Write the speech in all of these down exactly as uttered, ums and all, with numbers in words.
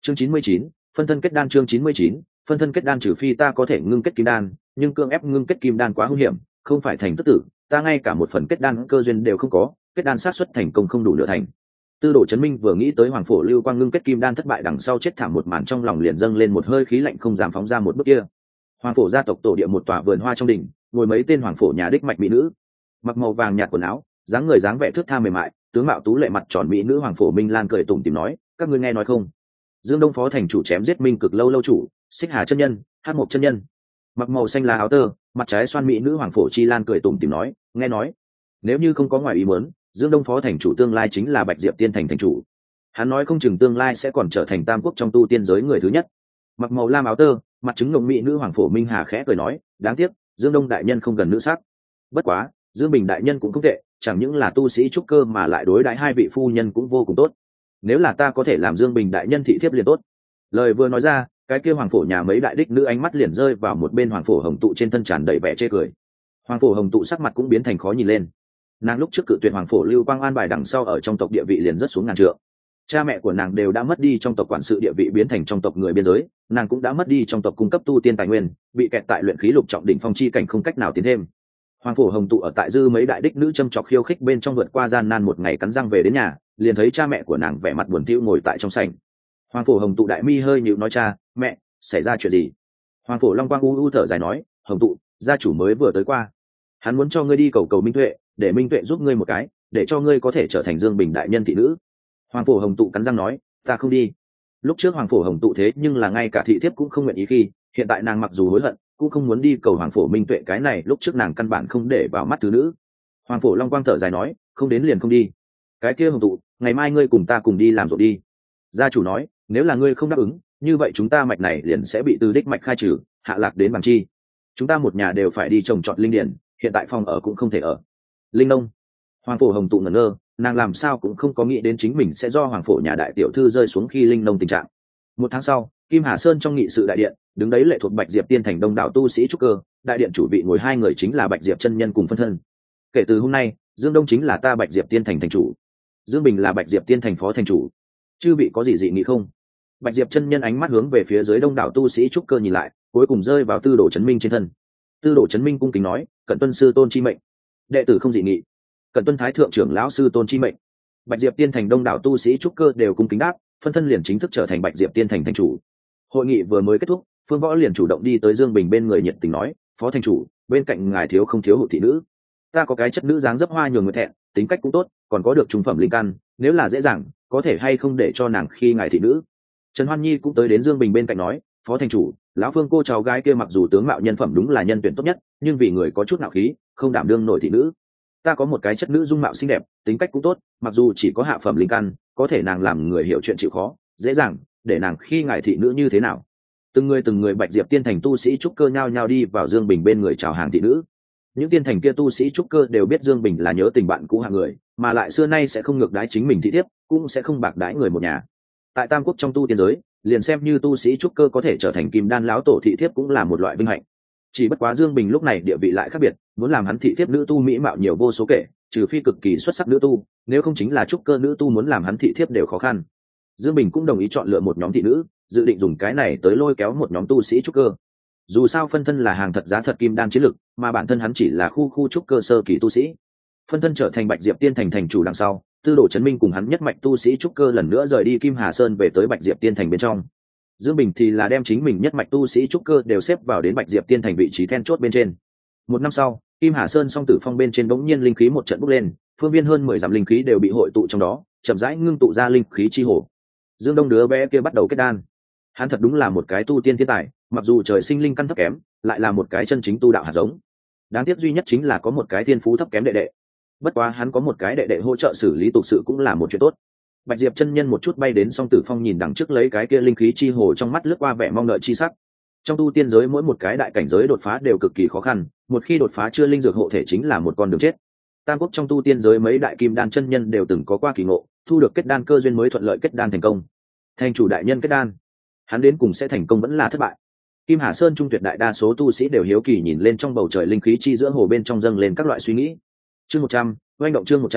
chương chín mươi chín, phân thân kết đan. Chương chín mươi chín, phân thân kết đan. Trừ phi ta có thể ngưng kết kim đan, nhưng cưỡng ép ngưng kết kim đan quá hung hiểm, không phải thành tức tử, ta ngay cả một phần kết đan cơ duyên đều không có, kết đan sát suất thành công không đủ nửa thành. Tư Đồ Chấn Minh vừa nghĩ tới Hoàng Phổ Lưu Quang ngưng kết kim đan thất bại đằng sau chết thảm một màn, trong lòng liền dâng lên một hơi khí lạnh không dám phóng ra một bước kia. Hoàng Phổ gia tộc tổ địa một tòa vườn hoa trong đỉnh, ngồi mấy tên Hoàng Phổ nhà đích mạch mỹ nữ, mặc màu vàng nhạt quần áo, dáng người dáng vẻ thướt tha mềm mại, tướng mạo tú lệ mặt tròn mỹ nữ Hoàng Phổ Minh Lan cười tủm tỉm nói, các ngươi nghe nói không? Dương Đông phó thành chủ chém giết Minh Cực lâu lâu chủ, Xích Hà chân nhân, Hát Mộc chân nhân. Mặc màu xanh lá áo tơ, mặt trái xoan mỹ nữ Hoàng Phổ Chi Lan cười tủm tỉm nói, nghe nói, nếu như không có ngoài ý muốn, Dương Đông phó thành chủ tương lai chính là Bạch Diệp Tiên thành thành chủ. Hắn nói không chừng tương lai sẽ còn trở thành tam quốc trong tu tiên giới người thứ nhất. Mặc màu lam áo tơ, mặt trứng ngồng mỹ nữ Hoàng Phổ Minh Hà khẽ cười nói, đáng tiếc Dương Đông đại nhân không gần nữ sắc. Bất quá Dương Bình đại nhân cũng không tệ, chẳng những là tu sĩ trúc cơ mà lại đối đãi hai vị phu nhân cũng vô cùng tốt. Nếu là ta có thể làm Dương Bình đại nhân thị thiếp liền tốt. Lời vừa nói ra, cái kia Hoàng Phổ nhà mấy đại đích nữ ánh mắt liền rơi vào một bên Hoàng Phổ Hồng Tụ trên thân tràn đầy vẻ chê cười. Hoàng Phổ Hồng Tụ sắc mặt cũng biến thành khó nhìn lên. Nàng lúc trước cự tuyệt Hoàng Phổ Lưu Quang an bài đằng sau ở trong tộc địa vị liền rất xuống ngàn trượng. Cha mẹ của nàng đều đã mất đi trong tộc quản sự địa vị, biến thành trong tộc người biên giới, nàng cũng đã mất đi trong tộc cung cấp tu tiên tài nguyên, bị kẹt tại luyện khí lục trọng đỉnh phong chi cảnh không cách nào tiến thêm. Hoàng Phổ Hồng Tụ ở tại dư mấy đại đích nữ châm chọc khiêu khích bên trong vượt qua gian nan một ngày, cắn răng về đến nhà, liền thấy cha mẹ của nàng vẻ mặt buồn thiu ngồi tại trong sảnh. Hoàng Phổ Hồng Tụ đại mi hơi nhíu nói, cha, mẹ, xảy ra chuyện gì? Hoàng Phổ Long Quang u u thở dài nói, Hồng Tụ, gia chủ mới vừa tới qua, hắn muốn cho ngươi đi cầu cầu Minh Tuệ, để Minh Tuệ giúp ngươi một cái, để cho ngươi có thể trở thành Dương Bình đại nhân thị nữ. Hoàng Phổ Hồng Tụ cắn răng nói, ta không đi. Lúc trước Hoàng Phổ Hồng Tụ thế nhưng là ngay cả thị thiếp cũng không nguyện ý khi, hiện tại nàng mặc dù hối hận, cũng không muốn đi cầu Hoàng Phổ Minh Tuệ, cái này lúc trước nàng căn bản không để vào mắt thứ nữ. Hoàng Phổ Long Quang thở dài nói, không đến liền không đi. Cái kia Hồng Tụ, ngày mai ngươi cùng ta cùng đi làm ruộng đi. Gia chủ nói, nếu là ngươi không đáp ứng, như vậy chúng ta mạch này liền sẽ bị từ đích mạch khai trừ, hạ lạc đến bằng chi. Chúng ta một nhà đều phải đi trồng trọt linh điển, hiện tại phòng ở cũng không thể ở. Linh nông. Hoàng Phổ Hồng Tụ ngẩn ngơ, nàng làm sao cũng không có nghĩ đến chính mình sẽ do Hoàng Phổ nhà đại tiểu thư rơi xuống khi linh nông tình trạng. Một tháng sau, Kim Hà Sơn trong nghị sự đại điện, đứng đấy lệ thuộc Bạch Diệp Tiên thành đông đảo tu sĩ trúc cơ, đại điện chủ vị ngồi hai người chính là Bạch Diệp chân nhân cùng phân thân. Kể từ hôm nay, Dương Đông chính là ta Bạch Diệp Tiên thành thành chủ, Dương Bình là Bạch Diệp Tiên thành phó thành chủ. Chư vị có gì dị nghị không? Bạch Diệp chân nhân ánh mắt hướng về phía dưới đông đảo tu sĩ trúc cơ nhìn lại, cuối cùng rơi vào Tư Đồ Chấn Minh trên thân. Tư Đồ Chấn Minh cung kính nói, cẩn tuân sư tôn chi mệnh. Đệ tử không dị nghị. Cẩn tuân thái thượng trưởng lão sư tôn chi mệnh. Bạch Diệp Tiên thành đông đảo tu sĩ trúc cơ đều cung kính đáp, phân thân liền chính thức trở thành Bạch Diệp Tiên thành thành chủ. Hội nghị vừa mới kết thúc, Phương Võ liền chủ động đi tới Dương Bình bên người nhiệt tình nói, phó thành chủ, bên cạnh ngài thiếu không thiếu hụt thị nữ. Ta có cái chất nữ dáng dấp hoa nhường người thẹn, tính cách cũng tốt, còn có được trung phẩm linh căn, nếu là dễ dàng, có thể hay không để cho nàng khi ngài thị nữ. Trần Hoan Nhi cũng tới đến Dương Bình bên cạnh nói, phó thành chủ, lão Phương cô cháu gái kia mặc dù tướng mạo nhân phẩm đúng là nhân tuyển tốt nhất, nhưng vì người có chút nạo khí, không đảm đương nổi thị nữ. Ta có một cái chất nữ dung mạo xinh đẹp, tính cách cũng tốt, mặc dù chỉ có hạ phẩm linh căn, có thể nàng làm người hiểu chuyện chịu khó, dễ dàng, để nàng khi ngài thị nữ như thế nào? Từng người từng người Bạch Diệp Tiên thành tu sĩ trúc cơ nhao nhao đi vào Dương Bình bên người chào hàng thị nữ. Những tiên thành kia tu sĩ trúc cơ đều biết Dương Bình là nhớ tình bạn cũ hạng người, mà lại xưa nay sẽ không ngược đãi chính mình thị thiếp, cũng sẽ không bạc đãi người một nhà. Tại Tam Quốc trong tu tiên giới, liền xem như tu sĩ trúc cơ có thể trở thành kim đan lão tổ thị thiếp cũng là một loại vinh hạnh. Chỉ bất quá Dương Bình lúc này địa vị lại khác biệt, muốn làm hắn thị thiếp nữ tu mỹ mạo nhiều vô số kể, trừ phi cực kỳ xuất sắc nữ tu, nếu không chính là trúc cơ nữ tu muốn làm hắn thị thiếp đều khó khăn. Dương Bình cũng đồng ý chọn lựa một nhóm thị nữ, dự định dùng cái này tới lôi kéo một nhóm tu sĩ trúc cơ. Dù sao phân thân là hàng thật giá thật kim đan chiến lực, mà bản thân hắn chỉ là khu khu trúc cơ sơ kỳ tu sĩ. Phân thân trở thành Bạch Diệp Tiên thành thành chủ đằng sau, Tư Đồ Chấn Minh cùng hắn nhất mạch tu sĩ trúc cơ lần nữa rời đi Kim Hà Sơn về tới Bạch Diệp Tiên thành bên trong. Dương Bình thì là đem chính mình nhất mạch tu sĩ trúc cơ đều xếp vào đến Bạch Diệp Tiên thành vị trí then chốt bên trên. Một năm sau, Kim Hà Sơn song tử phong bên trên bỗng nhiên linh khí một trận bốc lên, phương viên hơn mười dặm linh khí đều bị hội tụ trong đó, chậm rãi ngưng tụ ra linh khí chi hồ. Dương Đông đứa bé kia bắt đầu kết đan. Hắn thật đúng là một cái tu tiên thiên tài, mặc dù trời sinh linh căn thấp kém, lại là một cái chân chính tu đạo hạt giống. Đáng tiếc duy nhất chính là có một cái thiên phú thấp kém đệ đệ. Bất quá hắn có một cái đệ đệ hỗ trợ xử lý tục sự cũng là một chuyện tốt. Bạch Diệp chân nhân một chút bay đến song tử phong, nhìn đằng trước lấy cái kia linh khí chi hồ, trong mắt lướt qua vẻ mong đợi chi sắc. Trong tu tiên giới mỗi một cái đại cảnh giới đột phá đều cực kỳ khó khăn, một khi đột phá chưa linh dược hộ thể chính là một con đường chết. Tam Quốc trong tu tiên giới mấy đại kim đan chân nhân đều từng có qua kỳ ngộ, thu được kết đan cơ duyên mới thuận lợi kết đan thành công. Thành chủ đại nhân kết đan, hắn đến cùng sẽ thành công vẫn là thất bại? Kim Hà Sơn trung tuyệt đại đa số tu sĩ đều hiếu kỳ nhìn lên trong bầu trời linh khí chi giữa hồ bên trong dâng lên các loại suy nghĩ. Chương một trăm, oanh động chương một trăm,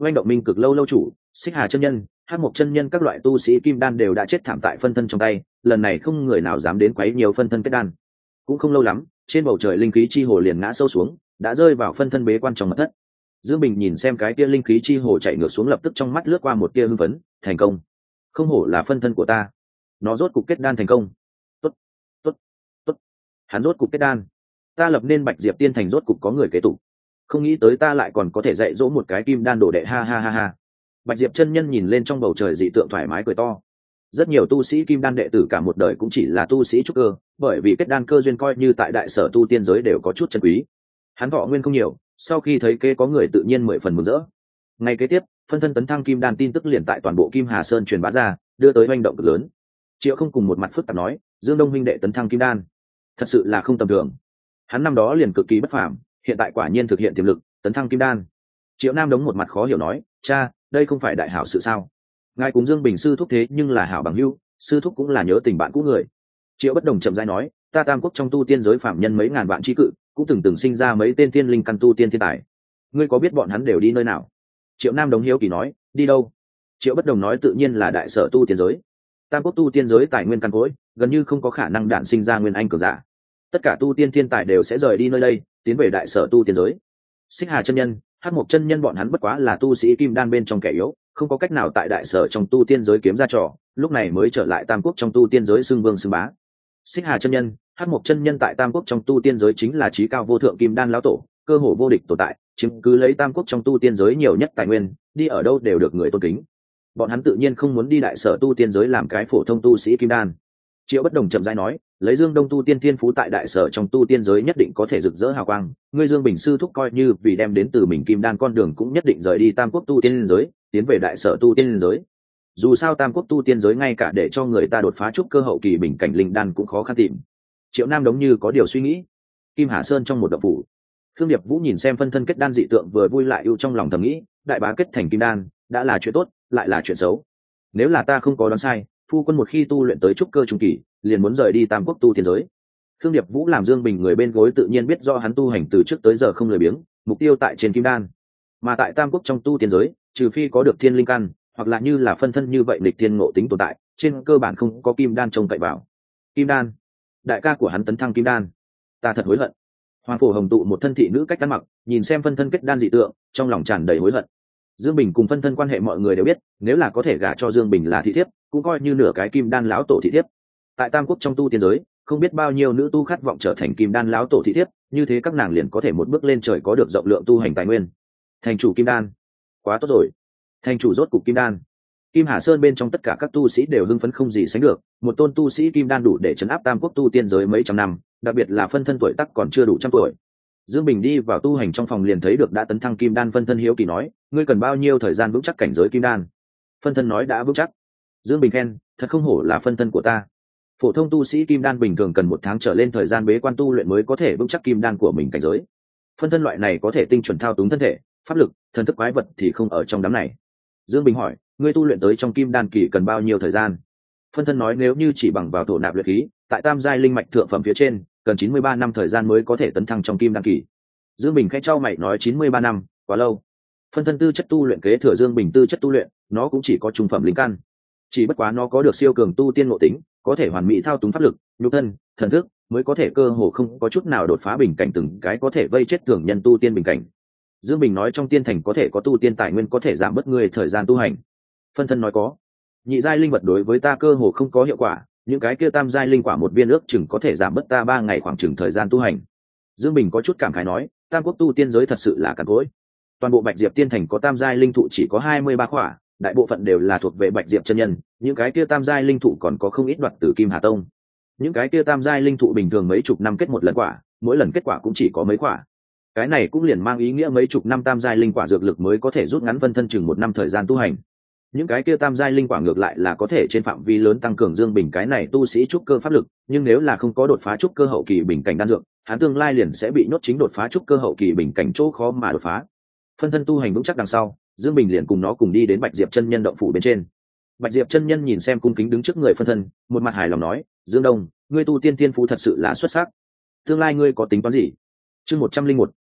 oanh động minh cực lâu lâu chủ xích hà chân nhân hắc mộc chân nhân các loại tu sĩ kim đan đều đã chết thảm tại phân thân trong tay, lần này không người nào dám đến quấy nhiều phân thân kết đan. Cũng không lâu lắm, trên bầu trời linh khí chi hồ liền ngã sâu xuống, đã rơi vào phân thân bế quan trong mật thất. Dương Bình nhìn xem cái kia linh khí chi hồ chạy ngược xuống, lập tức trong mắt lướt qua một tia hưng phấn, thành công. Không hổ là phân thân của ta, nó rốt cục kết đan thành công. Tốt, tốt, tốt. Hắn rốt cục kết đan. Ta lập nên Bạch Diệp Tiên thành rốt cục có người kế tục. Không nghĩ tới ta lại còn có thể dạy dỗ một cái kim đan đồ đệ, ha ha ha ha. Bạch Diệp chân nhân nhìn lên trong bầu trời dị tượng thoải mái cười to. Rất nhiều tu sĩ kim đan đệ tử cả một đời cũng chỉ là tu sĩ trúc cơ, bởi vì kết đan cơ duyên coi như tại đại sở tu tiên giới đều có chút chân quý. Hắn thọ nguyên không nhiều, sau khi thấy kế có người tự nhiên mười phần mừng rỡ. Ngay kế tiếp, phân thân tấn thăng kim đan tin tức liền tại toàn bộ Kim Hà Sơn truyền bá ra, đưa tới hoành động cực lớn. Triệu Không cùng một mặt phức tạp nói, Dương Đông huynh đệ tấn thăng kim đan, thật sự là không tầm thường. Hắn năm đó liền cực kỳ bất phàm, hiện tại quả nhiên thực hiện tiềm lực, tấn thăng kim đan. Triệu Nam đống một mặt khó hiểu nói, cha, đây không phải đại hảo sự sao? Ngài cùng Dương Bình sư thúc thế nhưng là hảo bằng hữu, sư thúc cũng là nhớ tình bạn cũ người. Triệu Bất Đồng chậm rãi nói, ta Tam Quốc trong tu tiên giới phạm nhân mấy ngàn vạn chi cự, cũng từng từng sinh ra mấy tên tiên linh căn tu tiên thiên tài. Ngươi có biết bọn hắn đều đi nơi nào? Triệu Nam đống hiếu kỳ nói, đi đâu? Triệu Bất Đồng nói, tự nhiên là đại sở tu tiên giới. Tam Quốc tu tiên giới tài nguyên căn cối, gần như không có khả năng đản sinh ra nguyên anh cường giả. Tất cả tu tiên thiên tài đều sẽ rời đi nơi đây, tiến về đại sở tu tiên giới. Xích Hà chân nhân, Hắc Mộc chân nhân bọn hắn bất quá là tu sĩ kim đan bên trong kẻ yếu, không có cách nào tại đại sở trong tu tiên giới kiếm ra trò, lúc này mới trở lại Tam Quốc trong tu tiên giới xưng vương xưng bá. Xích Hà chân nhân, Hắc Mộc chân nhân tại Tam Quốc trong tu tiên giới chính là chí cao vô thượng kim đan lão tổ, cơ hồ vô địch tồn tại, chiếm cứ lấy Tam Quốc trong tu tiên giới nhiều nhất tài nguyên, đi ở đâu đều được người tôn kính. Bọn hắn tự nhiên không muốn đi đại sở tu tiên giới làm cái phổ thông tu sĩ kim đan. Triệu Bất Đồng chậm rãi nói, lấy Dương Đông tu tiên thiên phú tại đại sở trong tu tiên giới nhất định có thể rực rỡ hào quang, ngươi Dương Bình sư thúc coi như vì đem đến từ mình kim đan con đường cũng nhất định rời đi Tam Quốc tu tiên giới, tiến về đại sở tu tiên giới. Dù sao Tam Quốc tu tiên giới ngay cả để cho người ta đột phá trúc cơ hậu kỳ bình cảnh linh đan cũng khó khăn tìm. Triệu Nam đống như có điều suy nghĩ. Kim Hà Sơn trong một động phủ, Khương Điệp Vũ nhìn xem phân thân kết đan dị tượng vừa vui lại ưu trong lòng thầm nghĩ, đại bá kết thành kim đan, đã là chuyện tốt, lại là chuyện xấu. Nếu là ta không có đoán sai, phu quân một khi tu luyện tới trúc cơ trung kỳ, liền muốn rời đi Tam Quốc tu tiên giới. Khương Điệp Vũ làm Dương Bình người bên gối tự nhiên biết do hắn tu hành từ trước tới giờ không lười biếng, mục tiêu tại trên kim đan. Mà tại Tam Quốc trong tu tiên giới, trừ phi có được thiên linh căn, hoặc là như là phân thân như vậy lịch thiên ngộ tính tồn tại, trên cơ bản không có kim đan trông cậy vào. Kim đan, đại ca của hắn tấn thăng kim đan, ta thật hối hận. Hoàng Phổ Hồng tụ một thân thị nữ cách ăn mặc, nhìn xem phân thân kết đan dị tượng, trong lòng tràn đầy hối hận. Dương Bình cùng phân thân quan hệ mọi người đều biết, nếu là có thể gả cho Dương Bình là thị thiếp, cũng coi như nửa cái kim đan lão tổ thị thiếp. Tại Tam Quốc trong tu tiên giới, không biết bao nhiêu nữ tu khát vọng trở thành kim đan lão tổ thị thiếp, như thế các nàng liền có thể một bước lên trời, có được rộng lượng tu hành tài nguyên. Thành chủ kim đan, quá tốt rồi. Thành chủ rốt cục kim đan. Kim Hà Sơn bên trong tất cả các tu sĩ đều hưng phấn không gì sánh được, một tôn tu sĩ kim đan đủ để chấn áp Tam Quốc tu tiên giới mấy trăm năm, đặc biệt là phân thân tuổi tác còn chưa đủ trăm tuổi. Dương Bình đi vào tu hành trong phòng liền thấy được đã tấn thăng kim đan phân thân, hiếu kỳ nói, ngươi cần bao nhiêu thời gian vững chắc cảnh giới kim đan? Phân thân nói đã vững chắc. Dương Bình khen, thật không hổ là phân thân của ta. Phổ thông tu sĩ kim đan bình thường cần một tháng trở lên thời gian bế quan tu luyện mới có thể vững chắc kim đan của mình cảnh giới. Phân thân loại này có thể tinh chuẩn thao túng thân thể, pháp lực, thần thức quái vật thì không ở trong đám này. Dương Bình hỏi, ngươi tu luyện tới trong kim đan kỳ cần bao nhiêu thời gian? Phân thân nói, nếu như chỉ bằng vào thổ nạp luyện khí, tại tam giai linh mạch thượng phẩm phía trên, cần chín mươi ba năm thời gian mới có thể tấn thăng trong kim đan kỳ. Dương Bình khẽ trao mày nói, chín mươi ba năm, quá lâu. Phân thân tư chất tu luyện kế thừa Dương Bình tư chất tu luyện, nó cũng chỉ có trung phẩm linh căn. Chỉ bất quá nó có được siêu cường tu tiên ngộ tính, có thể hoàn mỹ thao túng pháp lực, nhục thân, thần thức, mới có thể cơ hồ không có chút nào đột phá bình cảnh, từng cái có thể vây chết thường nhân tu tiên bình cảnh. Dương Bình nói, trong tiên thành có thể có tu tiên tài nguyên có thể giảm bớt người thời gian tu hành. Phân thân nói có. Nhị giai linh vật đối với ta cơ hồ không có hiệu quả, những cái kia tam giai linh quả một viên ước chừng có thể giảm bớt ta ba ngày khoảng chừng thời gian tu hành. Dương Bình có chút cảm khái nói, Tam Quốc tu tiên giới thật sự là cằn cỗi. Toàn bộ Bạch Diệp tiên thành có tam giai linh thụ chỉ có hai mươi ba khỏa, đại bộ phận đều là thuộc về Bạch Diệp chân nhân, những cái kia tam giai linh thụ còn có không ít đoạt từ Kim Hà Tông. Những cái kia tam giai linh thụ bình thường mấy chục năm kết một lần quả, mỗi lần kết quả cũng chỉ có mấy quả. Cái này cũng liền mang ý nghĩa mấy chục năm tam giai linh quả dược lực mới có thể rút ngắn phân thân chừng một năm thời gian tu hành. Những cái kia tam giai linh quả ngược lại là có thể trên phạm vi lớn tăng cường Dương Bình cái này tu sĩ trúc cơ pháp lực, nhưng nếu là không có đột phá trúc cơ hậu kỳ bình cảnh đan dược, hắn tương lai liền sẽ bị nhốt chính đột phá trúc cơ hậu kỳ bình cảnh chỗ khó mà đột phá. Phân thân tu hành vững chắc đằng sau, Dương Bình liền cùng nó cùng đi đến Bạch Diệp chân nhân động phủ bên trên. Bạch Diệp chân nhân nhìn xem cung kính đứng trước người phân thân, một mặt hài lòng nói, Dương Đông, ngươi tu tiên tiên phú thật sự là xuất sắc. Tương lai ngươi có tính toán gì? Chương một trăm linh một,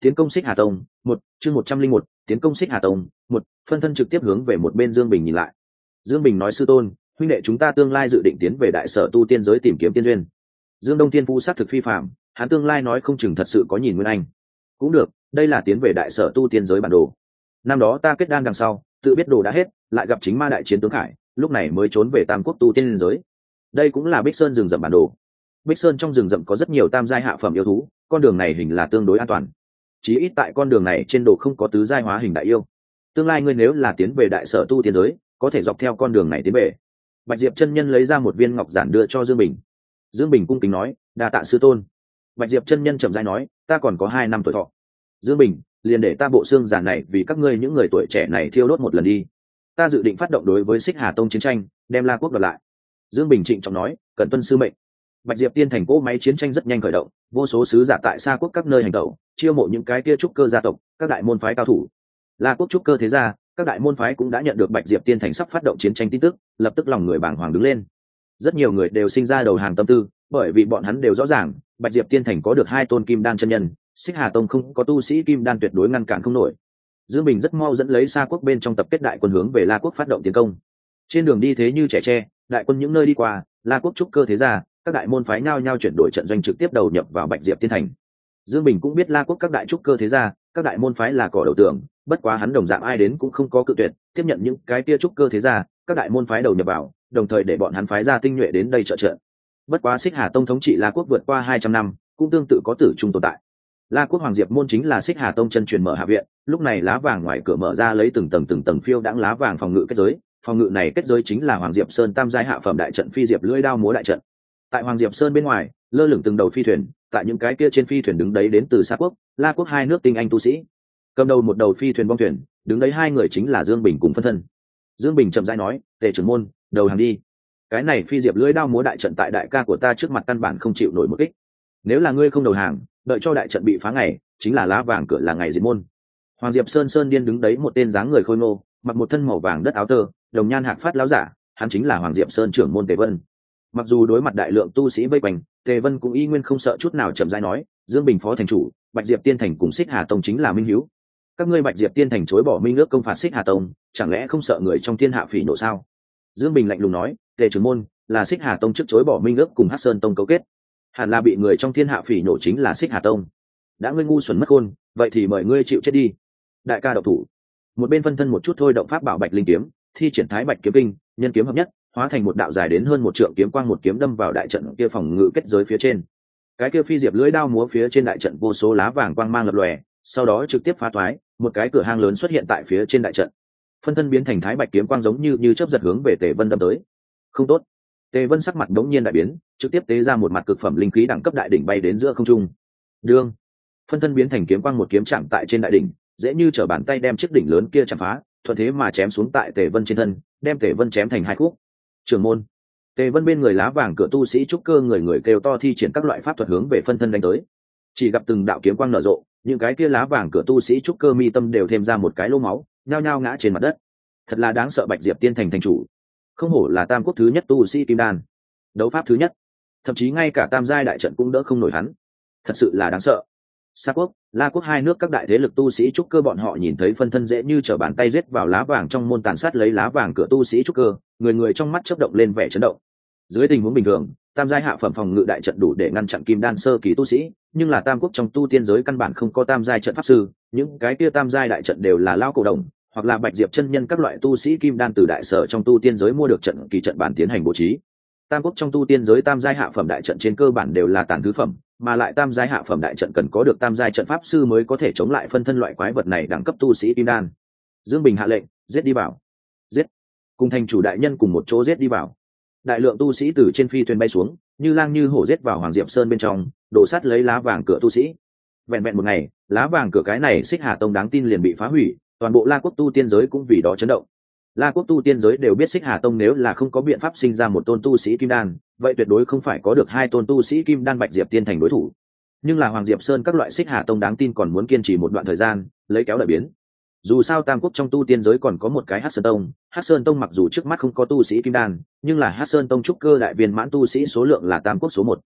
tiến công Xích Hà Tông. Một chương một trăm linh một, tiến công Xích Hà Tông. Một phân thân trực tiếp hướng về một bên Dương Bình nhìn lại. Dương Bình nói: sư tôn, huynh đệ chúng ta tương lai dự định tiến về đại sở tu tiên giới tìm kiếm tiên duyên. Dương Đông Tiên Phu xác thực phi phạm, hắn tương lai nói không chừng thật sự có nhìn nguyên anh. Cũng được, đây là tiến về đại sở tu tiên giới bản đồ. Năm đó ta kết đan đằng sau, tự biết đồ đã hết, lại gặp chính ma đại chiến tướng khải, lúc này mới trốn về Tam Quốc tu tiên giới. Đây cũng là Bích Sơn rừng rậm bản đồ. Bích Sơn trong rừng rậm có rất nhiều tam giai hạ phẩm yêu thú, con đường này hình là tương đối an toàn. Chí ít tại con đường này trên đồ không có tứ giai hóa hình đại yêu. Tương lai ngươi nếu là tiến về đại sở tu tiên giới, có thể dọc theo con đường này tiến về. Bạch Diệp chân nhân lấy ra một viên ngọc giản đưa cho Dương Bình. Dương Bình cung kính nói: đa tạ sư tôn. Bạch Diệp chân nhân chậm rãi nói: ta còn có hai năm tuổi thọ. Dương Bình, liền để ta bộ xương giản này vì các ngươi những người tuổi trẻ này thiêu đốt một lần đi. Ta dự định phát động đối với Xích Hà Tông chiến tranh, đem La Quốc đoạt lại. Dương Bình trịnh trọng nói: cẩn tuân sư mệnh. Bạch Diệp tiên thành cỗ máy chiến tranh rất nhanh khởi động, vô số sứ giả tại Sa Quốc các nơi hành động, chiêu mộ những cái kia trúc cơ gia tộc, các đại môn phái cao thủ. La Quốc trúc cơ thế gia, các đại môn phái cũng đã nhận được Bạch Diệp tiên thành sắp phát động chiến tranh tin tức, lập tức lòng người bàng hoàng đứng lên. Rất nhiều người đều sinh ra đầu hàng tâm tư, bởi vì bọn hắn đều rõ ràng, Bạch Diệp tiên thành có được hai tôn kim đan chân nhân, Xích Hà Tông không có tu sĩ kim đan tuyệt đối ngăn cản không nổi. Dương Bình rất mau dẫn lấy Sa Quốc bên trong tập kết đại quân hướng về La Quốc phát động tiến công. Trên đường đi thế như trẻ tre, đại quân những nơi đi qua, La Quốc trúc cơ thế gia, các đại môn phái nhao nhao chuyển đổi trận doanh trực tiếp đầu nhập vào Bạch Diệp tiên thành. Dương Bình cũng biết La Quốc các đại trúc cơ thế gia, các đại môn phái là cỏ đầu tường, bất quá hắn đồng dạng ai đến cũng không có cự tuyệt, tiếp nhận những cái kia trúc cơ thế gia, các đại môn phái đầu nhập vào, đồng thời để bọn hắn phái ra tinh nhuệ đến đây trợ trận. Bất quá Xích Hà Tông thống trị La Quốc vượt qua hai trăm năm, cũng tương tự có tử trung tồn tại. La Quốc Hoàng Diệp môn chính là Xích Hà Tông chân truyền mở hạ viện, lúc này lá vàng ngoài cửa mở ra lấy từng tầng từng tầng phiêu đãng lá vàng phòng ngự kết giới, phòng ngự này kết giới chính là Hoàng Diệp Sơn tam giai hạ phẩm đại trận phi diệp lưỡi đao múa đại trận. Tại Hoàng Diệp Sơn bên ngoài, lơ lửng từng đầu phi thuyền, tại những cái kia trên phi thuyền đứng đấy đến từ Sa Quốc, La Quốc hai nước tinh anh tu sĩ. Cầm đầu một đầu phi thuyền bong thuyền, đứng đấy hai người chính là Dương Bình cùng phân thân. Dương Bình chậm rãi nói: "Tề trưởng môn, đầu hàng đi. Cái này phi diệp lưỡi đao múa đại trận tại đại ca của ta trước mặt căn bản không chịu nổi một kích. Nếu là ngươi không đầu hàng, đợi cho đại trận bị phá ngày, chính là lá vàng cửa là ngày diệt môn." Hoàng Diệp Sơn Sơn điên đứng đấy một tên dáng người khôi ngô, mặc một thân màu vàng đất áo tơ, đồng nhan hạc phát láo giả, hắn chính là Hoàng Diệp Sơn trưởng môn Tề Vân. Mặc dù đối mặt đại lượng tu sĩ vây quanh, Tề Vân cũng y nguyên không sợ chút nào, chậm rãi nói: "Dương Bình phó thành chủ, Bạch Diệp Tiên thành cùng Xích Hà Tông chính là minh hữu. Các ngươi Bạch Diệp Tiên thành chối bỏ minh ước công phạt Xích Hà Tông, chẳng lẽ không sợ người trong thiên hạ phỉ nộ sao?" Dương Bình lạnh lùng nói: "Tề trưởng môn, là Xích Hà Tông trước chối bỏ minh ước cùng Hắc Sơn Tông cấu kết, hẳn là bị người trong thiên hạ phỉ nộ chính là Xích Hà Tông. Đã ngươi ngu xuẩn mất khôn, vậy thì mời ngươi chịu chết đi." Đại ca độc thủ. Một bên phân thân một chút thôi động pháp bảo Bạch Linh kiếm, thi triển Thái Bạch kiếm kinh, nhân kiếm hợp nhất, hóa thành một đạo dài đến hơn một trượng kiếm quang, một kiếm đâm vào đại trận kia phòng ngự kết giới phía trên. Cái kia phi diệp lưỡi đao múa phía trên đại trận vô số lá vàng quang mang lập lòe, sau đó trực tiếp phá toái, một cái cửa hang lớn xuất hiện tại phía trên đại trận. Phân thân biến thành Thái Bạch kiếm quang giống như như chớp giật hướng về Tề Vân đâm tới. Không tốt. Tề Vân sắc mặt đống nhiên đại biến, trực tiếp tế ra một mặt cực phẩm linh khí đẳng cấp đại đỉnh bay đến giữa không trung. Đương, phân thân biến thành kiếm quang một kiếm chạm tại trên đại đỉnh, dễ như trở bàn tay đem chiếc đỉnh lớn kia chạm phá, thuận thế mà chém xuống tại Tề Vân trên thân, đem Tề Vân chém thành hai khúc. Trưởng môn. Tề Vân bên người lá vàng cửa tu sĩ trúc cơ người người kêu to thi triển các loại pháp thuật hướng về phân thân đánh tới. Chỉ gặp từng đạo kiếm quang nở rộ, những cái kia lá vàng cửa tu sĩ trúc cơ mi tâm đều thêm ra một cái lỗ máu, nhao nhao ngã trên mặt đất. Thật là đáng sợ. Bạch Diệp Tiên thành thành chủ, không hổ là tam quốc thứ nhất tu sĩ kim đan, đấu pháp thứ nhất, thậm chí ngay cả tam giai đại trận cũng đỡ không nổi hắn, thật sự là đáng sợ. Sa Quốc, La Quốc hai nước các đại thế lực tu sĩ trúc cơ bọn họ nhìn thấy phân thân dễ như trở bàn tay giết vào lá vàng trong môn, tàn sát lấy lá vàng cửa tu sĩ trúc cơ, người người trong mắt chớp động lên vẻ chấn động. Dưới tình huống bình thường, tam giai hạ phẩm phòng ngự đại trận đủ để ngăn chặn kim đan sơ kỳ tu sĩ, nhưng là tam quốc trong tu tiên giới căn bản không có tam giai trận pháp sư, những cái kia tam giai đại trận đều là lao cổ đồng, hoặc là Bạch Diệp chân nhân các loại tu sĩ kim đan từ đại sở trong tu tiên giới mua được trận kỳ trận bản tiến hành bố trí. Tam quốc trong tu tiên giới tam giai hạ phẩm đại trận trên cơ bản đều là tàn thứ phẩm, mà lại tam giai hạ phẩm đại trận cần có được tam giai trận pháp sư mới có thể chống lại phân thân loại quái vật này đẳng cấp tu sĩ kim đan. Dương Bình hạ lệnh, giết đi vào. Giết. Cùng thành chủ đại nhân cùng một chỗ giết đi vào. Đại lượng tu sĩ từ trên phi thuyền bay xuống, như lang như hổ giết vào Hoàng Diệp Sơn bên trong, đổ sát lấy lá vàng cửa tu sĩ. Vẹn vẹn một ngày, lá vàng cửa cái này Xích Hà Tông đáng tin liền bị phá hủy, toàn bộ La Quốc tu tiên giới cũng vì đó chấn động. La Quốc tu tiên giới đều biết Xích Hà Tông nếu là không có biện pháp sinh ra một tôn tu sĩ kim đan, vậy tuyệt đối không phải có được hai tôn tu sĩ kim đan Bạch Diệp Tiên thành đối thủ. Nhưng là Hoàng Diệp Sơn các loại Xích Hà Tông đáng tin còn muốn kiên trì một đoạn thời gian, lấy kéo đợi biến. Dù sao tam quốc trong tu tiên giới còn có một cái Hắc Sơn Tông, Hắc Sơn Tông mặc dù trước mắt không có tu sĩ kim đan, nhưng là Hắc Sơn Tông trúc cơ đại viên mãn tu sĩ số lượng là tam quốc số một.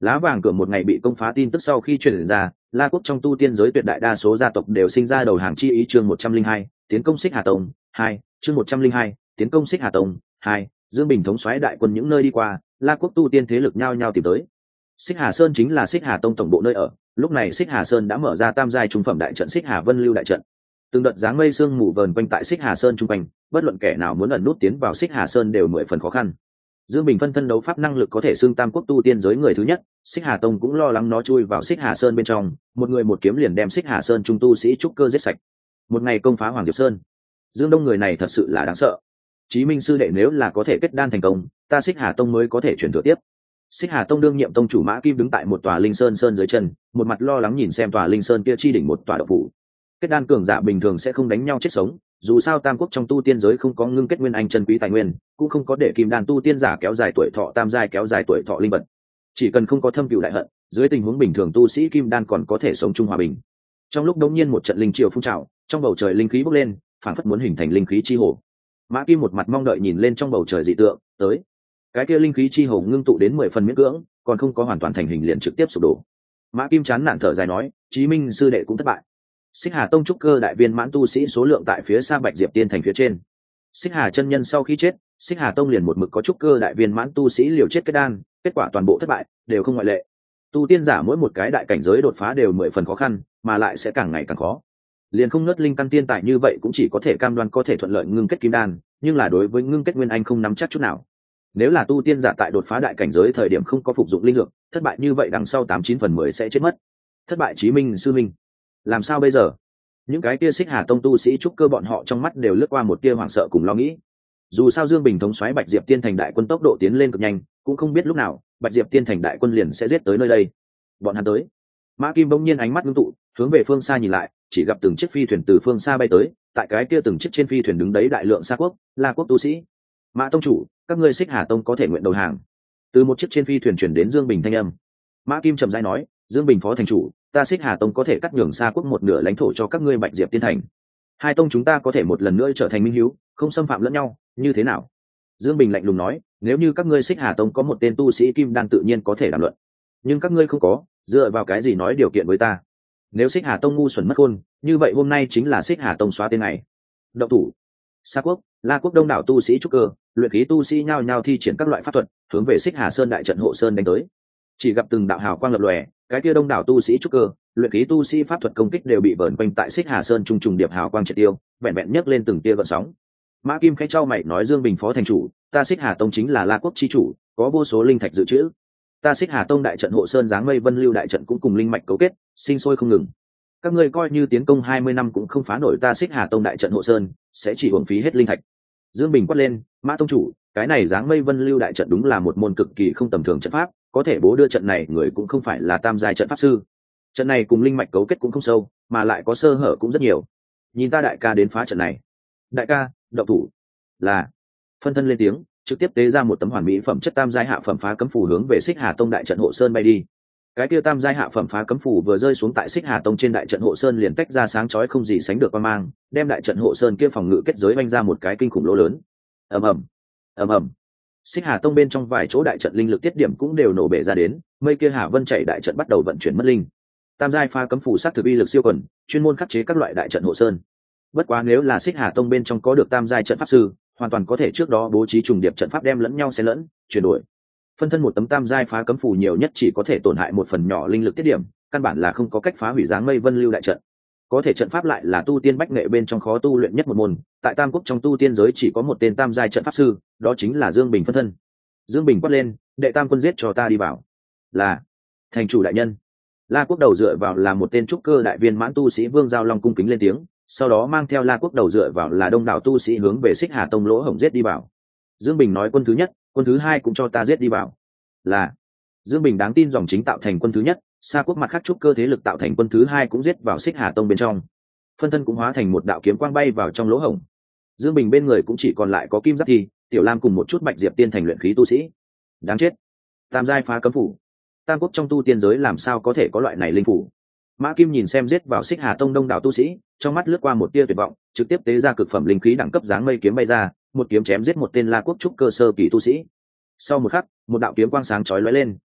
Lá vàng cửa một ngày bị công phá tin tức sau khi truyền ra, La Quốc trong tu tiên giới tuyệt đại đa số gia tộc đều sinh ra đầu hàng chi ý. Chương một trăm linh hai, tiến công Xích Hà Tông hai. Chương một trăm linh hai, tiến công Xích Hà Tông hai. Dương Bình thống soái đại quân những nơi đi qua, La Quốc tu tiên thế lực nhao nhao tìm tới. Xích Hà Sơn chính là Xích Hà Tông tổng bộ nơi ở, lúc này Xích Hà Sơn đã mở ra tam giai trung phẩm đại trận Xích Hà Vân Lưu đại trận. Từng đợt dáng mây sương mù vờn quanh tại Xích Hà Sơn trung quanh, bất luận kẻ nào muốn ẩn nút tiến vào Xích Hà Sơn đều mười phần khó khăn. Dương Bình phân thân đấu pháp năng lực có thể xưng tam quốc tu tiên giới người thứ nhất, Xích Hà Tông cũng lo lắng nó chui vào Xích Hà Sơn bên trong, một người một kiếm liền đem Xích Hà Sơn trung tu sĩ trúc cơ giết sạch. Một ngày công phá Hoàng Diệp Sơn. Dương Đông người này thật sự là đáng sợ. Chí Minh sư đệ nếu là có thể kết đan thành công, ta Xích Hà Tông mới có thể chuyển thừa tiếp. Xích Hà Tông đương nhiệm tông chủ Mã Kim đứng tại một tòa linh sơn sơn dưới chân, một mặt lo lắng nhìn xem tòa linh sơn kia chi đỉnh một tòa động phủ. Kết đan cường giả bình thường sẽ không đánh nhau chết sống, dù sao tam quốc trong tu tiên giới không có ngưng kết nguyên anh chân quý tài nguyên, cũng không có để kim đan tu tiên giả kéo dài tuổi thọ tam giai kéo dài tuổi thọ linh vật. Chỉ cần không có thâm cừu đại hận, dưới tình huống bình thường tu sĩ kim đan còn có thể sống chung hòa bình. Trong lúc đống nhiên một trận linh triều phun trào, trong bầu trời linh khí bốc lên, phảng phất muốn hình thành linh khí chi hồ. Mã Kim một mặt mong đợi nhìn lên trong bầu trời dị tượng, tới. Cái kia linh khí chi hồ ngưng tụ đến mười phần miễn cưỡng, còn không có hoàn toàn thành hình liền trực tiếp sụp đổ. Mã Kim chán nản thở dài nói, Chí Minh sư đệ cũng thất bại. Xích Hà Tông trúc cơ đại viên mãn tu sĩ số lượng tại phía xa Bạch Diệp Tiên thành phía trên. Xích Hà chân nhân sau khi chết, Xích Hà Tông liền một mực có trúc cơ đại viên mãn tu sĩ liều chết kết đan, kết quả toàn bộ thất bại, đều không ngoại lệ. Tu tiên giả mỗi một cái đại cảnh giới đột phá đều mười phần khó khăn, mà lại sẽ càng ngày càng khó. Liền không ngớt linh căn tiên tài như vậy cũng chỉ có thể cam đoan có thể thuận lợi ngưng kết kim đan, nhưng là đối với ngưng kết nguyên anh không nắm chắc chút nào. Nếu là tu tiên giả tại đột phá đại cảnh giới thời điểm không có phục dụng linh dược, thất bại như vậy đằng sau tám chín phần mười sẽ chết mất. Thất bại Chí Minh sư minh, làm sao bây giờ? Những cái kia Xích Hà Tông tu sĩ trúc cơ bọn họ trong mắt đều lướt qua một tia hoảng sợ cùng lo nghĩ. Dù sao Dương Bình thống soái Bạch Diệp Tiên thành đại quân tốc độ tiến lên cực nhanh, cũng không biết lúc nào Bạch Diệp Tiên thành đại quân liền sẽ giết tới nơi đây. Bọn hắn tới. Mã Kim bỗng nhiên ánh mắt ngưng tụ, hướng về phương xa nhìn lại, chỉ gặp từng chiếc phi thuyền từ phương xa bay tới, tại cái kia từng chiếc trên phi thuyền đứng đấy đại lượng Sa quốc, La quốc tu sĩ. Mã tông chủ, các ngươi Xích Hà Tông có thể nguyện đầu hàng. Từ một chiếc trên phi thuyền truyền đến Dương Bình thanh âm. Mã Kim trầm rãi nói, Dương Bình phó thành chủ, ta Xích Hà Tông có thể cắt nhường Sa quốc một nửa lãnh thổ cho các ngươi Bạch Diệp Tiên thành. Hai tông chúng ta có thể một lần nữa trở thành minh hiếu, không xâm phạm lẫn nhau, như thế nào? Dương Bình lạnh lùng nói, nếu như các ngươi Xích Hà Tông có một tên tu sĩ kim đan tự nhiên có thể đàm luận, nhưng các ngươi không có, dựa vào cái gì nói điều kiện với ta? Nếu Xích Hà Tông ngu xuẩn mất khôn, như vậy hôm nay chính là Xích Hà Tông xóa tên này. Động thủ. Sa quốc, La quốc đông đảo tu sĩ trúc cơ, luyện khí tu sĩ nhao nhao thi triển các loại pháp thuật, hướng về Xích Hà Sơn đại trận hộ sơn đánh tới. Chỉ gặp từng đạo hào quang lập lòe, cái kia đông đảo tu sĩ trúc cơ, luyện khí tu sĩ pháp thuật công kích đều bị vờn quanh tại Xích Hà Sơn trung trùng điệp hào quang triệt tiêu, vẹn vẹn nhấc lên từng tia gợn sóng. Mã Kim khẽ trao mày nói, Dương Bình phó thành chủ, ta Xích Hà Tông chính là La quốc chi chủ, có vô số linh thạch dự trữ. Ta Xích Hà Tông đại trận hộ sơn dáng mây vân lưu đại trận cũng cùng linh mạch cấu kết, sinh sôi không ngừng. Các ngươi coi như tiến công hai mươi năm cũng không phá nổi ta Xích Hà Tông đại trận hộ sơn, sẽ chỉ uổng phí hết linh thạch. Dương Bình quát lên, Mã tông chủ, cái này dáng mây vân lưu đại trận đúng là một môn cực kỳ không tầm thường trận pháp, có thể bố đưa trận này người cũng không phải là tam giai trận pháp sư. Trận này cùng linh mạch cấu kết cũng không sâu, mà lại có sơ hở cũng rất nhiều. Nhìn ta đại ca đến phá trận này. Đại ca, động thủ. Là. Phân thân lên tiếng, trực tiếp tế ra một tấm hoàn mỹ phẩm chất tam giai hạ phẩm phá cấm phù hướng về Xích Hà Tông đại trận hộ sơn bay đi. Cái kia tam giai hạ phẩm phá cấm phù vừa rơi xuống tại Xích Hà Tông trên đại trận hộ sơn liền tách ra sáng chói không gì sánh được qua mang, đem đại trận hộ sơn kia phòng ngự kết giới vanh ra một cái kinh khủng lỗ lớn. Ầm ầm, ầm ầm. Xích Hà Tông bên trong vài chỗ đại trận linh lực tiết điểm cũng đều nổ bể ra đến, mây kia Hà Vân chạy đại trận bắt đầu vận chuyển mất linh. Tam giai phá cấm phù sát thực uy lực siêu quần, chuyên môn khắc chế các loại đại trận hộ sơn. Bất quá nếu là Xích Hà Tông bên trong có được tam giai trận pháp sư, hoàn toàn có thể trước đó bố trí trùng điệp trận pháp đem lẫn nhau xen lẫn, chuyển đổi. Phân thân một tấm tam giai phá cấm phù nhiều nhất chỉ có thể tổn hại một phần nhỏ linh lực tiết điểm, căn bản là không có cách phá hủy dáng mây vân lưu đại trận. Có thể trận pháp lại là tu tiên bách nghệ bên trong khó tu luyện nhất một môn, tại Tam Quốc trong tu tiên giới chỉ có một tên tam giai trận pháp sư, đó chính là Dương Bình phân thân. Dương Bình quát lên, đệ tam quân giết cho ta đi vào. Là thành chủ đại nhân. La Quốc đầu dựa vào là một tên trúc cơ đại viên mãn tu sĩ Vương Giao Long cung kính lên tiếng, sau đó mang theo La Quốc đầu dựa vào là đông đảo tu sĩ hướng về Xích Hà Tông lỗ hổng giết đi vào. Dương Bình nói, quân thứ nhất, quân thứ hai cũng cho ta giết đi vào. Là Dương Bình đáng tin dòng chính tạo thành quân thứ nhất, Sa Quốc mặt khác trúc cơ thế lực tạo thành quân thứ hai cũng giết vào Xích Hà Tông bên trong. Phân thân cũng hóa thành một đạo kiếm quang bay vào trong lỗ hổng. Dương Bình bên người cũng chỉ còn lại có Kim Giáp Thi, Tiểu Lam cùng một chút Bạch Diệp Tiên thành luyện khí tu sĩ. Đáng chết, tam giai phá cấm phủ. Tam Quốc trong tu tiên giới làm sao có thể có loại này linh phủ? Mã Kim nhìn xem giết vào Xích Hà Tông đông đảo tu sĩ, trong mắt lướt qua một tia tuyệt vọng, trực tiếp tế ra cực phẩm linh khí đẳng cấp dáng mây kiếm bay ra, một kiếm chém giết một tên La Quốc trúc cơ sơ kỳ tu sĩ. Sau một khắc, một đạo kiếm quang sáng chói lóe lên,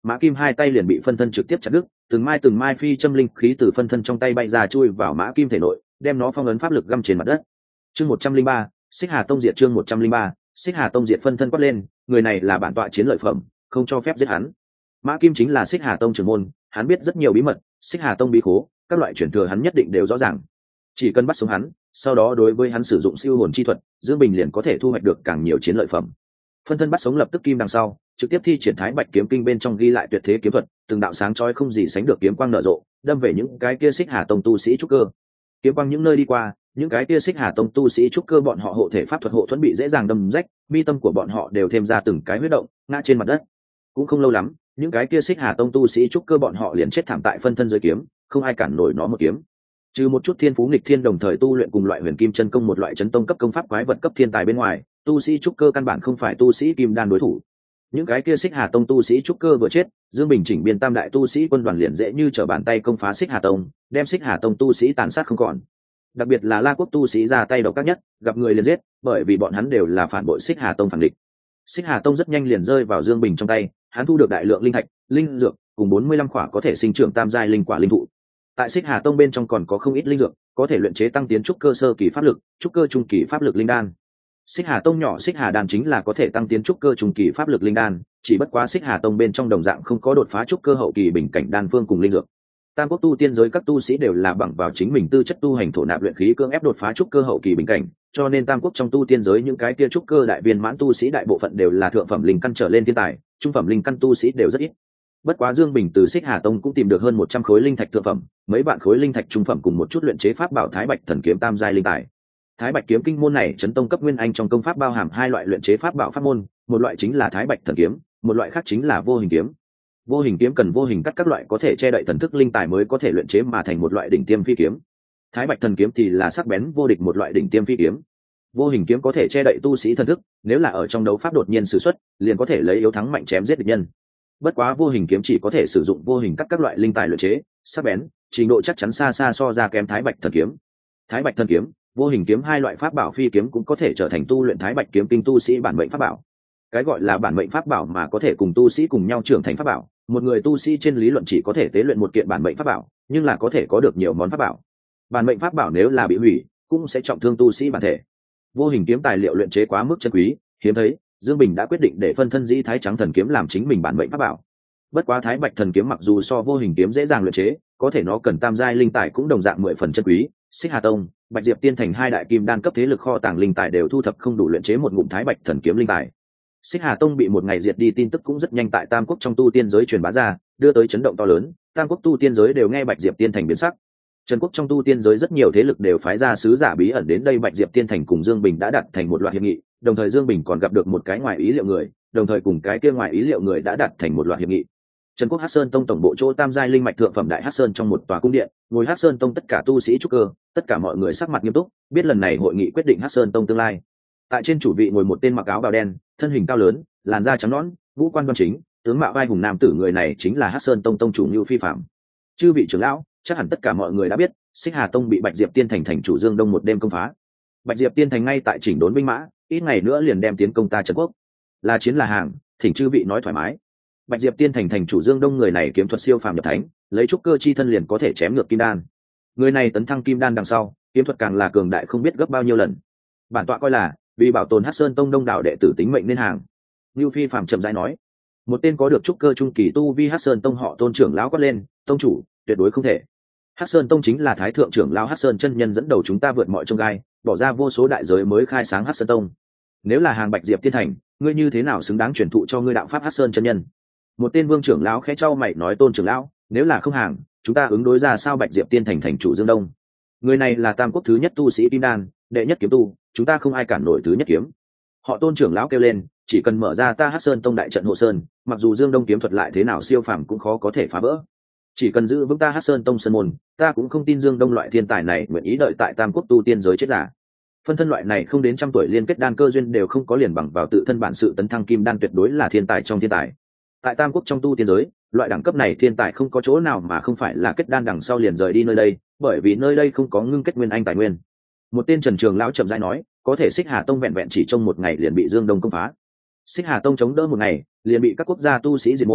Mã Kim hai tay liền bị phân thân trực tiếp chặt đứt, từng mai từng mai phi châm linh khí từ phân thân trong tay bay ra chui vào Mã Kim thể nội, đem nó phong ấn pháp lực găm trên mặt đất. Chương một trăm linh ba, Xích Hà Tông diệt. Chương một trăm linh ba, Xích Hà Tông diệt. Phân thân quát lên, người này là bản tọa chiến lợi phẩm, không cho phép giết hắn. Mã Kim chính là Xích Hà Tông trưởng môn, hắn biết rất nhiều bí mật, Xích Hà Tông bí khố, các loại truyền thừa hắn nhất định đều rõ ràng. Chỉ cần bắt sống hắn, sau đó đối với hắn sử dụng siêu hồn chi thuật, Dương Bình liền có thể thu hoạch được càng nhiều chiến lợi phẩm. Phân thân bắt sống lập tức kim đằng sau, trực tiếp thi triển Thái Bạch kiếm kinh bên trong ghi lại tuyệt thế kiếm thuật, từng đạo sáng chói không gì sánh được kiếm quang nở rộ, đâm về những cái kia Xích Hà Tông tu sĩ trúc cơ. Kiếm quang những nơi đi qua, những cái kia Xích Hà Tông tu sĩ trúc cơ bọn họ hộ thể pháp thuật hộ thuẫn bị dễ dàng đâm rách, mi tâm của bọn họ đều thêm ra từng cái huyết động, ngã trên mặt đất. Cũng không lâu lắm, những cái kia Xích Hà Tông tu sĩ trúc cơ bọn họ liền chết thảm tại phân thân dưới kiếm, không ai cản nổi nó một kiếm. Trừ một chút thiên phú nghịch thiên đồng thời tu luyện cùng loại huyền kim chân công một loại chấn tông cấp công pháp quái vật cấp thiên tài bên ngoài, tu sĩ trúc cơ căn bản không phải tu sĩ kim đan đối thủ. Những cái kia Xích Hà Tông tu sĩ trúc cơ vừa chết, Dương Bình chỉnh biên tam đại tu sĩ quân đoàn liền dễ như trở bàn tay công phá Xích Hà Tông, đem Xích Hà Tông tu sĩ tàn sát không còn. Đặc biệt là La Quốc tu sĩ ra tay độc ác nhất, gặp người liền giết, bởi vì bọn hắn đều là phản bội Xích Hà Tông phản địch. Xích Hà Tông rất nhanh liền rơi vào Dương Bình trong tay, hắn thu được đại lượng linh thạch, linh dược, cùng bốn mươi lăm khỏa có thể sinh trưởng tam giai linh quả linh thụ. Tại Xích Hà Tông bên trong còn có không ít linh dược, có thể luyện chế tăng tiến trúc cơ sơ kỳ pháp lực, trúc cơ trung kỳ pháp lực linh đan. Xích Hà Tông nhỏ Xích Hà đan chính là có thể tăng tiến trúc cơ trung kỳ pháp lực linh đan, chỉ bất quá Xích Hà Tông bên trong đồng dạng không có đột phá trúc cơ hậu kỳ bình cảnh đan phương cùng linh dược. Tam quốc tu tiên giới các tu sĩ đều là bằng vào chính mình tư chất tu hành thổ nạp luyện khí cưỡng ép đột phá trúc cơ hậu kỳ bình cảnh, cho nên tam quốc trong tu tiên giới những cái kia trúc cơ đại viên mãn tu sĩ đại bộ phận đều là thượng phẩm linh căn trở lên thiên tài, trung phẩm linh căn tu sĩ đều rất ít. Bất quá Dương Bình từ Xích Hà Tông cũng tìm được hơn một trăm khối linh thạch thượng phẩm, mấy vạn khối linh thạch trung phẩm cùng một chút luyện chế pháp bảo Thái Bạch thần kiếm tam giai linh tài. Thái Bạch kiếm kinh môn này chấn tông cấp nguyên anh trong công pháp bao hàm hai loại luyện chế pháp bảo pháp môn, một loại chính là Thái Bạch thần kiếm, một loại khác chính là vô hình kiếm. Vô hình kiếm cần vô hình cắt các loại có thể che đậy thần thức linh tài mới có thể luyện chế mà thành một loại đỉnh tiêm phi kiếm. Thái Bạch thần kiếm thì là sắc bén vô địch một loại đỉnh tiêm phi kiếm. Vô hình kiếm có thể che đậy tu sĩ thần thức, nếu là ở trong đấu pháp đột nhiên sử xuất, liền có thể lấy yếu thắng mạnh chém giết địch nhân. Bất quá vô hình kiếm chỉ có thể sử dụng vô hình cắt các loại linh tài luyện chế, sắc bén, trình độ chắc chắn xa xa so ra kém Thái Bạch thần kiếm. Thái Bạch thần kiếm, vô hình kiếm hai loại pháp bảo phi kiếm cũng có thể trở thành tu luyện Thái Bạch kiếm kinh tu sĩ bản mệnh pháp bảo. Cái gọi là bản mệnh pháp bảo mà có thể cùng tu sĩ cùng nhau trưởng thành pháp bảo, một người tu sĩ trên lý luận chỉ có thể tế luyện một kiện bản mệnh pháp bảo, nhưng là có thể có được nhiều món pháp bảo. Bản mệnh pháp bảo nếu là bị hủy, cũng sẽ trọng thương tu sĩ bản thể. Vô hình kiếm tài liệu luyện chế quá mức chân quý, hiếm thấy, Dương Bình đã quyết định để phân thân dĩ Thái Trắng thần kiếm làm chính mình bản mệnh pháp bảo. Bất quá Thái Bạch thần kiếm mặc dù so vô hình kiếm dễ dàng luyện chế, có thể nó cần tam giai linh tài cũng đồng dạng mười phần chân quý. Xích Hà Tông, Bạch Diệp Tiên Thành hai đại kim đan cấp thế lực kho tàng linh tài đều thu thập không đủ luyện chế một ngụm Thái Bạch thần kiếm linh tài. Xích Hà Tông bị một ngày diệt đi tin tức cũng rất nhanh tại Tam Quốc trong tu tiên giới truyền bá ra, đưa tới chấn động to lớn, Tam Quốc tu tiên giới đều nghe Bạch Diệp Tiên Thành biến sắc. Trần Quốc trong tu tiên giới rất nhiều thế lực đều phái ra sứ giả bí ẩn đến đây. Bạch Diệp Tiên Thành cùng Dương Bình đã đặt thành một loạt hiệp nghị, đồng thời Dương Bình còn gặp được một cái ngoài ý liệu người, đồng thời cùng cái kia ngoài ý liệu người đã đặt thành một loạt hiệp nghị. Trần Quốc Hắc Sơn Tông tổng bộ chỗ tam giai linh mạch thượng phẩm đại Hắc Sơn trong một tòa cung điện, ngồi Hắc Sơn Tông tất cả tu sĩ trúc cơ, tất cả mọi người sắc mặt nghiêm túc, biết lần này hội nghị quyết định Hắc Sơn Tông tương lai. Tại trên chủ vị ngồi một tên mặc áo bào đen, thân hình cao lớn, làn da trắng nõn, ngũ quan đoan chính, tướng mạo vai hùng nam tử, người này chính là Hắc Sơn Tông tông chủ Nưu Phi Phạm. Chư vị trưởng lão, chắc hẳn tất cả mọi người đã biết, Xích Hà Tông bị Bạch Diệp Tiên Thành thành chủ Dương Đông một đêm công phá. Bạch Diệp Tiên Thành ngay tại chỉnh đốn binh mã, ít ngày nữa liền đem tiến công ta Trần Quốc. Là chiến là hàng, thỉnh chư vị nói thoải mái. Bạch Diệp Tiên Thành thành chủ Dương Đông người này kiếm thuật siêu phàm nhập thánh, lấy trúc cơ chi thân liền có thể chém ngược kim đan. Người này tấn thăng kim đan đằng sau, kiếm thuật càng là cường đại không biết gấp bao nhiêu lần. Bản tọa coi là vì bảo tồn Hắc Sơn Tông đông đảo đệ tử tính mệnh nên hàng. Nưu Phi Phạm chậm rãi nói. Một tên có được trúc cơ trung kỳ tu vi Hắc Sơn Tông họ Tôn trưởng lão quát lên, tông chủ, tuyệt đối không thể. Hắc Sơn Tông chính là thái thượng trưởng lão Hắc Sơn chân nhân dẫn đầu chúng ta vượt mọi chông gai, bỏ ra vô số đại giới mới khai sáng Hắc Sơn Tông. Nếu là hàng Bạch Diệp Tiên Thành, ngươi như thế nào xứng đáng truyền thụ cho ngươi đạo pháp Hắc Sơn chân nhân? Một tên vương trưởng lão khẽ trao mày nói, Tôn trưởng lão, nếu là không hàng, chúng ta ứng đối ra sao? Bạch Diệp Tiên Thành thành chủ Dương Đông, người này là Tam Quốc thứ nhất tu sĩ kim đan, đệ nhất kiếm tu, chúng ta không ai cản nổi thứ nhất kiếm. Họ Tôn trưởng lão kêu lên, chỉ cần mở ra ta Hắc Sơn Tông đại trận hộ sơn, mặc dù Dương Đông kiếm thuật lại thế nào siêu phàm cũng khó có thể phá vỡ. Chỉ cần giữ vững ta Hắc Sơn Tông sơn môn, ta cũng không tin Dương Đông loại thiên tài này nguyện ý đợi tại Tam Quốc tu tiên giới chết giả. Phân thân loại này không đến trăm tuổi liên kết đan cơ duyên đều không có, liền bằng vào tự thân bản sự tấn thăng kim đan tuyệt đối là thiên tài trong thiên tài. Tại Tam Quốc trong tu tiên giới, loại đẳng cấp này thiên tài không có chỗ nào mà không phải là kết đan đằng sau liền rời đi nơi đây, bởi vì nơi đây không có ngưng kết nguyên anh tài nguyên. Một tên Trần Trường lão chậm rãi nói, có thể Xích Hà Tông vẹn vẹn chỉ trong một ngày liền bị Dương Đông công phá. Xích Hà Tông chống đỡ một ngày, liền bị các quốc gia tu sĩ diệt môn,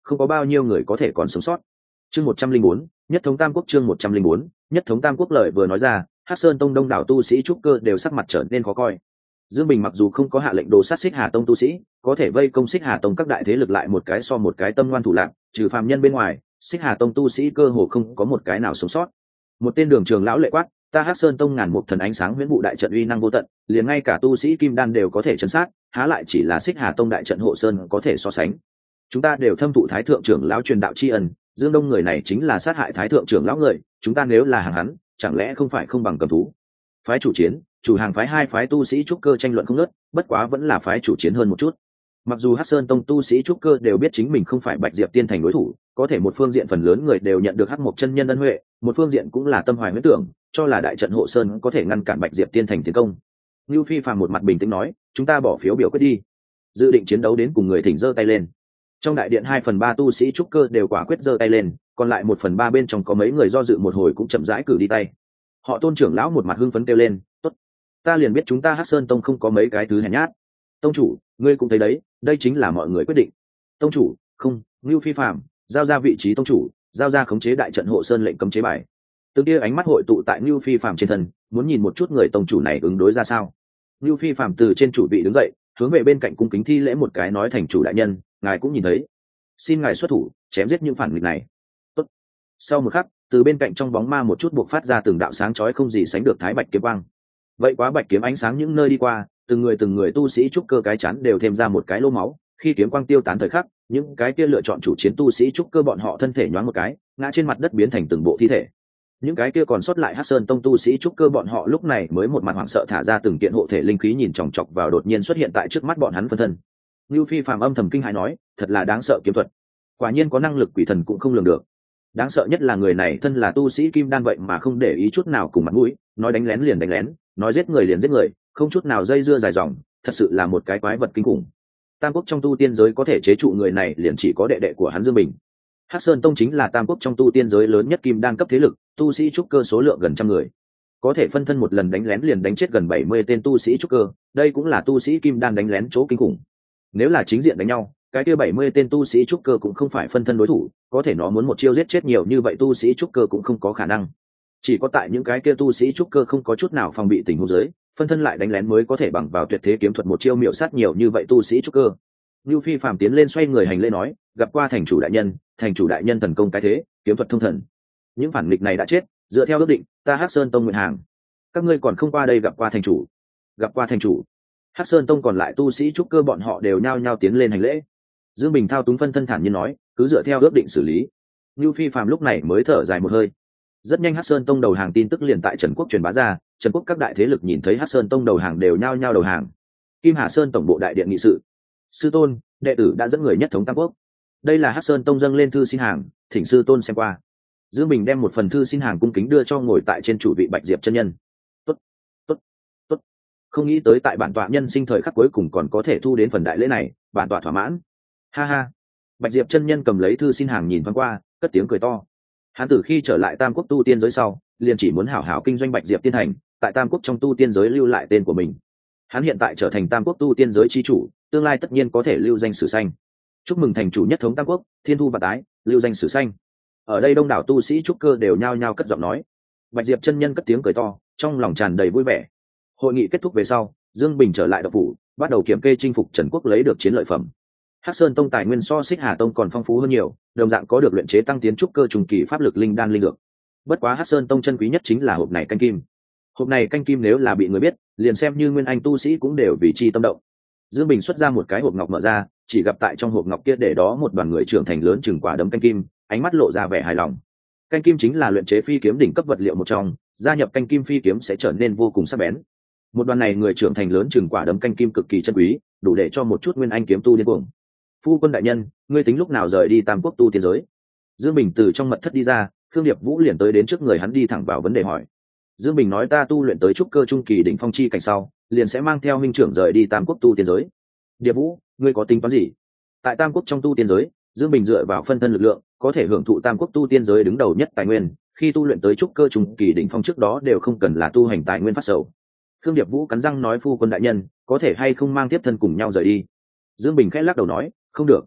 không có bao nhiêu người có thể còn sống sót. Chương một trăm linh bốn, nhất thống tam quốc. Chương một trăm linh bốn, nhất thống tam quốc. Lời vừa nói ra, Hắc Sơn Tông đông đảo tu sĩ trúc cơ đều sắc mặt trở nên khó coi. Dương Bình mặc dù không có hạ lệnh đồ sát Xích Hà Tông tu sĩ, có thể vây công Xích Hà Tông các đại thế lực lại một cái so một cái tâm ngoan thủ lạn, trừ phàm nhân bên ngoài, Xích Hà Tông tu sĩ cơ hồ không có một cái nào sống sót. Một tên đường trường lão lệ quát, ta Hắc Sơn Tông ngàn mục thần ánh sáng huyễn vụ đại trận uy năng vô tận, liền ngay cả tu sĩ kim đan đều có thể chấn sát, há lại chỉ là Xích Hà Tông đại trận hộ sơn có thể so sánh. Chúng ta đều thâm thụ thái thượng trưởng lão truyền đạo tri ân, Dương Đông người này chính là sát hại thái thượng trưởng lão người, chúng ta nếu là hàng hắn, chẳng lẽ không phải không bằng cầm thú. Phái chủ chiến, chủ hàng phái hai phái tu sĩ trúc cơ tranh luận không ngớt, bất quá vẫn là phái chủ chiến hơn một chút. Mặc dù Hắc Sơn Tông tu sĩ trúc cơ đều biết chính mình không phải Bạch Diệp Tiên thành đối thủ, có thể một phương diện phần lớn người đều nhận được Hắc Mộc chân nhân ân huệ, một phương diện cũng là tâm hoài huyễn tưởng, cho là đại trận hộ sơn có thể ngăn cản Bạch Diệp Tiên thành tiến công. Nưu Phi Phàm một mặt bình tĩnh nói, chúng ta bỏ phiếu biểu quyết đi. Dự định chiến đấu đến cùng người thỉnh giơ tay lên. Trong đại điện hai phần ba tu sĩ trúc cơ đều quả quyết giơ tay lên, còn lại một phần ba bên trong có mấy người do dự một hồi cũng chậm rãi cử đi tay. Họ Tôn trưởng lão một mặt hưng phấn kêu lên, tốt, ta liền biết chúng ta Hắc Sơn Tông không có mấy cái thứ hèn nhát. Tông chủ, ngươi cũng thấy đấy, đây chính là mọi người quyết định. Tông chủ, không, Nưu Phi Phàm, giao ra vị trí tông chủ, giao ra khống chế đại trận hộ sơn lệnh cấm chế bài. Từng kia ánh mắt hội tụ tại Nưu Phi Phàm trên thân, muốn nhìn một chút người tông chủ này ứng đối ra sao. Nưu Phi Phàm từ trên chủ vị đứng dậy, hướng về bên cạnh cung kính thi lễ một cái nói, thành chủ đại nhân, ngài cũng nhìn thấy, xin ngài xuất thủ chém giết những phản nghịch này. Tốt. Sau một khắc, từ bên cạnh trong bóng ma một chút buộc phát ra từng đạo sáng chói không gì sánh được thái bạch kiếm quang. Vậy quá bạch kiếm ánh sáng những nơi đi qua, từng người từng người tu sĩ trúc cơ cái chắn đều thêm ra một cái lô máu. Khi kiếm quang tiêu tán thời khắc, những cái kia lựa chọn chủ chiến tu sĩ trúc cơ bọn họ thân thể nhoáng một cái, ngã trên mặt đất biến thành từng bộ thi thể. Những cái kia còn sót lại Hắc Sơn Tông tu sĩ trúc cơ bọn họ lúc này mới một mặt hoảng sợ thả ra từng kiện hộ thể linh khí nhìn chòng chọc vào đột nhiên xuất hiện tại trước mắt bọn hắn phân thân. Nưu Phi Phàm âm thầm kinh hãi nói, thật là đáng sợ kiếm thuật, quả nhiên có năng lực quỷ thần cũng không lường được. Đáng sợ nhất là người này thân là tu sĩ kim đan vậy mà không để ý chút nào cùng mặt mũi, nói đánh lén liền đánh lén, nói giết người liền giết người, không chút nào dây dưa dài dòng, thật sự là một cái quái vật kinh khủng. Tam quốc trong tu tiên giới có thể chế trụ người này liền chỉ có đệ đệ của hắn Dương Bình. Hắc Sơn Tông chính là tam quốc trong tu tiên giới lớn nhất kim đan cấp thế lực, tu sĩ trúc cơ số lượng gần trăm người, có thể phân thân một lần đánh lén liền đánh chết gần bảy mươi tên tu sĩ trúc cơ, đây cũng là tu sĩ kim đan đánh lén chỗ kinh khủng. Nếu là chính diện đánh nhau, cái kia bảy mươi tên tu sĩ trúc cơ cũng không phải phân thân đối thủ, có thể nó muốn một chiêu giết chết nhiều như vậy tu sĩ trúc cơ cũng không có khả năng. Chỉ có tại những cái kia tu sĩ trúc cơ không có chút nào phòng bị tình huống dưới, phân thân lại đánh lén mới có thể bằng vào tuyệt thế kiếm thuật một chiêu miểu sát nhiều như vậy tu sĩ trúc cơ. Nưu Phi Phàm tiến lên xoay người hành lễ nói, gặp qua thành chủ đại nhân, thành chủ đại nhân thần công cái thế, kiếm thuật thông thần. Những phản nghịch này đã chết, dựa theo ước định, ta Hắc Sơn Tông nguyện hàng. Các ngươi còn không qua đây gặp qua thành chủ. Gặp qua thành chủ. Hắc Sơn Tông còn lại tu sĩ trúc cơ bọn họ đều nhao nhao tiến lên hành lễ. Dương Bình thao túng phân thân thản nhiên nói, cứ dựa theo ước định xử lý. Nưu Phi Phàm lúc này mới thở dài một hơi. Rất nhanh Hắc Sơn Tông đầu hàng tin tức liền tại Trần Quốc truyền bá ra, Trần Quốc các đại thế lực nhìn thấy Hắc Sơn Tông đầu hàng đều nhao nhao đầu hàng. Kim Hà Sơn tổng bộ đại điện nghị sự. Sư tôn, đệ tử đã dẫn người nhất thống tam quốc. Đây là Hắc Sơn Tông dâng lên thư xin hàng, thỉnh sư tôn xem qua. Dương Bình đem một phần thư xin hàng cung kính đưa cho ngồi tại trên chủ vị Bạch Diệp chân nhân. Tốt, tốt, tốt. Không nghĩ tới tại bản tọa nhân sinh thời khắc cuối cùng còn có thể thu đến phần đại lễ này, bản tọa thỏa mãn. Ha ha. Bạch Diệp chân nhân cầm lấy thư xin hàng nhìn thoáng qua, cất tiếng cười to. Hắn từ khi trở lại Tam Quốc tu tiên giới sau, liền chỉ muốn hảo hảo kinh doanh Bạch Diệp tiên thành, tại Tam Quốc trong tu tiên giới lưu lại tên của mình. Hắn hiện tại trở thành Tam Quốc tu tiên giới chi chủ, tương lai tất nhiên có thể lưu danh sử xanh. Chúc mừng thành chủ nhất thống Tam Quốc, thiên thu vạn tái, lưu danh sử xanh. Ở đây đông đảo tu sĩ trúc cơ đều nhao nhao cất giọng nói. Bạch Diệp chân nhân cất tiếng cười to, trong lòng tràn đầy vui vẻ. Hội nghị kết thúc về sau, Dương Bình trở lại độc phủ, bắt đầu kiểm kê chinh phục Trần Quốc lấy được chiến lợi phẩm. Hắc Sơn Tông tài nguyên so Xích Hà Tông còn phong phú hơn nhiều, đồng dạng có được luyện chế tăng tiến trúc cơ trùng kỳ pháp lực linh đan linh dược. Bất quá Hắc Sơn Tông chân quý nhất chính là hộp này canh kim. Hộp này canh kim nếu là bị người biết, liền xem như nguyên anh tu sĩ cũng đều vì chi tâm động. Dương Bình xuất ra một cái hộp ngọc mở ra, chỉ gặp tại trong hộp ngọc kia để đó một đoàn người trưởng thành lớn chừng quả đấm canh kim, ánh mắt lộ ra vẻ hài lòng. Canh kim chính là luyện chế phi kiếm đỉnh cấp vật liệu một trong, gia nhập canh kim phi kiếm sẽ trở nên vô cùng sắc bén. Một đoàn này người trưởng thành lớn chừng quả đấm canh kim cực kỳ chân quý, đủ để cho một chút nguyên anh kiếm tu điên cuồng. Phu quân đại nhân, ngươi tính lúc nào rời đi Tam Quốc tu tiên giới? Dương Bình từ trong mật thất đi ra, Khương Điệp Vũ liền tới đến trước người hắn đi thẳng vào vấn đề hỏi. Dương Bình nói, ta tu luyện tới trúc cơ trung kỳ đỉnh phong chi cảnh sau, liền sẽ mang theo huynh trưởng rời đi Tam Quốc tu tiên giới. Điệp Vũ, ngươi có tính toán gì? Tại Tam Quốc trong tu tiên giới, Dương Bình dựa vào phân thân lực lượng, có thể hưởng thụ Tam Quốc tu tiên giới đứng đầu nhất tài nguyên, khi tu luyện tới trúc cơ trung kỳ đỉnh phong trước đó đều không cần là tu hành tài nguyên phát sầu. Khương Điệp Vũ cắn răng nói, phu quân đại nhân, có thể hay không mang tiếp thân cùng nhau rời đi? Dương Bình khẽ lắc đầu nói, không được.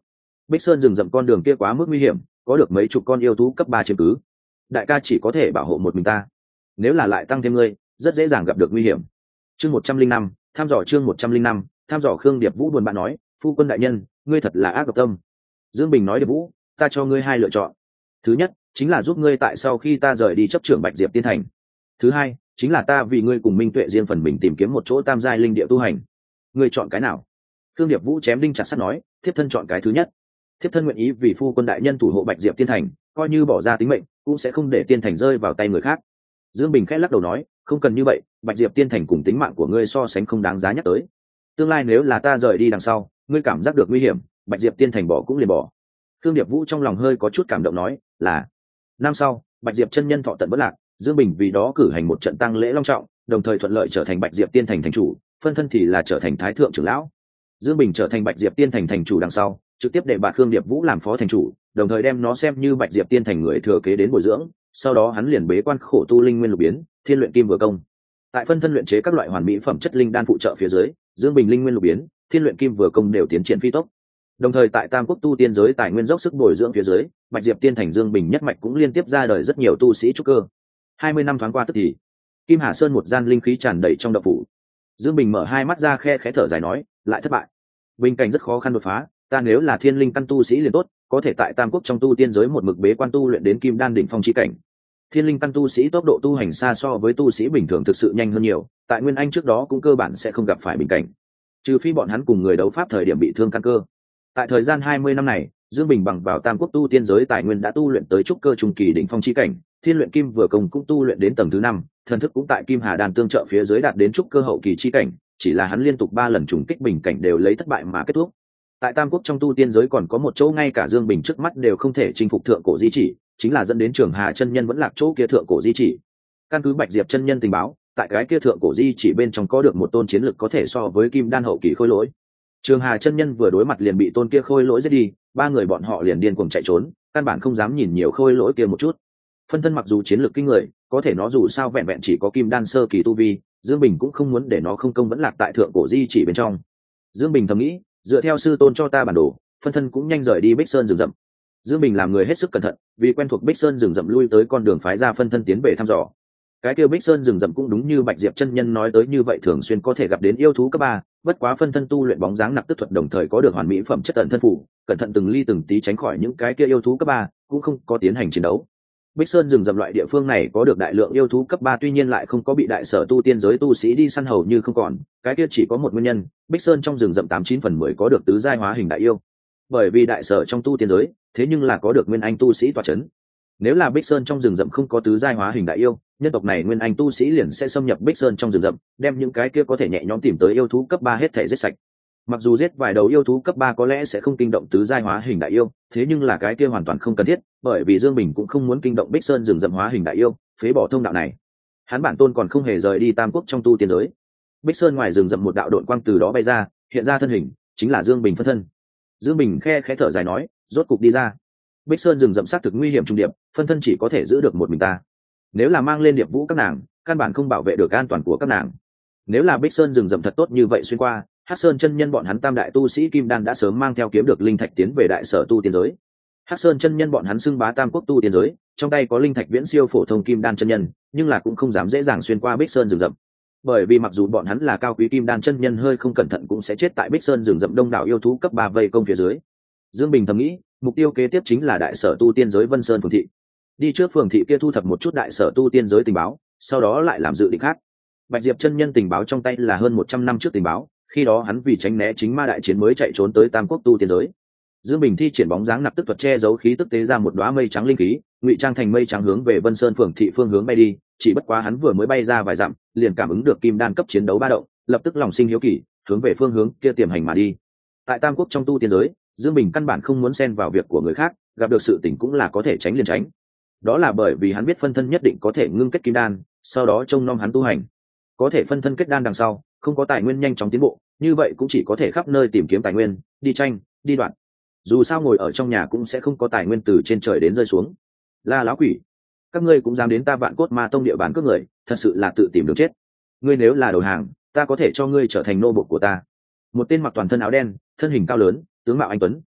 Bích Sơn rừng rậm con đường kia quá mức nguy hiểm, có được mấy chục con yêu thú cấp ba chiếm cứ, đại ca chỉ có thể bảo hộ một mình ta, nếu là lại tăng thêm ngươi rất dễ dàng gặp được nguy hiểm. Chương một trăm linh năm tham dò chương một trăm linh năm tham dò Khương Điệp Vũ buồn bã nói, phu quân đại nhân, ngươi thật là ác độc tâm. Dương Bình nói, Điệp Vũ, ta cho ngươi hai lựa chọn. Thứ nhất chính là giúp ngươi tại sau khi ta rời đi chấp trưởng Bạch Diệp Tiên Thành. Thứ hai chính là ta vì ngươi cùng Minh Tuệ riêng phần mình tìm kiếm một chỗ tam giai linh địa tu hành. Ngươi chọn cái nào? Khương Điệp Vũ chém đinh chặt sắt nói, thiếp thân chọn cái thứ nhất. Thiếp thân nguyện ý vì phu quân đại nhân thủ hộ Bạch Diệp Tiên Thành, coi như bỏ ra tính mệnh cũng sẽ không để tiên thành rơi vào tay người khác. Dương Bình khẽ lắc đầu nói, không cần như vậy, Bạch Diệp Tiên Thành cùng tính mạng của ngươi so sánh không đáng giá nhắc tới. Tương lai nếu là ta rời đi đằng sau, ngươi cảm giác được nguy hiểm, Bạch Diệp Tiên Thành bỏ cũng liền bỏ. Khương Điệp Vũ trong lòng hơi có chút cảm động nói, là năm sau Bạch Diệp chân nhân thọ tận bất lạc, Dương Bình vì đó cử hành một trận tăng lễ long trọng, đồng thời thuận lợi trở thành Bạch Diệp Tiên Thành thành chủ, phân thân thì là trở thành thái thượng trưởng lão. Dương Bình trở thành Bạch Diệp Tiên Thành thành chủ đằng sau, trực tiếp để bạt Khương Điệp Vũ làm phó thành chủ, đồng thời đem nó xem như Bạch Diệp Tiên Thành người thừa kế đến bồi dưỡng. Sau đó hắn liền bế quan khổ tu linh nguyên lục biến, thiên luyện kim vừa công. Tại phân thân luyện chế các loại hoàn mỹ phẩm chất linh đan phụ trợ phía dưới, Dương Bình linh nguyên lục biến, thiên luyện kim vừa công đều tiến triển phi tốc. Đồng thời tại Tam Quốc tu tiên giới tài nguyên dốc sức bồi dưỡng phía dưới, Bạch Diệp Tiên Thành Dương Bình nhất mạch cũng liên tiếp ra đời rất nhiều tu sĩ trúc cơ. Hai mươi năm thoáng qua tức thì, Kim Hà Sơn một gian linh khí tràn đầy trong động phủ. Dương Bình mở hai mắt ra khe khẽ thở dài nói, lại thất bại. Bình cảnh rất khó khăn đột phá, ta nếu là thiên linh căn tu sĩ liền tốt, có thể tại Tam Quốc trong tu tiên giới một mực bế quan tu luyện đến kim đan đỉnh phong chi cảnh. Thiên linh căn tu sĩ tốc độ tu hành xa so với tu sĩ bình thường thực sự nhanh hơn nhiều, tại Nguyên Anh trước đó cũng cơ bản sẽ không gặp phải bình cảnh, trừ phi bọn hắn cùng người đấu pháp thời điểm bị thương căn cơ. Tại thời gian hai mươi năm này, Dương Bình bằng vào Tam Quốc tu tiên giới tài nguyên đã tu luyện tới trúc cơ trung kỳ đỉnh phong chi cảnh, thiên luyện kim vừa công cũng tu luyện đến tầng thứ năm, thần thức cũng tại Kim Hà đan tương trợ phía dưới đạt đến trúc cơ hậu kỳ chi cảnh, chỉ là hắn liên tục ba lần trùng kích bình cảnh đều lấy thất bại mà kết thúc. Tại Tam Quốc trong tu tiên giới còn có một chỗ ngay cả Dương Bình trước mắt đều không thể chinh phục thượng cổ di chỉ, chính là dẫn đến Trường Hà chân nhân vẫn lạc chỗ kia thượng cổ di chỉ. Căn cứ Bạch Diệp chân nhân tình báo, tại cái kia thượng cổ di chỉ bên trong có được một tôn chiến lực có thể so với kim đan hậu kỳ khôi lỗi. Trường Hà chân nhân vừa đối mặt liền bị tôn kia khôi lỗi giết đi, ba người bọn họ liền điên cuồng chạy trốn, căn bản không dám nhìn nhiều khôi lỗi kia một chút. Phân thân mặc dù chiến lược kinh người, có thể nó dù sao vẹn vẹn chỉ có kim đan sơ kỳ tu vi, Dương Bình cũng không muốn để nó không công vẫn lạc tại thượng cổ di chỉ bên trong. Dương Bình thầm nghĩ, dựa theo sư tôn cho ta bản đồ, phân thân cũng nhanh rời đi Bích Sơn rừng rậm. Dương Bình làm người hết sức cẩn thận, vì quen thuộc Bích Sơn rừng rậm lui tới con đường phái ra phân thân tiến về thăm dò. Cái kia Bích Sơn rừng rậm cũng đúng như Bạch Diệp chân nhân nói tới như vậy, thường xuyên có thể gặp đến yêu thú cấp ba, bất quá phân thân tu luyện bóng dáng nặc tức thuật đồng thời có được hoàn mỹ phẩm chất ẩn thân phủ, cẩn thận từng ly từng tí tránh khỏi những cái kia yêu thú cấp ba, cũng không có tiến hành chiến đấu. Bích Sơn rừng rậm loại địa phương này có được đại lượng yêu thú cấp ba, tuy nhiên lại không có bị đại sở tu tiên giới tu sĩ đi săn hầu như không còn, cái kia chỉ có một nguyên nhân, Bích Sơn trong rừng rậm tám chín phần mười có được tứ giai hóa hình đại yêu. Bởi vì đại sở trong tu tiên giới, thế nhưng là có được nguyên anh tu sĩ tọa chấn. Nếu là Bích Sơn trong rừng rậm không có tứ giai hóa hình đại yêu, nhân tộc này nguyên anh tu sĩ liền sẽ xâm nhập Bích Sơn trong rừng rậm, đem những cái kia có thể nhẹ nhõm tìm tới yêu thú cấp ba hết thể giết sạch. Mặc dù giết vài đầu yêu thú cấp ba có lẽ sẽ không kinh động tứ giai hóa hình đại yêu, thế nhưng là cái kia hoàn toàn không cần thiết, bởi vì Dương Bình cũng không muốn kinh động Bích Sơn rừng rậm hóa hình đại yêu, phế bỏ thông đạo này. Hắn bản tôn còn không hề rời đi Tam Quốc trong tu tiên giới. Bích Sơn ngoài rừng rậm một đạo độn quang từ đó bay ra, hiện ra thân hình, chính là Dương Bình phân thân. Dương Bình khe khẽ thở dài nói, rốt cục đi ra. Bích Sơn rừng rậm xác thực nguy hiểm trung điệp, phân thân chỉ có thể giữ được một mình ta. Nếu là mang lên Điệp Vũ các nàng, căn bản không bảo vệ được an toàn của các nàng. Nếu là Bích Sơn rừng rậm thật tốt như vậy xuyên qua, Hắc Sơn chân nhân bọn hắn tam đại tu sĩ kim đan đã sớm mang theo kiếm được linh thạch tiến về đại sở tu tiên giới. Hắc Sơn chân nhân bọn hắn xưng bá Tam Quốc tu tiên giới, trong tay có linh thạch viễn siêu phổ thông kim đan chân nhân, nhưng là cũng không dám dễ dàng xuyên qua Bích Sơn rừng rậm. Bởi vì mặc dù bọn hắn là cao quý kim đan chân nhân, hơi không cẩn thận cũng sẽ chết tại Bích Sơn rừng rậm đông đảo yêu thú cấp ba vây công phía dưới. Dương Bình thầm nghĩ, mục tiêu kế tiếp chính là đại sở tu tiên giới Vân Sơn phường thị. Đi trước phường thị kia thu thập một chút đại sở tu tiên giới tình báo, sau đó lại làm dự định khác. Bạch Diệp chân nhân tình báo trong tay là hơn một trăm năm trước tình báo, khi đó hắn vì tránh né chính ma đại chiến mới chạy trốn tới Tam Quốc tu tiên giới. Dương Bình thi triển bóng dáng nặc tức thuật che giấu khí tức tế ra một đóa mây trắng linh khí, ngụy trang thành mây trắng hướng về Vân Sơn phường thị phương hướng bay đi, chỉ bất quá hắn vừa mới bay ra vài dặm, liền cảm ứng được kim đan cấp chiến đấu ba động, lập tức lòng sinh hiếu kỳ, hướng về phương hướng kia tiềm hành mà đi. Tại Tam Quốc trong tu tiên giới, Dương Bình căn bản không muốn xen vào việc của người khác, gặp được sự tình cũng là có thể tránh liền tránh. Đó là bởi vì hắn biết phân thân nhất định có thể ngưng kết kim đan, sau đó trông nom hắn tu hành. Có thể phân thân kết đan đằng sau, không có tài nguyên nhanh chóng tiến bộ, như vậy cũng chỉ có thể khắp nơi tìm kiếm tài nguyên, đi tranh, đi đoạn. Dù sao ngồi ở trong nhà cũng sẽ không có tài nguyên từ trên trời đến rơi xuống. La Láo Quỷ, các ngươi cũng dám đến ta Vạn Cốt Ma Tông địa bàn cướp người, thật sự là tự tìm đường chết. Ngươi nếu là đầu hàng, ta có thể cho ngươi trở thành nô bộc của ta. Một tên mặc toàn thân áo đen, thân hình cao lớn, tướng mạo anh tuấn,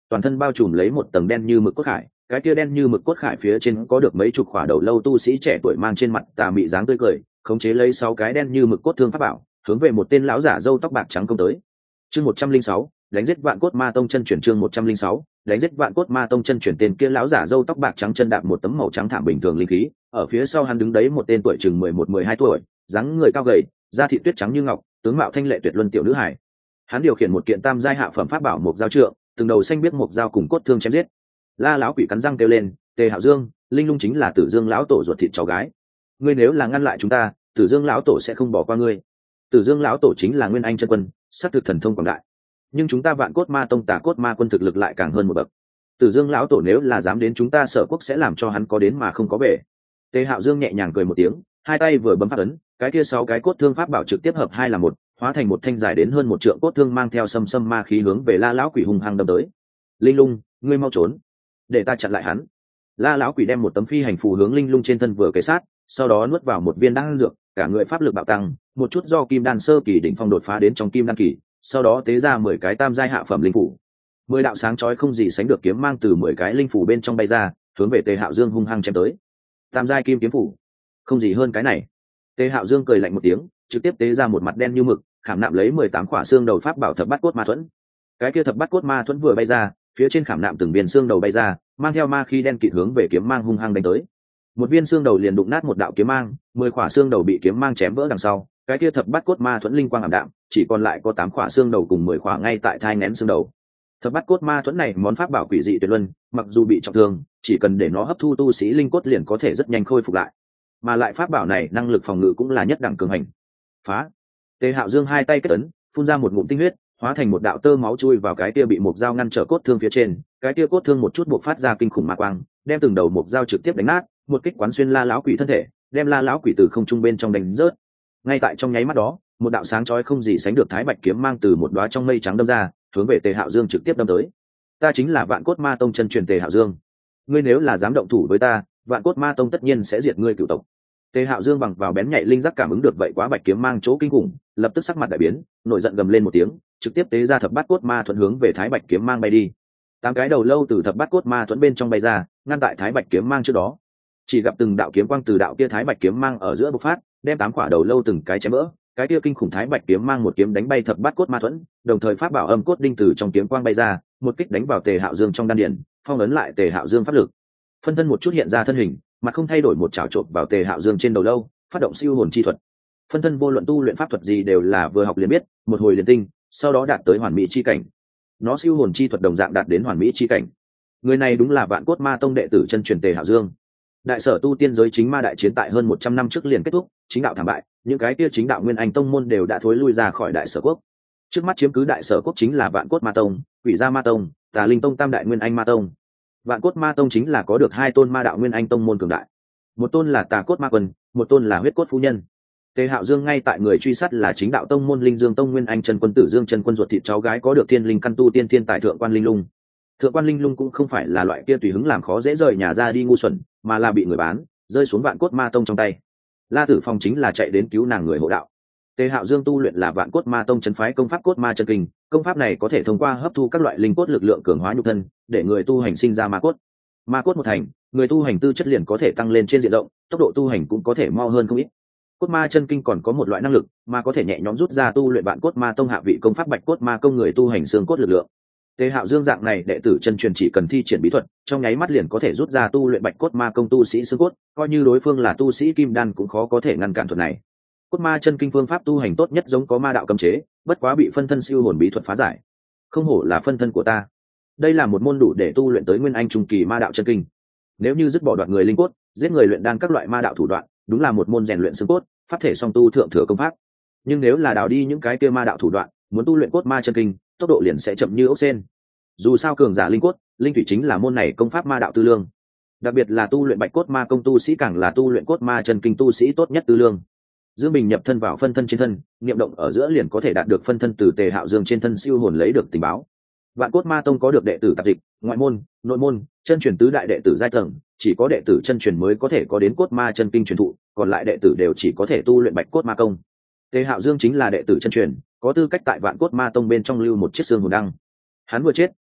toàn thân bao trùm lấy một tầng đen như mực cốt khải, cái kia đen như mực cốt khải phía trên có được mấy chục khỏa đầu lâu tu sĩ trẻ tuổi mang trên mặt tà mị dáng tươi cười, khống chế lấy sáu cái đen như mực cốt thương pháp bảo, hướng về một tên lão giả râu tóc bạc trắng công tới. Chương một trăm linh sáu, đánh giết Vạn Cốt Ma Tông chân chuyển. Chương một trăm linh sáu, đánh giết Vạn Cốt Ma Tông chân chuyển. Tên kia lão giả râu tóc bạc trắng chân đạp một tấm màu trắng thảm bình thường linh khí, ở phía sau hắn đứng đấy một tên tuổi chừng mười một mười hai tuổi, dáng người cao gầy, da thịt tuyết trắng như ngọc, tướng mạo thanh lệ tuyệt luân tiểu nữ hài. Hắn điều khiển một kiện tam giai hạ phẩm pháp bảo một dao trượng, từng đầu xanh biết một dao cùng cốt thương chém giết. La lão quỷ cắn răng kêu lên, Tề Hạo Dương, Linh Lung chính là Tử Dương lão tổ ruột thịt cháu gái. Ngươi nếu là ngăn lại chúng ta, Tử Dương lão tổ sẽ không bỏ qua ngươi. Tử Dương lão tổ chính là Nguyên Anh chân quân, sát thực thần thông quảng đại. Nhưng chúng ta Vạn Cốt Ma Tông Tà Cốt Ma quân thực lực lại càng hơn một bậc. Tử Dương lão tổ nếu là dám đến chúng ta Sở Quốc sẽ làm cho hắn có đến mà không có về. Tề Hạo Dương nhẹ nhàng cười một tiếng, hai tay vừa bấm phát ấn, cái kia sáu cái cốt thương pháp bảo trực tiếp hợp hai là một, hóa thành một thanh dài đến hơn một trượng cốt thương mang theo xâm xâm ma khí hướng về La lão quỷ hung hăng đâm tới. Linh Lung, ngươi mau trốn, để ta chặn lại hắn. La lão quỷ đem một tấm phi hành phù hướng Linh Lung trên thân vừa kề sát, sau đó nuốt vào một viên đan dược, cả người pháp lực bạo tăng, một chút do kim đan sơ kỳ đỉnh phong đột phá đến trong kim đan kỳ, sau đó tế ra mười cái tam giai hạ phẩm linh phủ. Mười đạo sáng chói không gì sánh được kiếm mang từ mười cái linh phủ bên trong bay ra, hướng về Tề Hạo Dương hung hăng chém tới. Tam giai kim kiếm phủ, không gì hơn cái này. Tề Hạo Dương cười lạnh một tiếng, trực tiếp tế ra một mặt đen như mực, khảm nạm lấy mười tám quả xương đầu pháp bảo thập bát cốt ma thuẫn. Cái kia thập bát cốt ma thuẫn vừa bay ra, phía trên khảm nạm từng viên xương đầu bay ra, mang theo ma khí đen kịt hướng về kiếm mang hung hăng đánh tới. Một viên xương đầu liền đụng nát một đạo kiếm mang, mười quả xương đầu bị kiếm mang chém vỡ đằng sau, cái kia thập bát cốt ma thuẫn linh quang ảm đạm, chỉ còn lại có tám quả xương đầu cùng mười quả ngay tại thai nghén xương đầu. Thập bát cốt ma thuẫn này món pháp bảo quỷ dị tuyệt luân, mặc dù bị trọng thương, chỉ cần để nó hấp thu tu sĩ linh cốt liền có thể rất nhanh khôi phục lại. Mà lại pháp bảo này năng lực phòng ngự cũng là nhất đẳng cường hành. Phá! Tề Hạo Dương hai tay kết ấn, phun ra một ngụm tinh huyết, hóa thành một đạo tơ máu chui vào cái kia bị một dao ngăn trở cốt thương phía trên, cái kia cốt thương một chút buộc phát ra kinh khủng ma quang, đem từng đầu một dao trực tiếp đánh nát, một kích quán xuyên La lão quỷ thân thể, đem La lão quỷ từ không trung bên trong đánh rớt. Ngay tại trong nháy mắt đó, một đạo sáng chói không gì sánh được thái bạch kiếm mang từ một đóa trong mây trắng đâm ra, hướng về Tề Hạo Dương trực tiếp đâm tới. Ta chính là Vạn Cốt Ma Tông chân truyền Tề Hạo Dương, ngươi nếu là dám động thủ với ta, Vạn Cốt Ma Tông tất nhiên sẽ diệt ngươi cửu tộc. Tề Hạo Dương bằng vào bén nhạy linh giác cảm ứng được vậy quá bạch kiếm mang chỗ kinh khủng, lập tức sắc mặt đại biến, nổi giận gầm lên một tiếng, trực tiếp tế ra thập bát cốt ma thuẫn hướng về thái bạch kiếm mang bay đi. Tám cái đầu lâu từ thập bát cốt ma thuẫn bên trong bay ra, ngăn tại thái bạch kiếm mang trước đó. Chỉ gặp từng đạo kiếm quang từ đạo kia thái bạch kiếm mang ở giữa bộc phát, đem tám quả đầu lâu từng cái chém vỡ. Cái kia kinh khủng thái bạch kiếm mang một kiếm đánh bay thập bát cốt ma thuẫn, đồng thời pháp bảo âm cốt đinh từ trong kiếm quang bay ra, một kích đánh vào Tề Hạo Dương trong đan điền, phong ấn lại Tề Hạo Dương pháp lực. Phân thân một chút hiện ra thân hình, mặt không thay đổi một chảo trộn vào Tề Hạo Dương trên đầu lâu, phát động siêu hồn chi thuật. Phân thân vô luận tu luyện pháp thuật gì đều là vừa học liền biết, một hồi liền tinh, sau đó đạt tới hoàn mỹ chi cảnh. Nó siêu hồn chi thuật đồng dạng đạt đến hoàn mỹ chi cảnh. Người này đúng là Vạn Cốt Ma Tông đệ tử chân truyền Tề Hạo Dương. Đại sở tu tiên giới chính ma đại chiến tại hơn một trăm năm trước liền kết thúc, chính đạo thảm bại, những cái kia chính đạo nguyên anh tông môn đều đã thối lui ra khỏi đại sở quốc. Trước mắt chiếm cứ đại sở quốc chính là Vạn Cốt Ma Tông, Quỷ Gia Ma Tông, Tà Linh Tông tam đại nguyên anh ma tông. Vạn Cốt Ma Tông chính là có được hai tôn ma đạo nguyên anh tông môn cường đại. Một tôn là Tà Cốt Ma Quân, một tôn là Huyết Cốt Phu Nhân. Tề Hạo Dương ngay tại người truy sát là chính đạo tông môn Linh Dương Tông Nguyên Anh chân quân Tử Dương chân quân ruột thịt cháu gái có được thiên linh căn tu tiên thiên tài thượng quan Linh Lung. Thượng quan Linh Lung cũng không phải là loại kia tùy hứng làm khó dễ rời nhà ra đi ngu xuẩn, mà là bị người bán, rơi xuống Vạn Cốt Ma Tông trong tay. La Tử Phong chính là chạy đến cứu nàng người hộ đạo. Tề Hạo Dương tu luyện là Vạn Cốt Ma Tông trấn phái công pháp Cốt Ma chân kinh, công pháp này có thể thông qua hấp thu các loại linh cốt lực lượng cường hóa nhục thân, để người tu hành sinh ra ma cốt. Ma cốt một thành, người tu hành tư chất liền có thể tăng lên trên diện rộng, tốc độ tu hành cũng có thể mau hơn không ít. Cốt Ma chân kinh còn có một loại năng lực mà có thể nhẹ nhõm rút ra tu luyện Vạn Cốt Ma Tông hạ vị công pháp Bạch Cốt Ma công người tu hành xương cốt lực lượng. Tề Hạo Dương dạng này đệ tử chân truyền chỉ cần thi triển bí thuật, trong nháy mắt liền có thể rút ra tu luyện Bạch Cốt Ma công tu sĩ xương cốt, coi như đối phương là tu sĩ kim đan cũng khó có thể ngăn cản thuật này. Cốt Ma chân kinh phương pháp tu hành tốt nhất giống có ma đạo cấm chế, bất quá bị phân thân siêu hồn bí thuật phá giải. Không hổ là phân thân của ta. Đây là một môn đủ để tu luyện tới nguyên anh trung kỳ ma đạo chân kinh. Nếu như dứt bỏ đoạn người linh cốt, giết người luyện đan các loại ma đạo thủ đoạn, đúng là một môn rèn luyện xương cốt, pháp thể song tu thượng thừa công pháp. Nhưng nếu là đào đi những cái kia ma đạo thủ đoạn, muốn tu luyện Cốt Ma chân kinh, tốc độ liền sẽ chậm như ốc sên. Dù sao cường giả linh cốt, linh thủy chính là môn này công pháp ma đạo tư lương. Đặc biệt là tu luyện Bạch Cốt Ma công tu sĩ càng là tu luyện Cốt Ma chân kinh tu sĩ tốt nhất tư lương. Dương Bình nhập thân vào phân thân trên thân, niệm động ở giữa liền có thể đạt được phân thân từ Tề Hạo Dương trên thân siêu hồn lấy được tình báo. Vạn Cốt Ma Tông có được đệ tử tạp dịch, ngoại môn, nội môn, chân truyền tứ đại đệ tử giai tầng, chỉ có đệ tử chân truyền mới có thể có đến Cốt Ma chân kinh truyền thụ, còn lại đệ tử đều chỉ có thể tu luyện Bạch Cốt Ma công. Tề Hạo Dương chính là đệ tử chân truyền, có tư cách tại Vạn Cốt Ma Tông bên trong lưu một chiếc xương hồn đăng. Hắn vừa chết,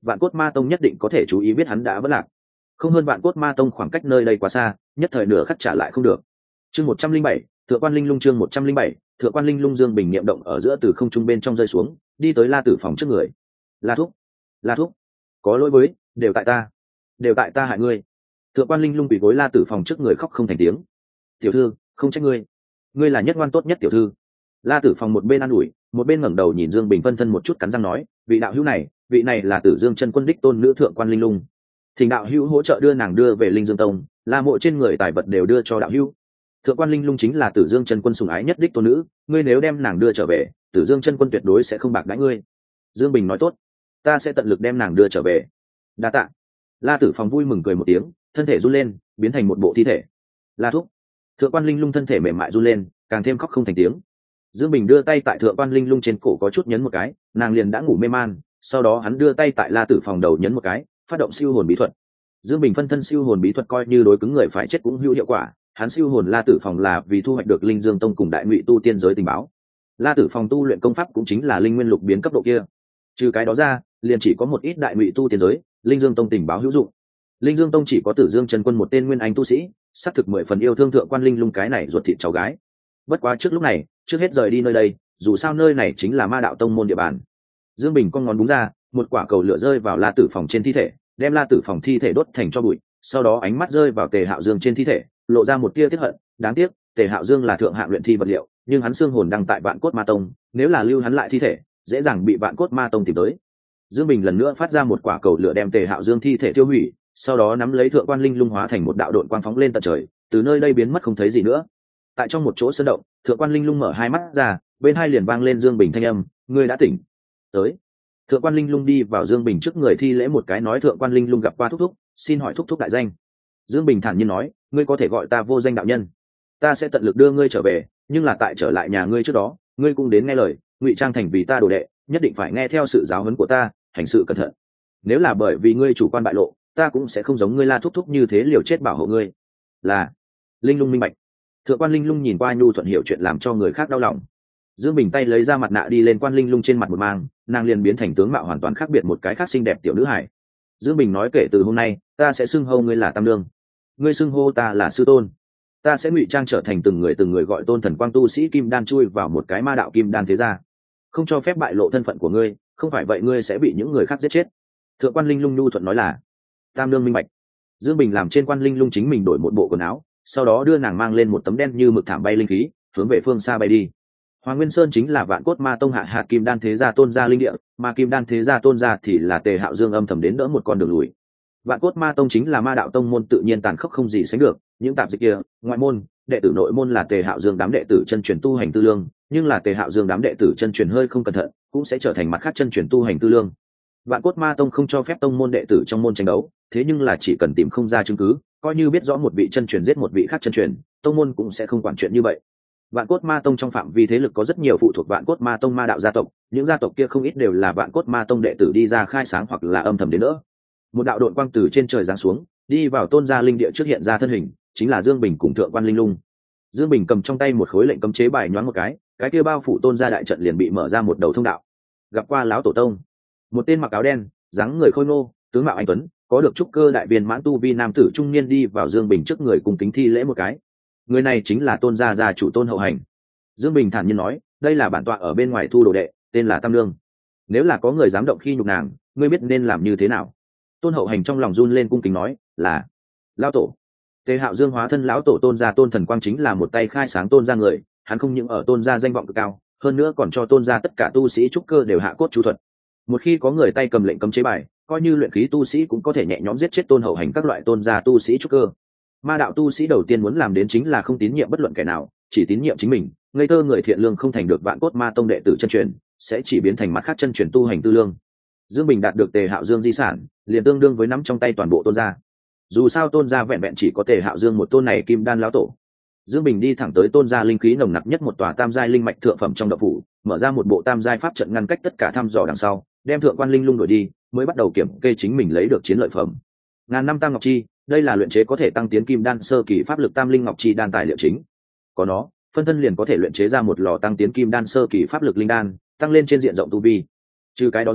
vạn cốt ma tông nhất định có thể chú ý biết hắn đã vất lạc. Không hơn vạn cốt ma tông khoảng cách nơi đây quá xa, nhất thời nửa khắc trả lại không được. Chương một trăm linh bảy, thượng quan linh lung. Chương một trăm linh bảy, thượng quan linh lung. Dương Bình niệm động ở giữa từ không trung bên trong rơi xuống, đi tới La Tử phòng trước người. La thúc, La thúc, có lỗi với, đều tại ta, đều tại ta hại ngươi. Thượng quan linh lung bị gối La Tử phòng trước người khóc không thành tiếng. Tiểu thư, không trách ngươi, ngươi là nhất ngoan tốt nhất tiểu thư. La Tử phòng một bên an ủi, một bên ngẩng đầu nhìn Dương Bình phân thân một chút, cắn răng nói, vị đạo hữu này, vị này là Tử Dương chân quân đích tôn nữ thượng quan linh lung. Thỉnh đạo hữu hỗ trợ đưa nàng đưa về Linh Dương Tông, La mộ trên người tài vật đều đưa cho đạo hữu. Thượng quan linh lung chính là Tử Dương chân quân sủng ái nhất đích tôn nữ, ngươi nếu đem nàng đưa trở về, Tử Dương chân quân tuyệt đối sẽ không bạc đãi ngươi. Dương Bình nói tốt, ta sẽ tận lực đem nàng đưa trở về. Đa tạ. La Tử phòng vui mừng cười một tiếng, thân thể run lên, biến thành một bộ thi thể. La thúc. Thượng quan linh lung thân thể mềm mại run lên, càng thêm khóc không thành tiếng. Dương Bình đưa tay tại thượng quan linh lung trên cổ có chút nhấn một cái, nàng liền đã ngủ mê man. Sau đó hắn đưa tay tại La Tử phòng đầu nhấn một cái, phát động siêu hồn bí thuật. Dương Bình phân thân siêu hồn bí thuật coi như đối cứng người phải chết cũng hữu hiệu quả. Hắn siêu hồn La Tử phòng là vì thu hoạch được Linh Dương Tông cùng Đại Ngụy tu tiên giới tình báo. La Tử phòng tu luyện công pháp cũng chính là linh nguyên lục biến cấp độ kia. Trừ cái đó ra, liền chỉ có một ít Đại Ngụy tu tiên giới, Linh Dương Tông tình báo hữu dụng. Linh Dương Tông chỉ có Tử Dương chân quân một tên nguyên anh tu sĩ, xác thực mười phần yêu thương thượng quan linh lung cái này ruột thịt cháu gái. Bất quá trước lúc này, trước hết rời đi nơi đây, dù sao nơi này chính là Ma đạo tông môn địa bàn. Dương Bình con ngón búng ra, một quả cầu lửa rơi vào La Tử phòng trên thi thể, đem La Tử phòng thi thể đốt thành tro bụi. Sau đó ánh mắt rơi vào Tề Hạo Dương trên thi thể, lộ ra một tia tiếc hận. Đáng tiếc, Tề Hạo Dương là thượng hạng luyện thi vật liệu, nhưng hắn xương hồn đang tại Vạn Cốt Ma Tông, nếu là lưu hắn lại thi thể, dễ dàng bị Vạn Cốt Ma Tông tìm tới. Dương Bình lần nữa phát ra một quả cầu lửa đem Tề Hạo Dương thi thể tiêu hủy, sau đó nắm lấy thượng quan linh lung hóa thành một đạo đội quang phóng lên tận trời, từ nơi đây biến mất không thấy gì nữa. Tại trong một chỗ sơn động, thượng quan linh lung mở hai mắt ra, bên hai liền vang lên Dương Bình thanh âm, ngươi đã tỉnh. Tới. Thượng quan linh lung đi vào Dương Bình trước người thi lễ một cái, nói thượng quan linh lung gặp qua thúc thúc, xin hỏi thúc thúc đại danh. Dương Bình thản nhiên nói, ngươi có thể gọi ta vô danh đạo nhân, ta sẽ tận lực đưa ngươi trở về, nhưng là tại trở lại nhà ngươi trước đó, ngươi cũng đến nghe lời, ngụy trang thành vì ta đồ đệ, nhất định phải nghe theo sự giáo huấn của ta, hành sự cẩn thận. Nếu là bởi vì ngươi chủ quan bại lộ, ta cũng sẽ không giống ngươi La thúc thúc như thế liều chết bảo hộ ngươi. Là. Linh lung minh bạch. Thượng quan linh lung nhìn qua nhu thuận hiểu chuyện làm cho người khác đau lòng. Dương Bình tay lấy ra mặt nạ đi lên quan linh lung trên mặt một mang, nàng liền biến thành tướng mạo hoàn toàn khác biệt một cái khác xinh đẹp tiểu nữ hải. Dương Bình nói, kể từ hôm nay ta sẽ xưng hô ngươi là Tam Nương, ngươi xưng hô ta là sư tôn, ta sẽ ngụy trang trở thành từng người từng người gọi tôn thần quang tu sĩ kim đan chui vào một cái ma đạo kim đan thế gia, không cho phép bại lộ thân phận của ngươi, không phải vậy ngươi sẽ bị những người khác giết chết. Thượng quan linh lung nhu thuận nói là. Tam Nương minh bạch. Dương Bình làm trên quan linh lung chính mình đổi một bộ quần áo, sau đó đưa nàng mang lên một tấm đen như mực thảm bay linh khí, hướng về phương xa bay đi. Hoàng Nguyên Sơn chính là Vạn Cốt Ma Tông hạ hạt kim đan thế gia tôn gia linh địa, mà kim đan thế gia tôn gia thì là Tề Hạo Dương âm thầm đến đỡ một con đường lùi. Vạn Cốt Ma Tông chính là ma đạo tông môn tự nhiên tàn khốc không gì sánh được, những tạp dịch kia, ngoại môn, đệ tử nội môn là Tề Hạo Dương đám đệ tử chân truyền tu hành tư lương, nhưng là Tề Hạo Dương đám đệ tử chân truyền hơi không cẩn thận, cũng sẽ trở thành mặt khác chân truyền tu hành tư lương. Vạn Cốt Ma Tông không cho phép tông môn đệ tử trong môn tranh đấu, thế nhưng là chỉ cần tìm không ra chứng cứ, coi như biết rõ một vị chân truyền giết một vị khác chân truyền, tông môn cũng sẽ không quản chuyện như vậy. Vạn Cốt Ma Tông trong phạm vi thế lực có rất nhiều phụ thuộc Vạn Cốt Ma Tông ma đạo gia tộc, những gia tộc kia không ít đều là Vạn Cốt Ma Tông đệ tử đi ra khai sáng hoặc là âm thầm đến nữa. Một đạo đội quang từ trên trời giáng xuống, đi vào tôn gia linh địa trước hiện ra thân hình, chính là Dương Bình cùng thượng quan linh lung. Dương Bình cầm trong tay một khối lệnh cấm chế bài nhoáng một cái, cái kia bao phủ tôn gia đại trận liền bị mở ra một đầu thông đạo. Gặp qua lão tổ tông. Một tên mặc áo đen, dáng người khôi ngô, tướng mạo anh tuấn, có được trúc cơ đại viên mãn tu vi nam tử trung niên đi vào Dương Bình trước người cùng kính thi lễ một cái. Người này chính là tôn gia gia chủ Tôn Hậu Hành. Dương Bình thản nhiên nói, đây là bản tọa ở bên ngoài thu đồ đệ, tên là Tam Nương. Nếu là có người dám động khi nhục nàng, ngươi biết nên làm như thế nào? Tôn Hậu Hành trong lòng run lên cung kính nói, là lão tổ. Tề Hạo Dương hóa thân lão tổ Tôn gia Tôn Thần Quang chính là một tay khai sáng tôn gia người, hắn không những ở tôn gia danh vọng cực cao, hơn nữa còn cho tôn gia tất cả tu sĩ trúc cơ đều hạ cốt chú thuật. Một khi có người tay cầm lệnh cấm chế bài, coi như luyện khí tu sĩ cũng có thể nhẹ nhõm giết chết Tôn Hậu Hành các loại tôn gia tu sĩ trúc cơ. Ma đạo tu sĩ đầu tiên muốn làm đến chính là không tín nhiệm bất luận kẻ nào, chỉ tín nhiệm chính mình. Ngây thơ người thiện lương không thành được Vạn Cốt Ma Tông đệ tử chân truyền, sẽ chỉ biến thành mặt khác chân truyền tu hành tư lương. Dương Bình đạt được Tề Hạo Dương di sản, liền tương đương với nắm trong tay toàn bộ tôn gia. Dù sao tôn gia vẹn vẹn chỉ có Tề Hạo Dương một tôn này kim đan lão tổ. Dương Bình đi thẳng tới tôn gia linh khí nồng nặc nhất một tòa tam giai linh mạch thượng phẩm trong động phủ, mở ra một bộ tam giai pháp trận ngăn cách tất cả thăm dò đằng sau, đem thượng quan linh lung đuổi đi, mới bắt đầu kiểm kê chính mình lấy được chiến lợi phẩm. Ngàn năm tam ngọc chi, đây là luyện chế có thể tăng tiến kim đan sơ kỳ pháp lực tam linh ngọc chi đan tài liệu chính. Có nó, phân thân liền có thể luyện chế ra một lò tăng tiến kim đan sơ kỳ pháp lực linh đan, tăng lên trên diện rộng tu vi. Trừ cái đó ra,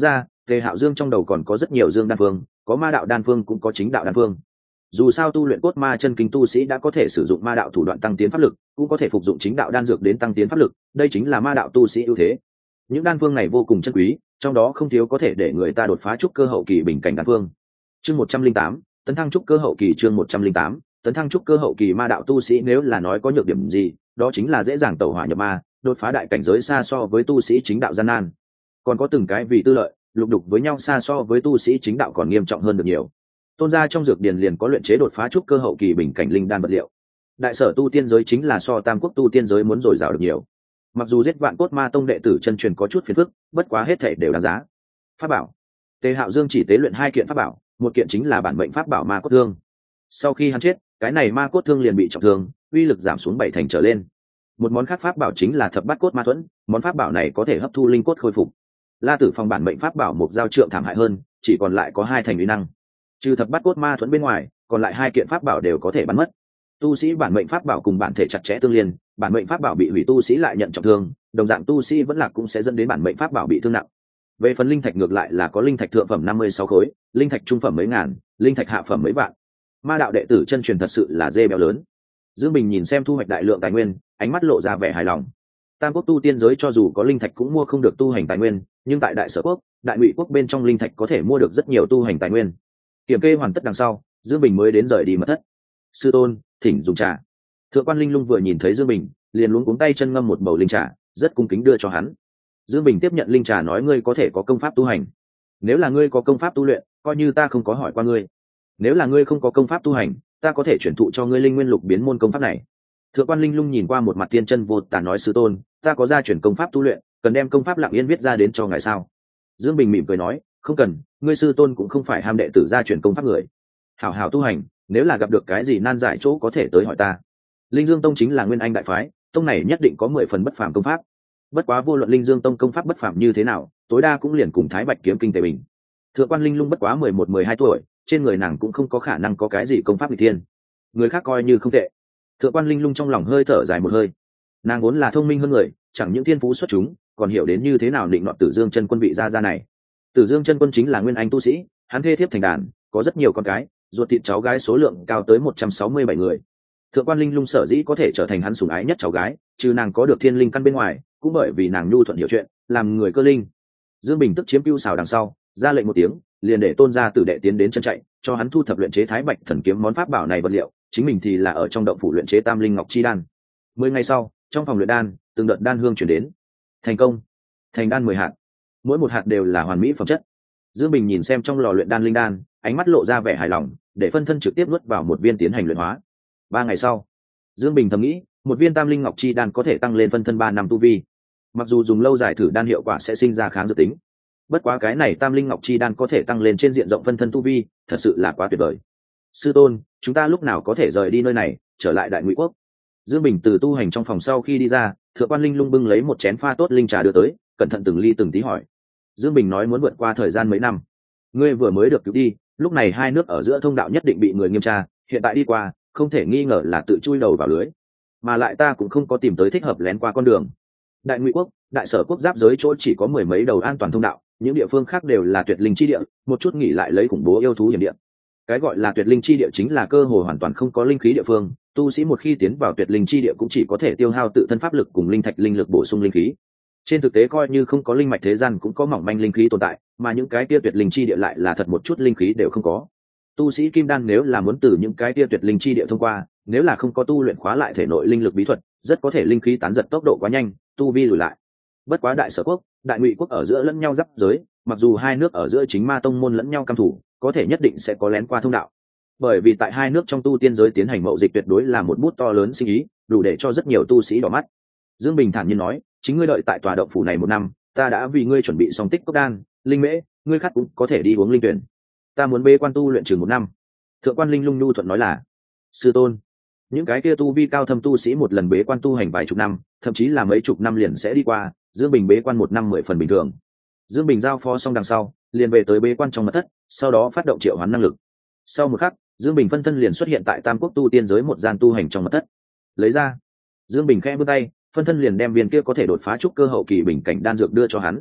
Tề Hạo Dương trong đầu còn có rất nhiều dương đan phương, có ma đạo đan phương cũng có chính đạo đan phương. Dù sao tu luyện cốt ma chân kinh tu sĩ đã có thể sử dụng ma đạo thủ đoạn tăng tiến pháp lực, cũng có thể phục dụng chính đạo đan dược đến tăng tiến pháp lực, đây chính là ma đạo tu sĩ ưu thế. Những đan phương này vô cùng chân quý, trong đó không thiếu có thể để người ta đột phá trúc cơ hậu kỳ bình cảnh đan phương. Chương một trăm linh tám, tấn thăng trúc cơ hậu kỳ. Chương một trăm linh tám, tấn thăng trúc cơ hậu kỳ. Ma đạo tu sĩ nếu là nói có nhược điểm gì, đó chính là dễ dàng tẩu hỏa nhập ma, đột phá đại cảnh giới xa so với tu sĩ chính đạo gian nan. Còn có từng cái vì tư lợi, lục đục với nhau xa so với tu sĩ chính đạo còn nghiêm trọng hơn được nhiều. Tôn gia trong dược điển liền có luyện chế đột phá trúc cơ hậu kỳ bình cảnh linh đan vật liệu. Đại sở tu tiên giới chính là so tam quốc tu tiên giới muốn dồi dào được nhiều. Mặc dù giết vạn cốt ma tông đệ tử chân truyền có chút phiền phức, bất quá hết thảy đều đáng giá. Pháp bảo. Tề Hạo Dương chỉ tế luyện hai kiện pháp bảo, một kiện chính là bản mệnh pháp bảo ma cốt thương. Sau khi hắn chết, cái này ma cốt thương liền bị trọng thương, uy lực giảm xuống bảy thành trở lên. Một món khác pháp bảo chính là thập bát cốt ma thuẫn, món pháp bảo này có thể hấp thu linh cốt khôi phục. La Tử Phong bản mệnh pháp bảo một giao trượng thảm hại hơn, chỉ còn lại có hai thành uy năng. Trừ thập bát cốt ma thuẫn bên ngoài, còn lại hai kiện pháp bảo đều có thể bắn mất. Tu sĩ bản mệnh pháp bảo cùng bản thể chặt chẽ tương liên, bản mệnh pháp bảo bị hủy tu sĩ lại nhận trọng thương, đồng dạng tu sĩ vẫn lạc cũng sẽ dẫn đến bản mệnh pháp bảo bị thương nặng. Về phần linh thạch ngược lại là có linh thạch thượng phẩm năm mươi sáu khối, linh thạch trung phẩm mấy ngàn, linh thạch hạ phẩm mấy vạn. Ma đạo đệ tử chân truyền thật sự là dê béo lớn. Dương Bình nhìn xem thu hoạch đại lượng tài nguyên, ánh mắt lộ ra vẻ hài lòng. Tam quốc tu tiên giới cho dù có linh thạch cũng mua không được tu hành tài nguyên, nhưng tại Đại Sở quốc, Đại Ngụy quốc bên trong linh thạch có thể mua được rất nhiều tu hành tài nguyên. Kiểm kê hoàn tất đằng sau, Dương Bình mới đến rời đi mật thất. Sư tôn, thỉnh dùng trà. Thượng quan Linh Lung vừa nhìn thấy Dương Bình, liền luống cuống tay chân ngâm một bầu linh trà, rất cung kính đưa cho hắn. Dương Bình tiếp nhận linh trà nói ngươi có thể có công pháp tu hành. Nếu là ngươi có công pháp tu luyện, coi như ta không có hỏi qua ngươi. Nếu là ngươi không có công pháp tu hành, ta có thể chuyển thụ cho ngươi linh nguyên lục biến môn công pháp này. Thượng quan Linh Lung nhìn qua một mặt tiên chân vô tà nói sư tôn, ta có gia chuyển công pháp tu luyện, cần đem công pháp lặng yên viết ra đến cho ngài sao? Dương Bình mỉm cười nói, không cần, ngươi sư tôn cũng không phải ham đệ tử gia chuyển công pháp người. Hảo hảo tu hành, nếu là gặp được cái gì nan giải chỗ có thể tới hỏi ta. Linh Dương Tông chính là nguyên anh đại phái, tông này nhất định có mười phần bất phàm công pháp. Bất quá vô luận Linh Dương Tông công pháp bất phàm như thế nào, tối đa cũng liền cùng Thái Bạch kiếm kinh tề bình. Thượng quan Linh Lung bất quá mười một mười hai tuổi, trên người nàng cũng không có khả năng có cái gì công pháp nghịch thiên. Người khác coi như không tệ. Thượng quan Linh Lung trong lòng hơi thở dài một hơi. Nàng vốn là thông minh hơn người, chẳng những thiên phú xuất chúng, còn hiểu đến như thế nào định nọt Tử Dương chân quân vị gia gia này. Tử Dương chân quân chính là nguyên anh tu sĩ, hắn thê thiếp thành đàn, có rất nhiều con cái, ruột thịt cháu gái số lượng cao tới một trăm sáu mươi bảy người. Thượng quan Linh Lung sở dĩ có thể trở thành hắn sủng ái nhất cháu gái, trừ nàng có được thiên linh căn bên ngoài, cũng bởi vì nàng nhu thuận hiểu chuyện, làm người cơ linh. Dương Bình tức chiếm cưu xào đằng sau, ra lệnh một tiếng, liền để Tôn gia tử đệ tiến đến chân chạy, cho hắn thu thập luyện chế Thái Bạch thần kiếm món pháp bảo này vật liệu, chính mình thì là ở trong động phủ luyện chế Tam Linh Ngọc chi đan. Mười ngày sau, trong phòng luyện đan, từng đợt đan hương chuyển đến. Thành công, thành đan mười hạt, mỗi một hạt đều là hoàn mỹ phẩm chất. Dương Bình nhìn xem trong lò luyện đan linh đan, ánh mắt lộ ra vẻ hài lòng, để phân thân trực tiếp nuốt vào một viên tiến hành luyện hóa. Ba ngày sau, Dương Bình thầm nghĩ, một viên Tam Linh Ngọc chi đan có thể tăng lên phân thân ba năm tu vi. Mặc dù dùng lâu dài thử đan hiệu quả sẽ sinh ra kháng dược tính, bất quá cái này Tam Linh Ngọc chi đan có thể tăng lên trên diện rộng phân thân tu vi, thật sự là quá tuyệt vời. Sư tôn, chúng ta lúc nào có thể rời đi nơi này, trở lại Đại Ngụy quốc? Dương Bình từ tu hành trong phòng sau khi đi ra, Thượng quan Linh Lung bưng lấy một chén pha tốt linh trà đưa tới, cẩn thận từng ly từng tí hỏi. Dương Bình nói muốn vượt qua thời gian mấy năm. Ngươi vừa mới được cứu đi, lúc này hai nước ở giữa thông đạo nhất định bị người nghiêm tra, hiện tại đi qua, không thể nghi ngờ là tự chui đầu vào lưới. Mà lại ta cũng không có tìm tới thích hợp lén qua con đường. Đại Ngụy quốc, Đại Sở quốc giáp giới chỗ chỉ có mười mấy đầu an toàn thông đạo, những địa phương khác đều là tuyệt linh chi địa, một chút nghỉ lại lấy khủng bố yêu thú hiểm địa. Cái gọi là tuyệt linh chi địa chính là cơ hội hoàn toàn không có linh khí địa phương, tu sĩ một khi tiến vào tuyệt linh chi địa cũng chỉ có thể tiêu hao tự thân pháp lực cùng linh thạch linh lực bổ sung linh khí. Trên thực tế coi như không có linh mạch thế gian cũng có mỏng manh linh khí tồn tại, mà những cái kia tuyệt linh chi địa lại là thật một chút linh khí đều không có. Tu sĩ kim đan nếu là muốn từ những cái kia tuyệt linh chi địa thông qua, nếu là không có tu luyện khóa lại thể nội linh lực bí thuật, rất có thể linh khí tán giật tốc độ quá nhanh, tu vi lùi lại. Bất quá Đại Sở quốc, Đại Ngụy quốc ở giữa lẫn nhau giáp giới, mặc dù hai nước ở giữa chính ma tông môn lẫn nhau căm thủ, có thể nhất định sẽ có lén qua thông đạo. Bởi vì tại hai nước trong tu tiên giới tiến hành mậu dịch tuyệt đối là một bút to lớn sinh ý, đủ để cho rất nhiều tu sĩ đỏ mắt. Dương Bình thản nhiên nói, chính ngươi đợi tại tòa động phủ này một năm, ta đã vì ngươi chuẩn bị xong tích cốc đan, linh mễ, ngươi khát cũng có thể đi uống linh tuyển. Ta muốn bế quan tu luyện chừng một năm. Thượng quan Linh Lung nhu thuận nói là, sư tôn, những cái kia tu vi cao thâm tu sĩ một lần bế quan tu hành vài chục năm, thậm chí là mấy chục năm liền sẽ đi qua, Dương Bình bế quan một năm mười phần bình thường. Dương Bình giao phó xong đằng sau, liền về tới bế quan trong mật thất, sau đó phát động triệu hoán năng lực. Sau một khắc, Dương Bình phân thân liền xuất hiện tại Tam Quốc tu tiên giới một gian tu hành trong mật thất. Lấy ra, Dương Bình khẽ vươn tay, phân thân liền đem viên kia có thể đột phá trúc cơ hậu kỳ bình cảnh đan dược đưa cho hắn.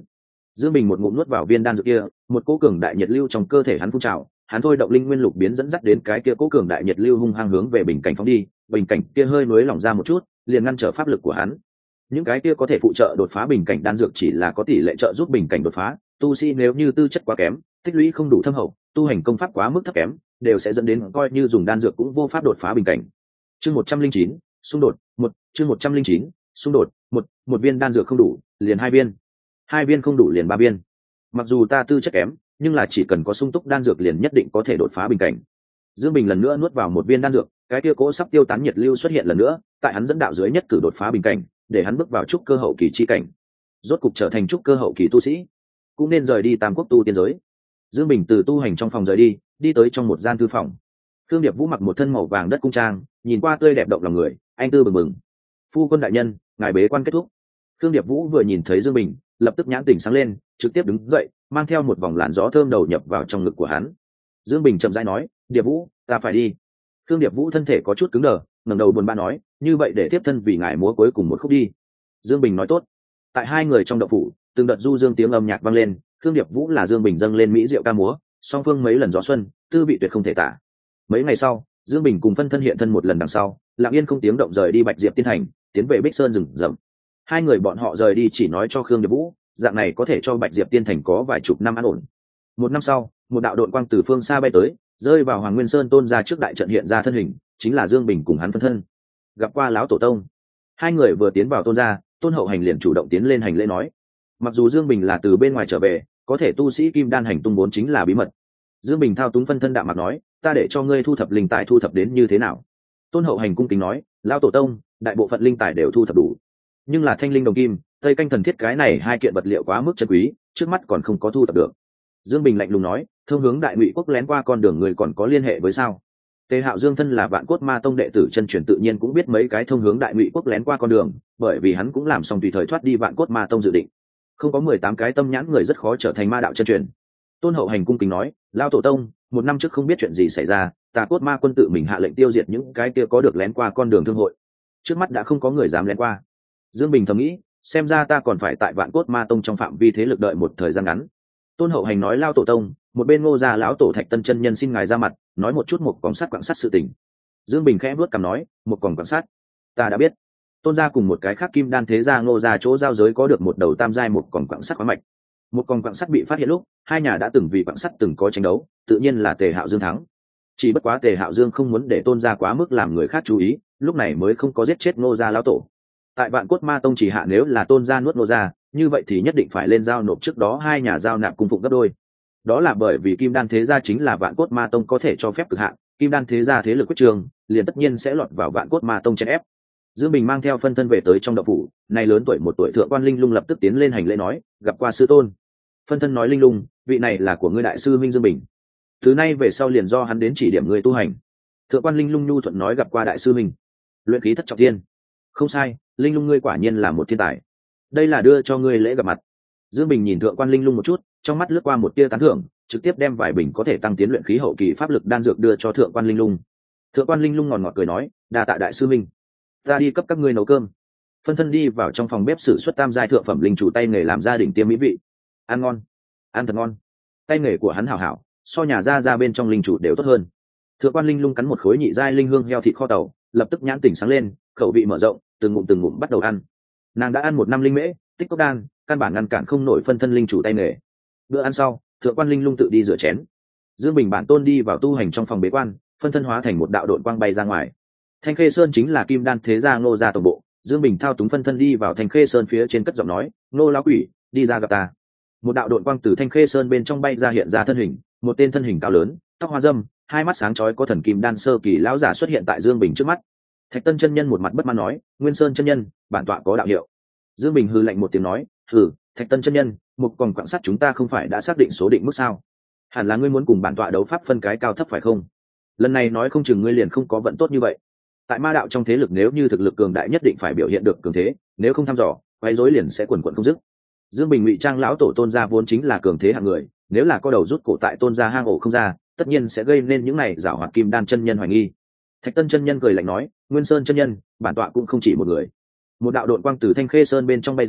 Dương Bình một ngụm nuốt vào viên đan dược kia, một cỗ cường đại nhiệt lưu trong cơ thể hắn phun trào, hắn thôi động linh nguyên lục biến dẫn dắt đến cái kia cỗ cường đại nhiệt lưu hung hăng hướng về bình cảnh phóng đi, bình cảnh kia hơi nuối lỏng ra một chút, liền ngăn trở pháp lực của hắn. Những cái kia có thể phụ trợ đột phá bình cảnh đan dược chỉ là có tỷ lệ trợ giúp bình cảnh đột phá, tu sĩ nếu như tư chất quá kém, tích lũy không đủ thâm hậu, tu hành công pháp quá mức thấp kém, đều sẽ dẫn đến coi như dùng đan dược cũng vô pháp đột phá bình cảnh. Chương một trăm linh chín, xung đột, một, chương một trăm linh chín, xung đột, một, một viên đan dược không đủ, liền hai viên. Hai viên không đủ liền ba viên. Mặc dù ta tư chất kém, nhưng là chỉ cần có sung túc đan dược liền nhất định có thể đột phá bình cảnh. Dương Bình lần nữa nuốt vào một viên đan dược, cái kia cỗ sắp tiêu tán nhiệt lưu xuất hiện lần nữa, tại hắn dẫn đạo dưới nhất cử đột phá bình cảnh, để hắn bước vào trúc cơ hậu kỳ chi cảnh. Rốt cục trở thành trúc cơ hậu kỳ tu sĩ, cũng nên rời đi Tam Quốc tu tiên giới. Dương Bình từ tu hành trong phòng rời đi, đi tới trong một gian thư phòng. Thương Điệp Vũ mặc một thân màu vàng đất cung trang, nhìn qua tươi đẹp động lòng người, anh tư bừng bừng. Phu quân đại nhân, ngài bế quan kết thúc. Thương Điệp Vũ vừa nhìn thấy Dương Bình, lập tức nhãn tỉnh sáng lên, trực tiếp đứng dậy, mang theo một vòng làn gió thơm đầu nhập vào trong ngực của hắn. Dương Bình chậm rãi nói, Điệp Vũ, ta phải đi. Thương Điệp Vũ thân thể có chút cứng đờ, ngẩng đầu buồn bã nói, như vậy để tiếp thân vì ngài múa cuối cùng một khúc đi. Dương Bình nói tốt. Tại hai người trong động phủ, từng đợt du dương tiếng âm nhạc vang lên, Thương Điệp Vũ là Dương Bình dâng lên mỹ diệu ca múa, song phương mấy lần gió xuân, tư vị tuyệt không thể tả. Mấy ngày sau, Dương Bình cùng phân thân hiện thân một lần đằng sau, lặng yên không tiếng động rời đi Bạch Diệp Tiên Thành, tiến về Bích Sơn rừng rậm. Hai người bọn họ rời đi chỉ nói cho Khương Điệp Vũ, dạng này có thể cho Bạch Diệp Tiên Thành có vài chục năm an ổn. Một năm sau, một đạo đội quang từ phương xa bay tới, rơi vào Hoàng Nguyên Sơn tôn ra trước đại trận hiện ra thân hình, chính là Dương Bình cùng hắn phân thân. Gặp qua lão tổ tông. Hai người vừa tiến vào tôn gia, Tôn Hậu Hành liền chủ động tiến lên hành lễ nói. Mặc dù Dương Bình là từ bên ngoài trở về, có thể tu sĩ kim đan hành tung vốn chính là bí mật. Dương Bình thao túng phân thân đạm mặt nói, ta để cho ngươi thu thập linh tài thu thập đến như thế nào? Tôn Hậu Hành cung kính nói, lão tổ tông, đại bộ phận linh tài đều thu thập đủ, nhưng là thanh linh đồng kim, tây canh thần thiết cái này hai kiện vật liệu quá mức chân quý, trước mắt còn không có thu thập được. Dương Bình lạnh lùng nói, thông hướng Đại Ngụy quốc lén qua con đường người còn có liên hệ với sao? Tề Hạo Dương thân là Vạn Cốt Ma Tông đệ tử chân truyền tự nhiên cũng biết mấy cái thông hướng Đại Ngụy quốc lén qua con đường, bởi vì hắn cũng làm xong tùy thời thoát đi Vạn Cốt Ma Tông dự định. Không có mười tám cái tâm nhãn người rất khó trở thành ma đạo chân truyền. Tôn Hậu Hành cung kính nói, lão tổ tông, một năm trước không biết chuyện gì xảy ra, Tà Cốt Ma quân tự mình hạ lệnh tiêu diệt những cái kia có được lén qua con đường thương hội. Trước mắt đã không có người dám lén qua. Dương Bình thầm nghĩ, xem ra ta còn phải tại Vạn Cốt Ma Tông trong phạm vi thế lực đợi một thời gian ngắn. Tôn Hậu Hành nói, lão tổ tông, một bên Ngô gia lão tổ Thạch Tân chân nhân xin ngài ra mặt, nói một chút một còng sắt quặng sắt sự tình. Dương Bình khẽ vuốt cằm nói, một còng quặng sắt, ta đã biết. Tôn gia cùng một cái khác kim đan thế gia Ngô gia chỗ giao giới có được một đầu tam giai một còng quặng sắt khoáng mạch. Một còng quặng sắt bị phát hiện lúc, hai nhà đã từng vì quặng sắt từng có tranh đấu, tự nhiên là Tề Hạo Dương thắng. Chỉ bất quá Tề Hạo Dương không muốn để Tôn gia quá mức làm người khác chú ý, lúc này mới không có giết chết Ngô gia lão tổ. Tại Vạn Cốt Ma Tông chỉ hạ nếu là Tôn gia nuốt Ngô gia, như vậy thì nhất định phải lên giao nộp trước đó hai nhà giao nạp cung phụng gấp đôi. Đó là bởi vì kim đan thế gia chính là Vạn Cốt Ma Tông có thể cho phép cực hạn, kim đan thế gia thế lực quyết trường, liền tất nhiên sẽ lọt vào Vạn Cốt Ma Tông chèn ép. Dương Bình mang theo phân thân về tới trong động phủ, này lớn tuổi một tuổi thượng quan Linh Lung lập tức tiến lên hành lễ nói, gặp qua sư tôn. Phân thân nói, Linh Lung, vị này là của ngươi đại sư Minh Dương Bình, từ nay về sau liền do hắn đến chỉ điểm ngươi tu hành. Thượng quan Linh Lung nhu thuận nói, gặp qua đại sư Minh. Luyện khí thất trọng thiên. Không sai, Linh Lung ngươi quả nhiên là một thiên tài, đây là đưa cho ngươi lễ gặp mặt. Dương Bình nhìn thượng quan Linh Lung một chút, trong mắt lướt qua một tia tán thưởng, trực tiếp đem vài bình có thể tăng tiến luyện khí hậu kỳ pháp lực đan dược đưa cho thượng quan Linh Lung. Thượng quan Linh Lung ngọt ngọt cười nói, đa tạ đại sư Minh, ta đi cấp các ngươi nấu cơm. Phân thân đi vào trong phòng bếp sử xuất tam giai thượng phẩm linh chủ tay nghề làm gia đình tiêm mỹ vị, ăn ngon, ăn thật ngon. Tay nghề của hắn hảo hảo, so nhà ra ra bên trong linh chủ đều tốt hơn. Thượng quan Linh Lung cắn một khối nhị giai linh hương heo thịt kho tàu, lập tức nhãn tỉnh sáng lên, khẩu vị mở rộng, từng ngụm từng ngụm bắt đầu ăn. Nàng đã ăn một năm linh mễ, tích cốc đan, căn bản ngăn cản không nổi phân thân linh chủ tay nghề. Bữa ăn sau, thượng quan Linh Lung tự đi rửa chén. Dương Bình bản tôn đi vào tu hành trong phòng bế quan, phân thân hóa thành một đạo đội quang bay ra ngoài. Thanh Khê Sơn chính là kim đan thế gia Ngô gia tổng bộ. Dương Bình thao túng phân thân đi vào Thanh Khê Sơn phía trên, cất giọng nói, Ngô lão quỷ, đi ra gặp ta. Một đạo đội quang từ Thanh Khê Sơn bên trong bay ra, hiện ra thân hình, một tên thân hình cao lớn, tóc hoa râm, hai mắt sáng chói có thần kim đan sơ kỳ lão giả xuất hiện tại Dương Bình trước mắt. Thạch Tân chân nhân một mặt bất mãn nói, Nguyên Sơn chân nhân, bản tọa có đạo hiệu. Dương Bình hừ lạnh một tiếng nói, hừ, Thạch Tân chân nhân, một còn quặng sắt chúng ta không phải đã xác định số định mức sao? Hẳn là ngươi muốn cùng bản tọa đấu pháp phân cái cao thấp phải không? Lần này nói không chừng ngươi liền không có vận tốt như vậy. Tại ma đạo trong thế lực nếu như thực lực cường đại nhất định phải biểu hiện được cường thế, nếu không thăm dò, quấy rối liền sẽ quần quần không dứt. Dương Bình ngụy trang lão tổ Tôn gia vốn chính là cường thế hạng người, nếu là có đầu rút cổ tại Tôn gia hang ổ không ra, tất nhiên sẽ gây nên những này giảo hoạt kim đan chân nhân hoài nghi. Thạch Tân chân nhân cười lạnh nói, Nguyên Sơn chân nhân, bản tọa cũng không chỉ một người. Một đạo đội quang từ Thanh Khê Sơn bên trong bay ra,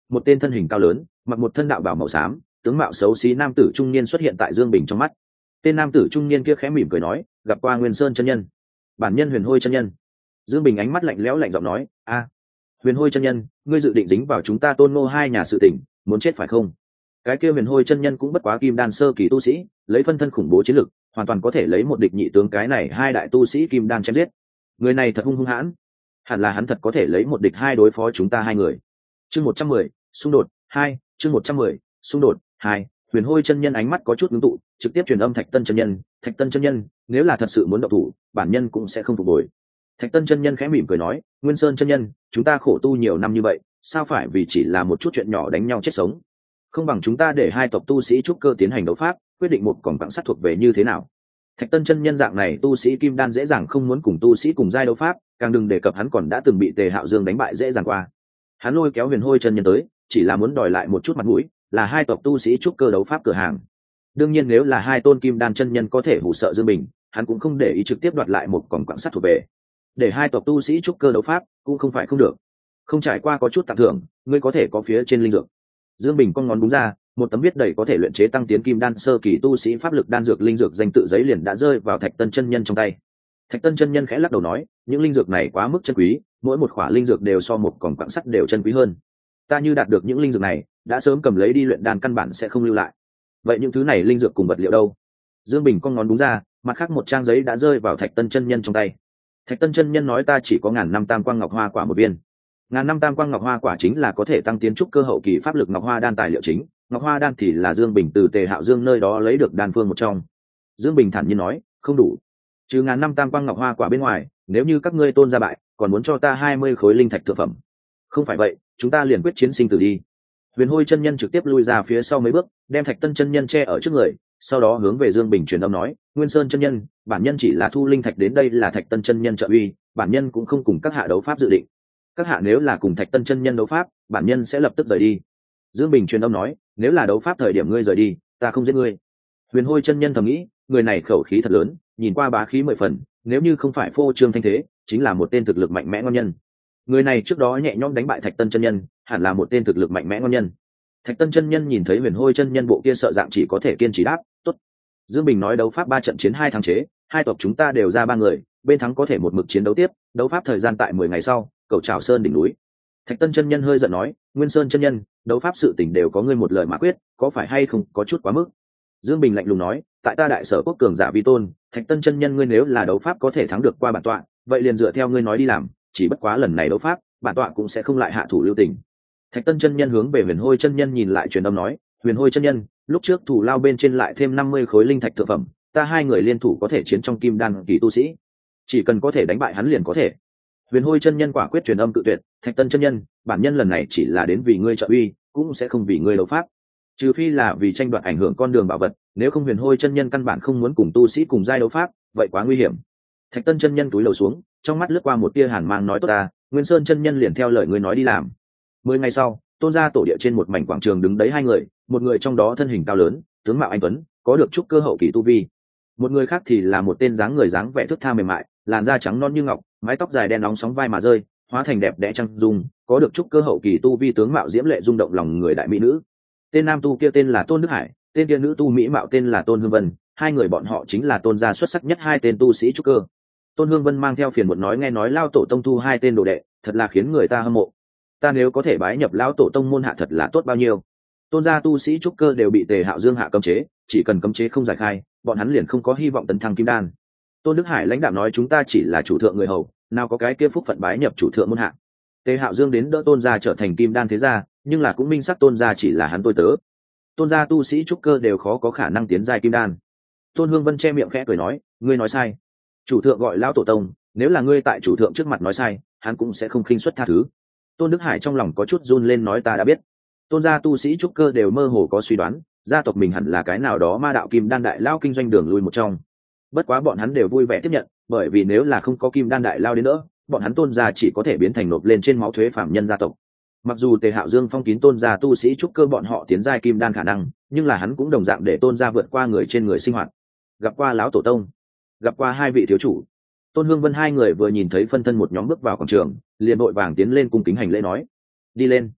một tên thân hình cao lớn mặc một thân đạo bào màu xám tướng mạo xấu xí nam tử trung niên xuất hiện tại Dương Bình trong mắt. Tên nam tử trung niên kia khẽ mỉm cười nói, gặp qua Nguyên Sơn chân nhân. Bản nhân Huyền Hôi chân nhân. Dương Bình ánh mắt lạnh lẽo lạnh giọng nói, a, Huyền Hôi chân nhân, ngươi dự định dính vào chúng ta Tôn Ngô hai nhà sự tình, muốn chết phải không? Cái kia Huyền Hôi chân nhân cũng bất quá kim đan sơ kỳ tu sĩ, lấy phân thân khủng bố chiến lực, hoàn toàn có thể lấy một địch nhị tướng cái này hai đại tu sĩ kim đan chém giết. Người này thật hung hung hãn, hẳn là hắn thật có thể lấy một địch hai đối phó chúng ta hai người. Chương một trăm mười, xung đột hai, chương một trăm mười, xung đột hai. Huyền Hôi chân nhân ánh mắt có chút ngưng tụ, trực tiếp truyền âm Thạch Tân chân nhân, Thạch Tân chân nhân, nếu là thật sự muốn động thủ, bản nhân cũng sẽ không phục hồi. Thạch Tân chân nhân khẽ mỉm cười nói, Nguyên Sơn chân nhân, chúng ta khổ tu nhiều năm như vậy, sao phải vì chỉ là một chút chuyện nhỏ đánh nhau chết sống? Không bằng chúng ta để hai tộc tu sĩ trúc cơ tiến hành đấu pháp, quyết định một cổng quặng sắt thuộc về như thế nào. Thạch Tân chân nhân dạng này tu sĩ kim đan dễ dàng không muốn cùng tu sĩ cùng giai đấu pháp, càng đừng đề cập hắn còn đã từng bị Tề Hạo Dương đánh bại dễ dàng qua. Hắn lôi kéo Huyền Hôi chân nhân tới, chỉ là muốn đòi lại một chút mặt mũi, là hai tộc tu sĩ trúc cơ đấu pháp cửa hàng. Đương nhiên nếu là hai tôn kim đan chân nhân có thể hù sợ Dương Bình, hắn cũng không để ý trực tiếp đoạt lại một cổng quặng sắt thuộc về. Để hai tộc tu sĩ trúc cơ đấu pháp cũng không phải không được. Không trải qua có chút tặng thưởng, ngươi có thể có phía trên linh dược. Dương Bình con ngón búng ra, một tấm viết đầy có thể luyện chế tăng tiến kim đan sơ kỳ tu sĩ pháp lực đan dược linh dược danh tự giấy liền đã rơi vào Thạch Tân chân nhân trong tay. Thạch Tân chân nhân khẽ lắc đầu nói, những linh dược này quá mức chân quý, mỗi một khỏa linh dược đều so một cổng quặng sắt đều chân quý hơn. Ta như đạt được những linh dược này, đã sớm cầm lấy đi luyện đan căn bản sẽ không lưu lại. Vậy những thứ này linh dược cùng vật liệu đâu? Dương Bình con ngón búng ra, mặt khác một trang giấy đã rơi vào Thạch Tân chân nhân trong tay. Thạch Tân chân nhân nói, ta chỉ có ngàn năm tam quang ngọc hoa quả một viên. Ngàn năm tam quang ngọc hoa quả chính là có thể tăng tiến trúc cơ hậu kỳ pháp lực ngọc hoa đan tài liệu chính, ngọc hoa đan thì là Dương Bình từ Tề Hạo Dương nơi đó lấy được đan phương một trong. Dương Bình thản nhiên nói, không đủ. Trừ ngàn năm tam quang ngọc hoa quả bên ngoài, nếu như các ngươi Tôn gia bại, còn muốn cho ta hai mươi khối linh thạch thượng phẩm. Không phải vậy, chúng ta liền quyết chiến sinh tử đi. Huyền Hôi chân nhân trực tiếp lui ra phía sau mấy bước, đem Thạch Tân chân nhân che ở trước người, sau đó hướng về Dương Bình truyền âm nói, Nguyên Sơn chân nhân, bản nhân chỉ là thu linh thạch đến đây, là Thạch Tân chân nhân trợ uy, bản nhân cũng không cùng các hạ đấu pháp dự định. Các hạ nếu là cùng Thạch Tân chân nhân đấu pháp, bản nhân sẽ lập tức rời đi. Dương Bình truyền âm nói, nếu là đấu pháp thời điểm ngươi rời đi, ta không giết ngươi. Huyền Hôi chân nhân thầm nghĩ, người này khẩu khí thật lớn, nhìn qua bá khí mười phần, nếu như không phải phô trương thanh thế, chính là một tên thực lực mạnh mẽ ngon nhân. Người này trước đó nhẹ nhõm đánh bại Thạch Tân chân nhân, hẳn là một tên thực lực mạnh mẽ ngon nhân. Thạch Tân chân nhân nhìn thấy Huyền Hôi chân nhân bộ kia sợ dạng chỉ có thể kiên trì đáp, tốt. Dương Bình nói, đấu pháp ba trận chiến hai thắng chế, hai tộc chúng ta đều ra ba người, bên thắng có thể một mực chiến đấu tiếp, đấu pháp thời gian tại mười ngày sau, Cẩu Trảo Sơn đỉnh núi. Thạch Tân chân nhân hơi giận nói, Nguyên Sơn chân nhân, đấu pháp sự tình đều có ngươi một lời mà quyết, có phải hay không có chút quá mức? Dương Bình lạnh lùng nói, tại ta Đại Sở quốc cường giả vi tôn, Thạch Tân chân nhân ngươi nếu là đấu pháp có thể thắng được qua bản tọa, vậy liền dựa theo ngươi nói đi làm, chỉ bất quá lần này đấu pháp, bản tọa cũng sẽ không lại hạ thủ lưu tình. Thạch Tân chân nhân hướng về Huyền Hôi chân nhân nhìn lại truyền âm nói, Huyền Hôi chân nhân, lúc trước thủ lao bên trên lại thêm năm mươi khối linh thạch thượng phẩm, ta hai người liên thủ có thể chiến trong kim đan kỳ tu sĩ, chỉ cần có thể đánh bại hắn liền có thể. Huyền Hôi chân nhân quả quyết truyền âm cự tuyệt, Thạch Tân chân nhân, bản nhân lần này chỉ là đến vì ngươi trợ uy, cũng sẽ không vì ngươi đấu pháp, trừ phi là vì tranh đoạt ảnh hưởng con đường bảo vật, nếu không Huyền Hôi chân nhân căn bản không muốn cùng tu sĩ cùng giai đấu pháp, vậy quá nguy hiểm. Thạch Tân chân nhân túi lầu xuống, trong mắt lướt qua một tia hàn mang nói, tốt ta, Nguyên Sơn chân nhân liền theo lời ngươi nói đi làm. Mười ngày sau, Tôn gia tổ địa trên một mảnh quảng trường đứng đấy hai người, một người trong đó thân hình cao lớn, tướng mạo anh tuấn, có được trúc cơ hậu kỳ tu vi. Một người khác thì là một tên dáng người dáng vẻ thướt tha mềm mại, làn da trắng non như ngọc, mái tóc dài đen nóng sóng vai mà rơi, hóa thành đẹp đẽ trăng dung, có được trúc cơ hậu kỳ tu vi, tướng mạo diễm lệ rung động lòng người đại mỹ nữ. Tên nam tu kia tên là Tôn Đức Hải, tên kia nữ tu mỹ mạo tên là Tôn Hương Vân, hai người bọn họ chính là Tôn gia xuất sắc nhất hai tên tu sĩ trúc cơ. Tôn Hương Vân mang theo phiền muộn nói, nghe nói lao tổ tông thu hai tên đồ đệ, thật là khiến người ta hâm mộ. Ta nếu có thể bái nhập lão tổ tông môn hạ thật là tốt bao nhiêu. Tôn gia tu sĩ trúc cơ đều bị Tề Hạo Dương hạ cấm chế, chỉ cần cấm chế không giải khai, bọn hắn liền không có hy vọng tấn thăng kim đan. Tôn Đức Hải lãnh đạo nói, chúng ta chỉ là chủ thượng người hầu, nào có cái kia phúc phận bái nhập chủ thượng môn hạ. Tề Hạo Dương đến đỡ Tôn gia trở thành kim đan thế gia, nhưng là cũng minh xác Tôn gia chỉ là hắn tôi tớ. Tôn gia tu sĩ trúc cơ đều khó có khả năng tiến giai kim đan. Tôn Hương Vân che miệng khẽ cười nói, ngươi nói sai. Chủ thượng gọi lão tổ tông, nếu là ngươi tại chủ thượng trước mặt nói sai, hắn cũng sẽ không khinh suất tha thứ. Tôn Đức Hải trong lòng có chút run lên nói, ta đã biết. Tôn gia tu sĩ trúc cơ đều mơ hồ có suy đoán, gia tộc mình hẳn là cái nào đó ma đạo kim đan đại lao kinh doanh đường lui một trong. Bất quá bọn hắn đều vui vẻ tiếp nhận, bởi vì nếu là không có kim đan đại lao đến nữa, bọn hắn Tôn gia chỉ có thể biến thành nộp lên trên máu thuế phạm nhân gia tộc. Mặc dù Tề Hạo Dương phong kín Tôn gia tu sĩ trúc cơ bọn họ tiến giai kim đan khả năng, nhưng là hắn cũng đồng dạng để Tôn gia vượt qua người trên người sinh hoạt. Gặp qua lão tổ tông, gặp qua hai vị thiếu chủ. Tôn Hương Vân hai người vừa nhìn thấy phân thân một nhóm bước vào quảng trường, liền vội vàng tiến lên cung kính hành lễ nói, đi lên.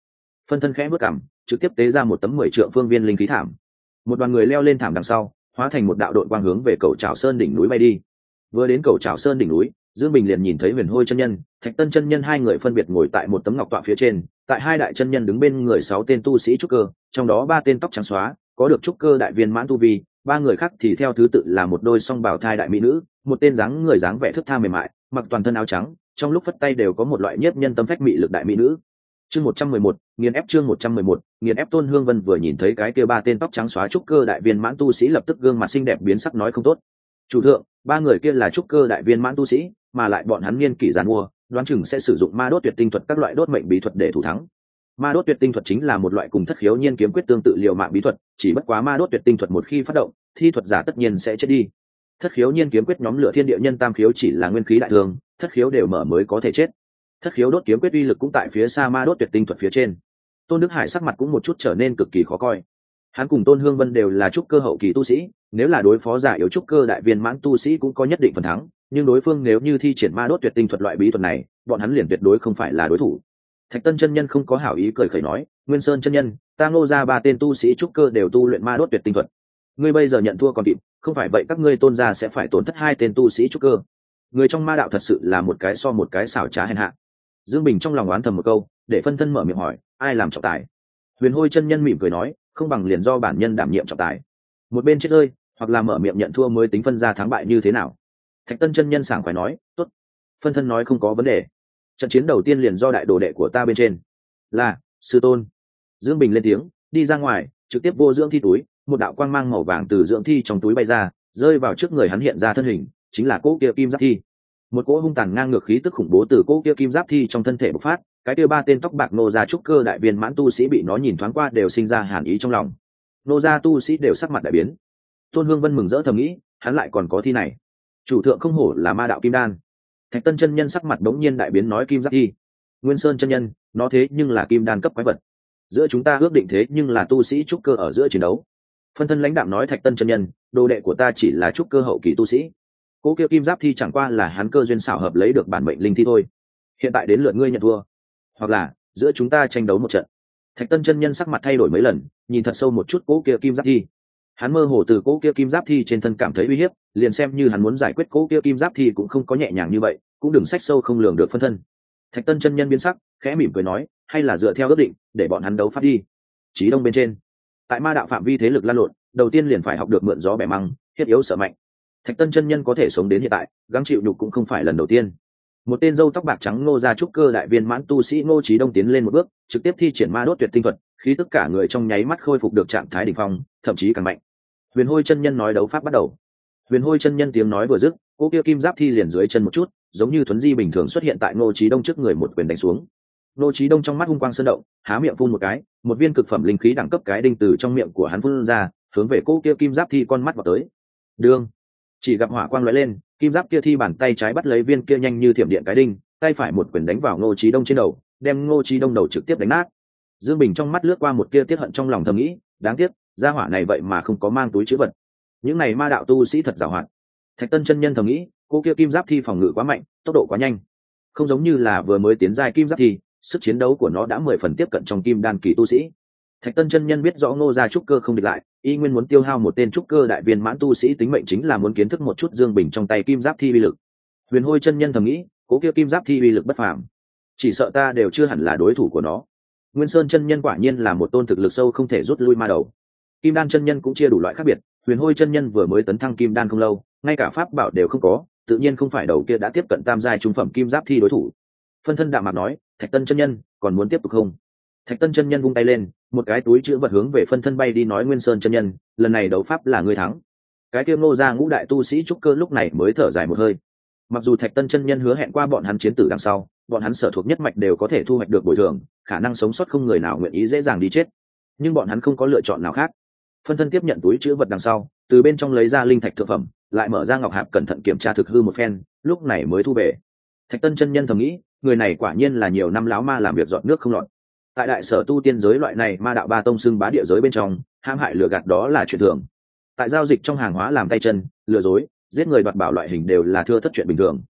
Phân thân khẽ bước cằm, trực tiếp tế ra một tấm mười trượng phương viên linh khí thảm. Một đoàn người leo lên thảm đằng sau, hóa thành một đạo đội quang hướng về cầu trào sơn đỉnh núi bay đi. Vừa đến cầu trào sơn đỉnh núi, Dương Bình liền nhìn thấy Huyền Hôi chân nhân, Thạch Tân chân nhân hai người phân biệt ngồi tại một tấm ngọc tọa phía trên, tại hai đại chân nhân đứng bên người sáu tên tu sĩ trúc cơ, trong đó ba tên tóc trắng xóa, có được trúc cơ đại viên mãn tu vi, ba người khác thì theo thứ tự là một đôi song bào thai đại mỹ nữ, một tên dáng người dáng vẻ thướt tha mềm mại, mặc toàn thân áo trắng, trong lúc phất tay đều có một loại nhiếp nhân tâm phách mị lực đại mỹ nữ. Chương một trăm mười một, nghiền ép chương một trăm mười một, nghiền ép. Tôn Hương Vân vừa nhìn thấy cái kia ba tên tóc trắng xóa trúc cơ đại viên mãn tu sĩ, lập tức gương mặt xinh đẹp biến sắc nói không tốt. Chủ thượng, ba người kia là trúc cơ đại viên mãn tu sĩ, mà lại bọn hắn niên kỷ giàn mua, đoán chừng sẽ sử dụng ma đốt tuyệt tinh thuật các loại đốt mệnh bí thuật để thủ thắng. Ma đốt tuyệt tinh thuật chính là một loại cùng thất khiếu nhiên kiếm quyết tương tự liều mạng bí thuật, chỉ bất quá ma đốt tuyệt tinh thuật một khi phát động, thi thuật giả tất nhiên sẽ chết đi. Thất khiếu nhiên kiếm quyết nhóm lửa thiên địa nhân tam khiếu chỉ là nguyên khí đại thường, thất khiếu đều mở mới có thể chết. Thất khiếu đốt kiếm quyết uy lực cũng tại phía xa ma đốt tuyệt tinh thuật phía trên. Tôn Đức Hải sắc mặt cũng một chút trở nên cực kỳ khó coi. Hắn cùng Tôn Hương Vân đều là trúc cơ hậu kỳ tu sĩ, nếu là đối phó giả yếu trúc cơ đại viên mãn tu sĩ cũng có nhất định phần thắng, nhưng đối phương nếu như thi triển ma đốt tuyệt tinh thuật loại bí thuật này, bọn hắn liền tuyệt đối không phải là đối thủ. Thạch Tân chân nhân không có hảo ý cười khẩy nói, Nguyên Sơn chân nhân, ta Ngô ra ba tên tu sĩ trúc cơ đều tu luyện ma đốt tuyệt tinh thuật, ngươi bây giờ nhận thua còn kịp, không phải vậy các ngươi Tôn gia sẽ phải tổn thất hai tên tu sĩ trúc cơ. Người trong ma đạo thật sự là một cái so một cái xảo trá hèn hạ. Dương Bình trong lòng oán thầm một câu, để phân thân mở miệng hỏi, ai làm trọng tài? Huyền Hôi chân nhân mỉm cười nói, không bằng liền do bản nhân đảm nhiệm trọng tài. Một bên chết rơi, hoặc là mở miệng nhận thua mới tính phân ra thắng bại như thế nào. Thạch Tân chân nhân sảng khoái nói, tốt. Phân thân nói không có vấn đề. Trận chiến đầu tiên liền do đại đồ đệ của ta bên trên. Là, sư tôn. Dương Bình lên tiếng, đi ra ngoài, trực tiếp vô dưỡng thi túi, một đạo quang mang màu vàng từ dưỡng thi trong túi bay ra, rơi vào trước người hắn hiện ra thân hình, chính là cỗ kia kim giáp thi. Một cỗ hung tàn ngang ngược khí tức khủng bố từ cỗ kia kim giáp thi trong thân thể bộc phát, cái kia ba tên tóc bạc nô gia trúc cơ đại viên mãn tu sĩ bị nó nhìn thoáng qua đều sinh ra hàn ý trong lòng. Nô gia tu sĩ đều sắc mặt đại biến. Tôn Hương Vân mừng rỡ thầm nghĩ, hắn lại còn có thi này. Chủ thượng không hổ là ma đạo kim đan. Thạch Tân chân nhân sắc mặt bỗng nhiên đại biến nói kim giáp thi. Nguyên Sơn chân nhân, nó thế nhưng là kim đan cấp quái vật. Giữa chúng ta ước định thế nhưng là tu sĩ trúc cơ ở giữa chiến đấu. Phân thân lãnh đạm nói Thạch Tân chân nhân, đồ đệ của ta chỉ là trúc cơ hậu kỳ tu sĩ. Cố kia kim giáp thi chẳng qua là hắn cơ duyên xảo hợp lấy được bản mệnh linh thi thôi. Hiện tại đến lượt ngươi nhận thua, hoặc là giữa chúng ta tranh đấu một trận. Thạch Tân chân nhân sắc mặt thay đổi mấy lần, nhìn thật sâu một chút cố kia kim giáp thi. Hắn mơ hồ từ cố kia kim giáp thi trên thân cảm thấy uy hiếp, liền xem như hắn muốn giải quyết cố kia kim giáp thi cũng không có nhẹ nhàng như vậy, cũng đừng sách sâu không lường được phân thân. Thạch Tân chân nhân biến sắc, khẽ mỉm cười nói, hay là dựa theo ước định, để bọn hắn đấu pháp đi. Chí Đông bên trên, tại ma đạo phạm vi thế lực lan lộn, đầu tiên liền phải học được mượn gió bẻ măng, thiết yếu sợ mạnh. Thạch Tân chân nhân có thể sống đến hiện tại, gắng chịu nhục cũng không phải lần đầu tiên. Một tên râu tóc bạc trắng Ngô gia trúc cơ đại viên mãn tu sĩ Ngô Chí Đông tiến lên một bước, trực tiếp thi triển ma đốt tuyệt tinh thuật, khí tất cả người trong nháy mắt khôi phục được trạng thái đỉnh phong, thậm chí càng mạnh. Huyền Hôi chân nhân nói đấu pháp bắt đầu. Huyền Hôi chân nhân tiếng nói vừa dứt, cô kia kim giáp thi liền dưới chân một chút, giống như thuấn di bình thường xuất hiện tại Ngô Chí Đông trước người một quyền đánh xuống. Ngô Chí Đông trong mắt hung quang sơn động, há miệng phun một cái, một viên cực phẩm linh khí đẳng cấp cái đinh từ trong miệng của hắn phun ra, hướng về cô kia kim giáp thi con mắt vào tới. Đương, chỉ gặp hỏa quang lóe lên, kim giáp kia thi bàn tay trái bắt lấy viên kia nhanh như thiểm điện cái đinh, tay phải một quyền đánh vào Ngô Chí Đông trên đầu, đem Ngô Chí Đông đầu trực tiếp đánh nát. Dương Bình trong mắt lướt qua một tia tiết hận trong lòng thầm nghĩ, đáng tiếc, gia hỏa này vậy mà không có mang túi trữ vật. Những này ma đạo tu sĩ thật giàu hoạt. Thạch Tân chân nhân thầm nghĩ, cô kia kim giáp thi phòng ngự quá mạnh, tốc độ quá nhanh, không giống như là vừa mới tiến giai kim giáp thi, sức chiến đấu của nó đã mười phần tiếp cận trong kim đan kỳ tu sĩ. Thạch Tân chân nhân biết rõ Ngô gia trúc cơ không địch lại, y nguyên muốn tiêu hao một tên trúc cơ đại viên mãn tu sĩ tính mệnh chính là muốn kiến thức một chút Dương Bình trong tay kim giáp thi uy lực. Huyền Hôi chân nhân thầm nghĩ, cố kia kim giáp thi uy lực bất phàm, chỉ sợ ta đều chưa hẳn là đối thủ của nó. Nguyên Sơn chân nhân quả nhiên là một tôn thực lực sâu không thể rút lui ma đầu. Kim đan chân nhân cũng chia đủ loại khác biệt, Huyền Hôi chân nhân vừa mới tấn thăng kim đan không lâu, ngay cả pháp bảo đều không có, tự nhiên không phải đầu kia đã tiếp cận tam giai trung phẩm kim giáp thi đối thủ. Phân thân đạm mạc nói, Thạch Tân chân nhân, còn muốn tiếp tục không? Thạch Tân chân nhân vung tay lên, một cái túi chứa vật hướng về phân thân bay đi nói Nguyên Sơn chân nhân, lần này đấu pháp là ngươi thắng. Cái kia Ngô gia ngũ đại tu sĩ trúc cơ lúc này mới thở dài một hơi. Mặc dù Thạch Tân chân nhân hứa hẹn qua bọn hắn chiến tử đằng sau, bọn hắn sở thuộc nhất mạch đều có thể thu hoạch được bồi thường, khả năng sống sót không người nào nguyện ý dễ dàng đi chết, nhưng bọn hắn không có lựa chọn nào khác. Phân thân tiếp nhận túi chứa vật đằng sau, từ bên trong lấy ra linh thạch thượng phẩm, lại mở ra ngọc hạp cẩn thận kiểm tra thực hư một phen, lúc này mới thu về. Thạch Tân chân nhân thầm nghĩ, người này quả nhiên là nhiều năm láo ma làm việc dọn nước không lọt. Tại đại sở tu tiên giới loại này ma đạo ba tông xưng bá địa giới bên trong, hãm hại lừa gạt đó là chuyện thường. Tại giao dịch trong hàng hóa làm tay chân, lừa dối, giết người đoạt bảo loại hình đều là thưa thất chuyện bình thường.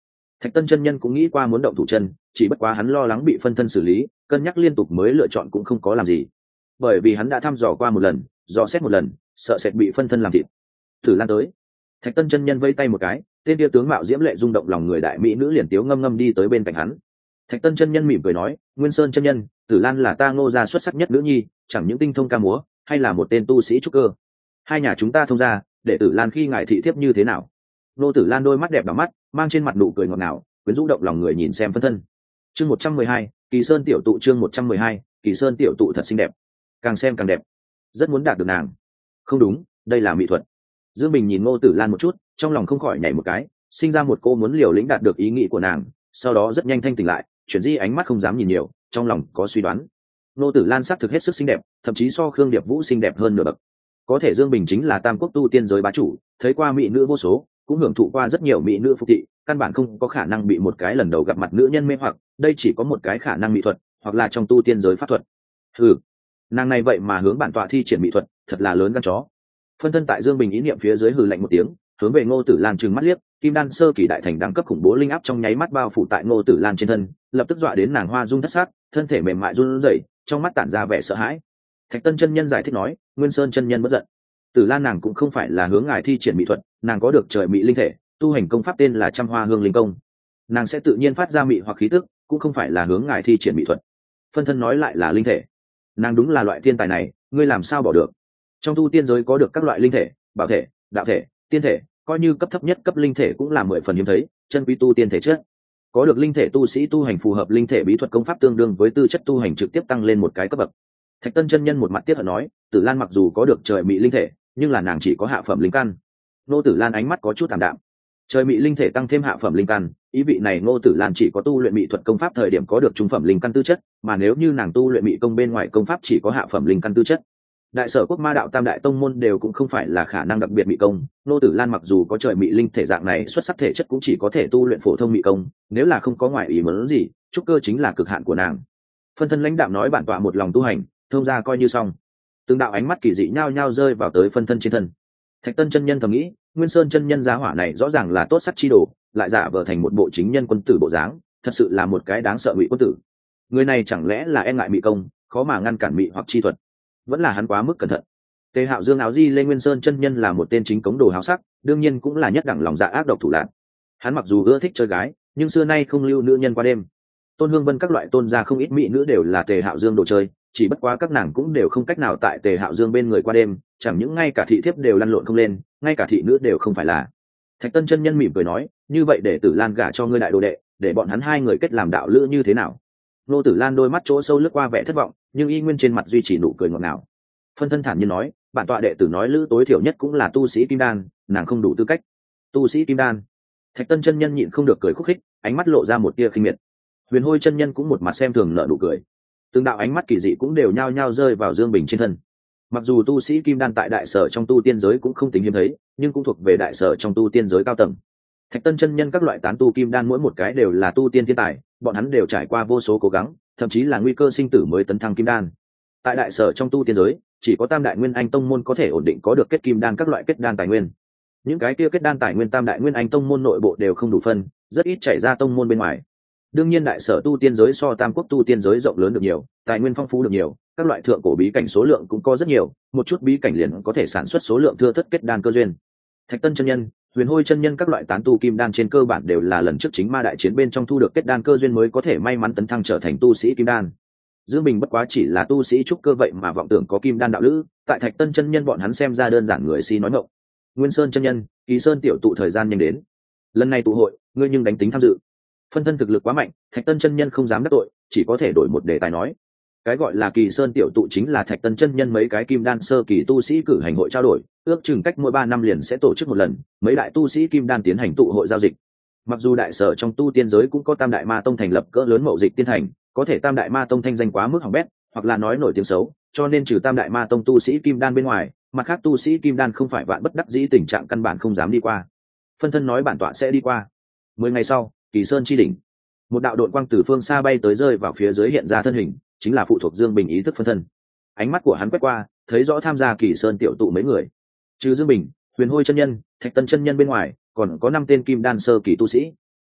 Thạch Tân chân nhân cũng nghĩ qua muốn động thủ chân, chỉ bất quá hắn lo lắng bị phân thân xử lý, cân nhắc liên tục mới lựa chọn cũng không có làm gì. Bởi vì hắn đã thăm dò qua một lần, dò xét một lần, sợ sẽ bị phân thân làm thịt. Tử Lan tới. Thạch Tân chân nhân vẫy tay một cái, tên kia tướng mạo diễm lệ rung động lòng người đại mỹ nữ liền tiếu ngâm ngâm đi tới bên cạnh hắn. Thạch Tân chân nhân mỉm cười nói, Nguyên Sơn chân nhân, Tử Lan là ta Ngô gia xuất sắc nhất nữ nhi, chẳng những tinh thông ca múa, hay là một tên tu sĩ trúc cơ. Hai nhà chúng ta thông gia, để Tử Lan khi ngài thị thiếp như thế nào? Ngô Tử Lan đôi mắt đẹp đỏ mắt, mang trên mặt nụ cười ngọt ngào, quyến rũ động lòng người nhìn xem phân thân. Chương một trăm mười hai, Kỳ Sơn tiểu tụ chương một trăm mười hai, Kỳ Sơn tiểu tụ thật xinh đẹp, càng xem càng đẹp, rất muốn đạt được nàng. Không đúng, đây là mỹ thuật. Dương Bình nhìn Ngô Tử Lan một chút, trong lòng không khỏi nhảy một cái, sinh ra một cô muốn liều lĩnh đạt được ý nghĩ của nàng, sau đó rất nhanh thanh tỉnh lại, chuyển di ánh mắt không dám nhìn nhiều, trong lòng có suy đoán. Ngô Tử Lan sắc thực hết sức xinh đẹp, thậm chí so Khương Điệp Vũ xinh đẹp hơn nửa bậc. Có thể Dương Bình chính là tam quốc tu tiên giới bá chủ, thấy qua mỹ nữ vô số, cũng hưởng thụ qua rất nhiều mỹ nữ phục thị, căn bản không có khả năng bị một cái lần đầu gặp mặt nữ nhân mê hoặc, đây chỉ có một cái khả năng mỹ thuật, hoặc là trong tu tiên giới pháp thuật. Hừ, nàng này vậy mà hướng bản tọa thi triển mỹ thuật, thật là lớn gan chó. Phân thân tại Dương Bình ý niệm phía dưới hừ lạnh một tiếng, hướng về Ngô Tử Lan trừng mắt liếc, kim đan sơ kỳ đại thành đẳng cấp khủng bố linh áp trong nháy mắt bao phủ tại Ngô Tử Lan trên thân, lập tức dọa đến nàng hoa dung thất sắc, thân thể mềm mại run rẩy, trong mắt tản ra vẻ sợ hãi. Thạch Tân chân nhân giải thích nói, Nguyên Sơn chân nhân bất giận. Tử Lan nàng cũng không phải là hướng ngài thi triển mỹ thuật, nàng có được trời mỹ linh thể, tu hành công pháp tên là Trăm Hoa Hương Linh Công. Nàng sẽ tự nhiên phát ra mỹ hoặc khí tức, cũng không phải là hướng ngài thi triển mỹ thuật. Phân thân nói lại là linh thể. Nàng đúng là loại thiên tài này, ngươi làm sao bỏ được? Trong tu tiên giới có được các loại linh thể, bảo thể, đạo thể, tiên thể, coi như cấp thấp nhất cấp linh thể cũng là mười phần hiếm thấy, chân quý tu tiên thể chất. Có được linh thể tu sĩ tu hành phù hợp linh thể bí thuật công pháp tương đương với tư chất tu hành trực tiếp tăng lên một cái cấp bậc. Thạch Tân chân nhân một mặt tiếc hận nói, Tử Lan mặc dù có được trời mỹ linh thể, nhưng là nàng chỉ có hạ phẩm linh căn. Ngô Tử Lan ánh mắt có chút tạm đạm. Trời mỹ linh thể tăng thêm hạ phẩm linh căn, ý vị này Ngô Tử Lan chỉ có tu luyện mỹ thuật công pháp thời điểm có được trung phẩm linh căn tư chất, mà nếu như nàng tu luyện mỹ công bên ngoài công pháp chỉ có hạ phẩm linh căn tư chất. Đại sở quốc ma đạo tam đại tông môn đều cũng không phải là khả năng đặc biệt mỹ công, Ngô Tử Lan mặc dù có trời mỹ linh thể dạng này xuất sắc thể chất cũng chỉ có thể tu luyện phổ thông mỹ công, nếu là không có ngoại ý muốn gì, trúc cơ chính là cực hạn của nàng. Phân thân lãnh đạm nói bản tọa một lòng tu hành, thông ra coi như xong. Từng đạo ánh mắt kỳ dị nhao nhao rơi vào tới phân thân trên thân. Thạch Tân chân nhân thầm nghĩ, Nguyên Sơn chân nhân giá hỏa này rõ ràng là tốt sắc chi đồ, lại giả vờ thành một bộ chính nhân quân tử bộ dáng, thật sự là một cái đáng sợ ngụy quân tử. Người này chẳng lẽ là e ngại mỹ công, khó mà ngăn cản mỹ hoặc chi thuật, vẫn là hắn quá mức cẩn thận. Tề Hạo Dương áo di lê Nguyên Sơn chân nhân là một tên chính cống đồ háo sắc, đương nhiên cũng là nhất đẳng lòng dạ ác độc thủ lạn. Hắn mặc dù ưa thích chơi gái, nhưng xưa nay không lưu nữ nhân qua đêm. Tôn Hương Vân các loại tôn gia không ít mỹ nữ đều là Tề Hạo Dương đồ chơi, chỉ bất quá các nàng cũng đều không cách nào tại Tề Hạo Dương bên người qua đêm, chẳng những ngay cả thị thiếp đều lăn lộn không lên, ngay cả thị nữ đều không phải là. Thạch Tân chân nhân mỉm cười nói, như vậy để Tử Lan gả cho ngươi đại đồ đệ, để bọn hắn hai người kết làm đạo lữ như thế nào? Nô Tử Lan đôi mắt chỗ sâu lướt qua vẻ thất vọng, nhưng y nguyên trên mặt duy trì nụ cười ngọt ngào. Phân thân thản nhiên nói, bản tọa đệ tử nói lữ tối thiểu nhất cũng là tu sĩ kim đan, nàng không đủ tư cách. Tu sĩ kim đan? Thạch Tân chân nhân nhịn không được cười khúc khích, ánh mắt lộ ra một tia khinh miệt. Huyền Hôi chân nhân cũng một mặt xem thường nở nụ cười. Từng đạo ánh mắt kỳ dị cũng đều nhao nhao rơi vào Dương Bình trên thân. Mặc dù tu sĩ kim đan tại đại sở trong tu tiên giới cũng không tính hiếm thấy, nhưng cũng thuộc về đại sở trong tu tiên giới cao tầng. Thạch Tân chân nhân các loại tán tu kim đan mỗi một cái đều là tu tiên thiên tài, bọn hắn đều trải qua vô số cố gắng, thậm chí là nguy cơ sinh tử mới tấn thăng kim đan. Tại đại sở trong tu tiên giới, chỉ có Tam Đại Nguyên Anh tông môn có thể ổn định có được kết kim đan các loại kết đan tài nguyên. Những cái kia kết đan tài nguyên Tam Đại Nguyên Anh tông môn nội bộ đều không đủ phân, rất ít chảy ra tông môn bên ngoài. Đương nhiên đại sở tu tiên giới so Tam Quốc tu tiên giới rộng lớn được nhiều, tài nguyên phong phú được nhiều, các loại thượng cổ bí cảnh số lượng cũng có rất nhiều, một chút bí cảnh liền có thể sản xuất số lượng thưa thớt kết đan cơ duyên. Thạch Tân chân nhân, Huyền Hôi chân nhân các loại tán tu kim đan trên cơ bản đều là lần trước chính ma đại chiến bên trong thu được kết đan cơ duyên mới có thể may mắn tấn thăng trở thành tu sĩ kim đan. Dương Bình bất quá chỉ là tu sĩ trúc cơ vậy mà vọng tưởng có kim đan đạo lữ, tại Thạch Tân chân nhân bọn hắn xem ra đơn giản người si nói ngọng. Nguyên Sơn chân nhân, Kỳ Sơn tiểu tụ thời gian nhanh đến. Lần này tụ hội, ngươi nhưng đánh tính tham dự. Phân thân thực lực quá mạnh, Thạch Tân chân nhân không dám đắc tội, chỉ có thể đổi một đề tài nói. Cái gọi là Kỳ Sơn tiểu tụ chính là Thạch Tân chân nhân mấy cái kim đan sơ kỳ tu sĩ cử hành hội trao đổi, ước chừng cách mỗi ba năm liền sẽ tổ chức một lần, mấy đại tu sĩ kim đan tiến hành tụ hội giao dịch. Mặc dù đại sở trong tu tiên giới cũng có Tam Đại Ma Tông thành lập cỡ lớn mậu dịch tiên thành, có thể Tam Đại Ma Tông thanh danh quá mức hỏng bét, hoặc là nói nổi tiếng xấu, cho nên trừ Tam Đại Ma Tông tu sĩ kim đan bên ngoài, mặt khác tu sĩ kim đan không phải vạn bất đắc dĩ tình trạng căn bản không dám đi qua. Phân thân nói bản tọa sẽ đi qua. Mười ngày sau, Kỳ Sơn chi đỉnh, một đạo đội quang từ phương xa bay tới rơi vào phía dưới hiện ra thân hình, chính là phụ thuộc Dương Bình ý thức phân thân. Ánh mắt của hắn quét qua, thấy rõ tham gia Kỳ Sơn tiểu tụ mấy người, trừ Dương Bình, Huyền Hôi chân nhân, Thạch Tân chân nhân bên ngoài, còn có năm tên kim đan sơ kỳ tu sĩ.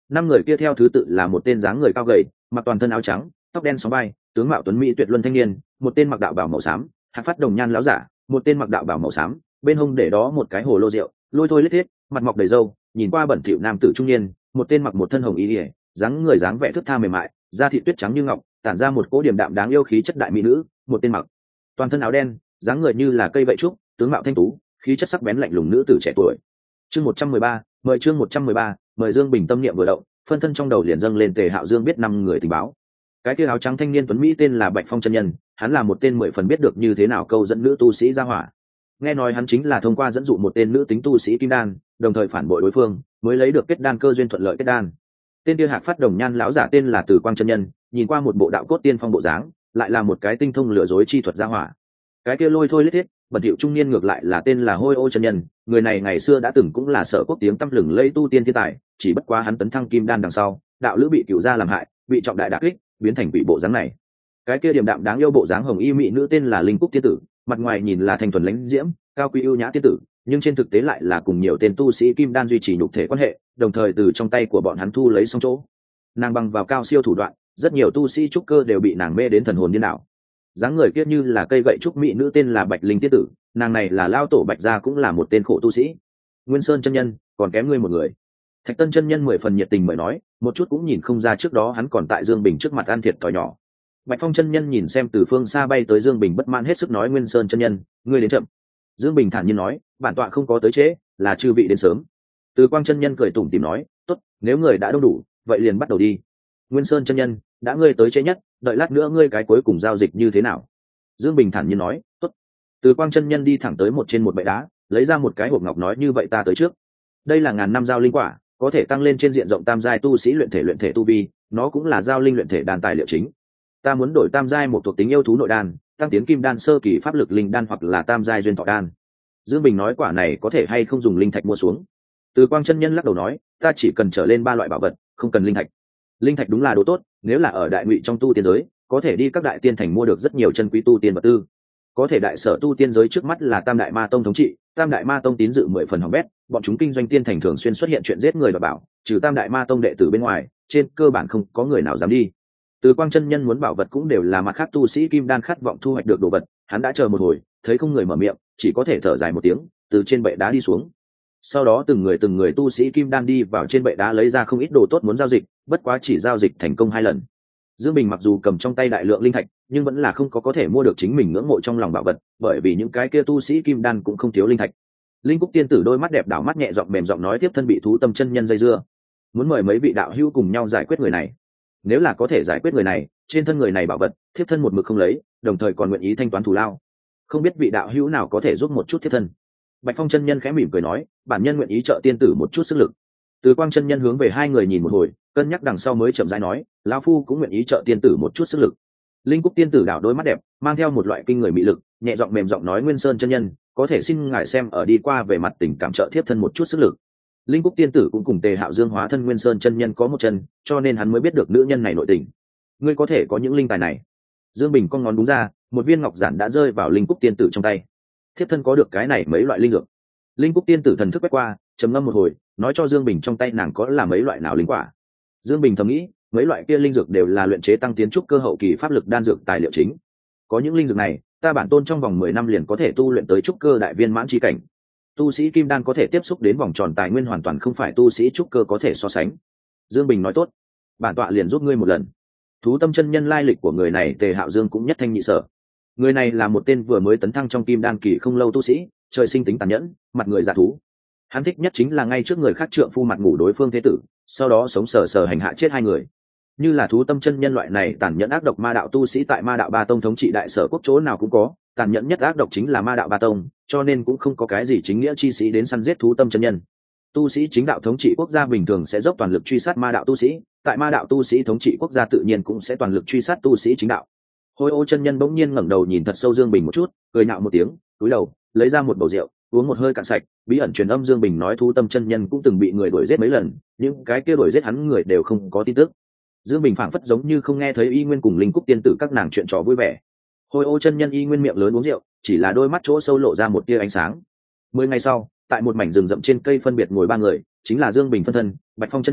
năm người kia theo thứ tự là một tên dáng người cao gầy, mặc toàn thân áo trắng, tóc đen sóng bay, tướng mạo tuấn mỹ tuyệt luân thanh niên, một tên mặc đạo bào màu xám, hạc phát đồng nhan lão giả, một tên mặc đạo bào màu xám, bên hông để đó một cái hồ lô rượu, lôi thôi lết thiết, mặt mọc đầy râu, nhìn qua bẩn thỉu nam tử trung niên, một tên mặc một thân hồng y ỉa, dáng người dáng vẻ thướt tha mềm mại, da thịt tuyết trắng như ngọc, tản ra một cỗ điểm đạm đáng yêu khí chất đại mỹ nữ, một tên mặc toàn thân áo đen, dáng người như là cây gậy trúc, tướng mạo thanh tú, khí chất sắc bén lạnh lùng nữ tử trẻ tuổi. Chương một trăm mười ba, mời chương một trăm mười ba, mời Dương Bình tâm niệm vừa động, phân thân trong đầu liền dâng lên Tề Hạo Dương biết năm người tình báo. Cái kia áo trắng thanh niên tuấn mỹ tên là Bạch Phong chân nhân, hắn là một tên mười phần biết được như thế nào câu dẫn nữ tu sĩ ra hỏa. Nghe nói hắn chính là thông qua dẫn dụ một tên nữ tính tu sĩ kim đan, đồng thời phản bội đối phương, mới lấy được kết đan cơ duyên thuận lợi kết đan. Tên kia hạc phát đồng nhan lão giả tên là Từ Quang chân nhân, nhìn qua một bộ đạo cốt tiên phong bộ dáng, lại là một cái tinh thông lừa dối chi thuật ra hỏa. Cái kia lôi thôi lết thiết, bẩn thỉu trung niên ngược lại là tên là Hôi Ô chân nhân, người này ngày xưa đã từng cũng là Sở Quốc tiếng tăm lừng lẫy tu tiên thiên tài, chỉ bất quá hắn tấn thăng kim đan đằng sau, đạo lữ bị cửu gia làm hại, bị trọng đại đả kích, biến thành vị bộ dáng này. Cái kia điềm đạm đáng yêu bộ dáng hồng y mỹ nữ tên là Linh Cúc tiên tử, mặt ngoài nhìn là thanh thuần lãnh diễm, cao quý ưu nhã tiên tử, nhưng trên thực tế lại là cùng nhiều tên tu sĩ kim đan duy trì nhục thể quan hệ, đồng thời từ trong tay của bọn hắn thu lấy xong chỗ. Nàng bằng vào cao siêu thủ đoạn, rất nhiều tu sĩ trúc cơ đều bị nàng mê đến thần hồn điên đảo. Dáng người kia như là cây gậy trúc mỹ nữ tên là Bạch Linh tiên tử, nàng này là lao tổ Bạch gia cũng là một tên khổ tu sĩ. Nguyên Sơn chân nhân, còn kém ngươi một người. Thạch Tân chân nhân mười phần nhiệt tình mời nói, một chút cũng nhìn không ra trước đó hắn còn tại Dương Bình trước mặt ăn thiệt thòi nhỏ. Bạch Phong chân nhân nhìn xem từ phương xa bay tới Dương Bình bất mãn hết sức nói Nguyên Sơn chân nhân, ngươi đến chậm. Dương Bình thản nhiên nói, bản tọa không có tới trễ, là chư vị đến sớm. Từ Quang chân nhân cười tủm tỉm nói, tốt, nếu người đã đông đủ, vậy liền bắt đầu đi. Nguyên Sơn chân nhân, đã ngươi tới trễ nhất, đợi lát nữa ngươi cái cuối cùng giao dịch như thế nào? Dương Bình thản nhiên nói, tốt. Từ Quang chân nhân đi thẳng tới một trên một bệ đá, lấy ra một cái hộp ngọc nói như vậy ta tới trước. Đây là ngàn năm giao linh quả, có thể tăng lên trên diện rộng tam giai tu sĩ luyện thể luyện thể tu vi, nó cũng là giao linh luyện thể đan tài liệu chính. Ta muốn đổi tam giai một thuộc tính yêu thú nội đan, tăng tiến kim đan sơ kỳ pháp lực linh đan hoặc là tam giai duyên thọ đan. Dương Bình nói quả này có thể hay không dùng linh thạch mua xuống. Từ Quang chân nhân lắc đầu nói, ta chỉ cần trở lên ba loại bảo vật, không cần linh thạch. Linh thạch đúng là đồ tốt, nếu là ở đại ngụy trong tu tiên giới, có thể đi các đại tiên thành mua được rất nhiều chân quý tu tiên vật tư. Có thể đại sở tu tiên giới trước mắt là Tam Đại Ma Tông thống trị, Tam Đại Ma Tông tín dự mười phần hỏng bét, bọn chúng kinh doanh tiên thành thường xuyên xuất hiện chuyện giết người và bảo, trừ Tam Đại Ma Tông đệ tử bên ngoài, trên cơ bản không có người nào dám đi. Từ Quang chân nhân muốn bảo vật cũng đều là mặt khác tu sĩ kim đan khát vọng thu hoạch được đồ vật, hắn đã chờ một hồi, thấy không người mở miệng, chỉ có thể thở dài một tiếng, từ trên bệ đá đi xuống. Sau đó từng người từng người tu sĩ kim đan đi vào trên bệ đá lấy ra không ít đồ tốt muốn giao dịch, bất quá chỉ giao dịch thành công hai lần. Dương Bình mặc dù cầm trong tay đại lượng linh thạch, nhưng vẫn là không có có thể mua được chính mình ngưỡng mộ trong lòng bảo vật, bởi vì những cái kia tu sĩ kim đan cũng không thiếu linh thạch. Linh Cúc tiên tử đôi mắt đẹp đảo mắt nhẹ giọng mềm giọng nói tiếp thân bị thú tâm chân nhân dây dưa, muốn mời mấy vị đạo hữu cùng nhau giải quyết người này. Nếu là có thể giải quyết người này, trên thân người này bảo vật, thiếp thân một mực không lấy, đồng thời còn nguyện ý thanh toán thù lao. Không biết vị đạo hữu nào có thể giúp một chút thiếp thân. Bạch Phong chân nhân khẽ mỉm cười nói, bản nhân nguyện ý trợ tiên tử một chút sức lực. Từ Quang chân nhân hướng về hai người nhìn một hồi, cân nhắc đằng sau mới chậm rãi nói, lão phu cũng nguyện ý trợ tiên tử một chút sức lực. Linh Cúc tiên tử đảo đôi mắt đẹp, mang theo một loại kinh người mị lực, nhẹ giọng mềm giọng nói Nguyên Sơn chân nhân, có thể xin ngài xem ở đi qua về mặt tình cảm trợ thiếp thân một chút sức lực. Linh Cúc tiên tử cũng cùng Tề Hạo Dương hóa thân Nguyên Sơn chân nhân có một chân, cho nên hắn mới biết được nữ nhân này nội tình. Ngươi có thể có những linh tài này. Dương Bình con ngón đúng ra, một viên ngọc giản đã rơi vào Linh Cúc tiên tử trong tay. Thiếp thân có được cái này mấy loại linh dược. Linh Cúc tiên tử thần thức quét qua, trầm ngâm một hồi, nói cho Dương Bình trong tay nàng có là mấy loại nào linh quả. Dương Bình thầm nghĩ, mấy loại kia linh dược đều là luyện chế tăng tiến trúc cơ hậu kỳ pháp lực đan dược tài liệu chính. Có những linh dược này, ta bản tôn trong vòng mười năm liền có thể tu luyện tới trúc cơ đại viên mãn chi cảnh. Tu sĩ kim đan có thể tiếp xúc đến vòng tròn tài nguyên hoàn toàn không phải tu sĩ trúc cơ có thể so sánh. Dương Bình nói tốt, bản tọa liền giúp ngươi một lần. Thú tâm chân nhân lai lịch của người này Tề Hạo Dương cũng nhất thanh nhị sở. Người này là một tên vừa mới tấn thăng trong kim đan kỳ không lâu tu sĩ, trời sinh tính tàn nhẫn, mặt người dạ thú. Hắn thích nhất chính là ngay trước người khác trượng phu mặt ngủ đối phương thế tử, sau đó sống sờ sờ hành hạ chết hai người. Như là thú tâm chân nhân loại này tàn nhẫn ác độc ma đạo tu sĩ tại ma đạo ba tông thống trị đại sở quốc chỗ nào cũng có, tàn nhẫn nhất ác độc chính là ma đạo ba tông, cho nên cũng không có cái gì chính nghĩa chi sĩ đến săn giết thú tâm chân nhân. Tu sĩ chính đạo thống trị quốc gia bình thường sẽ dốc toàn lực truy sát ma đạo tu sĩ, tại ma đạo tu sĩ thống trị quốc gia tự nhiên cũng sẽ toàn lực truy sát tu sĩ chính đạo. Hôi Ô chân nhân bỗng nhiên ngẩng đầu nhìn thật sâu Dương Bình một chút, cười nhạo một tiếng, cúi đầu lấy ra một bầu rượu, uống một hơi cạn sạch. Bí ẩn truyền âm Dương Bình nói thú tâm chân nhân cũng từng bị người đuổi giết mấy lần, những cái kia đuổi giết hắn người đều không có tin tức. Dương Bình phảng phất giống như không nghe thấy Y Nguyên cùng Linh Cúc tiên tử các nàng chuyện trò vui vẻ. Hôi Ô chân nhân Y Nguyên miệng lớn uống rượu, chỉ là đôi mắt chỗ sâu lộ ra một tia ánh sáng. Mười ngày sau, tại một mảnh rừng rậm trên cây phân biệt ngồi ba người, chính là Dương Bình phân thân, Bạch Phong chân nhân,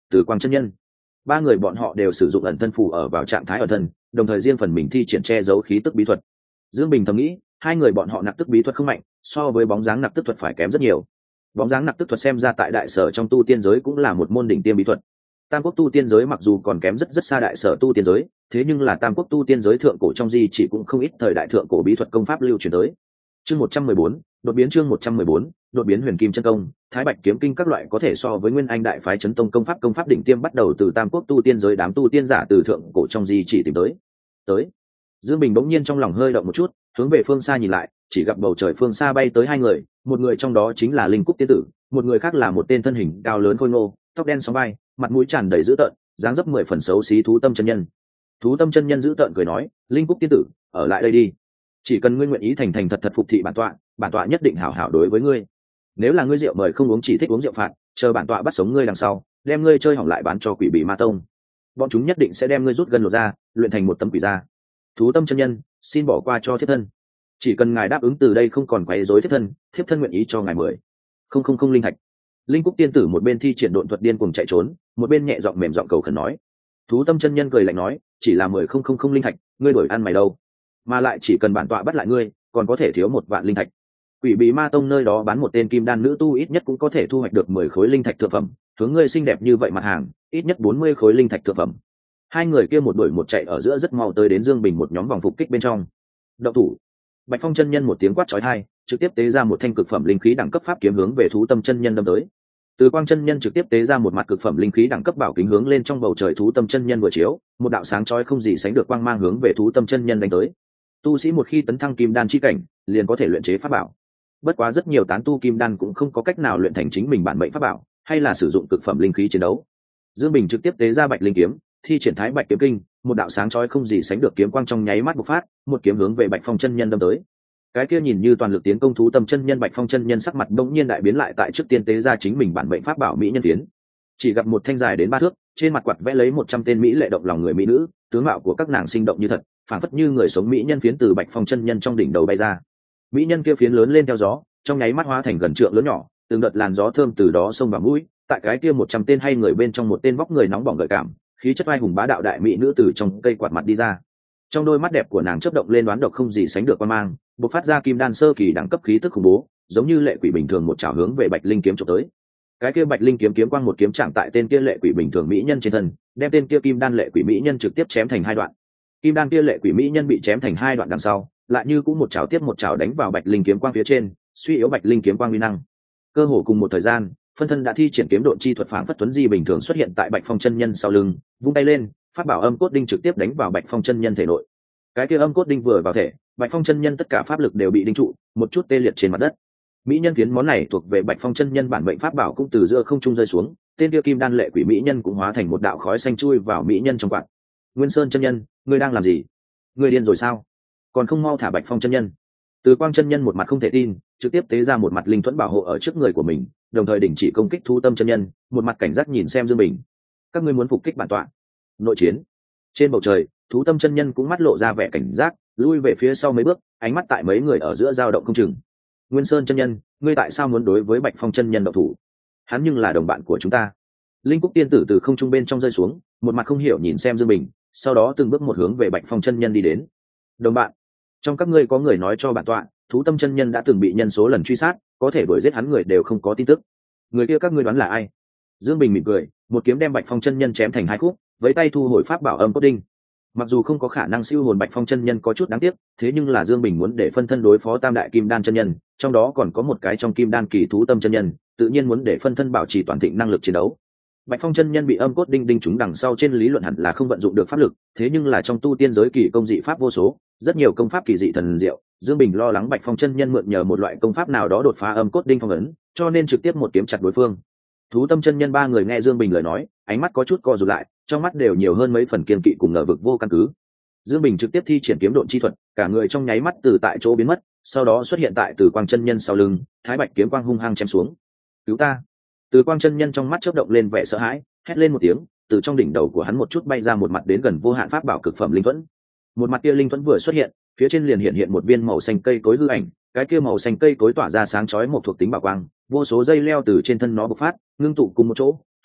Từ Quang chân nhân. Ba người bọn họ đều sử dụng ẩn thân phù ở vào trạng thái ẩn thân, đồng thời riêng phần mình thi triển che giấu khí tức bí thuật. Dương Bình thầm nghĩ, hai người bọn họ nặc tức bí thuật không mạnh, so với bóng dáng nặc tức thuật phải kém rất nhiều. Bóng dáng nặc tức thuật xem ra tại đại sở trong tu tiên giới cũng là một môn đỉnh tiêm bí thuật. Tam quốc tu tiên giới mặc dù còn kém rất rất xa đại sở tu tiên giới, thế nhưng là tam quốc tu tiên giới thượng cổ trong di chỉ cũng không ít thời đại thượng cổ bí thuật công pháp lưu truyền tới. Chương một trăm mười bốn, đột biến chương một trăm mười bốn, đột biến huyền kim chân công, thái bạch kiếm kinh các loại có thể so với nguyên anh đại phái chấn tông công pháp công pháp đỉnh tiêm bắt đầu từ tam quốc tu tiên giới đám tu tiên giả từ thượng cổ trong di chỉ tìm tới. Tới. Dương Bình bỗng nhiên trong lòng hơi động một chút, hướng về phương xa nhìn lại, chỉ gặp bầu trời phương xa bay tới hai người, một người trong đó chính là Linh Cúc tiên tử, một người khác là một tên thân hình cao lớn khôi ngô, tóc đen sóng vai, mặt mũi tràn đầy dữ tợn, dáng dấp mười phần xấu xí Thú Tâm chân nhân. Thú Tâm chân nhân dữ tợn cười nói, Linh Cúc tiên tử, ở lại đây đi. Chỉ cần ngươi nguyện ý thành thành thật thật phục thị bản tọa, bản tọa nhất định hảo hảo đối với ngươi. Nếu là ngươi rượu mời không uống, chỉ thích uống rượu phạt, chờ bản tọa bắt sống ngươi đằng sau, đem ngươi chơi hỏng lại bán cho Quỷ Bỉ Ma Tông. Bọn chúng nhất định sẽ đem ngươi rút gân lột ra, luyện thành một tấm quỷ da. Thú Tâm chân nhân, xin bỏ qua cho thiếp thân. Chỉ cần ngài đáp ứng từ đây không còn quấy rối thiếp thân, thiếp thân nguyện ý cho ngài mười không không không linh thạch. Linh Cúc tiên tử một bên thi triển độn thuật điên cuồng chạy trốn, một bên nhẹ giọng mềm giọng cầu khẩn nói. Thú Tâm chân nhân cười lạnh nói, chỉ là mười không không không linh thạch, ngươi đổi ăn mày đâu? Mà lại chỉ cần bản tọa bắt lại ngươi, còn có thể thiếu một vạn linh thạch. Quỷ Bỉ Ma Tông nơi đó bán một tên kim đan nữ tu ít nhất cũng có thể thu hoạch được mười khối linh thạch thượng phẩm, hướng ngươi xinh đẹp như vậy mặt hàng, ít nhất bốn mươi khối linh thạch thượng phẩm. Hai người kia một đuổi một chạy ở giữa rất mau tới đến Dương Bình một nhóm vòng phục kích bên trong. Động thủ. Bạch Phong chân nhân một tiếng quát chói tai, trực tiếp tế ra một thanh cực phẩm linh khí đẳng cấp pháp kiếm hướng về Thú Tâm chân nhân đâm tới. Từ Quang chân nhân trực tiếp tế ra một mặt cực phẩm linh khí đẳng cấp bảo kính hướng lên trong bầu trời Thú Tâm chân nhân vừa chiếu, một đạo sáng chói không gì sánh được quang mang hướng về Thú Tâm chân nhân đánh tới. Tu sĩ một khi tấn thăng kim đan chi cảnh, liền có thể luyện chế pháp bảo. Bất quá rất nhiều tán tu kim đan cũng không có cách nào luyện thành chính mình bản mệnh pháp bảo, hay là sử dụng cực phẩm linh khí chiến đấu. Dương Bình trực tiếp tế ra Bạch Linh kiếm, thi triển Thái Bạch kiếm kinh, một đạo sáng chói không gì sánh được kiếm quang trong nháy mắt bộc phát, một kiếm hướng về Bạch Phong chân nhân đâm tới. Cái kia nhìn như toàn lực tiến công Thú Tâm chân nhân Bạch Phong chân nhân sắc mặt đột nhiên đại biến lại tại trước tiên tế ra chính mình bản mệnh pháp bảo mỹ nhân tiến. Chỉ gặp một thanh dài đến ba thước, trên mặt quạt vẽ lấy một trăm tên mỹ lệ động lòng người mỹ nữ, tướng mạo của các nàng sinh động như thật, phản phất như người sống mỹ nhân phiến từ Bạch Phong chân nhân trong đỉnh đầu bay ra. Mỹ nhân kia phiến lớn lên theo gió, trong nháy mắt hóa thành gần trượng lớn nhỏ, từng đợt làn gió thơm từ đó xông vào mũi, tại cái kia một trăm tên hay người bên trong một tên vóc người nóng bỏng gợi cảm, khí chất vai hùng bá đạo đại mỹ nữ từ trong cây quạt mặt đi ra. Trong đôi mắt đẹp của nàng chớp động lên đoán độc không gì sánh được quan mang, bộc phát ra kim đan sơ kỳ đẳng cấp khí tức khủng bố, giống như lệ quỷ bình thường một chảo hướng về Bạch Linh kiếm chụp tới. Cái kia Bạch Linh kiếm kiếm quang một kiếm chạm tại tên kia lệ quỷ bình thường mỹ nhân trên thân, đem tên kia kim đan lệ quỷ mỹ nhân trực tiếp chém thành hai đoạn. Kim đan kia lệ quỷ mỹ nhân bị chém thành hai đoạn đằng sau, lại như cũng một chảo tiếp một chảo đánh vào Bạch Linh kiếm quang phía trên, suy yếu Bạch Linh kiếm quang uy năng. Cơ hồ cùng một thời gian, phân thân đã thi triển kiếm độn chi thuật phảng phất tuấn di bình thường xuất hiện tại Bạch Phong chân nhân sau lưng, vung tay lên, pháp bảo âm cốt đinh trực tiếp đánh vào Bạch Phong chân nhân thể nội. Cái kia âm cốt đinh vừa vào thể, Bạch Phong chân nhân tất cả pháp lực đều bị đinh trụ, một chút tê liệt trên mặt đất. Mỹ nhân phiến món này thuộc về Bạch Phong chân nhân bản mệnh pháp bảo cũng từ giữa không trung rơi xuống, tên kia kim đan lệ quỷ mỹ nhân cũng hóa thành một đạo khói xanh chui vào mỹ nhân trong quạt. Nguyên Sơn chân nhân, ngươi đang làm gì? Ngươi điên rồi sao? Còn không mau thả Bạch Phong chân nhân. Từ Quang chân nhân một mặt không thể tin, trực tiếp tế ra một mặt linh thuẫn bảo hộ ở trước người của mình, đồng thời đình chỉ công kích Thú Tâm chân nhân, một mặt cảnh giác nhìn xem Dương Bình. Các ngươi muốn phục kích bản tọa? Nội chiến. Trên bầu trời, Thú Tâm chân nhân cũng mắt lộ ra vẻ cảnh giác, lui về phía sau mấy bước, ánh mắt tại mấy người ở giữa dao động không chừng. Nguyên Sơn chân nhân, ngươi tại sao muốn đối với Bạch Phong chân nhân động thủ? Hắn nhưng là đồng bạn của chúng ta. Linh Cúc tiên tử từ không trung bên trong rơi xuống, một mặt không hiểu nhìn xem Dương Bình, sau đó từng bước một hướng về Bạch Phong chân nhân đi đến. Đồng bạn? Trong các ngươi có người nói cho bản tọa, Thú Tâm chân nhân đã từng bị nhân số lần truy sát, có thể đuổi giết hắn người đều không có tin tức. Người kia các ngươi đoán là ai? Dương Bình mỉm cười, một kiếm đem Bạch Phong chân nhân chém thành hai khúc, với tay thu hồi pháp bảo âm cốt đinh. Mặc dù không có khả năng siêu hồn Bạch Phong chân nhân có chút đáng tiếc, thế nhưng là Dương Bình muốn để phân thân đối phó Tam đại kim đan chân nhân, trong đó còn có một cái trong kim đan kỳ Thú Tâm chân nhân, tự nhiên muốn để phân thân bảo trì toàn thịnh năng lực chiến đấu. Bạch Phong chân nhân bị âm cốt đinh đinh trúng đằng sau trên lý luận hẳn là không vận dụng được pháp lực, thế nhưng là trong tu tiên giới kỳ công dị pháp vô số, rất nhiều công pháp kỳ dị thần diệu, Dương Bình lo lắng Bạch Phong chân nhân mượn nhờ một loại công pháp nào đó đột phá âm cốt đinh phong ấn, cho nên trực tiếp một kiếm chặt đối phương. Thú Tâm chân nhân ba người nghe Dương Bình lời nói, ánh mắt có chút co rụt lại, trong mắt đều nhiều hơn mấy phần kiên kỵ cùng ngờ vực vô căn cứ. Dương Bình trực tiếp thi triển kiếm độn chi thuật, cả người trong nháy mắt từ tại chỗ biến mất, sau đó xuất hiện tại Từ Quang chân nhân sau lưng, Thái Bạch kiếm quang hung hăng chém xuống. "Cứu ta!" Từ Quang chân nhân trong mắt chớp động lên vẻ sợ hãi, hét lên một tiếng, từ trong đỉnh đầu của hắn một chút bay ra một mặt đến gần vô hạn pháp bảo cực phẩm linh thuẫn. Một mặt kia linh thuẫn vừa xuất hiện, phía trên liền hiện hiện một viên màu xanh cây cối hư ảnh, cái kia màu xanh cây cối tỏa ra sáng chói một thuộc tính bảo quang, vô số dây leo từ trên thân nó bộc phát, ngưng tụ cùng một chỗ,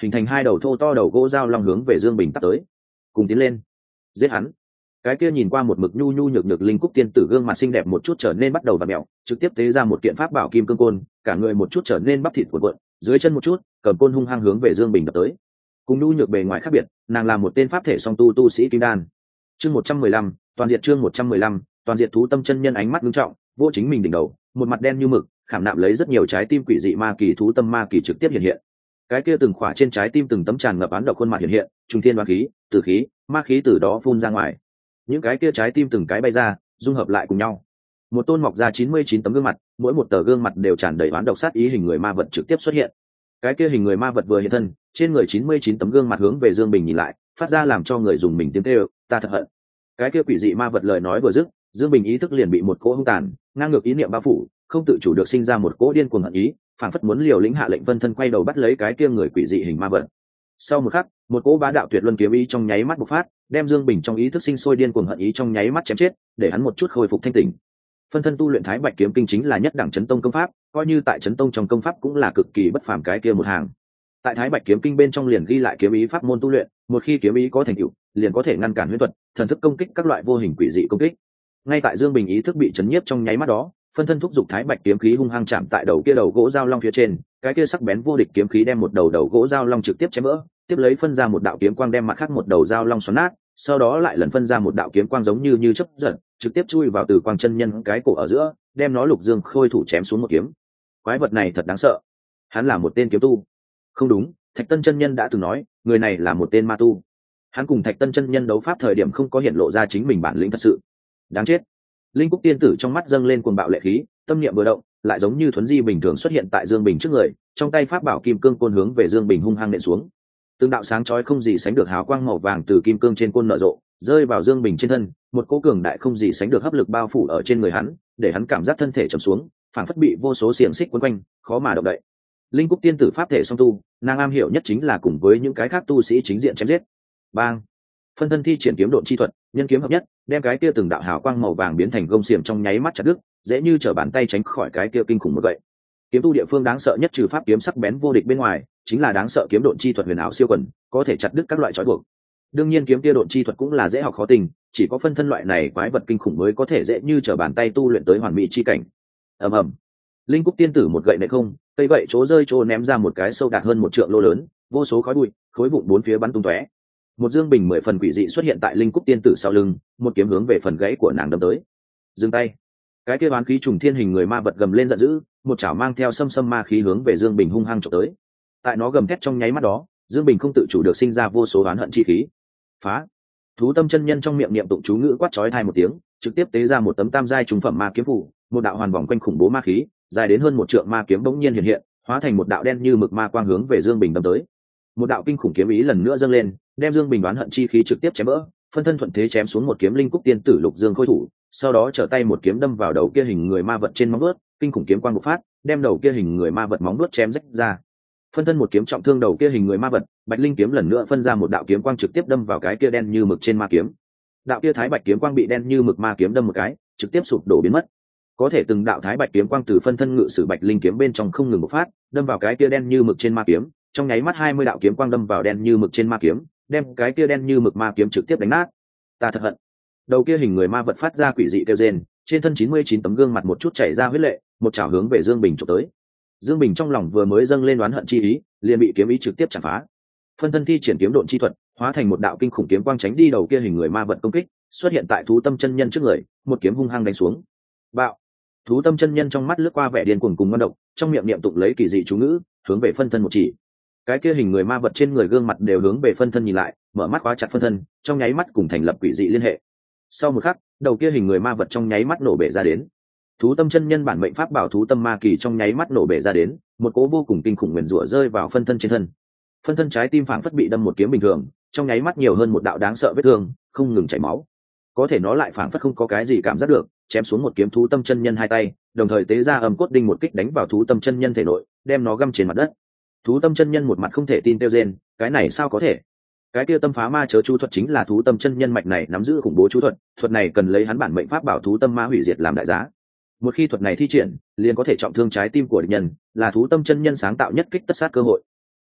hình thành hai đầu thô to đầu gỗ dao long hướng về Dương Bình tắt tới. Cùng tiến lên, giết hắn. Cái kia nhìn qua một mực nhu nhu nhược nhược linh cúc tiên tử gương mặt xinh đẹp một chút trở nên bắt đầu vặn mèo, trực tiếp tế ra một kiện pháp bảo kim cương côn, cả người một chút trở nên bắp thịt cuộn cuộn, dưới chân một chút, cầm côn hung hăng hướng về Dương Bình đập tới. Cùng nhu nhược bề ngoài khác biệt, nàng là một tên pháp thể song tu tu sĩ kim đan. Chương một trăm mười lăm, toàn diện chương một trăm mười lăm, toàn diện thú tâm chân nhân ánh mắt nghiêm trọng, vô chính mình đỉnh đầu, một mặt đen như mực, khảm nạm lấy rất nhiều trái tim quỷ dị ma kỳ thú tâm ma kỳ trực tiếp hiện hiện. Cái kia từng khỏa trên trái tim từng tấm tràn ngập án độc khuôn mặt hiện hiện, trùng thiên đoán khí, tử khí, ma khí từ đó phun ra ngoài. Những cái kia trái tim từng cái bay ra, dung hợp lại cùng nhau. Một tôn mọc ra chín mươi chín tấm gương mặt, mỗi một tờ gương mặt đều tràn đầy oán độc sát ý hình người ma vật trực tiếp xuất hiện. Cái kia hình người ma vật vừa hiện thân, trên người chín mươi chín tấm gương mặt hướng về Dương Bình nhìn lại, phát ra làm cho người dùng mình tiếng kêu, ta thật hận. Cái kia quỷ dị ma vật lời nói vừa dứt, Dương Bình ý thức liền bị một cỗ hung tàn, ngang ngược ý niệm bao phủ, không tự chủ được sinh ra một cỗ điên cuồng hận ý, phản phất muốn liều lĩnh hạ lệnh vân thân quay đầu bắt lấy cái kia người quỷ dị hình ma vật. Sau một khắc, một cỗ bá đạo tuyệt luân kiếm ý trong nháy mắt bộc phát, đem Dương Bình trong ý thức sinh sôi điên cuồng hận ý trong nháy mắt chém chết, để hắn một chút khôi phục thanh tỉnh. Phân thân tu luyện Thái Bạch kiếm kinh chính là nhất đẳng chấn tông công pháp, coi như tại chấn tông trong công pháp cũng là cực kỳ bất phàm cái kia một hàng. Tại Thái Bạch kiếm kinh bên trong liền ghi lại kiếm ý pháp môn tu luyện, một khi kiếm ý có thành tựu, liền có thể ngăn cản huyễn thuật, thần thức công kích các loại vô hình quỷ dị công kích. Ngay tại Dương Bình ý thức bị chấn nhiếp trong nháy mắt đó, phân thân thúc giục Thái Bạch kiếm khí hung hăng chạm tại đầu kia đầu gỗ dao long phía trên, cái kia sắc bén vô địch kiếm khí đem một đầu đầu gỗ dao long trực tiếp chém vỡ, tiếp lấy phân ra một đạo kiếm quang đem mặt khác một đầu dao long xoắn nát, sau đó lại lần phân ra một đạo kiếm quang giống như như chớp giật, trực tiếp chui vào từ quang chân nhân cái cổ ở giữa, đem nó lục dương khôi thủ chém xuống một kiếm. Quái vật này thật đáng sợ, hắn là một tên kiếm tu. Không đúng, Thạch Tân chân nhân đã từng nói, người này là một tên ma tu. Hắn cùng Thạch Tân chân nhân đấu pháp thời điểm không có hiện lộ ra chính mình bản lĩnh thật sự. Đáng chết. Linh Cúc tiên tử trong mắt dâng lên cuồng bạo lệ khí, tâm niệm vừa động, lại giống như thuấn di bình thường xuất hiện tại Dương Bình trước người, trong tay pháp bảo kim cương côn hướng về Dương Bình hung hăng nện xuống. Từng đạo sáng chói không gì sánh được hào quang màu vàng từ kim cương trên côn nở rộ, rơi vào Dương Bình trên thân, một cỗ cường đại không gì sánh được hấp lực bao phủ ở trên người hắn, để hắn cảm giác thân thể trầm xuống, phảng phất bị vô số xiềng xích quấn quanh, khó mà động đậy. Linh Cúc tiên tử pháp thể song tu, nàng am hiểu nhất chính là cùng với những cái khác tu sĩ chính diện chém giết. Bang! Phân thân thi triển kiếm độn chi thuật, nhân kiếm hợp nhất, đem cái kia từng đạo hào quang màu vàng biến thành gông xiềng trong nháy mắt chặt đứt, dễ như trở bàn tay tránh khỏi cái kia kinh khủng một vậy. Kiếm tu địa phương đáng sợ nhất trừ pháp kiếm sắc bén vô địch bên ngoài, chính là đáng sợ kiếm độn chi thuật huyền ảo siêu quần, có thể chặt đứt các loại trói buộc. Đương nhiên kiếm kia độn chi thuật cũng là dễ học khó tình, chỉ có phân thân loại này quái vật kinh khủng mới có thể dễ như trở bàn tay tu luyện tới hoàn mỹ chi cảnh. Ầm ầm. Linh Cúc tiên tử một gậy nệ không, cây gậy chỗ rơi chỗ ném ra một cái sâu đạt hơn một trượng lô lớn, vô số khói bụi, khối vụn bốn phía bắn tung tóe. Một Dương Bình mười phần quỷ dị xuất hiện tại Linh Cúc tiên tử sau lưng, một kiếm hướng về phần gãy của nàng đâm tới. Dừng tay. Cái kia oán khí trùng thiên hình người ma vật gầm lên giận dữ, một chảo mang theo xâm xâm ma khí hướng về Dương Bình hung hăng chụp tới. Tại nó gầm thét trong nháy mắt đó, Dương Bình không tự chủ được sinh ra vô số oán hận chi khí. Phá! Thú tâm chân nhân trong miệng niệm tụng chú ngữ quát chói tai một tiếng, trực tiếp tế ra một tấm tam giai trùng phẩm ma kiếm phủ, một đạo hoàn vòng quanh khủng bố ma khí, dài đến hơn một trượng ma kiếm bỗng nhiên hiện hiện, hóa thành một đạo đen như mực ma quang hướng về Dương Bình đâm tới. Một đạo kinh khủng kiếm ý lần nữa dâng lên, đem Dương Bình đoán hận chi khí trực tiếp chém vỡ, phân thân thuận thế chém xuống một kiếm Linh Cúc tiên tử lục dương khôi thủ, sau đó trở tay một kiếm đâm vào đầu kia hình người ma vật trên móng vuốt, kinh khủng kiếm quang bộc phát, đem đầu kia hình người ma vật móng vuốt chém rách ra. Phân thân một kiếm trọng thương đầu kia hình người ma vật, Bạch Linh kiếm lần nữa phân ra một đạo kiếm quang trực tiếp đâm vào cái kia đen như mực trên ma kiếm. Đạo kia thái bạch kiếm quang bị đen như mực ma kiếm đâm một cái, trực tiếp sụp đổ biến mất. Có thể từng đạo thái bạch kiếm quang từ phân thân ngự sử Bạch Linh kiếm bên trong không ngừng bộc phát, đâm vào cái kia đen như mực trên ma kiếm, trong nháy mắt hai mươi đạo kiếm quang đâm vào đen như mực trên ma kiếm, đem cái kia đen như mực ma kiếm trực tiếp đánh nát. Ta thật hận. Đầu kia hình người ma vật phát ra quỷ dị kêu rên, trên thân chín mươi chín tấm gương mặt một chút chảy ra huyết lệ, một chảo hướng về Dương Bình chụp tới. Dương Bình trong lòng vừa mới dâng lên oán hận chi ý, liền bị kiếm ý trực tiếp chặt phá. Phân thân thi triển kiếm độn chi thuật, hóa thành một đạo kinh khủng kiếm quang tránh đi đầu kia hình người ma vật công kích, xuất hiện tại thú tâm chân nhân trước người, một kiếm hung hăng đánh xuống. Bạo! Thú tâm chân nhân trong mắt lướt qua vẻ điên cuồng cùng ngoan độc, trong miệng niệm tụng lấy kỳ dị chú ngữ, hướng về phân thân một chỉ. Cái kia hình người ma vật trên người gương mặt đều hướng về phân thân nhìn lại, mở mắt khóa chặt phân thân, trong nháy mắt cùng thành lập quỷ dị liên hệ. Sau một khắc, đầu kia hình người ma vật trong nháy mắt nổ bể ra đến. Thú tâm chân nhân bản mệnh pháp bảo thú tâm ma kỳ trong nháy mắt nổ bể ra đến, một cỗ vô cùng kinh khủng nguyền rủa rơi vào phân thân trên thân. Phân thân trái tim phảng phất bị đâm một kiếm bình thường, trong nháy mắt nhiều hơn một đạo đáng sợ vết thương, không ngừng chảy máu. Có thể nó lại phảng phất không có cái gì cảm giác được, chém xuống một kiếm thú tâm chân nhân hai tay, đồng thời tế ra âm cốt đinh một kích đánh vào thú tâm chân nhân thể nội, đem nó găm trên mặt đất. Thú tâm chân nhân một mặt không thể tin kêu rên, cái này sao có thể? Cái kia tâm phá ma chớ chú thuật chính là thú tâm chân nhân mạch này nắm giữ khủng bố chú thuật, thuật này cần lấy hắn bản mệnh pháp bảo thú tâm ma hủy diệt làm đại giá. Một khi thuật này thi triển, liền có thể trọng thương trái tim của địch nhân, là thú tâm chân nhân sáng tạo nhất kích tất sát cơ hội.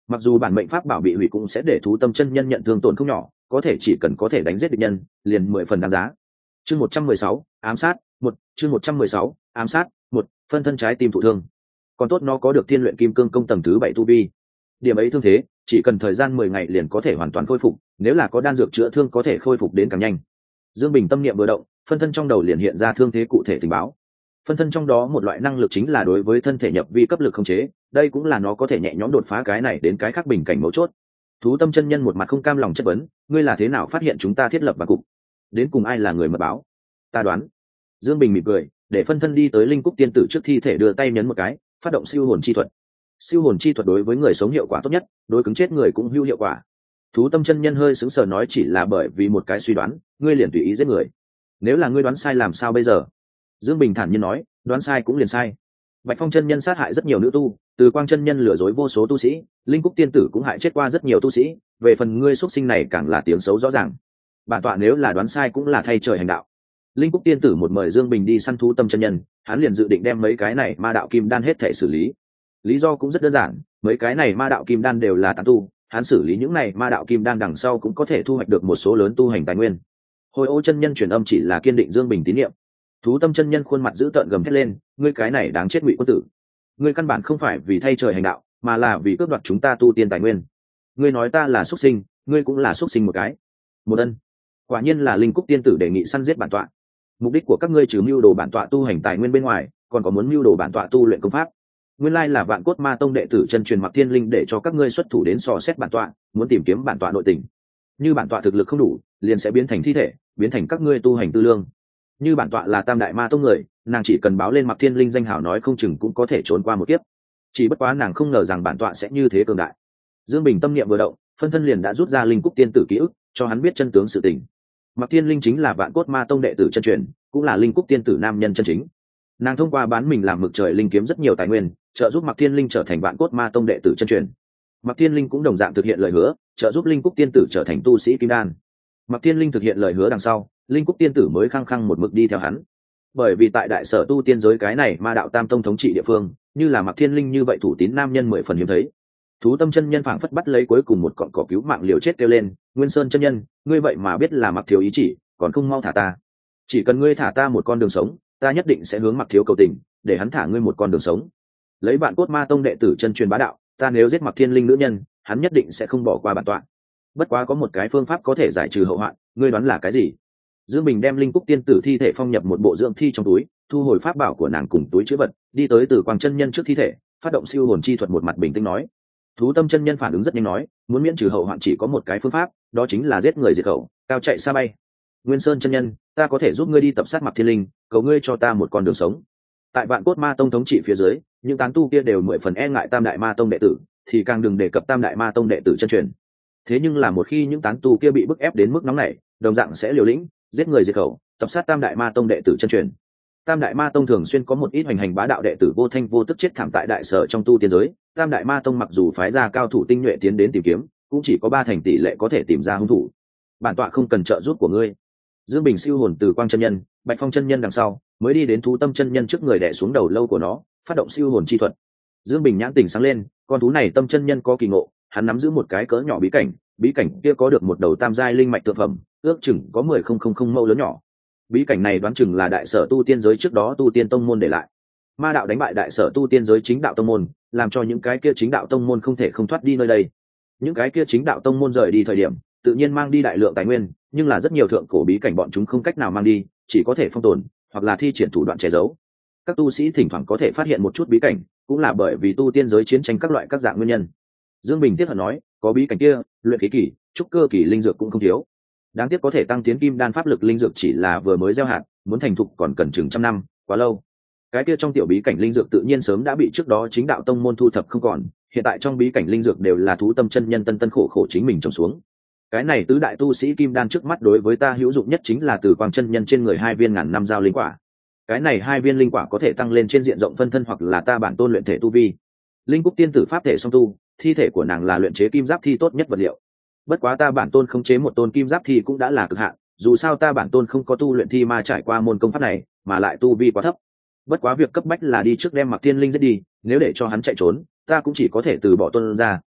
Mặc dù bản mệnh pháp bảo bị hủy cũng sẽ để thú tâm chân nhân nhận thương tổn không nhỏ, có thể chỉ cần có thể đánh giết địch nhân liền mười phần đáng giá. Chương một trăm mười sáu ám sát một. Chương một trăm mười sáu ám sát một. Phân thân trái tim thụ thương, còn tốt nó có được thiên luyện kim cương công tầng thứ bảy tu vi. Điểm ấy thương thế chỉ cần thời gian mười ngày liền có thể hoàn toàn khôi phục, nếu là có đan dược chữa thương có thể khôi phục đến càng nhanh. Dương Bình tâm niệm vừa động, phân thân trong đầu liền hiện ra thương thế cụ thể tình báo. Phân thân trong đó một loại năng lực chính là đối với thân thể nhập vi cấp lực khống chế, đây cũng là nó có thể nhẹ nhõm đột phá cái này đến cái khác bình cảnh mấu chốt. Thú tâm chân nhân một mặt không cam lòng chất vấn, ngươi là thế nào phát hiện chúng ta thiết lập và cục? Đến cùng ai là người mật báo? Ta đoán. Dương Bình mỉm cười, để phân thân đi tới linh cúc tiên tử trước thi thể, đưa tay nhấn một cái, phát động siêu hồn chi thuật. Siêu hồn chi thuật đối với người sống hiệu quả tốt nhất, đối cứng chết người cũng hữu hiệu quả. Thú tâm chân nhân hơi sững sờ nói, chỉ là bởi vì một cái suy đoán, ngươi liền tùy ý giết người. Nếu là ngươi đoán sai làm sao bây giờ? Dương Bình thản nhiên nói, đoán sai cũng liền sai. Bạch Phong chân nhân sát hại rất nhiều nữ tu, Từ Quang chân nhân lừa dối vô số tu sĩ, linh cúc tiên tử cũng hại chết qua rất nhiều tu sĩ, về phần ngươi xuất sinh này càng là tiếng xấu rõ ràng. Bản tọa nếu là đoán sai cũng là thay trời hành đạo. Linh cúc tiên tử một mời Dương Bình đi săn thú tâm chân nhân, hắn liền dự định đem mấy cái này ma đạo kim đan hết thảy xử lý. Lý do cũng rất đơn giản, mấy cái này ma đạo kim đan đều là tán tu, hắn xử lý những này ma đạo kim đan đằng sau cũng có thể thu hoạch được một số lớn tu hành tài nguyên. Hồi Ô chân nhân truyền âm chỉ là kiên định Dương Bình tín nhiệm. Thú tâm chân nhân khuôn mặt dữ tợn gầm thét lên, ngươi cái này đáng chết ngụy quân tử, ngươi căn bản không phải vì thay trời hành đạo, mà là vì cướp đoạt chúng ta tu tiên tài nguyên. Ngươi nói ta là xuất sinh, ngươi cũng là xuất sinh một cái. Một ân, quả nhiên là linh cúc tiên tử đề nghị săn giết bản tọa. Mục đích của các ngươi trừ mưu đồ bản tọa tu hành tài nguyên bên ngoài, còn có muốn mưu đồ bản tọa tu luyện công pháp. Nguyên lai là Vạn Cốt Ma Tông đệ tử chân truyền Mặc Thiên Linh để cho các ngươi xuất thủ đến dò xét bản tọa, muốn tìm kiếm bản tọa nội tình. Như bản tọa thực lực không đủ, liền sẽ biến thành thi thể, biến thành các ngươi tu hành tư lương. Như bản tọa là Tam Đại Ma Tông người, nàng chỉ cần báo lên Mặc Thiên Linh danh hảo, nói không chừng cũng có thể trốn qua một kiếp. Chỉ bất quá nàng không ngờ rằng bản tọa sẽ như thế cường đại. Dương Bình tâm niệm vừa động, phân thân liền đã rút ra linh cúc tiên tử ký ức, cho hắn biết chân tướng sự tình. Mặc Thiên Linh chính là Vạn Cốt Ma Tông đệ tử chân truyền, cũng là linh cúc tiên tử nam nhân chân chính. Nàng thông qua bán mình làm mực trời linh kiếm rất nhiều tài nguyên, trợ giúp Mặc Thiên Linh trở thành Vạn Cốt Ma Tông đệ tử chân truyền. Mặc Thiên Linh cũng đồng dạng thực hiện lời hứa, trợ giúp linh cúc tiên tử trở thành tu sĩ kim đan. Mặc Thiên Linh thực hiện lời hứa đằng sau, linh cúc tiên tử mới khăng khăng một mực đi theo hắn. Bởi vì tại đại sở tu tiên giới cái này ma đạo tam tông thống trị địa phương, như là Mặc Thiên Linh như vậy thủ tín nam nhân mười phần hiếm thấy. Thú tâm chân nhân phảng phất bắt lấy cuối cùng một cọng cỏ cứu mạng liều chết kêu lên, Nguyên Sơn chân nhân, ngươi vậy mà biết là Mặc thiếu ý chỉ, còn không mau thả ta. Chỉ cần ngươi thả ta một con đường sống, ta nhất định sẽ hướng Mặc thiếu cầu tình, để hắn thả ngươi một con đường sống. Lấy Vạn Cốt Ma Tông đệ tử chân truyền bá đạo, ta nếu giết Mặc Thiên Linh nữ nhân, hắn nhất định sẽ không bỏ qua bản tọa. Bất quá có một cái phương pháp có thể giải trừ hậu hoạn, ngươi đoán là cái gì? Dương Bình đem linh cúc tiên tử thi thể phong nhập một bộ dưỡng thi trong túi, thu hồi pháp bảo của nàng cùng túi chữ vật, đi tới Từ Quang chân nhân trước thi thể, phát động siêu hồn chi thuật, một mặt bình tĩnh nói. Thú tâm chân nhân phản ứng rất nhanh nói, muốn miễn trừ hậu hoạn chỉ có một cái phương pháp, đó chính là giết người diệt khẩu, cao chạy xa bay. Nguyên Sơn chân nhân, ta có thể giúp ngươi đi tập sát Mặc Thiên Linh, cầu ngươi cho ta một con đường sống. Tại Vạn Cốt Ma Tông thống trị phía dưới, những tán tu kia đều mười phần e ngại Tam Đại Ma Tông đệ tử, thì càng đừng đề cập Tam Đại Ma Tông đệ tử chân truyền. Thế nhưng là một khi những tán tu kia bị bức ép đến mức nóng này, đồng dạng sẽ liều lĩnh, giết người diệt khẩu, tập sát Tam Đại Ma Tông đệ tử chân truyền. Tam Đại Ma Tông thường xuyên có một ít hoành hành bá đạo đệ tử vô thanh vô tức chết thảm tại đại sở trong tu tiên giới. Tam Đại Ma Tông mặc dù phái ra cao thủ tinh nhuệ tiến đến tìm kiếm, cũng chỉ có ba thành tỷ lệ có thể tìm ra hung thủ. Bản tọa không cần trợ giúp của ngươi. Dương Bình siêu hồn Từ Quang chân nhân, Bạch Phong chân nhân đằng sau, mới đi đến thú tâm chân nhân trước người đè xuống đầu lâu của nó, phát động siêu hồn chi thuật. Dương Bình nhãn tỉnh sáng lên, con thú này tâm chân nhân có kỳ ngộ, hắn nắm giữ một cái cỡ nhỏ bí cảnh, bí cảnh kia có được một đầu tam giai linh mạch thượng phẩm, ước chừng có mười không không không mẫu lớn nhỏ. Bí cảnh này đoán chừng là đại sở tu tiên giới trước đó tu tiên tông môn để lại. Ma đạo đánh bại đại sở tu tiên giới chính đạo tông môn, làm cho những cái kia chính đạo tông môn không thể không thoát đi nơi đây. Những cái kia chính đạo tông môn rời đi thời điểm, tự nhiên mang đi đại lượng tài nguyên, nhưng là rất nhiều thượng cổ bí cảnh bọn chúng không cách nào mang đi, chỉ có thể phong tồn, hoặc là thi triển thủ đoạn che giấu. Các tu sĩ thỉnh thoảng có thể phát hiện một chút bí cảnh, cũng là bởi vì tu tiên giới chiến tranh các loại các dạng nguyên nhân. Dương Bình tiếc hận nói, có bí cảnh kia, luyện khí kỳ, trúc cơ kỳ linh dược cũng không thiếu. Đáng tiếc có thể tăng tiến kim đan pháp lực linh dược chỉ là vừa mới gieo hạt, muốn thành thục còn cần chừng trăm năm, quá lâu. Cái kia trong tiểu bí cảnh linh dược tự nhiên sớm đã bị trước đó chính đạo tông môn thu thập không còn, hiện tại trong bí cảnh linh dược đều là thú tâm chân nhân tân tân khổ khổ chính mình trồng xuống. Cái này tứ đại tu sĩ kim đan trước mắt đối với ta hữu dụng nhất chính là Từ Quang chân nhân trên người hai viên ngàn năm giao linh quả. Cái này hai viên linh quả có thể tăng lên trên diện rộng phân thân hoặc là ta bản tôn luyện thể tu vi. Linh cúc tiên tử pháp thể song tu, thi thể của nàng là luyện chế kim giáp thi tốt nhất vật liệu. Bất quá ta bản tôn không chế một tôn kim giáp thi cũng đã là cực hạn, dù sao ta bản tôn không có tu luyện thi ma trải qua môn công pháp này, mà lại tu vi quá thấp. Bất quá việc cấp bách là đi trước đem Mặc Thiên Linh giết đi, nếu để cho hắn chạy trốn, ta cũng chỉ có thể từ bỏ tôn ra,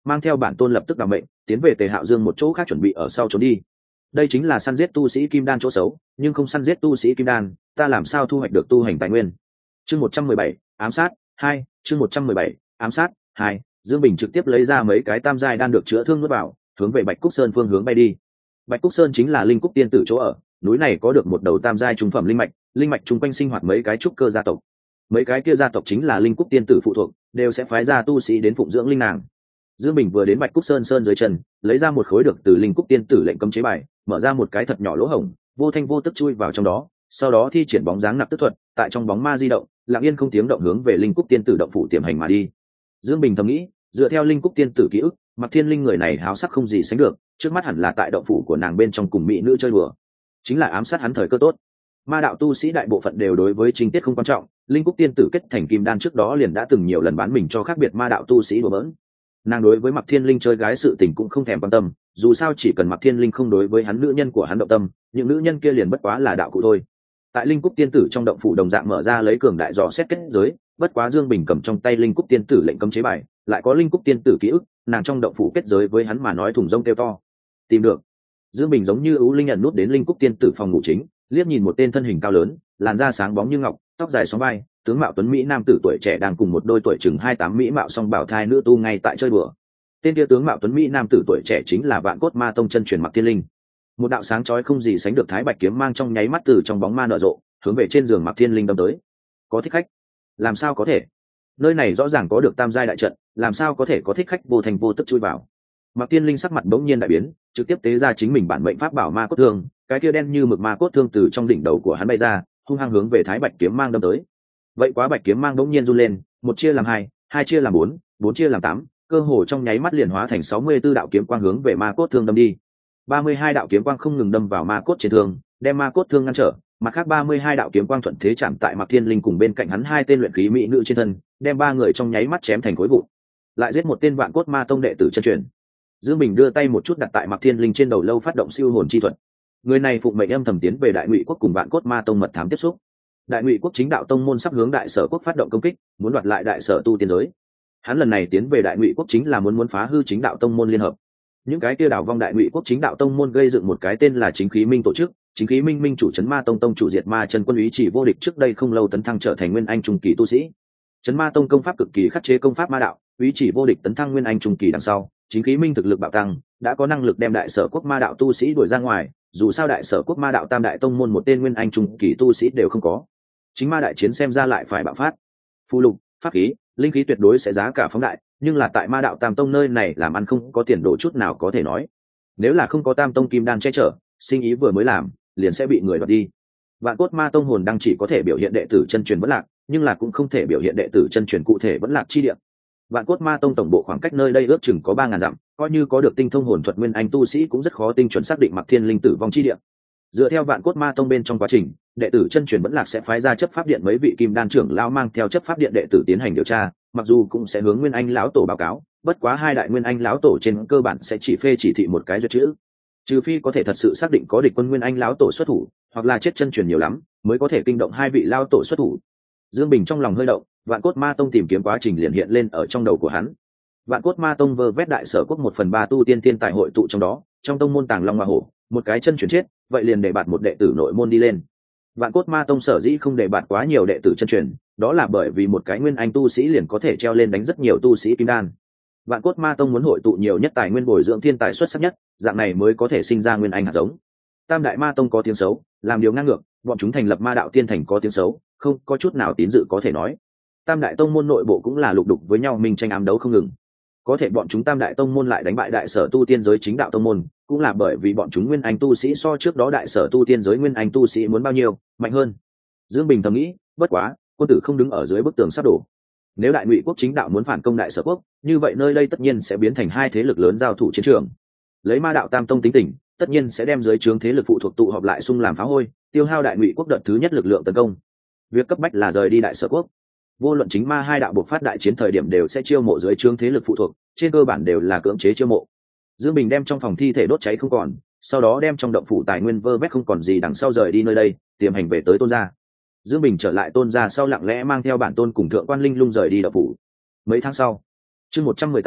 mang theo bản tôn lập tức đảm mệnh tiến về Tề Hạo Dương một chỗ khác chuẩn bị ở sau trốn đi. Đây chính là săn giết tu sĩ kim đan chỗ xấu, nhưng không săn giết tu sĩ kim đan, ta làm sao thu hoạch được tu hành tài nguyên. Chương một trăm mười bảy, ám sát hai. Chương một trăm mười bảy, ám sát hai. Dương Bình trực tiếp lấy ra mấy cái tam giai đan được chữa thương nuốt vào, hướng về Bạch Cúc Sơn phương hướng bay đi. Bạch Cúc Sơn chính là linh cúc tiên tử chỗ ở, núi này có được một đầu tam giai trung phẩm linh mạch, linh mạch chung quanh sinh hoạt mấy cái trúc cơ gia tộc. Mấy cái kia gia tộc chính là linh cúc tiên tử phụ thuộc, đều sẽ phái ra tu sĩ đến phụng dưỡng linh nàng. Dương Bình vừa đến Bạch Cúc Sơn sơn dưới chân, lấy ra một khối được từ linh cúc tiên tử lệnh cấm chế bài, mở ra một cái thật nhỏ lỗ hổng, vô thanh vô tức chui vào trong đó, sau đó thi triển bóng dáng nạp tức thuật, tại trong bóng ma di động, lặng yên không tiếng động hướng về linh cúc tiên tử động phủ tiềm hành mà đi. Dương Bình thầm nghĩ, dựa theo linh cúc tiên tử ký ức, Mặc Thiên Linh người này háo sắc không gì sánh được, trước mắt hẳn là tại động phủ của nàng bên trong cùng mỹ nữ chơi đùa, chính là ám sát hắn thời cơ tốt. Ma đạo tu sĩ đại bộ phận đều đối với chính tiết không quan trọng, linh cúc tiên tử kết thành kim đan trước đó liền đã từng nhiều lần bán mình cho khác biệt ma đạo tu sĩ đùa bỡn. Nàng đối với Mặc Thiên Linh chơi gái sự tình cũng không thèm quan tâm, dù sao chỉ cần Mặc Thiên Linh không đối với hắn nữ nhân của hắn động tâm, những nữ nhân kia liền bất quá là đạo cụ thôi. Tại linh cúc tiên tử trong động phủ đồng dạng mở ra lấy cường đại dò xét kết giới, bất quá Dương Bình cầm trong tay linh cúc tiên tử lệnh cấm chế bài, lại có linh cúc tiên tử ký ức, nàng trong động phủ kết giới với hắn mà nói thùng rông kêu to. Tìm được. Dương Bình giống như ưu linh nhận nút đến linh cúc tiên tử phòng ngủ chính, liếc nhìn một tên thân hình cao lớn, làn da sáng bóng như ngọc, tóc dài xõa vai, tướng mạo tuấn mỹ nam tử tuổi trẻ đang cùng một đôi tuổi chừng hai tám mỹ mạo song bảo thai nữ tu ngay tại chơi đùa. Tên kia tướng mạo tuấn mỹ nam tử tuổi trẻ chính là Vạn Cốt Ma Tông chân truyền Mặc Thiên Linh. Một đạo sáng chói không gì sánh được thái bạch kiếm mang trong nháy mắt từ trong bóng ma nở rộ, hướng về trên giường Mặc Thiên Linh đâm tới. Có thích khách? Làm sao có thể? Nơi này rõ ràng có được tam giai đại trận, làm sao có thể có thích khách vô thành vô tức chui vào? Mặc Thiên Linh sắc mặt bỗng nhiên đại biến, trực tiếp tế ra chính mình bản mệnh pháp bảo ma cốt thương, cái kia đen như mực ma cốt thương từ trong đỉnh đầu của hắn bay ra, hung hăng hướng về thái bạch kiếm mang đâm tới. Vậy quá bạch kiếm mang bỗng nhiên run lên, một chia làm hai, hai chia làm bốn, bốn chia làm tám, cơ hồ trong nháy mắt liền hóa thành sáu mươi tư đạo kiếm quang hướng về ma cốt thương đâm đi. ba mươi hai đạo kiếm quang không ngừng đâm vào ma cốt trên thương, đem ma cốt thương ngăn trở, mặt khác ba mươi hai đạo kiếm quang thuận thế chạm tại Mặc Thiên Linh cùng bên cạnh hắn hai tên luyện khí mỹ nữ trên thân, đem ba người trong nháy mắt chém thành khối vụn. Lại giết một tên Vạn Cốt Ma Tông đệ tử chân truyền. Dương Bình đưa tay một chút đặt tại Mặc Thiên Linh trên đầu lâu phát động siêu hồn chi thuật. Người này phụng mệnh âm thầm tiến về Đại Ngụy quốc cùng Vạn Cốt Ma Tông mật thám tiếp xúc. Đại Ngụy quốc chính đạo tông môn sắp hướng Đại Sở quốc phát động công kích, muốn đoạt lại Đại Sở tu tiên giới. Hắn lần này tiến về Đại Ngụy quốc chính là muốn muốn phá hư chính đạo tông môn liên hợp. Những cái kia đảo vong Đại Ngụy quốc chính đạo tông môn gây dựng một cái tên là Chính Khí Minh tổ chức, Chính Khí Minh minh chủ trấn Ma tông tông chủ diệt ma chân quân ý chỉ vô địch trước đây không lâu tấn thăng trở thành nguyên anh trung kỳ tu sĩ. Trấn Ma tông công pháp cực kỳ khắc chế công pháp ma đạo, ý chỉ vô địch tấn thăng nguyên anh trung kỳ đằng sau, Chính Khí Minh thực lực bạo tăng, đã có năng lực đem Đại Sở quốc ma đạo tu sĩ đuổi ra ngoài, dù sao Đại Sở quốc ma đạo tam đại tông môn một tên nguyên anh trung kỳ tu sĩ đều không có. Chính ma đại chiến xem ra lại phải bạo phát. Phù lục, pháp khí, linh khí tuyệt đối sẽ giá cả phóng đại, nhưng là tại ma đạo tam tông nơi này làm ăn không có tiền đồ chút nào có thể nói. Nếu là không có tam tông kim đan che chở, sinh ý vừa mới làm liền sẽ bị người đoạt đi. Vạn Cốt Ma Tông hồn đăng chỉ có thể biểu hiện đệ tử chân truyền vẫn lạc, nhưng là cũng không thể biểu hiện đệ tử chân truyền cụ thể vẫn lạc chi địa. Vạn Cốt Ma Tông tổng bộ khoảng cách nơi đây ước chừng có ba ngàn dặm, coi như có được tinh thông hồn thuật nguyên anh tu sĩ cũng rất khó tinh chuẩn xác định Mặc Thiên Linh tử vong chi địa. Dựa theo Vạn Cốt Ma Tông bên trong quá trình, đệ tử chân truyền vẫn lạc sẽ phái ra chấp pháp điện mấy vị kim đan trưởng lão mang theo chấp pháp điện đệ tử tiến hành điều tra, mặc dù cũng sẽ hướng nguyên anh lão tổ báo cáo, bất quá hai đại nguyên anh lão tổ trên cơ bản sẽ chỉ phê chỉ thị một cái duyệt chữ, trừ phi có thể thật sự xác định có địch quân nguyên anh lão tổ xuất thủ, hoặc là chết chân truyền nhiều lắm mới có thể kinh động hai vị lão tổ xuất thủ. Dương Bình trong lòng hơi động, Vạn Cốt Ma Tông tìm kiếm quá trình liền hiện lên ở trong đầu của hắn. Vạn Cốt Ma Tông vơ vét Đại Sở quốc một phần ba tu tiên tiên tài hội tụ trong đó, trong tông môn tàng long hoa hổ, một cái chân truyền chết, vậy liền để bạt một đệ tử nội môn đi lên. Vạn Cốt Ma Tông sở dĩ không để bạt quá nhiều đệ tử chân truyền, đó là bởi vì một cái nguyên anh tu sĩ liền có thể treo lên đánh rất nhiều tu sĩ kim đan. Vạn Cốt Ma Tông muốn hội tụ nhiều nhất tài nguyên bồi dưỡng thiên tài xuất sắc nhất, dạng này mới có thể sinh ra nguyên anh hạt giống. Tam đại ma tông có tiếng xấu, làm điều ngang ngược, bọn chúng thành lập ma đạo tiên thành có tiếng xấu, không có chút nào tín dự có thể nói. Tam đại tông môn nội bộ cũng là lục đục với nhau, minh tranh ám đấu không ngừng. Có thể bọn chúng Tam đại tông môn lại đánh bại Đại Sở tu tiên giới chính đạo tông môn, cũng là bởi vì bọn chúng nguyên anh tu sĩ so trước đó Đại Sở tu tiên giới nguyên anh tu sĩ muốn bao nhiêu mạnh hơn. Dương Bình thầm nghĩ, bất quá quân tử không đứng ở dưới bức tường sắp đổ. Nếu Đại Ngụy quốc chính đạo muốn phản công Đại Sở quốc, như vậy nơi đây tất nhiên sẽ biến thành hai thế lực lớn giao thủ chiến trường. Lấy ma đạo tam tông tính tình, tất nhiên sẽ đem dưới trướng thế lực phụ thuộc tụ họp lại xung làm phá hôi, tiêu hao Đại Ngụy quốc đợt thứ nhất lực lượng tấn công. Việc cấp bách là rời đi Đại Sở quốc. Vô luận chính ma hai đạo buộc phát đại chiến thời điểm đều sẽ chiêu mộ dưới trướng thế lực phụ thuộc, trên cơ bản đều là cưỡng chế chiêu mộ. Dương Bình đem trong phòng thi thể đốt cháy không còn, sau đó đem trong động phủ tài nguyên vơ vét không còn gì đằng sau rời đi nơi đây, tiềm hành về tới Tôn gia. Dương Bình trở lại Tôn gia sau lặng lẽ mang theo bản tôn cùng thượng quan linh lung rời đi động phủ. Mấy tháng sau, chương một trăm mười tám,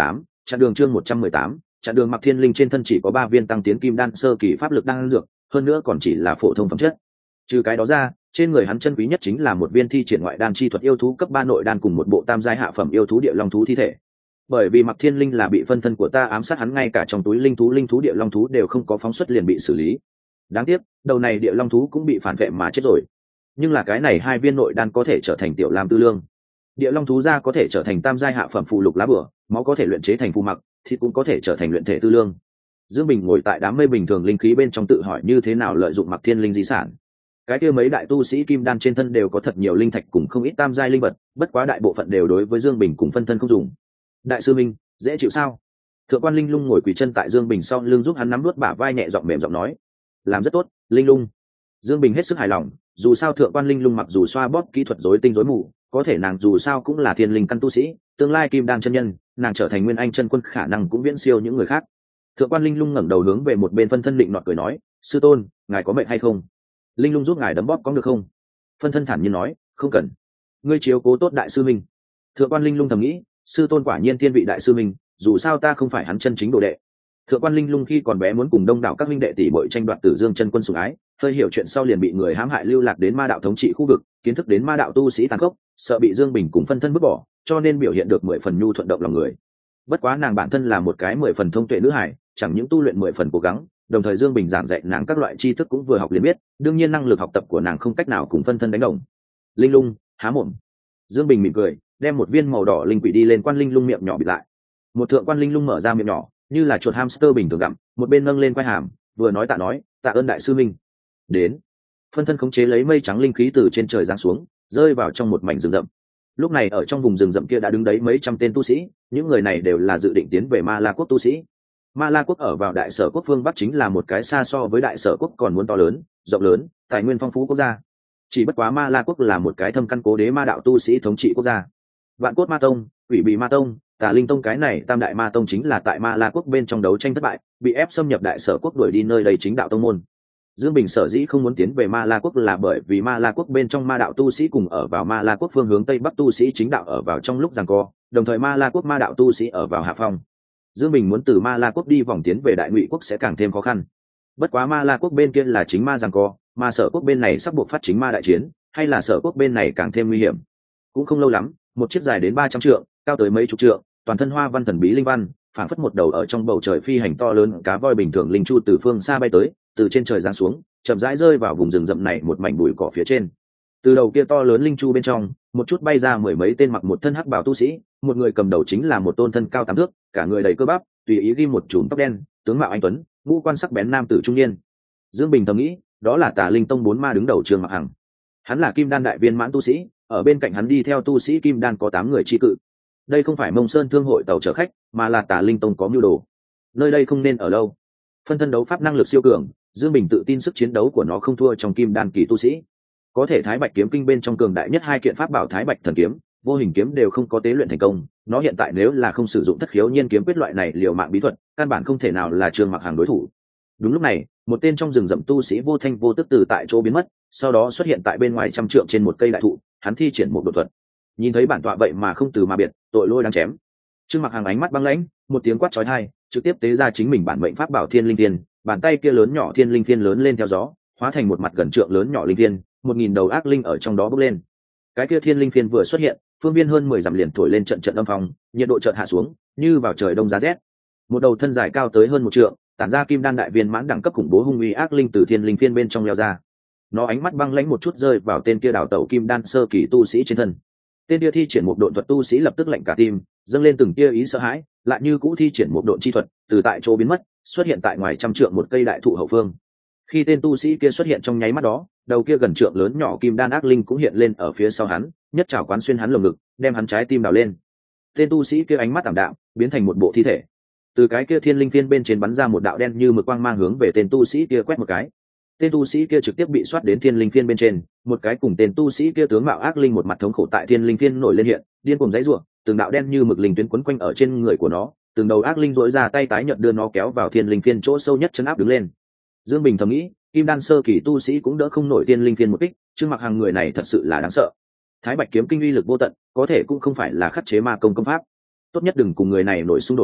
chặn đường chương một trăm mười tám, chặn đường Mặc Thiên Linh trên thân chỉ có ba viên tăng tiến kim đan sơ kỳ pháp lực đan dược, hơn nữa còn chỉ là phổ thông phẩm chất. Trừ cái đó ra, trên người hắn chân quý nhất chính là một viên thi triển ngoại đan chi thuật yêu thú cấp ba nội đan cùng một bộ tam giai hạ phẩm yêu thú địa long thú thi thể. Bởi vì Mặc Thiên Linh là bị phân thân của ta ám sát, hắn ngay cả trong túi linh thú linh thú địa long thú đều không có phóng xuất liền bị xử lý. Đáng tiếc, đầu này địa long thú cũng bị phản vệ mà chết rồi. Nhưng là cái này hai viên nội đan có thể trở thành tiểu lam tư lương. Địa long thú da có thể trở thành tam giai hạ phẩm phụ lục lá bửa, máu có thể luyện chế thành phù mặc, thịt cũng có thể trở thành luyện thể tư lương. Dương Bình ngồi tại đám mây bình thường linh khí bên trong tự hỏi như thế nào lợi dụng Mặc Thiên Linh di sản. Cái kia mấy đại tu sĩ kim đan trên thân đều có thật nhiều linh thạch cùng không ít tam giai linh vật, bất quá đại bộ phận đều đối với Dương Bình cùng phân thân không dùng. Đại sư Minh, dễ chịu sao? Thượng quan Linh Lung ngồi quỳ chân tại Dương Bình sau lưng giúp hắn nắm nuốt bả vai, nhẹ giọng mềm giọng nói: làm rất tốt, Linh Lung. Dương Bình hết sức hài lòng, dù sao Thượng quan Linh Lung mặc dù xoa bóp kỹ thuật rối tinh rối mù, có thể nàng dù sao cũng là thiên linh căn tu sĩ, tương lai kim đan chân nhân, nàng trở thành nguyên anh chân quân khả năng cũng viễn siêu những người khác. Thượng quan Linh Lung ngẩng đầu hướng về một bên phân thân định nọt cười nói: sư tôn, ngài có mệnh hay không? Linh Lung giúp ngài đấm bóp có được không? Phân thân thản nhiên nói: không cần, ngươi chiếu cố tốt đại sư minh. Thượng quan Linh Lung thầm nghĩ, sư tôn quả nhiên thiên vị đại sư minh, dù sao ta không phải hắn chân chính đồ đệ. Thượng quan Linh Lung khi còn bé muốn cùng đông đảo các minh đệ tỷ bội tranh đoạt Tử Dương chân quân sủng ái, hơi hiểu chuyện sau liền bị người hãm hại lưu lạc đến ma đạo thống trị khu vực, kiến thức đến ma đạo tu sĩ tàn khốc, sợ bị Dương Bình cùng phân thân vứt bỏ, cho nên biểu hiện được mười phần nhu thuận động lòng người. Bất quá nàng bản thân là một cái mười phần thông tuệ nữ hải, chẳng những tu luyện mười phần cố gắng, đồng thời Dương Bình giảng dạy nàng các loại tri thức cũng vừa học liền biết, đương nhiên năng lực học tập của nàng không cách nào cùng phân thân đánh đồng. Linh Lung, há mồm. Dương Bình mỉm cười, đem một viên màu đỏ linh quỷ đi lên quan Linh Lung miệng nhỏ bịt lại. Một thượng quan Linh Lung mở ra miệng nhỏ, như là chuột hamster bình thường gặm, một bên nâng lên quai hàm, vừa nói tạ nói: tạ ơn đại sư minh. Đến. Phân thân khống chế lấy mây trắng linh khí từ trên trời giáng xuống, rơi vào trong một mảnh rừng rậm. Lúc này ở trong vùng rừng rậm kia đã đứng đấy mấy trăm tên tu sĩ, những người này đều là dự định tiến về Ma La quốc tu sĩ. Ma La quốc ở vào Đại Sở quốc phương Bắc, chính là một cái xa so với Đại Sở quốc còn muốn to lớn, rộng lớn, tài nguyên phong phú quốc gia. Chỉ bất quá Ma La quốc là một cái thâm căn cố đế ma đạo tu sĩ thống trị quốc gia. Vạn Cốt Ma Tông, Quỷ Bị Ma Tông, Tà Linh Tông, cái này tam đại ma tông chính là tại Ma La quốc bên trong đấu tranh thất bại, bị ép xâm nhập Đại Sở quốc, đuổi đi nơi đây chính đạo tông môn. Dương Bình sở dĩ không muốn tiến về Ma La quốc là bởi vì Ma La quốc bên trong ma đạo tu sĩ cùng ở vào Ma La quốc phương hướng tây bắc tu sĩ chính đạo ở vào trong lúc giằng co, đồng thời Ma La quốc ma đạo tu sĩ ở vào hạ phong. Dương Bình muốn từ Ma La quốc đi vòng tiến về Đại Ngụy quốc sẽ càng thêm khó khăn. Bất quá Ma La quốc bên kia là chính ma giằng co, mà Sở quốc bên này sắp buộc phát chính ma đại chiến, hay là Sở quốc bên này càng thêm nguy hiểm. Cũng không lâu lắm, một chiếc dài đến ba trăm trượng, cao tới mấy chục trượng, toàn thân hoa văn thần bí linh văn, phảng phất một đầu ở trong bầu trời phi hành to lớn cá voi bình thường linh chu từ phương xa bay tới, từ trên trời giáng xuống, chậm rãi rơi vào vùng rừng rậm này một mảnh bụi cỏ phía trên. Từ đầu kia to lớn linh chu bên trong, một chút bay ra mười mấy tên mặc một thân hắc bào tu sĩ, một người cầm đầu chính là một tôn thân cao tám thước, cả người đầy cơ bắp, tùy ý ghi một chùm tóc đen, tướng mạo anh tuấn, ngũ quan sắc bén nam tử trung niên. Dương Bình thầm nghĩ, đó là Tà Linh Tông bốn ma đứng đầu Trương Mặc Hằng. Hắn là kim đan đại viên mãn tu sĩ, ở bên cạnh hắn đi theo tu sĩ kim đan có tám người chi cự. Đây không phải Mông Sơn thương hội tàu chở khách, mà là Tà Linh Tông có mưu đồ. Nơi đây không nên ở lâu. Phân thân đấu pháp năng lực siêu cường, Dương Bình tự tin sức chiến đấu của nó không thua trong kim đan kỳ tu sĩ. Có thể Thái Bạch kiếm kinh bên trong cường đại nhất hai kiện pháp bảo Thái Bạch thần kiếm, vô hình kiếm đều không có tế luyện thành công, nó hiện tại nếu là không sử dụng thất khiếu nhiên kiếm quyết loại này liều mạng bí thuật, căn bản không thể nào là Trương Mặc Hằng đối thủ. Đúng lúc này, một tên trong rừng rậm tu sĩ vô thanh vô tức từ tại chỗ biến mất, sau đó xuất hiện tại bên ngoài trăm trượng trên một cây đại thụ, hắn thi triển một độ thuật. Nhìn thấy bản tọa vậy mà không từ mà biệt, tội lỗi đáng chém. Trương Mặc Hằng ánh mắt băng lãnh, một tiếng quát chói tai, trực tiếp tế ra chính mình bản mệnh pháp bảo Thiên Linh Thiên, bàn tay kia lớn nhỏ Thiên Linh Thiên lớn lên theo gió, hóa thành một mặt gần trượng lớn nhỏ linh thiên, một nghìn đầu ác linh ở trong đó bốc lên. Cái kia Thiên Linh Thiên vừa xuất hiện, phương viên hơn mười dặm liền thổi lên trận trận âm phong, nhiệt độ chợt hạ xuống, như vào trời đông giá rét. Một đầu thân dài cao tới hơn một trượng, tản ra kim đan đại viên mãn đẳng cấp khủng bố hung uy ác linh từ Thiên Linh Phiên bên trong leo ra. Nó ánh mắt băng lãnh một chút rơi vào tên kia đào tẩu kim đan sơ kỳ tu sĩ trên thân. Tên kia thi triển một độn thuật tu sĩ lập tức lạnh cả tim, dâng lên từng tia ý sợ hãi, lại như cũ thi triển một độn chi thuật, từ tại chỗ biến mất, xuất hiện tại ngoài trăm trượng một cây đại thụ hậu phương. Khi tên tu sĩ kia xuất hiện trong nháy mắt đó, đầu kia gần trượng lớn nhỏ kim đan ác linh cũng hiện lên ở phía sau hắn, nhất trảo quán xuyên hắn lồng ngực, đem hắn trái tim đào lên. Tên tu sĩ kia ánh mắt tạm đạm, biến thành một bộ thi thể. Từ cái kia Thiên Linh Phiên bên trên bắn ra một đạo đen như mực quang mang hướng về tên tu sĩ kia quét một cái. Tên tu sĩ kia trực tiếp bị xoát đến Thiên Linh Phiên bên trên, một cái cùng tên tu sĩ kia tướng mạo ác linh một mặt thống khổ tại Thiên Linh Phiên nổi lên hiện, điên cuồng giãy giụa, từng đạo đen như mực linh tuyến quấn quanh ở trên người của nó, từng đầu ác linh rỗi ra tay tái nhợt đưa nó kéo vào Thiên Linh Phiên chỗ sâu nhất chấn áp đứng lên. Dương Bình thầm nghĩ, kim đan sơ kỳ tu sĩ cũng đỡ không nổi Thiên Linh Phiên một kích, Trương Mặc Hằng người này thật sự là đáng sợ. Thái Bạch kiếm kinh uy lực vô tận, có thể cũng không phải là khắc chế ma công công pháp, tốt nhất đừng cùng người này nổi xung đột.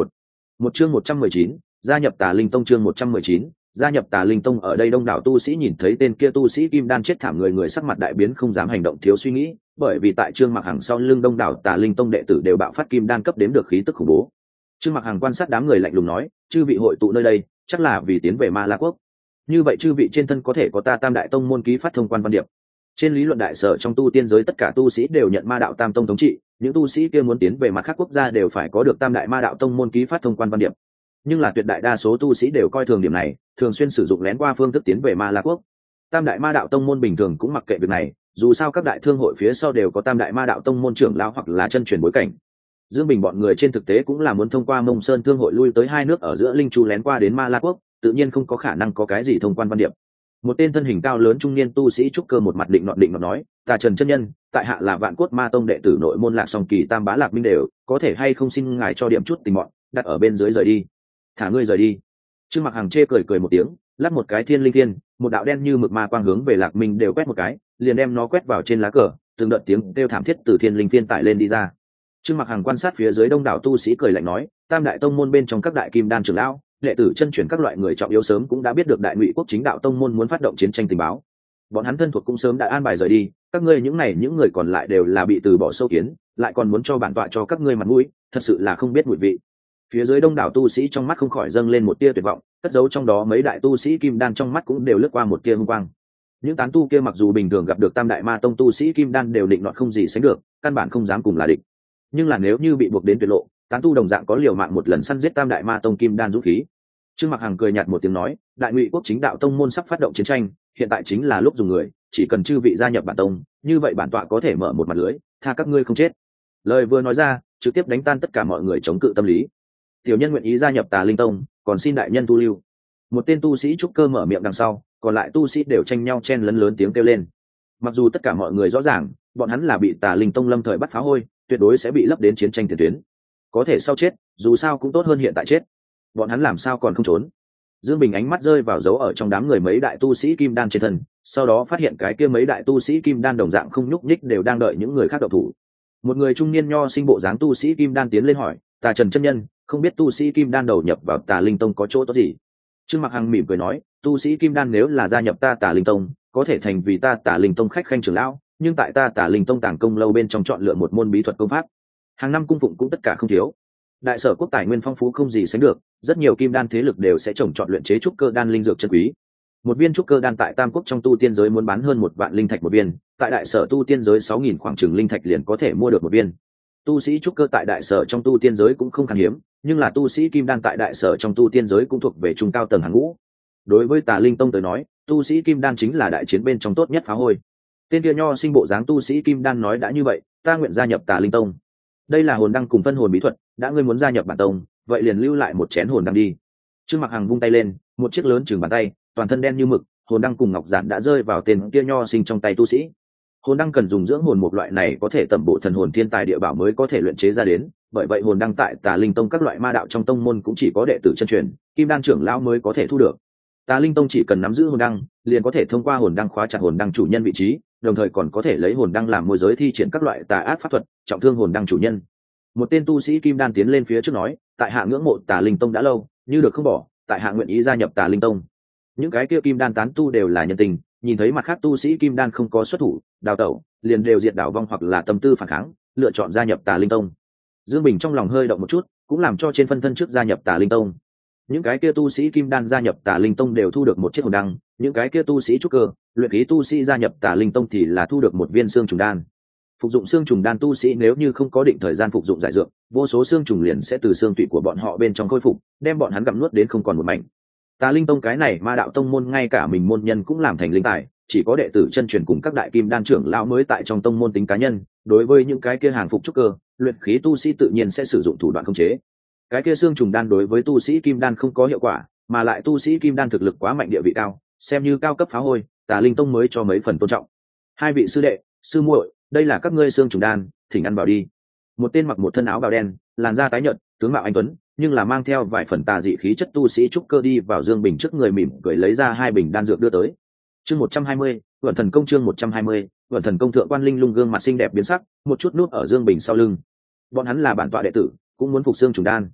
Một chương một trăm mười chín, gia nhập Tà Linh Tông. Chương một trăm mười chín, gia nhập Tà Linh Tông. Ở đây đông đảo tu sĩ nhìn thấy tên kia tu sĩ kim đan chết thảm, người người sắc mặt đại biến, không dám hành động thiếu suy nghĩ, bởi vì tại Trương Mặc Hằng sau lưng đông đảo Tà Linh Tông đệ tử đều bạo phát kim đan cấp đếm được khí tức khủng bố. Trương Mặc Hằng quan sát đám người lạnh lùng nói, chư vị hội tụ nơi đây, chắc là vì tiến về Ma La Quốc. Như vậy chư vị trên thân có thể có ta Tam Đại Tông môn ký phát thông quan văn điệp. Trên lý luận đại sở trong tu tiên giới tất cả tu sĩ đều nhận Ma Đạo Tam Tông thống trị, những tu sĩ kia muốn tiến về mặt khác quốc gia đều phải có được Tam Đại Ma Đạo Tông môn ký phát thông quan văn điệp. Nhưng là tuyệt đại đa số tu sĩ đều coi thường điểm này, thường xuyên sử dụng lén qua phương thức tiến về Ma La Quốc. Tam Đại Ma Đạo Tông môn bình thường cũng mặc kệ việc này, dù sao các đại thương hội phía sau đều có Tam Đại Ma Đạo Tông môn trưởng lão hoặc là chân truyền bối cảnh. Dương Bình bọn người trên thực tế cũng là muốn thông qua Mông Sơn thương hội lui tới hai nước ở giữa linh chu lén qua đến Ma La Quốc, tự nhiên không có khả năng có cái gì thông quan văn điệp. Một tên thân hình cao lớn trung niên tu sĩ trúc cơ một mặt định nọ định nọ nói, ta Trần chân nhân, tại hạ là Vạn Cốt Ma Tông đệ tử nội môn Lạc Song Kỳ Tam Bá Lạc Minh đều, có thể hay không xin ngài cho điểm chút tình mọn, đặt ở bên dưới rời đi. Thả ngươi rời đi. Trương Mặc Hằng chê cười cười một tiếng, lắp một cái thiên linh thiên, một đạo đen như mực ma quang hướng về Lạc Minh đều quét một cái, liền đem nó quét vào trên lá cờ, từng đợt tiếng kêu thảm thiết từ thiên linh thiên tải lên đi ra. Trương Mặc Hằng quan sát phía dưới đông đảo tu sĩ cười lạnh nói, Tam Đại Tông môn bên trong các đại kim đan trưởng lão, đệ tử chân truyền các loại người trọng yếu sớm cũng đã biết được Đại Ngụy Quốc Chính Đạo Tông môn muốn phát động chiến tranh tình báo. Bọn hắn thân thuộc cũng sớm đã an bài rời đi, các ngươi những này những người còn lại đều là bị từ bỏ sâu kiến, lại còn muốn cho bản tọa cho các ngươi mặt mũi, thật sự là không biết mùi vị. Phía dưới đông đảo tu sĩ trong mắt không khỏi dâng lên một tia tuyệt vọng, cất giấu trong đó mấy đại tu sĩ kim đan trong mắt cũng đều lướt qua một tia hung quang. Những tán tu kia mặc dù bình thường gặp được Tam Đại Ma Tông tu sĩ kim đan đều định nọt không gì sánh được, căn bản không dám cùng là địch. Nhưng là nếu như bị buộc đến tuyệt lộ, tán tu đồng dạng có liều mạng một lần săn giết Tam Đại Ma Tông kim đan dũng khí. Trương Mặc Hằng cười nhạt một tiếng nói, Đại Ngụy Quốc Chính Đạo Tông môn sắp phát động chiến tranh, hiện tại chính là lúc dùng người, chỉ cần chư vị gia nhập bản tông, như vậy bản tọa có thể mở một mặt lưới, tha các ngươi không chết. Lời vừa nói ra, trực tiếp đánh tan tất cả mọi người chống cự tâm lý. Tiểu nhân nguyện ý gia nhập Tà Linh Tông, còn xin đại nhân tu lưu. Một tên tu sĩ trúc cơ mở miệng đằng sau, còn lại tu sĩ đều tranh nhau chen lấn lớn tiếng kêu lên. Mặc dù tất cả mọi người rõ ràng, bọn hắn là bị Tà Linh Tông lâm thời bắt phá hôi, tuyệt đối sẽ bị lấp đến chiến tranh tiền tuyến. Có thể sau chết, dù sao cũng tốt hơn hiện tại chết. Bọn hắn làm sao còn không trốn? Dương Bình ánh mắt rơi vào dấu ở trong đám người mấy đại tu sĩ kim đan trên thân, sau đó phát hiện cái kia mấy đại tu sĩ kim đan đồng dạng không nhúc nhích đều đang đợi những người khác động thủ. Một người trung niên nho sinh bộ dáng tu sĩ kim đan tiến lên hỏi, Tà Trần chân nhân, không biết tu sĩ kim đan đầu nhập vào Tà Linh Tông có chỗ tốt gì? Trương Mặc Hằng mỉm cười nói, tu sĩ kim đan nếu là gia nhập ta Tà Linh Tông, có thể thành vì ta Tà Linh Tông khách khanh trưởng lão, nhưng tại ta Tà Linh Tông tàng công lâu bên trong chọn lựa một môn bí thuật công pháp, hàng năm cung phụng cũng tất cả không thiếu. Đại sở quốc tài nguyên phong phú không gì sánh được, rất nhiều kim đan thế lực đều sẽ trồng chọn luyện chế trúc cơ đan linh dược chân quý. Một viên trúc cơ đan tại Tam Quốc trong tu tiên giới muốn bán hơn một vạn linh thạch một viên, tại đại sở tu tiên giới sáu nghìn khoảng chừng linh thạch liền có thể mua được một viên. Tu sĩ trúc cơ tại đại sở trong tu tiên giới cũng không khan hiếm, nhưng là tu sĩ kim đan tại đại sở trong tu tiên giới cũng thuộc về trung cao tầng hàng ngũ. Đối với Tà Linh Tông tới nói, tu sĩ kim đan chính là đại chiến bên trong tốt nhất phá hôi. Tên kia nho sinh bộ dáng tu sĩ kim đan nói đã như vậy, ta nguyện gia nhập Tà Linh Tông. Đây là hồn đăng cùng phân hồn bí thuật, đã ngươi muốn gia nhập bản tông, vậy liền lưu lại một chén hồn đăng đi. Trương Mặc Hằng vung tay lên, một chiếc lớn chừng bàn tay, toàn thân đen như mực, hồn đăng cùng ngọc giản đã rơi vào tên kia nho sinh trong tay tu sĩ. Hồn đăng cần dùng dưỡng hồn một loại này có thể tẩm bổ thần hồn thiên tài địa bảo mới có thể luyện chế ra đến, bởi vậy hồn đăng tại Tà Linh Tông các loại ma đạo trong tông môn cũng chỉ có đệ tử chân truyền, kim đan trưởng lão mới có thể thu được. Tà Linh Tông chỉ cần nắm giữ hồn đăng, liền có thể thông qua hồn đăng khóa chặt hồn đăng chủ nhân vị trí, đồng thời còn có thể lấy hồn đăng làm môi giới thi triển các loại tà ác pháp thuật, trọng thương hồn đăng chủ nhân. Một tên tu sĩ kim đan tiến lên phía trước nói, tại hạ ngưỡng mộ Tà Linh Tông đã lâu, như được không bỏ, tại hạ nguyện ý gia nhập Tà Linh Tông. Những cái kia kim đan tán tu đều là nhân tình, nhìn thấy mặt khác tu sĩ kim đan không có xuất thủ, đào tẩu, liền đều diệt đảo vong hoặc là tâm tư phản kháng, lựa chọn gia nhập Tà Linh Tông. Dương Bình trong lòng hơi động một chút, cũng làm cho trên phân thân trước gia nhập Tà Linh Tông. Những cái kia tu sĩ kim đan gia nhập Tà Linh Tông đều thu được một chiếc hồn đăng, những cái kia tu sĩ trúc cơ, luyện khí tu sĩ gia nhập Tà Linh Tông thì là thu được một viên xương trùng đan. Phục dụng xương trùng đan tu sĩ nếu như không có định thời gian phục dụng giải dược, vô số xương trùng liền sẽ từ xương tủy của bọn họ bên trong khôi phục, đem bọn hắn gặm nuốt đến không còn một mảnh. Tà Linh Tông cái này ma đạo tông môn ngay cả mình môn nhân cũng làm thành linh tài, chỉ có đệ tử chân truyền cùng các đại kim đan trưởng lão mới tại trong tông môn tính cá nhân, đối với những cái kia hàng phục trúc cơ, luyện khí tu sĩ tự nhiên sẽ sử dụng thủ đoạn khống chế. Cái kia xương trùng đan đối với tu sĩ kim đan không có hiệu quả, mà lại tu sĩ kim đan thực lực quá mạnh địa vị cao, xem như cao cấp phá hôi, Tà Linh Tông mới cho mấy phần tôn trọng. Hai vị sư đệ, sư muội, đây là các ngươi xương trùng đan, thỉnh ăn vào đi. Một tên mặc một thân áo bào đen, làn da tái nhợt, tướng mạo anh tuấn, nhưng là mang theo vài phần tà dị khí chất tu sĩ trúc cơ đi vào Dương Bình trước người mỉm cười lấy ra hai bình đan dược đưa tới. Chương một trăm hai mươi, Vận Thần Công. Chương một trăm hai mươi, Vận Thần Công. Thượng quan Linh Lung gương mặt xinh đẹp biến sắc, một chút nút ở Dương Bình sau lưng. Bọn hắn là bản tọa đệ tử, cũng muốn phục xương trùng đan.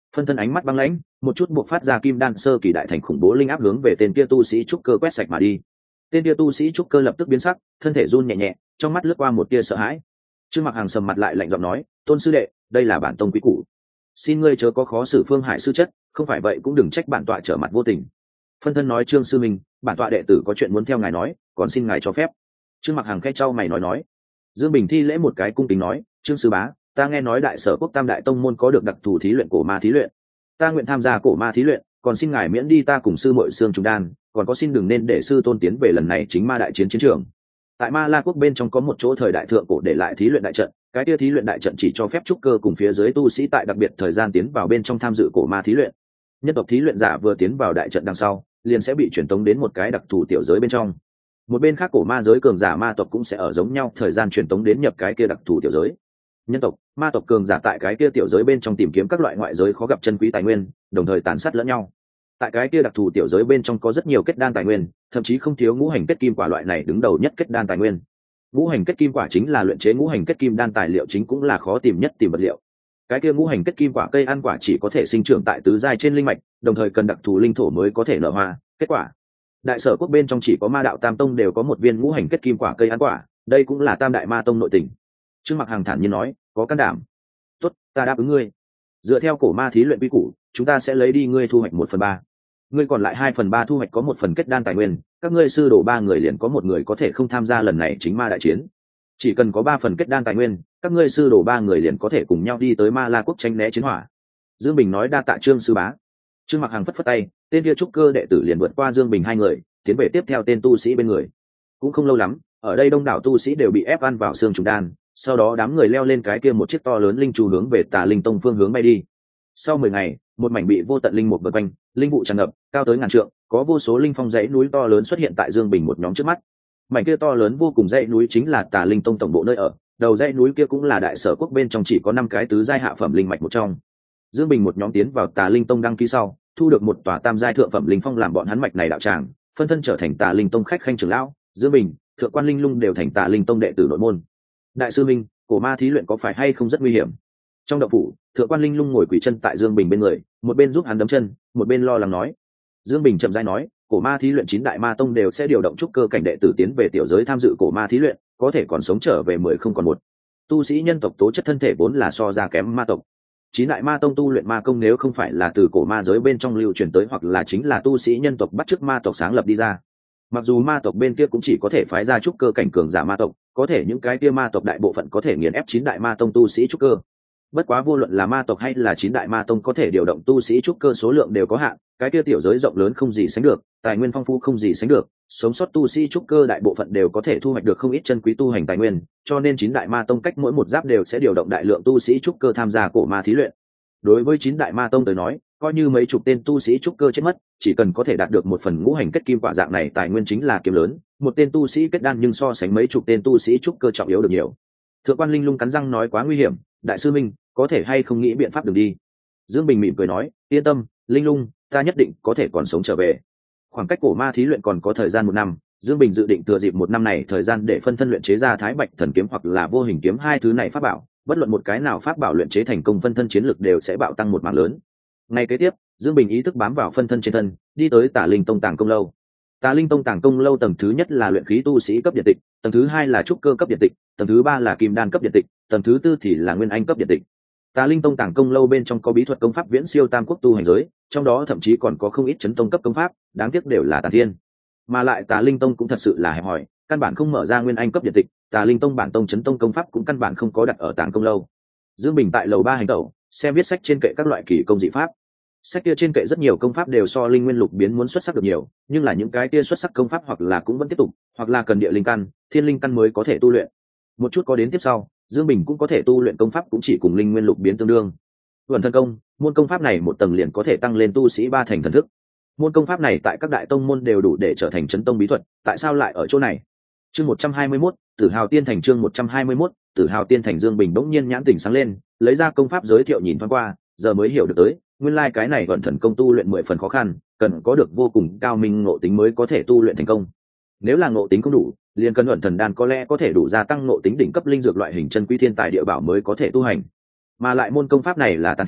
Phân thân ánh mắt băng lãnh, một chút buộc phát ra kim đan sơ kỳ đại thành khủng bố linh áp hướng về tên kia tu sĩ trúc cơ quét sạch mà đi. Tên kia tu sĩ trúc cơ lập tức biến sắc, thân thể run nhẹ nhẹ, trong mắt lướt qua một tia sợ hãi. Trương Mặc Hằng sầm mặt lại lạnh giọng nói, tôn sư đệ, đây là bản tông quý củ, xin ngươi chớ có khó xử Phương Hải sư chất, không phải vậy cũng đừng trách bản tọa trở mặt vô tình. Phân thân nói, Trương sư minh, bản tọa đệ tử có chuyện muốn theo ngài nói, còn xin ngài cho phép. Trương Mặc Hằng khẽ trao mày nói nói. Dương Bình thi lễ một cái cung kính nói, Trương sư bá, ta nghe nói đại sở quốc tam đại tông môn có được đặc thù thí luyện cổ ma thí luyện, ta nguyện tham gia cổ ma thí luyện, còn xin ngài miễn đi ta cùng sư muội xương trùng đan, còn có xin đừng nên để sư tôn tiến về lần này chính ma đại chiến chiến trường. Tại Ma La quốc bên trong có một chỗ thời đại thượng cổ để lại thí luyện đại trận, cái kia thí luyện đại trận chỉ cho phép trúc cơ cùng phía dưới tu sĩ tại đặc biệt thời gian tiến vào bên trong tham dự cổ ma thí luyện. Nhân tộc thí luyện giả vừa tiến vào đại trận đằng sau, liền sẽ bị truyền tống đến một cái đặc thù tiểu giới bên trong. Một bên khác cổ ma giới cường giả ma tộc cũng sẽ ở giống nhau thời gian truyền tống đến nhập cái kia đặc thù tiểu giới. Nhân tộc, ma tộc cường giả tại cái kia tiểu giới bên trong tìm kiếm các loại ngoại giới khó gặp chân quý tài nguyên, đồng thời tàn sát lẫn nhau. Tại cái kia đặc thù tiểu giới bên trong có rất nhiều kết đan tài nguyên, thậm chí không thiếu ngũ hành kết kim quả loại này đứng đầu nhất kết đan tài nguyên. Ngũ hành kết kim quả chính là luyện chế ngũ hành kết kim đan tài liệu chính, cũng là khó tìm nhất tìm vật liệu. Cái kia ngũ hành kết kim quả cây ăn quả chỉ có thể sinh trưởng tại tứ giai trên linh mạch, đồng thời cần đặc thù linh thổ mới có thể nở hoa kết quả. Đại sở quốc bên trong chỉ có ma đạo tam tông đều có một viên ngũ hành kết kim quả cây ăn quả, đây cũng là tam đại ma tông nội tình. Trương Mặc Hằng thản nhiên nói, có can đảm, tốt, ta đáp ứng ngươi. Dựa theo cổ ma thí luyện quy củ, chúng ta sẽ lấy đi ngươi thu hoạch một phần ba, ngươi còn lại hai phần ba thu hoạch có một phần kết đan tài nguyên, các ngươi sư đồ ba người liền có một người có thể không tham gia lần này chính ma đại chiến. Chỉ cần có ba phần kết đan tài nguyên, các ngươi sư đồ ba người liền có thể cùng nhau đi tới Ma La quốc tranh né chiến hỏa. Dương Bình nói, đa tạ Trương sư bá. Trương Mặc Hằng phất phất tay, tên kia trúc cơ đệ tử liền vượt qua Dương Bình hai người, tiến về tiếp theo tên tu sĩ bên người. Cũng không lâu lắm, ở đây đông đảo tu sĩ đều bị ép ăn vào xương trùng đan, sau đó đám người leo lên cái kia một chiếc to lớn linh chu hướng về Tà Linh Tông phương hướng bay đi. Sau mười ngày, một mảnh bị vô tận linh mục vây quanh, linh vụ tràn ngập, cao tới ngàn trượng, có vô số linh phong dãy núi to lớn xuất hiện tại Dương Bình một nhóm trước mắt. Mảnh kia to lớn vô cùng dãy núi chính là Tà Linh Tông tổng bộ nơi ở, đầu dãy núi kia cũng là đại sở quốc bên trong chỉ có năm cái tứ giai hạ phẩm linh mạch một trong. Dương Bình một nhóm tiến vào Tà Linh Tông đăng ký sau, thu được một tòa tam giai thượng phẩm linh phong làm bọn hắn mạch này đạo tràng, phân thân trở thành Tà Linh Tông khách khanh trưởng lão. Dương Bình, Thượng Quan Linh Lung đều thành Tà Linh Tông đệ tử nội môn. Đại sư Minh, cổ ma thí luyện có phải hay không rất nguy hiểm? Trong động phủ, Thượng Quan Linh Lung ngồi quỳ chân tại Dương Bình bên người, một bên giúp hắn đấm chân, một bên lo lắng nói. Dương Bình chậm rãi nói, cổ ma thí luyện chín đại ma tông đều sẽ điều động trúc cơ cảnh đệ tử tiến về tiểu giới tham dự cổ ma thí luyện, có thể còn sống trở về mười không còn một. Tu sĩ nhân tộc tố chất thân thể vốn là so ra kém ma tộc. Chín đại ma tông tu luyện ma công nếu không phải là từ cổ ma giới bên trong lưu truyền tới, hoặc là chính là tu sĩ nhân tộc bắt chước ma tộc sáng lập đi ra. Mặc dù ma tộc bên kia cũng chỉ có thể phái ra trúc cơ cảnh cường giả ma tộc, có thể những cái kia ma tộc đại bộ phận có thể nghiền ép chín đại ma tông tu sĩ trúc cơ. Bất quá vô luận là ma tộc hay là chín đại ma tông có thể điều động tu sĩ trúc cơ số lượng đều có hạn, cái kia tiểu giới rộng lớn không gì sánh được, tài nguyên phong phú không gì sánh được, sống sót tu sĩ trúc cơ đại bộ phận đều có thể thu hoạch được không ít chân quý tu hành tài nguyên, cho nên chín đại ma tông cách mỗi một giáp đều sẽ điều động đại lượng tu sĩ trúc cơ tham gia cổ ma thí luyện. Đối với chín đại ma tông tới nói, coi như mấy chục tên tu sĩ trúc cơ chết mất, chỉ cần có thể đạt được một phần ngũ hành kết kim quả dạng này tài nguyên chính là kiếm lớn, một tên tu sĩ kết đan nhưng so sánh mấy chục tên tu sĩ trúc cơ trọng yếu được nhiều. Thượng Quan Linh Lung cắn răng nói, quá nguy hiểm, đại sư Minh, có thể hay không nghĩ biện pháp đường đi? Dương Bình mỉm cười nói, yên tâm, Linh Lung, ta nhất định có thể còn sống trở về. Khoảng cách cổ ma thí luyện còn có thời gian một năm, Dương Bình dự định thừa dịp một năm này thời gian để phân thân luyện chế ra Thái Bạch Thần Kiếm hoặc là Vô Hình Kiếm, hai thứ này pháp bảo, bất luận một cái nào pháp bảo luyện chế thành công, phân thân chiến lực đều sẽ bạo tăng một mảng lớn. Ngay kế tiếp, Dương Bình ý thức bám vào phân thân trên thân, đi tới Tà Linh Tông Tàng Công Lâu. Tà Linh Tông Tàng Công Lâu tầng thứ nhất là luyện khí tu sĩ cấp điện tịch, tầng thứ hai là trúc cơ cấp điện tịch, tầng thứ ba là kim đan cấp điện tịch, tầng thứ tư thì là nguyên anh cấp điện tịch. Tà Linh Tông Tàng Công Lâu bên trong có bí thuật công pháp viễn siêu tam quốc tu hành giới, trong đó thậm chí còn có không ít chấn tông cấp công pháp, đáng tiếc đều là tà thiên. Mà lại Tà Linh Tông cũng thật sự là hẹp hòi, căn bản không mở ra nguyên anh cấp điện tịch, Tà Linh Tông bản tông chấn tông công pháp cũng căn bản không có đặt ở Tàng Công Lâu. Dương Bình tại lầu ba hành tẩu, xem viết sách trên kệ các loại kỳ công dị pháp. Sách kia trên kệ rất nhiều công pháp đều so linh nguyên lục biến muốn xuất sắc được nhiều, nhưng là những cái kia xuất sắc công pháp hoặc là cũng vẫn tiếp tục, hoặc là cần địa linh căn, thiên linh căn mới có thể tu luyện. Một chút có đến tiếp sau, Dương Bình cũng có thể tu luyện công pháp cũng chỉ cùng linh nguyên lục biến tương đương. Tuần thân công, môn công pháp này một tầng liền có thể tăng lên tu sĩ ba thành thần thức. Môn công pháp này tại các đại tông môn đều đủ để trở thành chấn tông bí thuật, tại sao lại ở chỗ này? Chương một trăm hai mươi mốt, Tử Hào Tiên Thành. Chương một trăm hai mươi mốt, Tử Hào Tiên Thành. Dương Bình bỗng nhiên nhãn tỉnh sáng lên, lấy ra công pháp giới thiệu nhìn thoáng qua, giờ mới hiểu được tới, nguyên lai like cái này vận thần công tu luyện mười phần khó khăn, cần có được vô cùng cao minh ngộ tính mới có thể tu luyện thành công. Nếu là ngộ tính không đủ, liền cần vận thần đan có lẽ có thể đủ gia tăng ngộ tính đỉnh cấp linh dược loại hình chân quý thiên tài địa bảo mới có thể tu hành. Mà lại môn công pháp này là tàn thiên,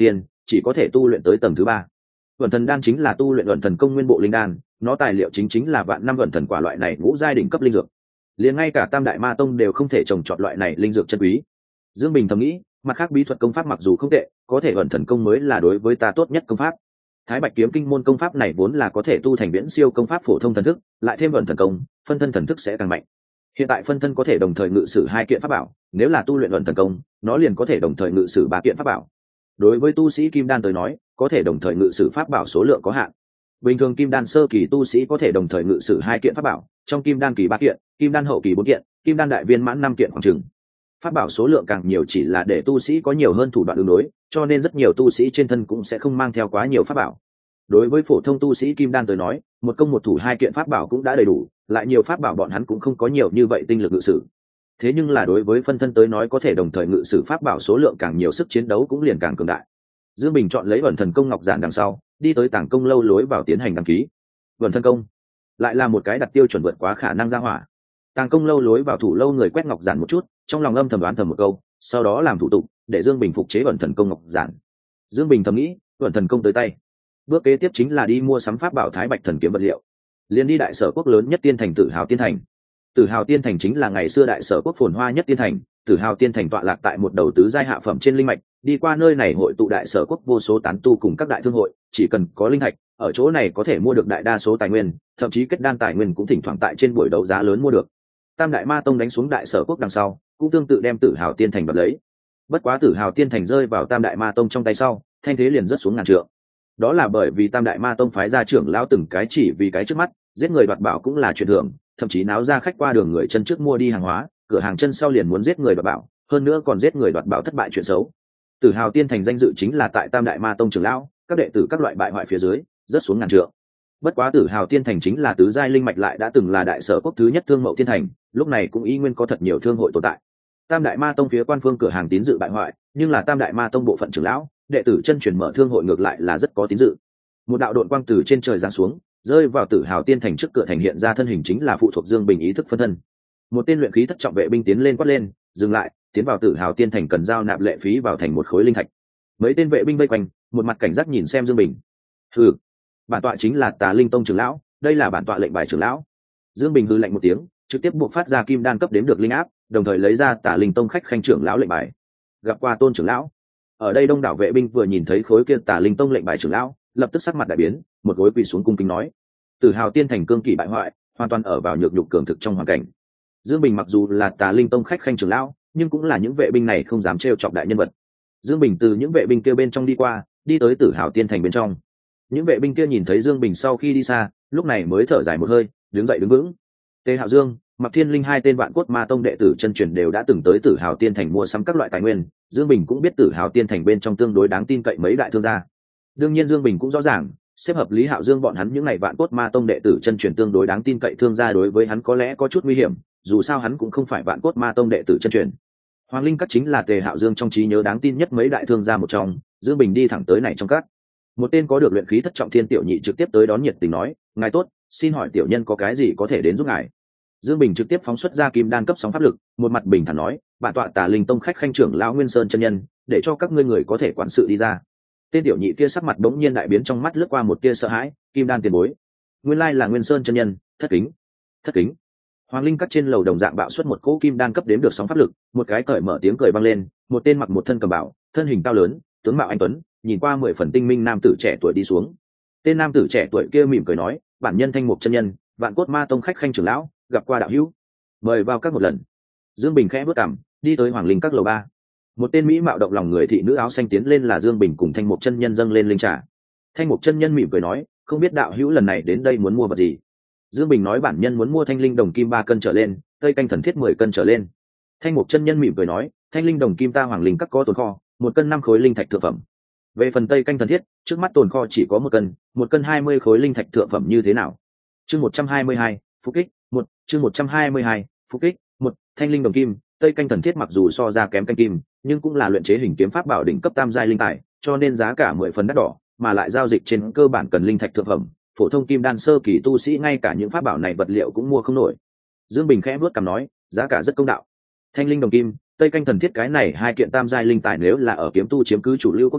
chỉ có thể tu luyện tới tầng thứ ba. Ẩn thần đan chính là tu luyện ẩn thần công nguyên bộ linh đan, nó tài liệu chính chính là vạn năm ẩn thần quả loại này ngũ giai đỉnh cấp linh dược. Liền ngay cả Tam Đại Ma Tông đều không thể trồng trọt loại này linh dược chân quý. Dương Bình thầm nghĩ, mặt khác bí thuật công pháp mặc dù không tệ, có thể ẩn thần công mới là đối với ta tốt nhất công pháp. Thái Bạch kiếm kinh môn công pháp này vốn là có thể tu thành viễn siêu công pháp phổ thông thần thức, lại thêm ẩn thần công, phân thân thần thức sẽ càng mạnh. Hiện tại phân thân có thể đồng thời ngự sử hai kiện pháp bảo, nếu là tu luyện ẩn thần công, nó liền có thể đồng thời ngự sử ba kiện pháp bảo. Đối với tu sĩ kim đan tới nói, có thể đồng thời ngự sử pháp bảo số lượng có hạn. Bình thường kim đan sơ kỳ tu sĩ có thể đồng thời ngự sử hai kiện pháp bảo, trong kim đan kỳ ba kiện, kim đan hậu kỳ bốn kiện, kim đan đại viên mãn năm kiện khoảng chừng. Pháp bảo số lượng càng nhiều chỉ là để tu sĩ có nhiều hơn thủ đoạn ứng đối, cho nên rất nhiều tu sĩ trên thân cũng sẽ không mang theo quá nhiều pháp bảo. Đối với phổ thông tu sĩ kim đan tới nói, một công một thủ hai kiện pháp bảo cũng đã đầy đủ, lại nhiều pháp bảo bọn hắn cũng không có nhiều như vậy tinh lực ngự sử. Thế nhưng là đối với phân thân tới nói, có thể đồng thời ngự sử pháp bảo số lượng càng nhiều, sức chiến đấu cũng liền càng cường đại. Dương Bình chọn lấy ẩn thần công ngọc giản đằng sau, đi tới tàng công lâu lối vào tiến hành đăng ký. Ẩn thần công lại là một cái đặt tiêu chuẩn vượt quá khả năng ra hỏa. Tàng công lâu lối vào thủ lâu người quét ngọc giản một chút, trong lòng âm thầm đoán thầm một câu, sau đó làm thủ tục để Dương Bình phục chế ẩn thần công ngọc giản. Dương Bình thầm nghĩ, ẩn thần công tới tay, bước kế tiếp chính là đi mua sắm pháp bảo Thái Bạch thần kiếm vật liệu, liền đi đại sở quốc lớn nhất tiên thành Tử Hào tiên thành. Tử Hào tiên thành chính là ngày xưa đại sở quốc phồn hoa nhất tiên thành. Tử Hào tiên thành tọa lạc tại một đầu tứ giai hạ phẩm trên linh mạch, đi qua nơi này hội tụ đại sở quốc vô số tán tu cùng các đại thương hội, chỉ cần có linh thạch, ở chỗ này có thể mua được đại đa số tài nguyên, thậm chí kết đan tài nguyên cũng thỉnh thoảng tại trên buổi đấu giá lớn mua được. Tam Đại Ma Tông đánh xuống đại sở quốc đằng sau, cũng tương tự đem Tử Hào tiên thành đoạt lấy. Bất quá Tử Hào tiên thành rơi vào Tam Đại Ma Tông trong tay sau, thanh thế liền rất xuống ngàn trượng. Đó là bởi vì Tam Đại Ma Tông phái ra trưởng lão từng cái chỉ vì cái trước mắt, giết người đoạt bảo cũng là chuyện thường, thậm chí náo ra khách qua đường người chân trước mua đi hàng hóa, cửa hàng chân sau liền muốn giết người đoạt bảo, hơn nữa còn giết người đoạt bảo thất bại chuyện xấu. Tử Hào tiên thành danh dự chính là tại Tam Đại Ma Tông trưởng lão, các đệ tử các loại bại hoại phía dưới, rất xuống ngàn trượng. Bất quá Tử Hào tiên thành chính là tứ giai linh mạch, lại đã từng là đại sở quốc thứ nhất thương mậu tiên thành, lúc này cũng y nguyên có thật nhiều thương hội tồn tại. Tam Đại Ma Tông phía quan phương cửa hàng tín dự bại hoại, nhưng là Tam Đại Ma Tông bộ phận trưởng lão, đệ tử chân truyền mở thương hội ngược lại là rất có tín dự. Một đạo độn quang từ trên trời giáng xuống, rơi vào Tử Hào tiên thành trước cửa thành, hiện ra thân hình chính là phụ thuộc Dương Bình ý thức phân thân. Một tên luyện khí thất trọng vệ binh tiến lên quát lên, dừng lại, tiến vào Tử Hào tiên thành cần giao nạp lệ phí vào thành một khối linh thạch. Mấy tên vệ binh vây quanh, một mặt cảnh giác nhìn xem Dương Bình. Hừ, bản tọa chính là Tà Linh Tông trưởng lão, đây là bản tọa lệnh bài trưởng lão. Dương Bình hừ lạnh một tiếng, trực tiếp buộc phát ra kim đan cấp đếm được linh áp, đồng thời lấy ra Tà Linh Tông khách khanh trưởng lão lệnh bài. Gặp qua Tôn trưởng lão. Ở đây đông đảo vệ binh vừa nhìn thấy khối kia Tà Linh Tông lệnh bài trưởng lão, lập tức sắc mặt đại biến, một gối quỳ xuống cung kính nói: Tử Hào tiên thành cương kỷ bại hoại, hoàn toàn ở vào nhược nhục cường thực trong hoàn cảnh. Dương Bình mặc dù là Tà Linh Tông khách khanh trưởng lão, nhưng cũng là những vệ binh này không dám trêu chọc đại nhân vật. Dương Bình từ những vệ binh kia bên trong đi qua, đi tới Tử Hào tiên thành bên trong. Những vệ binh kia nhìn thấy Dương Bình sau khi đi xa, lúc này mới thở dài một hơi, đứng dậy đứng vững. Tề Hạo Dương, Mặc Thiên Linh hai tên Vạn Cốt Ma Tông đệ tử chân truyền đều đã từng tới Tử Hào tiên thành mua sắm các loại tài nguyên, Dương Bình cũng biết Tử Hào tiên thành bên trong tương đối đáng tin cậy mấy đại thương gia. Đương nhiên Dương Bình cũng rõ ràng, xếp hợp Lý Hạo Dương bọn hắn những ngày Vạn Cốt Ma Tông đệ tử chân truyền tương đối đáng tin cậy thương gia đối với hắn có lẽ có chút nguy hiểm, dù sao hắn cũng không phải Vạn Cốt Ma Tông đệ tử chân truyền. Hoàng Linh Các chính là Tề Hạo Dương trong trí nhớ đáng tin nhất mấy đại thương gia một trong, Dương Bình đi thẳng tới này trong các. Một tên có được luyện khí thất trọng thiên tiểu nhị trực tiếp tới đón nhiệt tình nói: "Ngài tốt, xin hỏi tiểu nhân có cái gì có thể đến giúp ngài?" Dương Bình trực tiếp phóng xuất ra kim đan cấp sóng pháp lực, một mặt bình thản nói: "Bản tọa Tà Linh Tông khách khanh trưởng lão Nguyên Sơn chân nhân, để cho các ngươi người có thể quản sự đi ra." Tên tiểu nhị kia sắc mặt bỗng nhiên đại biến, trong mắt lướt qua một tia sợ hãi, kim đan tiền bối, nguyên lai là Nguyên Sơn chân nhân, thất kính, thất kính. Hoàng Linh Các trên lầu đồng dạng bạo xuất một cỗ kim đan cấp đếm được sóng pháp lực, một cái cởi mở tiếng cười vang lên, một tên mặc một thân cầm bảo, thân hình cao lớn, tướng mạo anh tuấn, nhìn qua mười phần tinh minh nam tử trẻ tuổi đi xuống. Tên nam tử trẻ tuổi kia mỉm cười nói: "Bản nhân Thanh Mục chân nhân, Vạn Cốt Ma Tông khách khanh trưởng lão, gặp qua đạo hữu, mời vào các một lần." Dương Bình khẽ bước cằm, đi tới Hoàng Linh Các lầu ba. Một tên mỹ mạo động lòng người thị nữ áo xanh tiến lên là Dương Bình cùng Thanh Mục chân nhân dâng lên linh trà. Thanh Mục chân nhân mỉm cười nói: "Không biết đạo hữu lần này đến đây muốn mua vật gì?" Dương Bình nói: "Bản nhân muốn mua thanh linh đồng kim ba cân trở lên, cây canh thần thiết mười cân trở lên." Thanh Mục chân nhân mỉm cười nói: "Thanh linh đồng kim ta Hoàng Linh Các có tồn kho, một cân năm khối linh thạch thượng phẩm. Về phần tây canh thần thiết, trước mắt tồn kho chỉ có một cân, một cân hai mươi khối linh thạch thượng phẩm như thế nào?" Chương một trăm hai mươi hai, Phúc kích, một, chương một trăm hai mươi hai, Phúc kích, một, thanh linh đồng kim, tây canh thần thiết mặc dù so ra kém canh kim, nhưng cũng là luyện chế hình kiếm pháp bảo đỉnh cấp tam giai linh tài, cho nên giá cả mười phần đắt đỏ, mà lại giao dịch trên cơ bản cần linh thạch thượng phẩm, phổ thông kim đan sơ kỳ tu sĩ ngay cả những pháp bảo này vật liệu cũng mua không nổi. Dương Bình khẽ vuốt cằm nói: "Giá cả rất công đạo. Thanh linh đồng kim, tây canh thần thiết cái này hai kiện tam giai linh tài nếu là ở kiếm tu chiếm cứ chủ lưu quốc gia,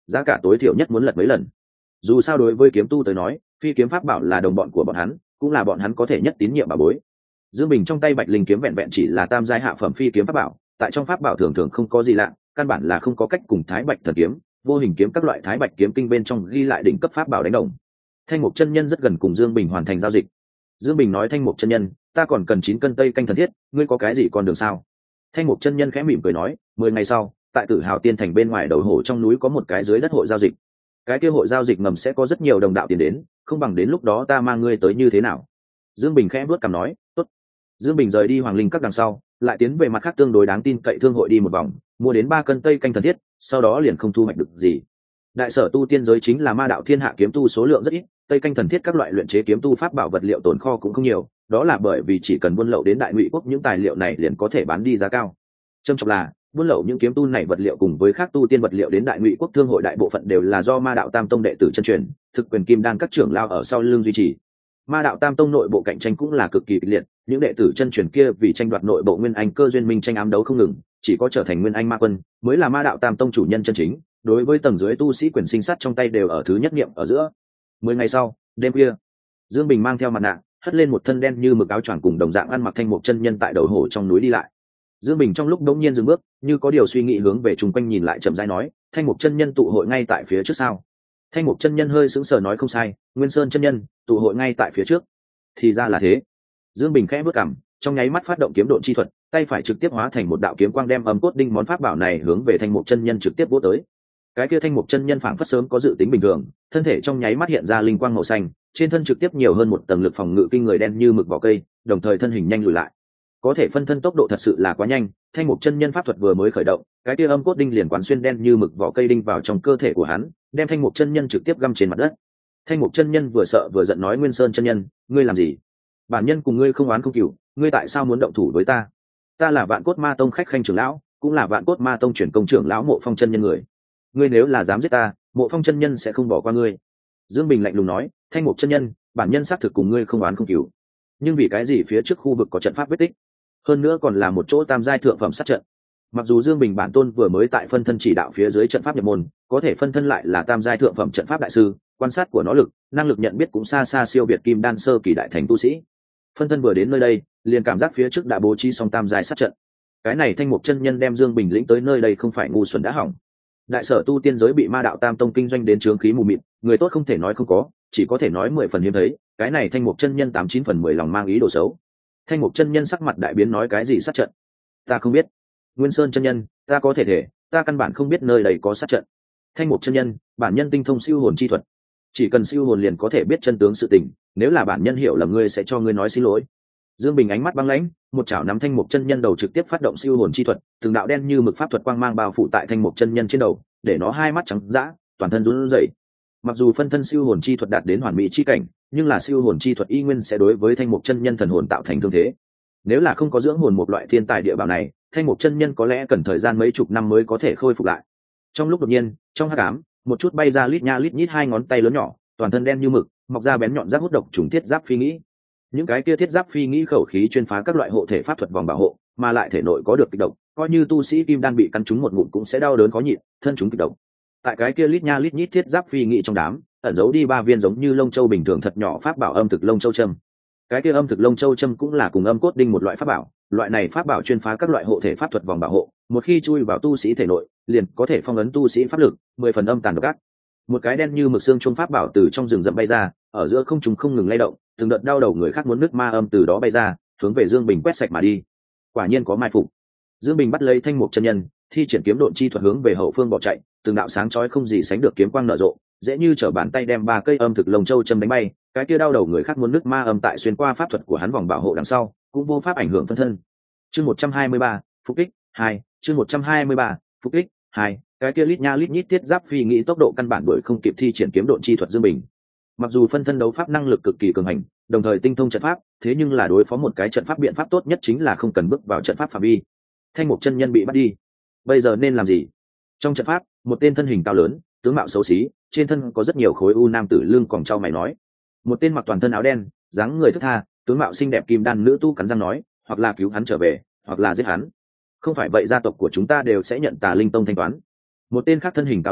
giá cả tối thiểu nhất muốn lật mấy lần. Dù sao đối với kiếm tu tới nói, phi kiếm pháp bảo là đồng bọn của bọn hắn, cũng là bọn hắn có thể nhất tín nhiệm bảo bối. Dương Bình trong tay Bạch Linh kiếm vẹn vẹn chỉ là tam giai hạ phẩm phi kiếm pháp bảo, tại trong pháp bảo thường thường không có gì lạ, căn bản là không có cách cùng Thái Bạch thần kiếm, vô hình kiếm các loại Thái Bạch kiếm kinh bên trong ghi lại đỉnh cấp pháp bảo đánh đồng. Thanh Mục chân nhân rất gần cùng Dương Bình hoàn thành giao dịch. Dương Bình nói: Thanh Mục chân nhân, ta còn cần chín cân tây canh thần thiết, ngươi có cái gì còn đường sao? Thanh Mục chân nhân khẽ mỉm cười nói: mười ngày sau, tại Tử Hào Tiên thành bên ngoài đầu hổ trong núi có một cái dưới đất hội giao dịch. Cái kia hội giao dịch ngầm sẽ có rất nhiều đồng đạo tiền đến, không bằng đến lúc đó ta mang ngươi tới như thế nào? Dương Bình khẽ vuốt cằm nói: tốt. Dương Bình rời đi Hoàng Linh các đằng sau, lại tiến về mặt khác tương đối đáng tin cậy thương hội đi một vòng, mua đến ba cân tây canh thần thiết, sau đó liền không thu hoạch được gì. Đại sở tu tiên giới chính là ma đạo thiên hạ kiếm tu số lượng rất ít, tây canh thần thiết các loại luyện chế kiếm tu pháp bảo vật liệu tồn kho cũng không nhiều, đó là bởi vì chỉ cần buôn lậu đến Đại Ngụy quốc những tài liệu này liền có thể bán đi giá cao. Trâm trọng là buôn lậu những kiếm tu này vật liệu cùng với khác tu tiên vật liệu đến Đại Ngụy quốc thương hội đại bộ phận đều là do ma đạo tam tông đệ tử chân truyền, thực quyền kim đan các trưởng lao ở sau lưng duy trì. Ma đạo tam tông nội bộ cạnh tranh cũng là cực kỳ kịch liệt, những đệ tử chân truyền kia vì tranh đoạt nội bộ nguyên anh cơ duyên minh tranh ám đấu không ngừng, chỉ có trở thành nguyên anh ma quân mới là ma đạo tam tông chủ nhân chân chính. Đối với tầng dưới tu sĩ quyền sinh sát trong tay đều ở thứ nhất niệm ở giữa. Mười ngày sau, đêm khuya, Dương Bình mang theo mặt nạ, hất lên một thân đen như mực áo choàng cùng đồng dạng ăn mặc Thanh Mục chân nhân tại đầu hổ trong núi đi lại. Dương Bình trong lúc đống nhiên dừng bước, như có điều suy nghĩ hướng về chung quanh nhìn lại chậm rãi nói: Thanh Mục chân nhân tụ hội ngay tại phía trước sao? Thanh Mục chân nhân hơi sững sờ nói: không sai, Nguyên Sơn chân nhân tụ hội ngay tại phía trước. Thì ra là thế. Dương Bình khẽ bước cằm, trong nháy mắt phát động kiếm độn chi thuật, tay phải trực tiếp hóa thành một đạo kiếm quang đem âm cốt đinh món pháp bảo này hướng về Thanh Mục chân nhân trực tiếp vỗ tới. Cái kia Thanh Mục chân nhân phảng phất sớm có dự tính bình thường, thân thể trong nháy mắt hiện ra linh quang màu xanh, trên thân trực tiếp nhiều hơn một tầng lực phòng ngự kinh người đen như mực vỏ cây, đồng thời thân hình nhanh lùi lại. Có thể phân thân tốc độ thật sự là quá nhanh, Thanh Mục chân nhân pháp thuật vừa mới khởi động, cái kia âm cốt đinh liền quán xuyên đen như mực vỏ cây đinh vào trong cơ thể của hắn, đem Thanh Mục chân nhân trực tiếp găm trên mặt đất. Thanh Mục chân nhân vừa sợ vừa giận nói: Nguyên Sơn chân nhân, ngươi làm gì? Bản nhân cùng ngươi không oán không cừu, ngươi tại sao muốn động thủ với ta? Ta là Vạn Cốt Ma tông khách khanh trưởng lão, cũng là Vạn Cốt Ma tông chuyển công trưởng lão Mộ Phong chân nhân người. Ngươi nếu là dám giết ta, Mộ Phong chân nhân sẽ không bỏ qua ngươi. Dương Bình lạnh lùng nói: Thanh Mục chân nhân, bản nhân xác thực cùng ngươi không oán không cừu, nhưng vì cái gì phía trước khu vực có trận pháp vết tích, hơn nữa còn là một chỗ tam giai thượng phẩm sát trận? Mặc dù Dương Bình bản tôn vừa mới tại phân thân chỉ đạo phía dưới trận pháp nhập môn, có thể phân thân lại là tam giai thượng phẩm trận pháp đại sư, quan sát của nó lực, năng lực nhận biết cũng xa xa siêu việt kim đan sơ kỳ đại thành tu sĩ. Phân thân vừa đến nơi đây, liền cảm giác phía trước đã bố trí xong tam giai sát trận. Cái này Thanh Mục chân nhân đem Dương Bình lĩnh tới nơi đây không phải ngu xuẩn đã hỏng. Đại sở tu tiên giới bị ma đạo tam tông kinh doanh đến trướng khí mù mịt, người tốt không thể nói không có, chỉ có thể nói mười phần hiếm thấy. Cái này Thanh Mục chân nhân tám chín phần mười lòng mang ý đồ xấu. Thanh Mục chân nhân sắc mặt đại biến nói: cái gì sát trận? Ta không biết. Nguyên Sơn chân nhân, ta có thể thể, ta căn bản không biết nơi đây có sát trận. Thanh Mục chân nhân, bản nhân tinh thông siêu hồn chi thuật, chỉ cần siêu hồn liền có thể biết chân tướng sự tình, nếu là bản nhân hiểu lầm ngươi sẽ cho ngươi nói xin lỗi. Dương Bình ánh mắt băng lãnh, một chảo nắm Thanh Mục chân nhân đầu trực tiếp phát động siêu hồn chi thuật, từng đạo đen như mực pháp thuật quang mang bao phủ tại Thanh Mục chân nhân trên đầu, để nó hai mắt trắng dã, toàn thân run rẩy. Mặc dù phân thân siêu hồn chi thuật đạt đến hoàn mỹ chi cảnh, nhưng là siêu hồn chi thuật y nguyên sẽ đối với Thanh Mục chân nhân thần hồn tạo thành thương thế. Nếu là không có dưỡng hồn một loại thiên tài địa bảo này, Thanh Mục chân nhân có lẽ cần thời gian mấy chục năm mới có thể khôi phục lại. Trong lúc đột nhiên, trong hắc ám, một chút bay ra lít nha lít nhít hai ngón tay lớn nhỏ, toàn thân đen như mực, mọc ra bén nhọn giáp hút độc trùng thiết giáp phi nghĩ. Những cái kia thiết giáp phi nghĩ khẩu khí chuyên phá các loại hộ thể pháp thuật vòng bảo hộ, mà lại thể nội có được kịch độc, coi như tu sĩ kim đan bị cắn trúng một ngụm cũng sẽ đau đớn khó nhịn, thân chúng kịch độc. Tại cái kia lít nha lít nhít thiết giáp phi nghĩ trong đám, ẩn giấu đi ba viên giống như lông châu bình thường thật nhỏ pháp bảo âm thực lông châu châm. Cái kia âm thực lông châu châm cũng là cùng âm cốt đinh một loại pháp bảo, loại này pháp bảo chuyên phá các loại hộ thể pháp thuật vòng bảo hộ, một khi chui vào tu sĩ thể nội, liền có thể phong ấn tu sĩ pháp lực, mười phần âm tàn độc ác. Một cái đen như mực xương chuông pháp bảo từ trong rừng rậm bay ra, ở giữa không trung không ngừng lay động, từng đợt đau đầu người khác muốn nước ma âm từ đó bay ra, hướng về Dương Bình quét sạch mà đi. Quả nhiên có mai phục. Dương Bình bắt lấy Thanh Mục chân nhân, thi triển kiếm độn chi thuật hướng về hậu phương bỏ chạy, từng đạo sáng chói không gì sánh được kiếm quang nở rộ, dễ như trở bàn tay đem ba cây âm thực lồng châu châm đánh bay. Cái kia đau đầu người khác muốn nước ma âm tại xuyên qua pháp thuật của hắn vòng bảo hộ đằng sau, cũng vô pháp ảnh hưởng phân thân. Chương một trăm hai mươi ba, phục kích hai, chương một trăm hai mươi ba, phục kích hai. Cái kia lít nha lít nhít thiết giáp phi nghĩ tốc độ căn bản đuổi không kịp thi triển kiếm độn chi thuật Dương Bình. Mặc dù phân thân đấu pháp năng lực cực kỳ cường hành, đồng thời tinh thông trận pháp, thế nhưng là đối phó một cái trận pháp biện pháp tốt nhất chính là không cần bước vào trận pháp phạm vi. Thanh Mục chân nhân bị bắt đi, bây giờ nên làm gì? Trong trận pháp, một tên thân hình cao lớn, tướng mạo xấu xí, trên thân có rất nhiều khối u nam tử lưng còng trao mày nói. Một tên mặc toàn thân áo đen, dáng người thướt tha, tướng mạo xinh đẹp kim đan nữ tu cắn răng nói, hoặc là cứu hắn trở về, hoặc là giết hắn. Không phải vậy gia tộc của chúng ta đều sẽ nhận Tà Linh tông thanh toán. Một tên khác thân hình cao lớn,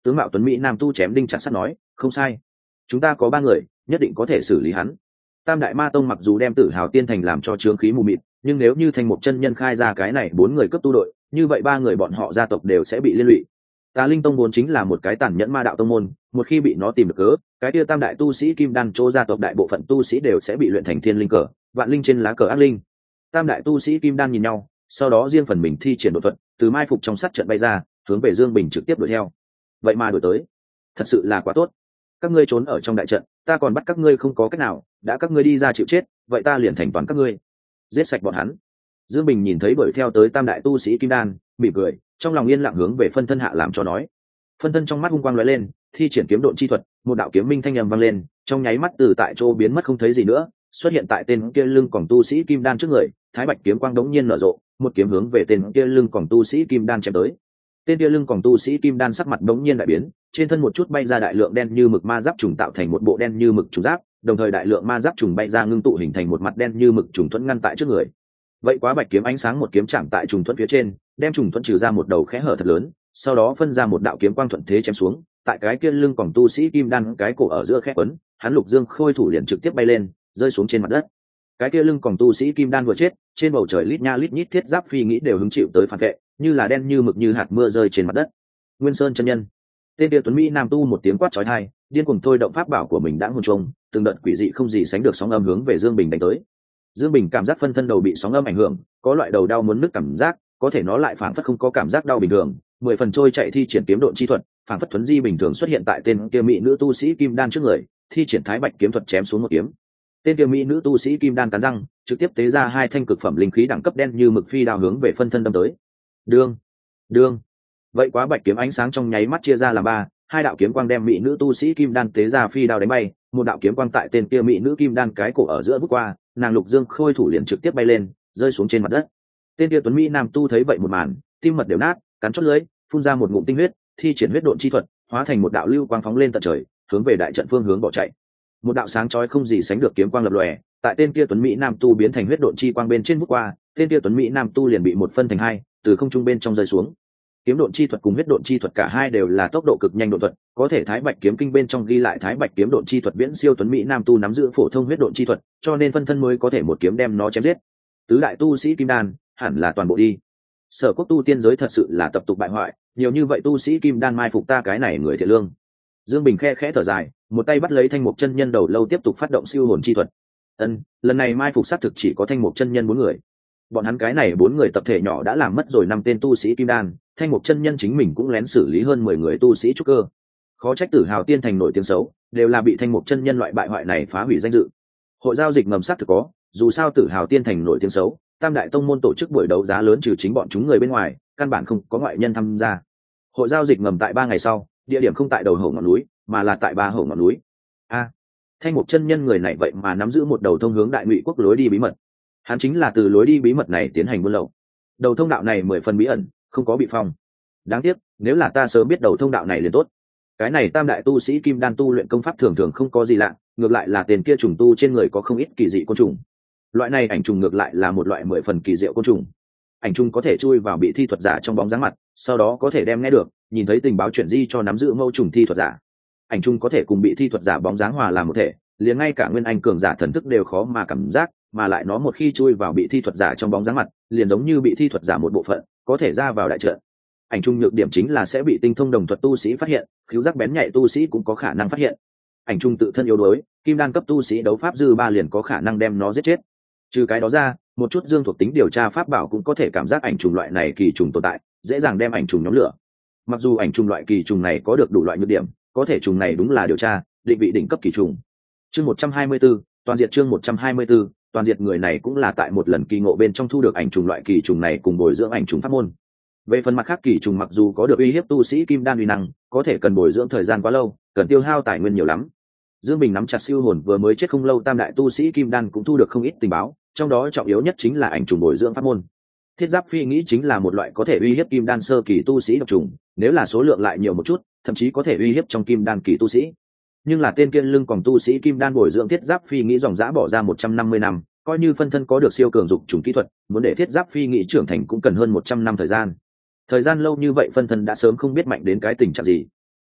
Tướng mạo tuấn mỹ nam tu chém đinh chặt sắt nói, không sai, chúng ta có ba người, nhất định có thể xử lý hắn. Tam đại ma tông mặc dù đem Tử Hào Tiên Thành làm cho chướng khí mù mịt, nhưng nếu như Thanh Mục chân nhân khai ra cái này bốn người cấp tu đội, như vậy ba người bọn họ gia tộc đều sẽ bị liên lụy. Tà Linh Tông vốn chính là một cái tàn nhẫn ma đạo tông môn, một khi bị nó tìm được cớ, cái kia tam đại tu sĩ kim đan chỗ gia tộc đại bộ phận tu sĩ đều sẽ bị luyện thành thiên linh cờ, vạn linh trên lá cờ ác linh. Tam đại tu sĩ kim đan nhìn nhau, sau đó riêng phần mình thi triển độ thuật, từ mai phục trong sát trận bay ra, hướng về Dương Bình trực tiếp đuổi theo. Vậy mà đuổi tới, thật sự là quá tốt. Các ngươi trốn ở trong đại trận, ta còn bắt các ngươi không có cách nào, đã các ngươi đi ra chịu chết, vậy ta liền thành toàn các ngươi, giết sạch bọn hắn. Dương Bình nhìn thấy đuổi theo tới tam đại tu sĩ kim đan, mỉm cười, trong lòng yên lặng hướng về phân thân hạ làm cho nói. Phân thân trong mắt hung quang lóe lên, thi triển kiếm độn chi thuật, một đạo kiếm minh thanh âm vang lên, trong nháy mắt từ tại chỗ biến mất không thấy gì nữa, xuất hiện tại tên kia lưng còng tu sĩ kim đan trước người, thái bạch kiếm quang đống nhiên nở rộ, một kiếm hướng về tên kia lưng còng tu sĩ kim đan chém tới. Tên kia lưng còng tu sĩ kim đan sắc mặt đống nhiên đại biến, trên thân một chút bay ra đại lượng đen như mực ma giáp trùng tạo thành một bộ đen như mực trùng giáp, đồng thời đại lượng ma giáp trùng bay ra ngưng tụ hình thành một mặt đen như mực trùng thuẫn ngăn tại trước người. Vậy quá bạch kiếm ánh sáng một kiếm chạm tại trùng thuẫn phía trên, đem trùng thuẫn trừ ra một đầu khẽ hở thật lớn, sau đó phân ra một đạo kiếm quang thuận thế chém xuống, tại cái kia lưng còng tu sĩ kim đan cái cổ ở giữa khẽ quấn, hắn Lục Dương Khôi thủ liền trực tiếp bay lên, rơi xuống trên mặt đất. Cái kia lưng còng tu sĩ kim đan vừa chết, trên bầu trời lít nha lít nhít thiết giáp phi nghĩ đều hứng chịu tới phản vệ, như là đen như mực như hạt mưa rơi trên mặt đất. Nguyên Sơn chân nhân, tên kia tuấn mỹ nam tu một tiếng quát chói tai, điên cuồng thôi động pháp bảo của mình đã hồn trùng, từng đợt quỷ dị không gì sánh được sóng âm hướng về Dương Bình đánh tới. Dương Bình cảm giác phân thân đầu bị sóng âm ảnh hưởng, có loại đầu đau muốn nứt cảm giác, có thể nó lại phản phất không có cảm giác đau bình thường, mười phần trôi chạy thi triển kiếm độn chi thuật, phản phất thuấn di bình thường xuất hiện tại tên kia mỹ nữ tu sĩ kim đan trước người, thi triển thái bạch kiếm thuật chém xuống một kiếm. Tên kia mỹ nữ tu sĩ kim đan cắn răng, trực tiếp tế ra hai thanh cực phẩm linh khí đẳng cấp đen như mực phi đao hướng về phân thân đâm tới. Đương, đương. Vậy quá bạch kiếm ánh sáng trong nháy mắt chia ra làm ba, hai đạo kiếm quang đem mỹ nữ tu sĩ kim đan tế ra phi đao đánh bay, một đạo kiếm quang tại tên kia mỹ nữ kim đan cái cổ ở giữa bước qua, nàng Lục Dương Khôi thủ liền trực tiếp bay lên, rơi xuống trên mặt đất. Tên kia tuấn mỹ nam tu thấy vậy một màn, tim mật đều nát, cắn chót lưỡi, phun ra một ngụm tinh huyết, thi triển huyết độn chi thuật, hóa thành một đạo lưu quang phóng lên tận trời, hướng về đại trận phương hướng bỏ chạy. Một đạo sáng chói không gì sánh được kiếm quang lập lòe, tại tên kia tuấn mỹ nam tu biến thành huyết độn chi quang bên trên bước qua, tên kia tuấn mỹ nam tu liền bị một phân thành hai, từ không trung bên trong rơi xuống. Kiếm độn chi thuật cùng huyết độn chi thuật cả hai đều là tốc độ cực nhanh độn thuật, có thể thái bạch kiếm kinh bên trong ghi lại thái bạch kiếm độn chi thuật viễn siêu tuấn mỹ nam tu nắm giữ phổ thông huyết độn chi thuật, cho nên phân thân mới có thể một kiếm đem nó chém giết. Tứ đại tu sĩ kim đan, hẳn là toàn bộ đi. Sở Quốc tu tiên giới thật sự là tập tục bại hoại, nhiều như vậy tu sĩ kim đan mai phục ta cái này người thiện lương. Dương Bình khe khẽ thở dài, một tay bắt lấy Thanh Mục chân nhân đầu lâu tiếp tục phát động siêu hồn chi thuật. Ân, lần này mai phục xác thực chỉ có Thanh Mục chân nhân bốn người. Bọn hắn cái này bốn người tập thể nhỏ đã làm mất rồi năm tên tu sĩ kim đan, Thanh Mục chân nhân chính mình cũng lén xử lý hơn mười người tu sĩ trúc cơ. Khó trách Tử Hào Tiên Thành nổi tiếng xấu, đều là bị Thanh Mục chân nhân loại bại hoại này phá hủy danh dự. Hội giao dịch ngầm xác thực có, dù sao Tử Hào Tiên Thành nổi tiếng xấu, Tam đại tông môn tổ chức buổi đấu giá lớn trừ chính bọn chúng người bên ngoài, căn bản không có ngoại nhân tham gia. Hội giao dịch ngầm tại ba ngày sau, địa điểm không tại đầu hổ ngọn núi, mà là tại ba hổ ngọn núi. A, Thanh Mục chân nhân người này vậy mà nắm giữ một đầu thông hướng Đại Ngụy quốc lối đi bí mật. Hắn chính là từ lối đi bí mật này tiến hành buôn lậu. Đầu thông đạo này mười phần bí ẩn, không có bị phong. Đáng tiếc, nếu là ta sớm biết đầu thông đạo này liền tốt. Cái này tam đại tu sĩ kim đan tu luyện công pháp thường thường không có gì lạ, ngược lại là tiền kia trùng tu trên người có không ít kỳ dị côn trùng. Loại này ảnh trùng ngược lại là một loại mười phần kỳ diệu côn trùng. Ảnh trùng có thể chui vào bị thi thuật giả trong bóng dáng mặt, sau đó có thể đem nghe được, nhìn thấy tình báo chuyển di cho nắm giữ mâu trùng thi thuật giả. Ảnh trùng có thể cùng bị thi thuật giả bóng dáng hòa làm một thể, liền ngay cả nguyên anh cường giả thần thức đều khó mà cảm giác, mà lại nó một khi chui vào bị thi thuật giả trong bóng dáng mặt, liền giống như bị thi thuật giả một bộ phận, có thể ra vào đại trận. Ảnh trùng nhược điểm chính là sẽ bị tinh thông đồng thuật tu sĩ phát hiện, khiếu giác bén nhạy tu sĩ cũng có khả năng phát hiện. Ảnh trùng tự thân yếu đuối, kim đan cấp tu sĩ đấu pháp dư ba liền có khả năng đem nó giết chết. Trừ cái đó ra, một chút dương thuộc tính điều tra pháp bảo cũng có thể cảm giác ảnh trùng loại này kỳ trùng tồn tại, dễ dàng đem ảnh trùng nhóm lửa. Mặc dù ảnh trùng loại kỳ trùng này có được đủ loại nhược điểm, có thể trùng này đúng là điều tra, định vị đỉnh cấp kỳ trùng. Chương một trăm hai mươi 124, toàn diệt chương một trăm hai mươi 124, toàn diệt người này cũng là tại một lần kỳ ngộ bên trong thu được ảnh trùng loại kỳ trùng này cùng bồi dưỡng ảnh trùng pháp môn. Về phần mặt khác kỳ trùng mặc dù có được uy hiếp tu sĩ kim đan uy năng, có thể cần bồi dưỡng thời gian quá lâu, cần tiêu hao tài nguyên nhiều lắm. Dương Bình nắm chặt siêu hồn vừa mới chết không lâu tam đại tu sĩ kim đan cũng thu được không ít tình báo, trong đó trọng yếu nhất chính là ảnh trùng bồi dưỡng pháp môn. Thiết giáp phi nghĩ chính là một loại có thể uy hiếp kim đan sơ kỳ tu sĩ độc trùng, nếu là số lượng lại nhiều một chút, thậm chí có thể uy hiếp trong kim đan kỳ tu sĩ. Nhưng là tên kia lưng còn tu sĩ kim đan bồi dưỡng thiết giáp phi nghĩ dòng dã bỏ ra một trăm năm mươi năm, coi như phân thân có được siêu cường dục trùng kỹ thuật, muốn để thiết giáp phi nghĩ trưởng thành cũng cần hơn một trăm năm thời gian. Thời gian lâu như vậy phân thân đã sớm không biết mạnh đến cái tình trạng gì.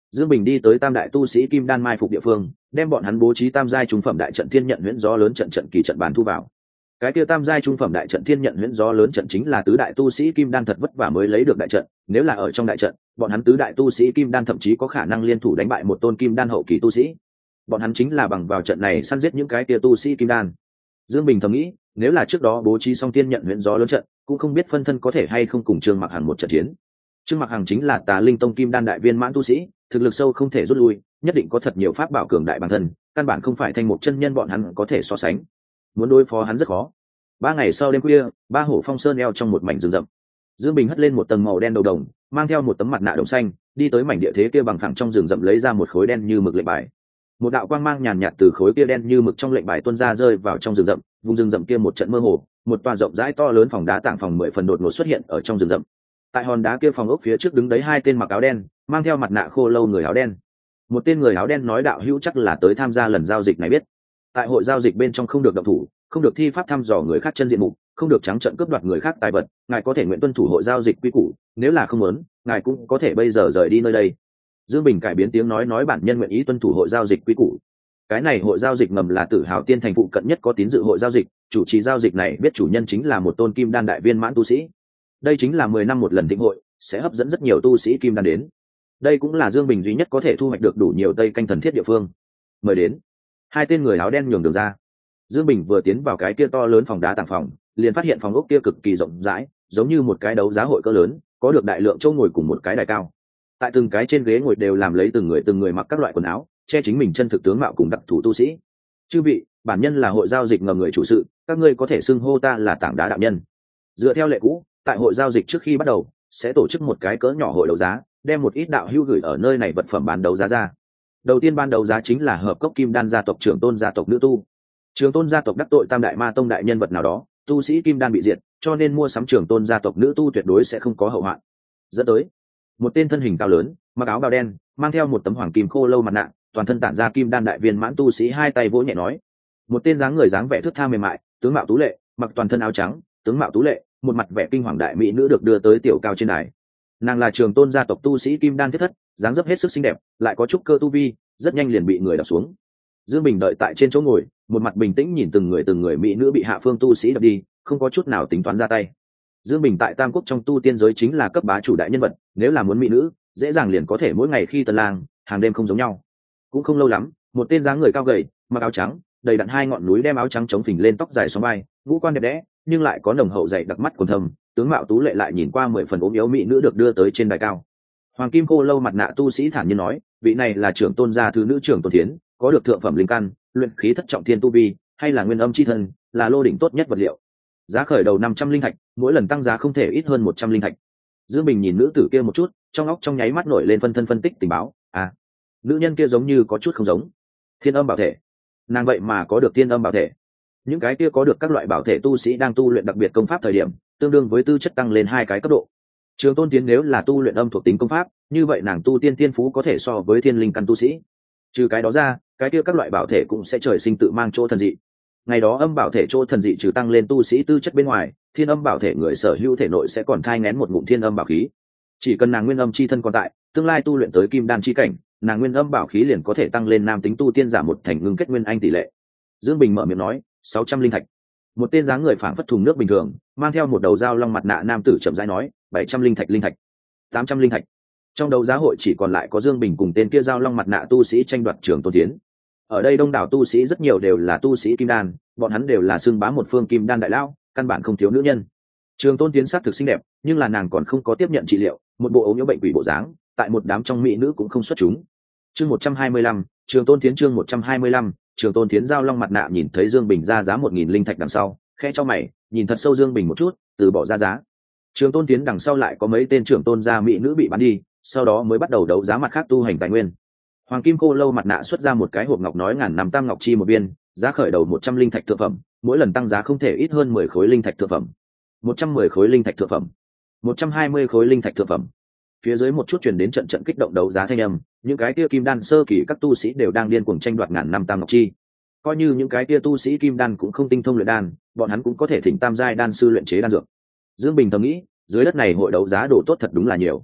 Dương Bình đi tới tam đại tu sĩ kim đan mai phục địa phương, đem bọn hắn bố trí tam giai trung phẩm đại trận thiên nhận huyễn gió lớn trận trận kỳ trận bàn thu vào. Cái kia tam giai trung phẩm đại trận thiên nhận huyễn gió lớn trận chính là tứ đại tu sĩ kim đan thật vất vả mới lấy được đại trận, nếu là ở trong đại trận, bọn hắn tứ đại tu sĩ kim đan thậm chí có khả năng liên thủ đánh bại một tôn kim đan hậu kỳ tu sĩ. Bọn hắn chính là bằng vào trận này săn giết những cái kia tu sĩ kim đan. Dương Bình thầm nghĩ, nếu là trước đó bố trí xong thiên nhận huyễn gió lớn trận, cũng không biết phân thân có thể hay không cùng Trương Mặc Hằng một trận chiến. Trương Mặc Hằng chính là Tà Linh Tông kim đan đại viên mãn tu sĩ, thực lực sâu không thể rút lui, nhất định có thật nhiều pháp bảo cường đại bản thân, căn bản không phải Thanh Mục chân nhân bọn hắn có thể so sánh. Muốn đối phó hắn rất khó. Ba ngày sau đêm khuya, ba hổ phong sơn eo trong một mảnh rừng rậm, Dương Bình hất lên một tầng màu đen đầu đồng, mang theo một tấm mặt nạ đồng xanh, đi tới mảnh địa thế kia bằng phẳng trong rừng rậm lấy ra một khối đen như mực lệnh bài. Một đạo quang mang nhàn nhạt từ khối kia đen như mực trong lệnh bài tuôn ra rơi vào trong rừng rậm, vùng rừng rậm kia một trận mơ hồ, một tòa rộng rãi to lớn phòng đá tảng phòng mười phần đột ngột xuất hiện ở trong rừng rậm. Tại hòn đá kia phòng ốc phía trước đứng đấy hai tên mặc áo đen, mang theo mặt nạ khô lâu người áo đen. Một tên người áo đen nói đạo hữu chắc là tới tham gia lần giao dịch này biết. Tại hội giao dịch bên trong không được động thủ, không được thi pháp thăm dò người khác chân diện mục, không được trắng trợn cướp đoạt người khác tài vật, ngài có thể nguyện tuân thủ hội giao dịch quy củ, nếu là không muốn, ngài cũng có thể bây giờ rời đi nơi đây. Dương Bình cải biến tiếng nói nói bản nhân nguyện ý tuân thủ hội giao dịch quy củ. Cái này hội giao dịch ngầm là Tử Hào Tiên thành phụ cận nhất có tín dự hội giao dịch, chủ trì giao dịch này biết chủ nhân chính là một tôn kim đan đại viên mãn tu sĩ. Đây chính là mười năm một lần thịnh hội, sẽ hấp dẫn rất nhiều tu sĩ kim đan đến. Đây cũng là Dương Bình duy nhất có thể thu hoạch được đủ nhiều tây canh thần thiết địa phương. Mời đến. Hai tên người áo đen nhường đường ra. Dương Bình vừa tiến vào cái kia to lớn phòng đá tàng phòng, liền phát hiện phòng ốc kia cực kỳ rộng rãi, giống như một cái đấu giá hội cỡ lớn, có được đại lượng chỗ ngồi cùng một cái đài cao. Tại từng cái trên ghế ngồi đều làm lấy từng người từng người mặc các loại quần áo, che chính mình chân thực tướng mạo cùng đặc thù tu sĩ. Chư vị, bản nhân là hội giao dịch ngầm người chủ sự, các ngươi có thể xưng hô ta là tảng đá đạo nhân. Dựa theo lệ cũ, tại hội giao dịch trước khi bắt đầu, sẽ tổ chức một cái cỡ nhỏ hội đấu giá, đem một ít đạo hữu gửi ở nơi này vật phẩm bán đấu giá ra. Đầu tiên ban đấu giá chính là hợp cốc kim đan gia tộc trưởng tôn gia tộc nữ tu. Trường tôn gia tộc đắc tội tam đại ma tông đại nhân vật nào đó, tu sĩ kim đan bị diệt, cho nên mua sắm trường tôn gia tộc nữ tu tuyệt đối sẽ không có hậu hoạn. Dẫn tới một tên thân hình cao lớn, mặc áo bào đen, mang theo một tấm hoàng kim khô lâu mặt nạ, toàn thân tản ra kim đan đại viên mãn tu sĩ hai tay vỗ nhẹ nói. Một tên dáng người dáng vẻ thướt tha mềm mại, tướng mạo tú lệ, mặc toàn thân áo trắng, tướng mạo tú lệ, một mặt vẻ kinh hoàng đại mỹ nữ được đưa tới tiểu cao trên đài. Nàng là trường tôn gia tộc tu sĩ kim đan thiết thất, dáng dấp hết sức xinh đẹp, lại có chút cơ tu vi, rất nhanh liền bị người đập xuống. Dương Bình đợi tại trên chỗ ngồi, một mặt bình tĩnh nhìn từng người từng người mỹ nữ bị hạ phương tu sĩ đập đi, không có chút nào tính toán ra tay. Dương Bình tại Tam Quốc trong tu tiên giới chính là cấp bá chủ đại nhân vật, nếu là muốn mỹ nữ, dễ dàng liền có thể mỗi ngày khi tân lang, hàng đêm không giống nhau. Cũng không lâu lắm, một tên dáng người cao gầy, mặc áo trắng, đầy đặn hai ngọn núi đem áo trắng chống phình lên tóc dài xõa vai, ngũ quan đẹp đẽ, nhưng lại có nồng hậu dày đặc mắt quần thâm, tướng mạo tú lệ lại nhìn qua mười phần ốm yếu mỹ nữ được đưa tới trên đài cao. Hoàng kim cô lâu mặt nạ tu sĩ thản nhiên nói, vị này là trưởng tôn gia thứ nữ trưởng tôn thiến, có được thượng phẩm linh căn, luyện khí thất trọng thiên tu vi, hay là nguyên âm chi thân, là lô đỉnh tốt nhất vật liệu. Giá khởi đầu năm trăm linh thạch, mỗi lần tăng giá không thể ít hơn một trăm linh thạch. Dương Bình nhìn nữ tử kia một chút, trong óc trong nháy mắt nổi lên phân thân phân tích tình báo, à, nữ nhân kia giống như có chút không giống. Thiên âm bảo thể, nàng vậy mà có được thiên âm bảo thể. Những cái kia có được các loại bảo thể tu sĩ đang tu luyện đặc biệt công pháp thời điểm, tương đương với tư chất tăng lên hai cái cấp độ. Trường tôn tiến nếu là tu luyện âm thuộc tính công pháp, như vậy nàng tu tiên tiên phú có thể so với thiên linh căn tu sĩ. Trừ cái đó ra, cái kia các loại bảo thể cũng sẽ trời sinh tự mang chỗ thần dị. Ngày đó âm bảo thể chỗ thần dị trừ tăng lên tu sĩ tư chất bên ngoài, thiên âm bảo thể người sở hữu thể nội sẽ còn thai nghén một ngụm thiên âm bảo khí. Chỉ cần nàng nguyên âm chi thân còn tại, tương lai tu luyện tới kim đan chi cảnh, nàng nguyên âm bảo khí liền có thể tăng lên nam tính tu tiên giả một thành ngưng kết nguyên anh tỷ lệ. Dương Bình mở miệng nói, sáu trăm linh thạch. Một tên dáng người phảng phất thùng nước bình thường, mang theo một đầu dao long mặt nạ nam tử chậm rãi nói, bảy trăm linh thạch linh thạch, tám trăm linh thạch. Trong đấu giá hội chỉ còn lại có Dương Bình cùng tên kia dao long mặt nạ tu sĩ tranh đoạt trường tôn tiến. Ở đây đông đảo tu sĩ rất nhiều đều là tu sĩ kim đan, bọn hắn đều là xưng bá một phương kim đan đại lao, căn bản không thiếu nữ nhân. Trường tôn tiến sắc thực xinh đẹp, nhưng là nàng còn không có tiếp nhận trị liệu, một bộ ốm yếu bệnh quỷ bộ dáng, tại một đám trong mỹ nữ cũng không xuất chúng. Chương một trăm hai mươi lăm, Trường tôn tiến chương một trăm hai mươi lăm, Trường tôn tiến dao long mặt nạ nhìn thấy Dương Bình ra giá một nghìn linh thạch đằng sau, khẽ cho mày, nhìn thật sâu Dương Bình một chút, từ bỏ ra giá. Trường tôn tiến đằng sau lại có mấy tên trưởng tôn gia mỹ nữ bị bán đi, sau đó mới bắt đầu đấu giá mặt khác tu hành tài nguyên. Hoàng kim cô lâu mặt nạ xuất ra một cái hộp ngọc nói ngàn năm tam ngọc chi một viên, giá khởi đầu một trăm linh thạch thượng phẩm, mỗi lần tăng giá không thể ít hơn mười khối linh thạch thượng phẩm. một trăm mười khối linh thạch thượng phẩm, một trăm hai mươi khối linh thạch thượng phẩm. Phía dưới một chút truyền đến trận trận kích động đấu giá thanh âm, những cái kia kim đan sơ kỳ các tu sĩ đều đang điên cuồng tranh đoạt ngàn năm tam ngọc chi. Coi như những cái kia tu sĩ kim đan cũng không tinh thông luyện đan, bọn hắn cũng có thể thỉnh tam giai đan sư luyện chế đan dược. Dương Bình thầm nghĩ, dưới đất này hội đấu giá đồ tốt thật đúng là nhiều.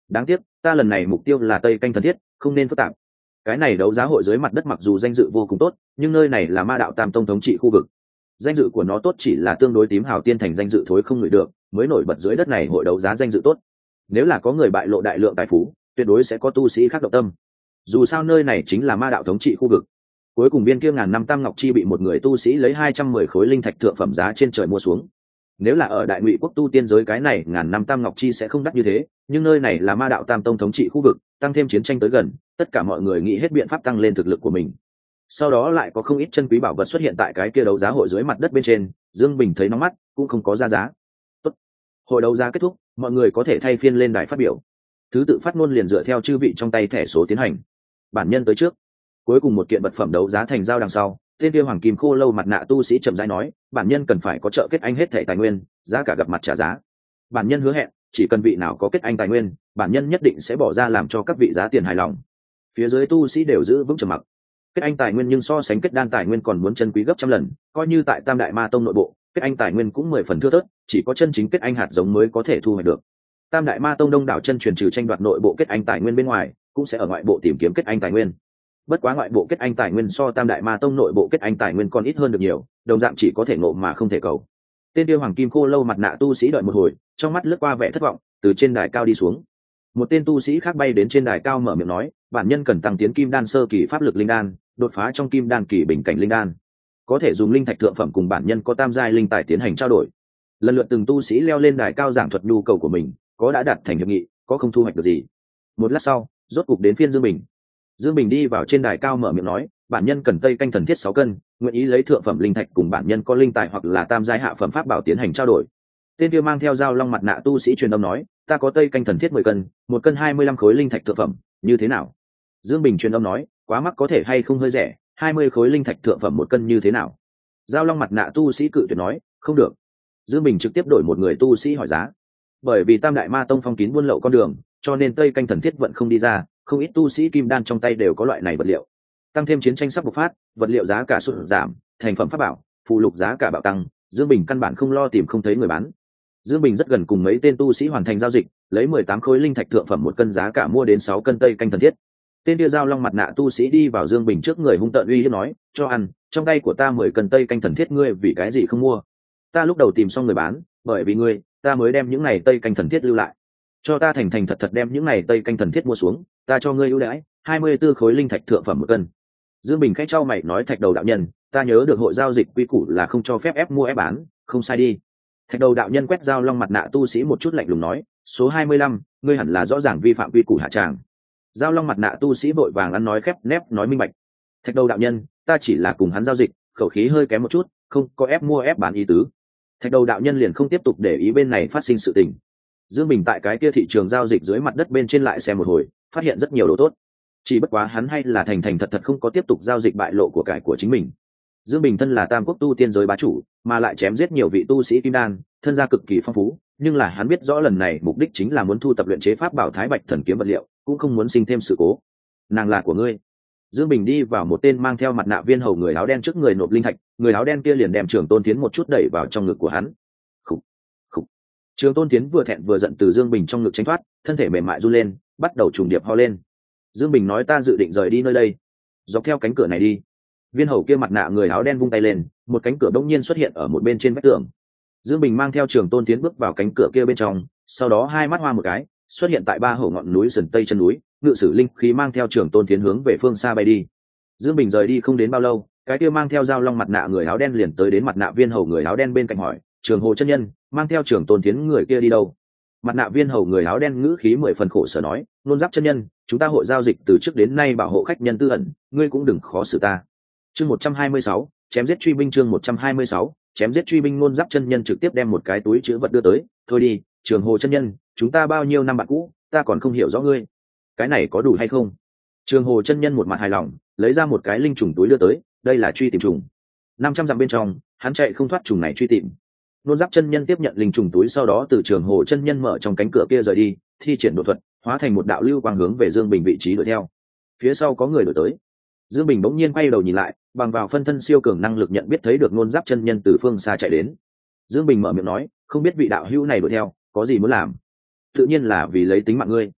đáng tiếc ta lần này mục tiêu là tây canh thần thiết, không nên phức tạp. Cái này đấu giá hội dưới mặt đất mặc dù danh dự vô cùng tốt, nhưng nơi này là ma đạo tam tông thống trị khu vực, danh dự của nó tốt chỉ là tương đối tím hào tiên thành danh dự thối không ngửi được, mới nổi bật dưới đất này hội đấu giá danh dự tốt. Nếu là có người bại lộ đại lượng tài phú, tuyệt đối sẽ có tu sĩ khác động tâm. Dù sao nơi này chính là ma đạo thống trị khu vực. Cuối cùng viên kia ngàn năm tam ngọc chi bị một người tu sĩ lấy hai trăm mười khối linh thạch thượng phẩm giá trên trời mua xuống. Nếu là ở đại ngụy quốc tu tiên giới cái này ngàn năm tam ngọc chi sẽ không đắt như thế, nhưng nơi này là ma đạo tam tông thống trị khu vực, tăng thêm chiến tranh tới gần, tất cả mọi người nghĩ hết biện pháp tăng lên thực lực của mình. Sau đó lại có không ít chân quý bảo vật xuất hiện tại cái kia đấu giá hội dưới mặt đất bên trên, Dương Bình thấy nóng mắt, cũng không có ra giá. Tốt. Hội đấu giá kết thúc, mọi người có thể thay phiên lên đài phát biểu. Thứ tự phát ngôn liền dựa theo chư vị trong tay thẻ số tiến hành. Bản nhân tới trước. Cuối cùng một kiện vật phẩm đấu giá thành giao đằng sau, tên kia hoàng kim khô lâu mặt nạ tu sĩ chậm rãi nói, bản nhân cần phải có trợ kết anh hết thẻ tài nguyên, giá cả gặp mặt trả giá. Bản nhân hứa hẹn, chỉ cần vị nào có kết anh tài nguyên, bản nhân nhất định sẽ bỏ ra làm cho các vị giá tiền hài lòng. Phía dưới tu sĩ đều giữ vững trầm mặc. Kết anh tài nguyên nhưng so sánh kết đan tài nguyên còn muốn chân quý gấp trăm lần, coi như tại Tam Đại Ma Tông nội bộ, kết anh tài nguyên cũng mười phần thưa thớt, chỉ có chân chính kết anh hạt giống mới có thể thu hoạch được. Tam Đại Ma Tông đông đảo chân truyền trừ tranh đoạt nội bộ kết anh tài nguyên bên ngoài, cũng sẽ ở ngoại bộ tìm kiếm kết anh tài nguyên. Bất quá ngoại bộ kết anh tài nguyên so Tam Đại Ma Tông nội bộ kết anh tài nguyên còn ít hơn được nhiều, đồng dạng chỉ có thể ngộ mà không thể cầu. Tên tiêu hoàng kim khô lâu mặt nạ tu sĩ đợi một hồi, trong mắt lướt qua vẻ thất vọng, từ trên đài cao đi xuống. Một tên tu sĩ khác bay đến trên đài cao mở miệng nói, bản nhân cần tăng tiến kim đan sơ kỳ pháp lực linh đan, đột phá trong kim đan kỳ bình cảnh linh đan, có thể dùng linh thạch thượng phẩm cùng bản nhân có tam giai linh tài tiến hành trao đổi. Lần lượt từng tu sĩ leo lên đài cao giảng thuật nhu cầu của mình, có đã đạt thành hiệp nghị, có không thu hoạch được gì. Một lát sau, rốt cục đến phiên Dương Bình. Dương Bình đi vào trên đài cao mở miệng nói, bản nhân cần tây canh thần thiết sáu cân, nguyện ý lấy thượng phẩm linh thạch cùng bản nhân có linh tài hoặc là tam giai hạ phẩm pháp bảo tiến hành trao đổi. Tên kia mang theo dao long mặt nạ tu sĩ truyền âm nói, ta có tây canh thần thiết mười cân, một cân hai mươi lăm khối linh thạch thượng phẩm, như thế nào? Dương Bình truyền âm nói, quá mắc có thể hay không hơi rẻ, hai mươi khối linh thạch thượng phẩm một cân như thế nào? Dao long mặt nạ tu sĩ cự tuyệt nói, không được. Dương Bình trực tiếp đổi một người tu sĩ hỏi giá. Bởi vì Tam Đại Ma Tông phong kín buôn lậu con đường, cho nên tây canh thần thiết vận không đi ra, không ít tu sĩ kim đan trong tay đều có loại này vật liệu. Tăng thêm chiến tranh sắp bộc phát, vật liệu giá cả sụt giảm, thành phẩm pháp bảo, phụ lục giá cả bạo tăng, Dương Bình căn bản không lo tìm không thấy người bán. Dương Bình rất gần cùng mấy tên tu sĩ hoàn thành giao dịch, lấy mười tám khối linh thạch thượng phẩm một cân giá cả mua đến sáu cân tây canh thần thiết. Tên kia dao long mặt nạ tu sĩ đi vào Dương Bình trước người hung tợn uy hiếp nói, cho ăn, trong tay của ta mười cân tây canh thần thiết ngươi vì cái gì không mua? Ta lúc đầu tìm xong người bán, bởi vì ngươi, ta mới đem những này tây canh thần thiết lưu lại. Cho ta thành thành thật thật đem những này tây canh thần thiết mua xuống, ta cho ngươi ưu đãi, hai mươi tư khối linh thạch thượng phẩm một cân. Dương Bình khẽ trao mày nói, Thạch Đầu đạo nhân, ta nhớ được hội giao dịch quy củ là không cho phép ép mua ép bán, không sai đi. Thạch Đầu đạo nhân quét dao long mặt nạ tu sĩ một chút lạnh lùng nói, số hai mươi lăm, ngươi hẳn là rõ ràng vi phạm quy củ hạ tràng. Dao long mặt nạ tu sĩ vội vàng ăn nói khép nép nói minh bạch. Thạch Đầu đạo nhân, ta chỉ là cùng hắn giao dịch, khẩu khí hơi kém một chút, không có ép mua ép bán ý tứ. Thạch Đầu đạo nhân liền không tiếp tục để ý bên này phát sinh sự tình. Dương Bình tại cái kia thị trường giao dịch dưới mặt đất bên trên lại xem một hồi, phát hiện rất nhiều đồ tốt. Chỉ bất quá hắn hay là thành thành thật thật không có tiếp tục giao dịch bại lộ của cải của chính mình. Dương Bình thân là tam quốc tu tiên giới bá chủ, mà lại chém giết nhiều vị tu sĩ kim đan, thân gia cực kỳ phong phú, nhưng là hắn biết rõ lần này mục đích chính là muốn thu tập luyện chế pháp bảo Thái Bạch thần kiếm vật liệu, cũng không muốn sinh thêm sự cố. Nàng là của ngươi. Dương Bình đi vào một tên mang theo mặt nạ viên hầu người áo đen trước người nộp linh thạch, người áo đen kia liền đem Trường Tôn Tiến một chút đẩy vào trong ngực của hắn. Khủ, khủ. Trường Tôn Tiến vừa thẹn vừa giận từ Dương Bình trong ngực tránh thoát, thân thể mềm mại run lên, bắt đầu trùng điệp ho lên. Dương Bình nói, ta dự định rời đi nơi đây, dọc theo cánh cửa này đi. Viên hầu kia mặt nạ người áo đen vung tay lên, một cánh cửa đông nhiên xuất hiện ở một bên trên vách tường. Dương Bình mang theo Trường Tôn Tiến bước vào cánh cửa kia bên trong, sau đó hai mắt hoa một cái, xuất hiện tại ba hổ ngọn núi sườn tây chân núi, ngự sử linh khí mang theo Trường Tôn Tiến hướng về phương xa bay đi. Dương Bình rời đi không đến bao lâu, cái kia mang theo dao long mặt nạ người áo đen liền tới đến mặt nạ viên hầu người áo đen bên cạnh hỏi, Trường Hồ chân nhân, mang theo Trường Tôn Tiến người kia đi đâu? Mặt nạ viên hầu người áo đen ngữ khí mười phần khổ sở nói, Nôn Giáp chân nhân, chúng ta hội giao dịch từ trước đến nay bảo hộ khách nhân tư ẩn, ngươi cũng đừng khó xử ta. Chương một trăm hai mươi sáu, chém giết truy binh. Chương một trăm hai mươi sáu, chém giết truy binh. Nôn Giáp chân nhân trực tiếp đem một cái túi chứa vật đưa tới, thôi đi, Trường Hồ chân nhân, chúng ta bao nhiêu năm bạn cũ, ta còn không hiểu rõ ngươi, cái này có đủ hay không? Trường Hồ chân nhân một mặt hài lòng, lấy ra một cái linh trùng túi đưa tới, đây là truy tìm trùng, năm trăm dặm bên trong, hắn chạy không thoát trùng này truy tìm. Nôn Giáp chân nhân tiếp nhận linh trùng túi, sau đó từ Trường Hồ chân nhân mở trong cánh cửa kia rời đi, thi triển đột thuật, hóa thành một đạo lưu quang hướng về Dương Bình vị trí đuổi theo. Phía sau có người đuổi tới. Dương Bình bỗng nhiên quay đầu nhìn lại, bằng vào phân thân siêu cường năng lực nhận biết thấy được Nôn Giáp chân nhân từ phương xa chạy đến. Dương Bình mở miệng nói, không biết vị đạo hữu này đuổi theo có gì muốn làm? Tự nhiên là vì lấy tính mạng ngươi.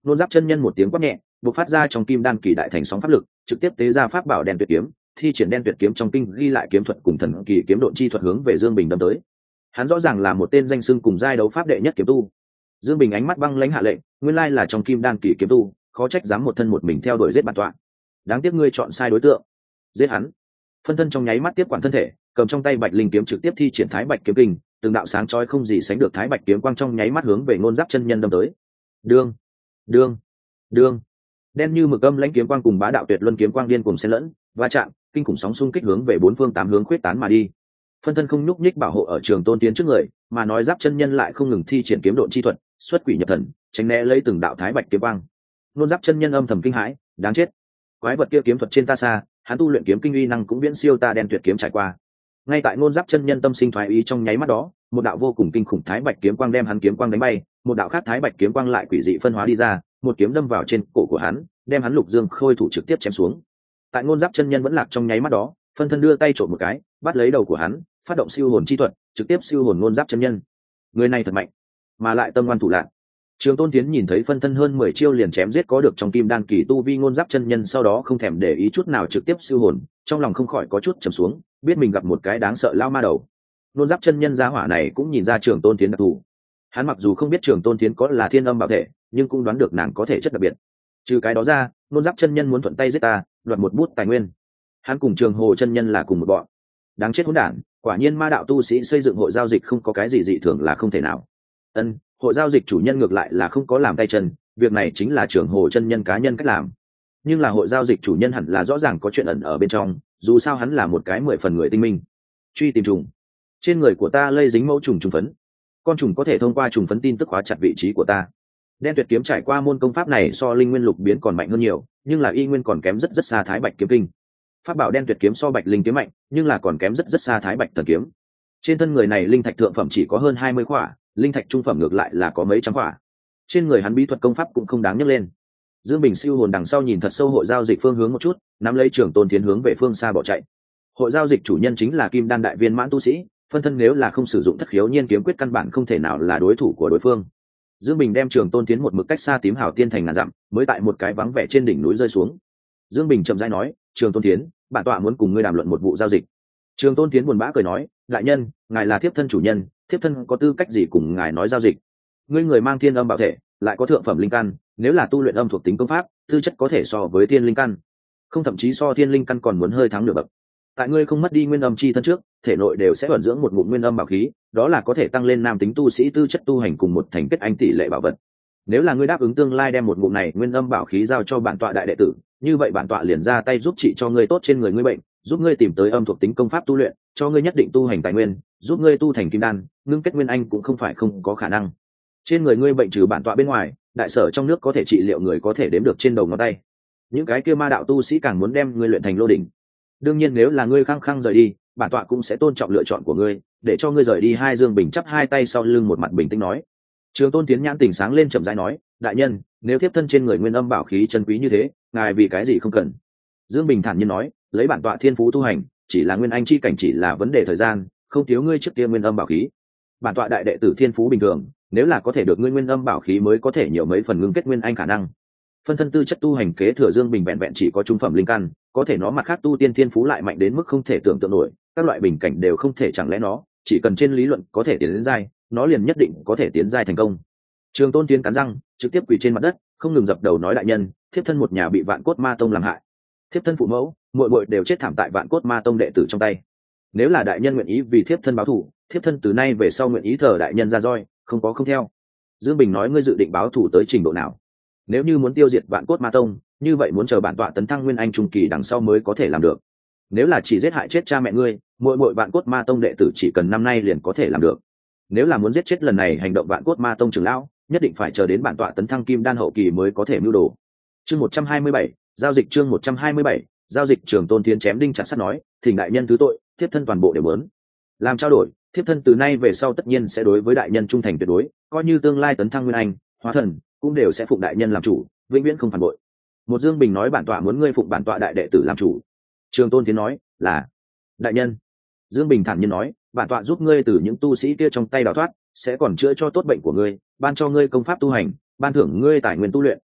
Nôn Giáp chân nhân một tiếng quát nhẹ, bộc phát ra trong kim đan kỳ đại thành sóng pháp lực, trực tiếp tế ra pháp bảo đen tuyệt kiếm, thi triển đen tuyệt kiếm trong kinh ghi lại kiếm thuật cùng thần kỳ kiếm độn chi thuật hướng về Dương Bình đâm tới. Hắn rõ ràng là một tên danh xưng cùng giai đấu pháp đệ nhất kiếm tu. Dương Bình ánh mắt băng lãnh hạ lệnh, nguyên lai là trong kim đan kỳ kiếm tu, khó trách dám một thân một mình theo đuổi giết bản tọa. Đáng tiếc ngươi chọn sai đối tượng. Giết hắn. Phân thân trong nháy mắt tiếp quản thân thể, cầm trong tay Bạch Linh kiếm trực tiếp thi triển Thái Bạch kiếm kinh, từng đạo sáng chói không gì sánh được Thái Bạch kiếm quang trong nháy mắt hướng về Nôn Giáp chân nhân đâm tới. Đương, đương, đương. Đen như mực âm lãnh kiếm quang cùng bá đạo tuyệt luân kiếm quang điên cùng xen lẫn, va chạm, kinh khủng sóng xung kích hướng về bốn phương tám hướng khuyết tán mà đi. Phân thân không nhúc nhích bảo hộ ở Trường Tôn Tiến trước người, mà nói Giáp chân nhân lại không ngừng thi triển kiếm độn chi thuật, xuất quỷ nhập thần, tránh né lấy từng đạo Thái Bạch kiếm quang. Nôn Giáp chân nhân âm thầm kinh hãi, đáng chết. Quái vật kia kiếm thuật trên ta xa, hắn tu luyện kiếm kinh uy năng cũng viễn siêu ta đen tuyệt kiếm trải qua. Ngay tại Nôn Giáp chân nhân tâm sinh thoái ý trong nháy mắt đó, một đạo vô cùng kinh khủng Thái Bạch kiếm quang đem hắn kiếm quang đánh bay, một đạo khác Thái Bạch kiếm quang lại quỷ dị phân hóa đi ra, một kiếm đâm vào trên cổ của hắn, đem hắn Lục Dương Khôi thủ trực tiếp chém xuống. Tại Nôn Giáp chân nhân vẫn lạc trong nháy mắt đó, phân thân đưa tay trộm một cái, bắt lấy đầu của hắn, phát động siêu hồn chi thuật, trực tiếp siêu hồn Nôn Giáp chân nhân. Người này thật mạnh, mà lại tâm ngoan thủ lạn. Trường Tôn Tiến nhìn thấy phân thân hơn mười chiêu liền chém giết có được trong kim đan kỳ tu vi Nôn Giáp chân nhân, sau đó không thèm để ý chút nào trực tiếp siêu hồn, trong lòng không khỏi có chút trầm xuống, biết mình gặp một cái đáng sợ lao ma đầu. Nôn Giáp chân nhân gia hỏa này cũng nhìn ra Trường Tôn Tiến đặc thù. Hắn mặc dù không biết Trường Tôn Tiến có là thiên âm bảo thể, nhưng cũng đoán được nàng có thể chất đặc biệt. Trừ cái đó ra, Nôn Giáp chân nhân muốn thuận tay giết ta, đoạt một bút tài nguyên. Hắn cùng Trường Hồ chân nhân là cùng một bọn. Đáng chết hỗn đản, quả nhiên ma đạo tu sĩ xây dựng hội giao dịch không có cái gì dị thường là không thể nào. Ân, hội giao dịch chủ nhân ngược lại là không có làm tay chân, việc này chính là Trường Hồ chân nhân cá nhân cách làm. Nhưng là hội giao dịch chủ nhân hẳn là rõ ràng có chuyện ẩn ở bên trong, dù sao hắn là một cái mười phần người tinh minh. Truy tìm trùng. Trên người của ta lây dính mẫu trùng trùng phấn. Con trùng có thể thông qua trùng phấn tin tức khóa chặt vị trí của ta. Đen tuyệt kiếm trải qua môn công pháp này so linh nguyên lục biến còn mạnh hơn nhiều, nhưng là y nguyên còn kém rất rất xa Thái Bạch kiếm kinh. Pháp bảo đen tuyệt kiếm so Bạch Linh kiếm mạnh, nhưng là còn kém rất rất xa Thái Bạch thần kiếm. Trên thân người này linh thạch thượng phẩm chỉ có hơn hai mươi khỏa, linh thạch trung phẩm ngược lại là có mấy trăm khỏa. Trên người hắn bí thuật công pháp cũng không đáng nhắc lên. Dương Bình siêu hồn đằng sau nhìn thật sâu hội giao dịch phương hướng một chút, nắm lấy Trường Tôn Tiến hướng về phương xa bỏ chạy. Hội giao dịch chủ nhân chính là Kim Đan đại viên mãn tu sĩ, phân thân nếu là không sử dụng Thất Khiếu Nhiên kiếm quyết căn bản không thể nào là đối thủ của đối phương. Dương Bình đem Trường Tôn Tiến một mực cách xa Tím Hào Tiên thành ngàn dặm, mới tại một cái vắng vẻ trên đỉnh núi rơi xuống. Dương Bình chậm rãi nói, Trường Tôn Tiến, bản tọa muốn cùng ngươi đàm luận một vụ giao dịch. Trường Tôn Tiến buồn bã cười nói, đại nhân, ngài là thiếp thân chủ nhân, thiếp thân có tư cách gì cùng ngài nói giao dịch? Ngươi người mang thiên âm bảo thể, lại có thượng phẩm linh căn, nếu là tu luyện âm thuộc tính công pháp, tư chất có thể so với thiên linh căn, không thậm chí so thiên linh căn còn muốn hơi thắng nửa bậc. Tại ngươi không mất đi nguyên âm chi thân trước, thể nội đều sẽ ẩn dưỡng một ngụm nguyên âm bảo khí, đó là có thể tăng lên nam tính tu sĩ tư chất tu hành cùng một thành kết anh tỷ lệ bảo vật. Nếu là ngươi đáp ứng tương lai đem một ngụm này nguyên âm bảo khí giao cho bản tọa đại đệ tử, như vậy bản tọa liền ra tay giúp trị cho ngươi tốt trên người ngươi bệnh, giúp ngươi tìm tới âm thuộc tính công pháp tu luyện, cho ngươi nhất định tu hành tài nguyên, giúp ngươi tu thành kim đan, ngưng kết nguyên anh cũng không phải không có khả năng. Trên người ngươi bệnh trừ bản tọa bên ngoài, đại sở trong nước có thể trị liệu người có thể đếm được trên đầu ngón tay. Những cái kia ma đạo tu sĩ càng muốn đem ngươi luyện thành lô đỉnh. Đương nhiên nếu là ngươi khăng khăng rời đi, bản tọa cũng sẽ tôn trọng lựa chọn của ngươi, để cho ngươi rời đi. Hai Dương Bình chắp hai tay sau lưng một mặt bình tĩnh nói. Trường Tôn Tiến nhãn tỉnh sáng lên chậm rãi nói, đại nhân, nếu thiếp thân trên người nguyên âm bảo khí chân quý như thế, ngài vì cái gì không cần? Dương Bình thản nhiên nói, lấy bản tọa thiên phú tu hành, chỉ là nguyên anh chi cảnh chỉ là vấn đề thời gian, không thiếu ngươi trước kia nguyên âm bảo khí. Bản tọa đại đệ tử thiên phú bình thường, nếu là có thể được ngươi nguyên âm bảo khí mới có thể nhiều mấy phần ngưng kết nguyên anh khả năng. Phân thân tư chất tu hành kế thừa Dương Bình vẹn vẹn chỉ có trung phẩm linh căn, có thể nó mặt khác tu tiên thiên phú lại mạnh đến mức không thể tưởng tượng nổi, các loại bình cảnh đều không thể, chẳng lẽ nó chỉ cần trên lý luận có thể tiến đến giai, nó liền nhất định có thể tiến giai thành công. Trường Tôn Tiến cắn răng, trực tiếp quỳ trên mặt đất, không ngừng dập đầu nói, đại nhân, thiếp thân một nhà bị Vạn Cốt Ma Tông làm hại, thiếp thân phụ mẫu, muội muội đều chết thảm tại Vạn Cốt Ma Tông đệ tử trong tay. Nếu là đại nhân nguyện ý vì thiếp thân báo thù, thiếp thân từ nay về sau nguyện ý thờ đại nhân ra roi, không có không theo. Dương Bình nói, ngươi dự định báo thù tới trình độ nào? Nếu như muốn tiêu diệt Vạn Cốt Ma Tông, như vậy muốn chờ bản tọa tấn thăng nguyên anh trung kỳ đằng sau mới có thể làm được. Nếu là chỉ giết hại chết cha mẹ ngươi, muội muội Vạn Cốt Ma Tông đệ tử chỉ cần năm nay liền có thể làm được. Nếu là muốn giết chết lần này hành động Vạn Cốt Ma Tông trưởng lão, nhất định phải chờ đến bản tọa tấn thăng kim đan hậu kỳ mới có thể mưu đồ. Chương một trăm hai mươi bảy, giao dịch. Chương một trăm hai mươi bảy, giao dịch. Trường Tôn Tiến chém đinh chặt sắt nói, thỉnh đại nhân thứ tội, thiếp thân toàn bộ đều muốn làm trao đổi, thiếp thân từ nay về sau tất nhiên sẽ đối với đại nhân trung thành tuyệt đối, coi như tương lai tấn thăng nguyên anh, hóa thần, cũng đều sẽ phụng đại nhân làm chủ, vĩnh viễn không phản bội. Một Dương Bình nói, bản tọa muốn ngươi phụng bản tọa đại đệ tử làm chủ. Trường Tôn Tiến nói, là đại nhân. Dương Bình thản nhiên nói, bản tọa giúp ngươi từ những tu sĩ kia trong tay đào thoát, sẽ còn chữa cho tốt bệnh của ngươi, ban cho ngươi công pháp tu hành, ban thưởng ngươi tài nguyên tu luyện,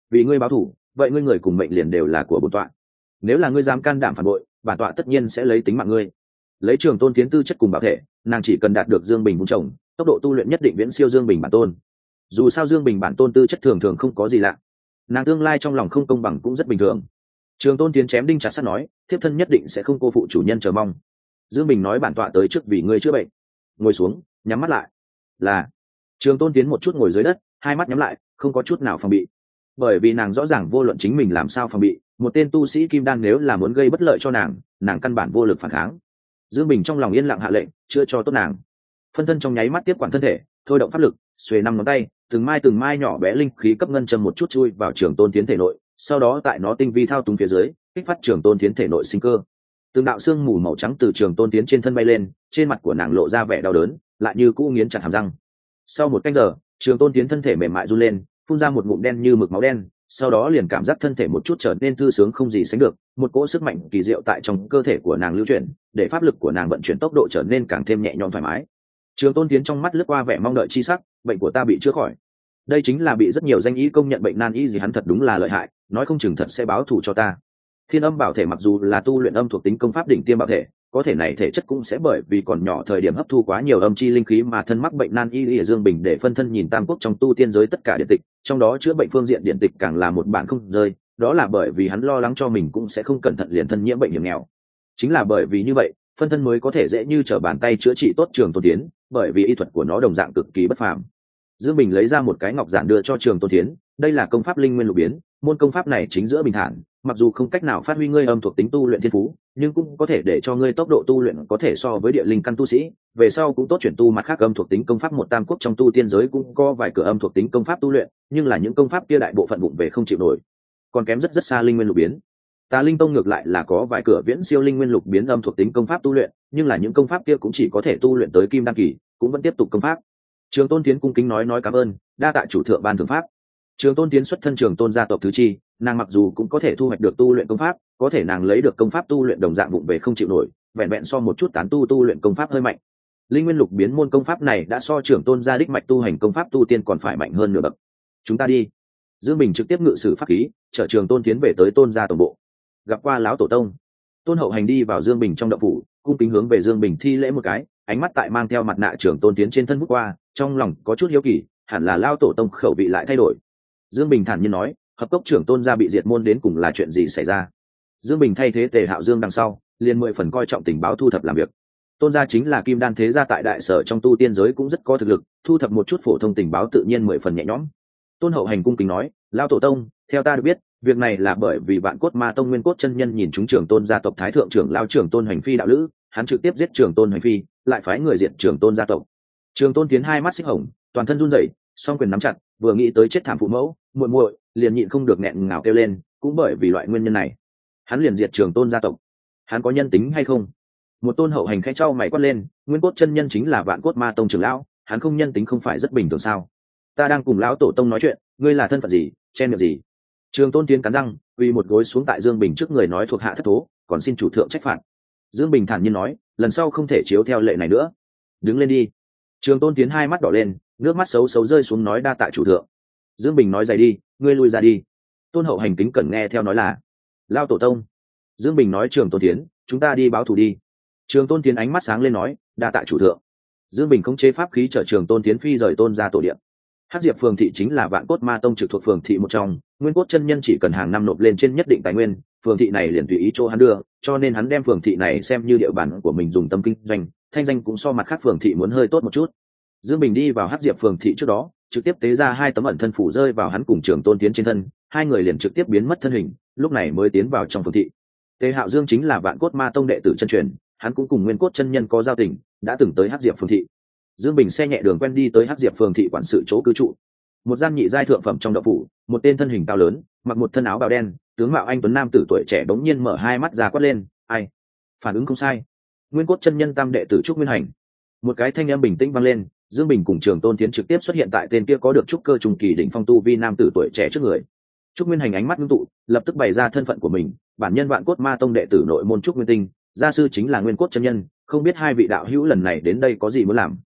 vì ngươi báo thù, vậy ngươi người cùng mệnh liền đều là của bổn tọa. Nếu là ngươi dám can đảm phản bội, bản tọa tất nhiên sẽ lấy tính mạng ngươi. Lấy Trường Tôn Tiến tư chất cùng bảo thể, nàng chỉ cần đạt được Dương Bình vun trồng, tốc độ tu luyện nhất định viễn siêu Dương Bình bản tôn. Dù sao Dương Bình bản tôn tư chất thường thường không có gì lạ, nàng tương lai trong lòng không công bằng cũng rất bình thường. Trường Tôn Tiến chém đinh chặt sắt nói, thiếp thân nhất định sẽ không cô phụ chủ nhân chờ mong. Dương Bình nói bản tọa tới trước vì ngươi chữa bệnh. Ngồi xuống, nhắm mắt lại. Là. Trường Tôn Tiến một chút ngồi dưới đất, hai mắt nhắm lại, không có chút nào phòng bị. Bởi vì nàng rõ ràng vô luận chính mình làm sao phòng bị, một tên tu sĩ kim đan nếu là muốn gây bất lợi cho nàng, nàng căn bản vô lực phản kháng. Dương Bình trong lòng yên lặng hạ lệnh, chữa cho tốt nàng. Phân thân trong nháy mắt tiếp quản thân thể, thôi động pháp lực, xuề năm ngón tay, từng mai từng mai nhỏ bé linh khí cấp ngân châm một chút chui vào Trường Tôn Tiến thể nội, sau đó tại nó tinh vi thao túng phía dưới, kích phát Trường Tôn Tiến thể nội sinh cơ. Từng đạo xương mù màu trắng từ Trường Tôn Tiến trên thân bay lên, trên mặt của nàng lộ ra vẻ đau đớn, lại như cũ nghiến chặt hàm răng. Sau một canh giờ, Trường Tôn Tiến thân thể mềm mại run lên, phun ra một ngụm đen như mực máu đen, sau đó liền cảm giác thân thể một chút trở nên thư sướng không gì sánh được, một cỗ sức mạnh kỳ diệu tại trong cơ thể của nàng lưu chuyển, để pháp lực của nàng vận chuyển tốc độ trở nên càng thêm nhẹ nhõm thoải mái. Trường Tôn Tiến trong mắt lướt qua vẻ mong đợi chi sắc, bệnh của ta bị chữa khỏi. Đây chính là bị rất nhiều danh y công nhận bệnh nan y gì, hắn thật đúng là lợi hại, nói không chừng thật sẽ báo thù cho ta. Thiên Âm Bảo Thể mặc dù là tu luyện âm thuộc tính công pháp đỉnh tiêm bảo thể, có thể này thể chất cũng sẽ bởi vì còn nhỏ thời điểm hấp thu quá nhiều âm chi linh khí mà thân mắc bệnh nan y. Dương Bình để phân thân nhìn tam quốc trong tu tiên giới tất cả điện tịch, trong đó chữa bệnh phương diện điện tịch càng là một bản không rơi, đó là bởi vì hắn lo lắng cho mình cũng sẽ không cẩn thận liền thân nhiễm bệnh hiểm nghèo. Chính là bởi vì như vậy, phân thân mới có thể dễ như trở bàn tay chữa trị tốt Trường Tôn Tiến, bởi vì y thuật của nó đồng dạng cực kỳ bất phàm. Dương Bình lấy ra một cái ngọc giản đưa cho Trường Tôn Tiến, đây là công pháp linh nguyên lục biến, môn công pháp này chính giữa bình thản, mặc dù không cách nào phát huy ngươi âm thuộc tính tu luyện thiên phú, nhưng cũng có thể để cho ngươi tốc độ tu luyện có thể so với địa linh căn tu sĩ, về sau cũng tốt chuyển tu mặt khác âm thuộc tính công pháp. Một tam quốc trong tu tiên giới cũng có vài cửa âm thuộc tính công pháp tu luyện, nhưng là những công pháp kia đại bộ phận vụng về không chịu nổi, còn kém rất rất xa linh nguyên lục biến. Tà Linh Tông ngược lại là có vài cửa viễn siêu linh nguyên lục biến âm thuộc tính công pháp tu luyện, nhưng là những công pháp kia cũng chỉ có thể tu luyện tới kim đan kỳ, cũng vẫn tiếp tục công pháp. Trường Tôn Tiến cung kính nói nói cảm ơn, đa tạ chủ thượng ban thưởng pháp. Trường Tôn Tiến xuất thân Trường Tôn gia tộc thứ chi, nàng mặc dù cũng có thể thu hoạch được tu luyện công pháp, có thể nàng lấy được công pháp tu luyện đồng dạng vụng về không chịu nổi, vẹn vẹn so một chút tán tu tu luyện công pháp hơi mạnh. Linh nguyên lục biến môn công pháp này đã so Trường Tôn gia đích mạch tu hành công pháp tu tiên còn phải mạnh hơn nửa bậc. Chúng ta đi. Dương Bình trực tiếp ngự sử pháp khí, chở Trường Tôn Tiến về tới Tôn gia tổng bộ. Gặp qua lão tổ tông. Tôn Hậu Hành đi vào Dương Bình trong động phủ, cung kính hướng về Dương Bình thi lễ một cái, ánh mắt tại mang theo mặt nạ Trường Tôn Tiến trên thân vút qua, trong lòng có chút hiếu kỳ, hẳn là lão tổ tông khẩu vị lại thay đổi. Dương Bình thản nhiên nói, hợp cốc trưởng Tôn gia bị diệt môn đến cùng là chuyện gì xảy ra? Dương Bình thay thế Tề Hạo Dương đằng sau, liền mười phần coi trọng tình báo thu thập làm việc. Tôn gia chính là kim đan thế gia tại đại sở trong tu tiên giới cũng rất có thực lực, thu thập một chút phổ thông tình báo tự nhiên mười phần nhẹ nhõm. Tôn Hậu Hành cung kính nói, lão tổ tông, theo ta được biết, việc này là bởi vì Vạn Cốt Ma Tông Nguyên Cốt chân nhân nhìn chúng Trường Tôn gia tộc thái thượng trưởng lão Trường Tôn Hoành Phi đạo lữ, hắn trực tiếp giết Trường Tôn Hoành Phi, lại phái người diệt Trường Tôn gia tộc. Trường Tôn Tiến hai mắt xích hồng, toàn thân run rẩy, song quyền nắm chặt, vừa nghĩ tới chết thảm phụ mẫu, muội muội, liền nhịn không được nghẹn ngào kêu lên, cũng bởi vì loại nguyên nhân này, hắn liền diệt Trường Tôn gia tộc. Hắn có nhân tính hay không? Một Tôn Hậu Hành khẽ trao mày quát lên, Nguyên Cốt chân nhân chính là Vạn Cốt Ma Tông trưởng lão, hắn không nhân tính không phải rất bình thường sao? Ta đang cùng lão tổ tông nói chuyện, ngươi là thân phận gì, chen miệng gì? Trường Tôn Tiến cắn răng, quỳ một gối xuống tại Dương Bình trước người nói thuộc hạ thất thố, còn xin chủ thượng trách phạt. Dương Bình thản nhiên nói, lần sau không thể chiếu theo lệ này nữa. Đứng lên đi. Trường Tôn Tiến hai mắt đỏ lên, nước mắt xấu xấu rơi xuống nói đa tạ chủ thượng. Dương Bình nói dày đi, ngươi lui ra đi. Tôn Hậu Hành kính cẩn nghe theo nói là, lao tổ tông. Dương Bình nói Trường Tôn Tiến, chúng ta đi báo thù đi. Trường Tôn Tiến ánh mắt sáng lên nói, đa tạ chủ thượng. Dương Bình khống chế pháp khí chở Trường Tôn Tiến phi rời Tôn gia tổ điện. Hắc Diệp phường thị chính là Vạn Cốt Ma Tông trực thuộc phường thị một trong, Nguyên Cốt chân nhân chỉ cần hàng năm nộp lên trên nhất định tài nguyên, phường thị này liền tùy ý chỗ hắn đưa, cho nên hắn đem phường thị này xem như địa bàn của mình dùng tâm kinh doanh, thanh danh cũng so mặt khác phường thị muốn hơi tốt một chút. Dương Bình đi vào Hắc Diệp phường thị trước đó, trực tiếp tế ra hai tấm ẩn thân phủ rơi vào hắn cùng Trường Tôn Tiến trên thân, hai người liền trực tiếp biến mất thân hình, lúc này mới tiến vào trong phường thị. Tề Hạo Dương chính là Vạn Cốt Ma Tông đệ tử chân truyền, hắn cũng cùng Nguyên Cốt chân nhân có giao tình, đã từng tới Hắc Diệp phường thị. Dương Bình xe nhẹ đường quen đi tới Hắc Diệp phường thị quản sự chỗ cư trụ. Một gian nhị giai thượng phẩm trong đậu phủ, một tên thân hình cao lớn, mặc một thân áo bào đen, tướng mạo anh tuấn nam tử tuổi trẻ bỗng nhiên mở hai mắt ra quát lên, ai? Phản ứng không sai. Nguyên Cốt chân nhân tam đệ tử Trúc Nguyên Hành. Một cái thanh âm bình tĩnh vang lên, Dương Bình cùng Trường Tôn Tiến trực tiếp xuất hiện tại tên kia có được trúc cơ trùng kỳ đỉnh phong tu vi nam tử tuổi trẻ trước người. Trúc Nguyên Hành ánh mắt ngưng tụ, lập tức bày ra thân phận của mình, bản nhân Vạn Cốt Ma Tông đệ tử nội môn Trúc Nguyên Tinh, gia sư chính là Nguyên Cốt chân nhân, không biết hai vị đạo hữu lần này đến đây có gì muốn làm.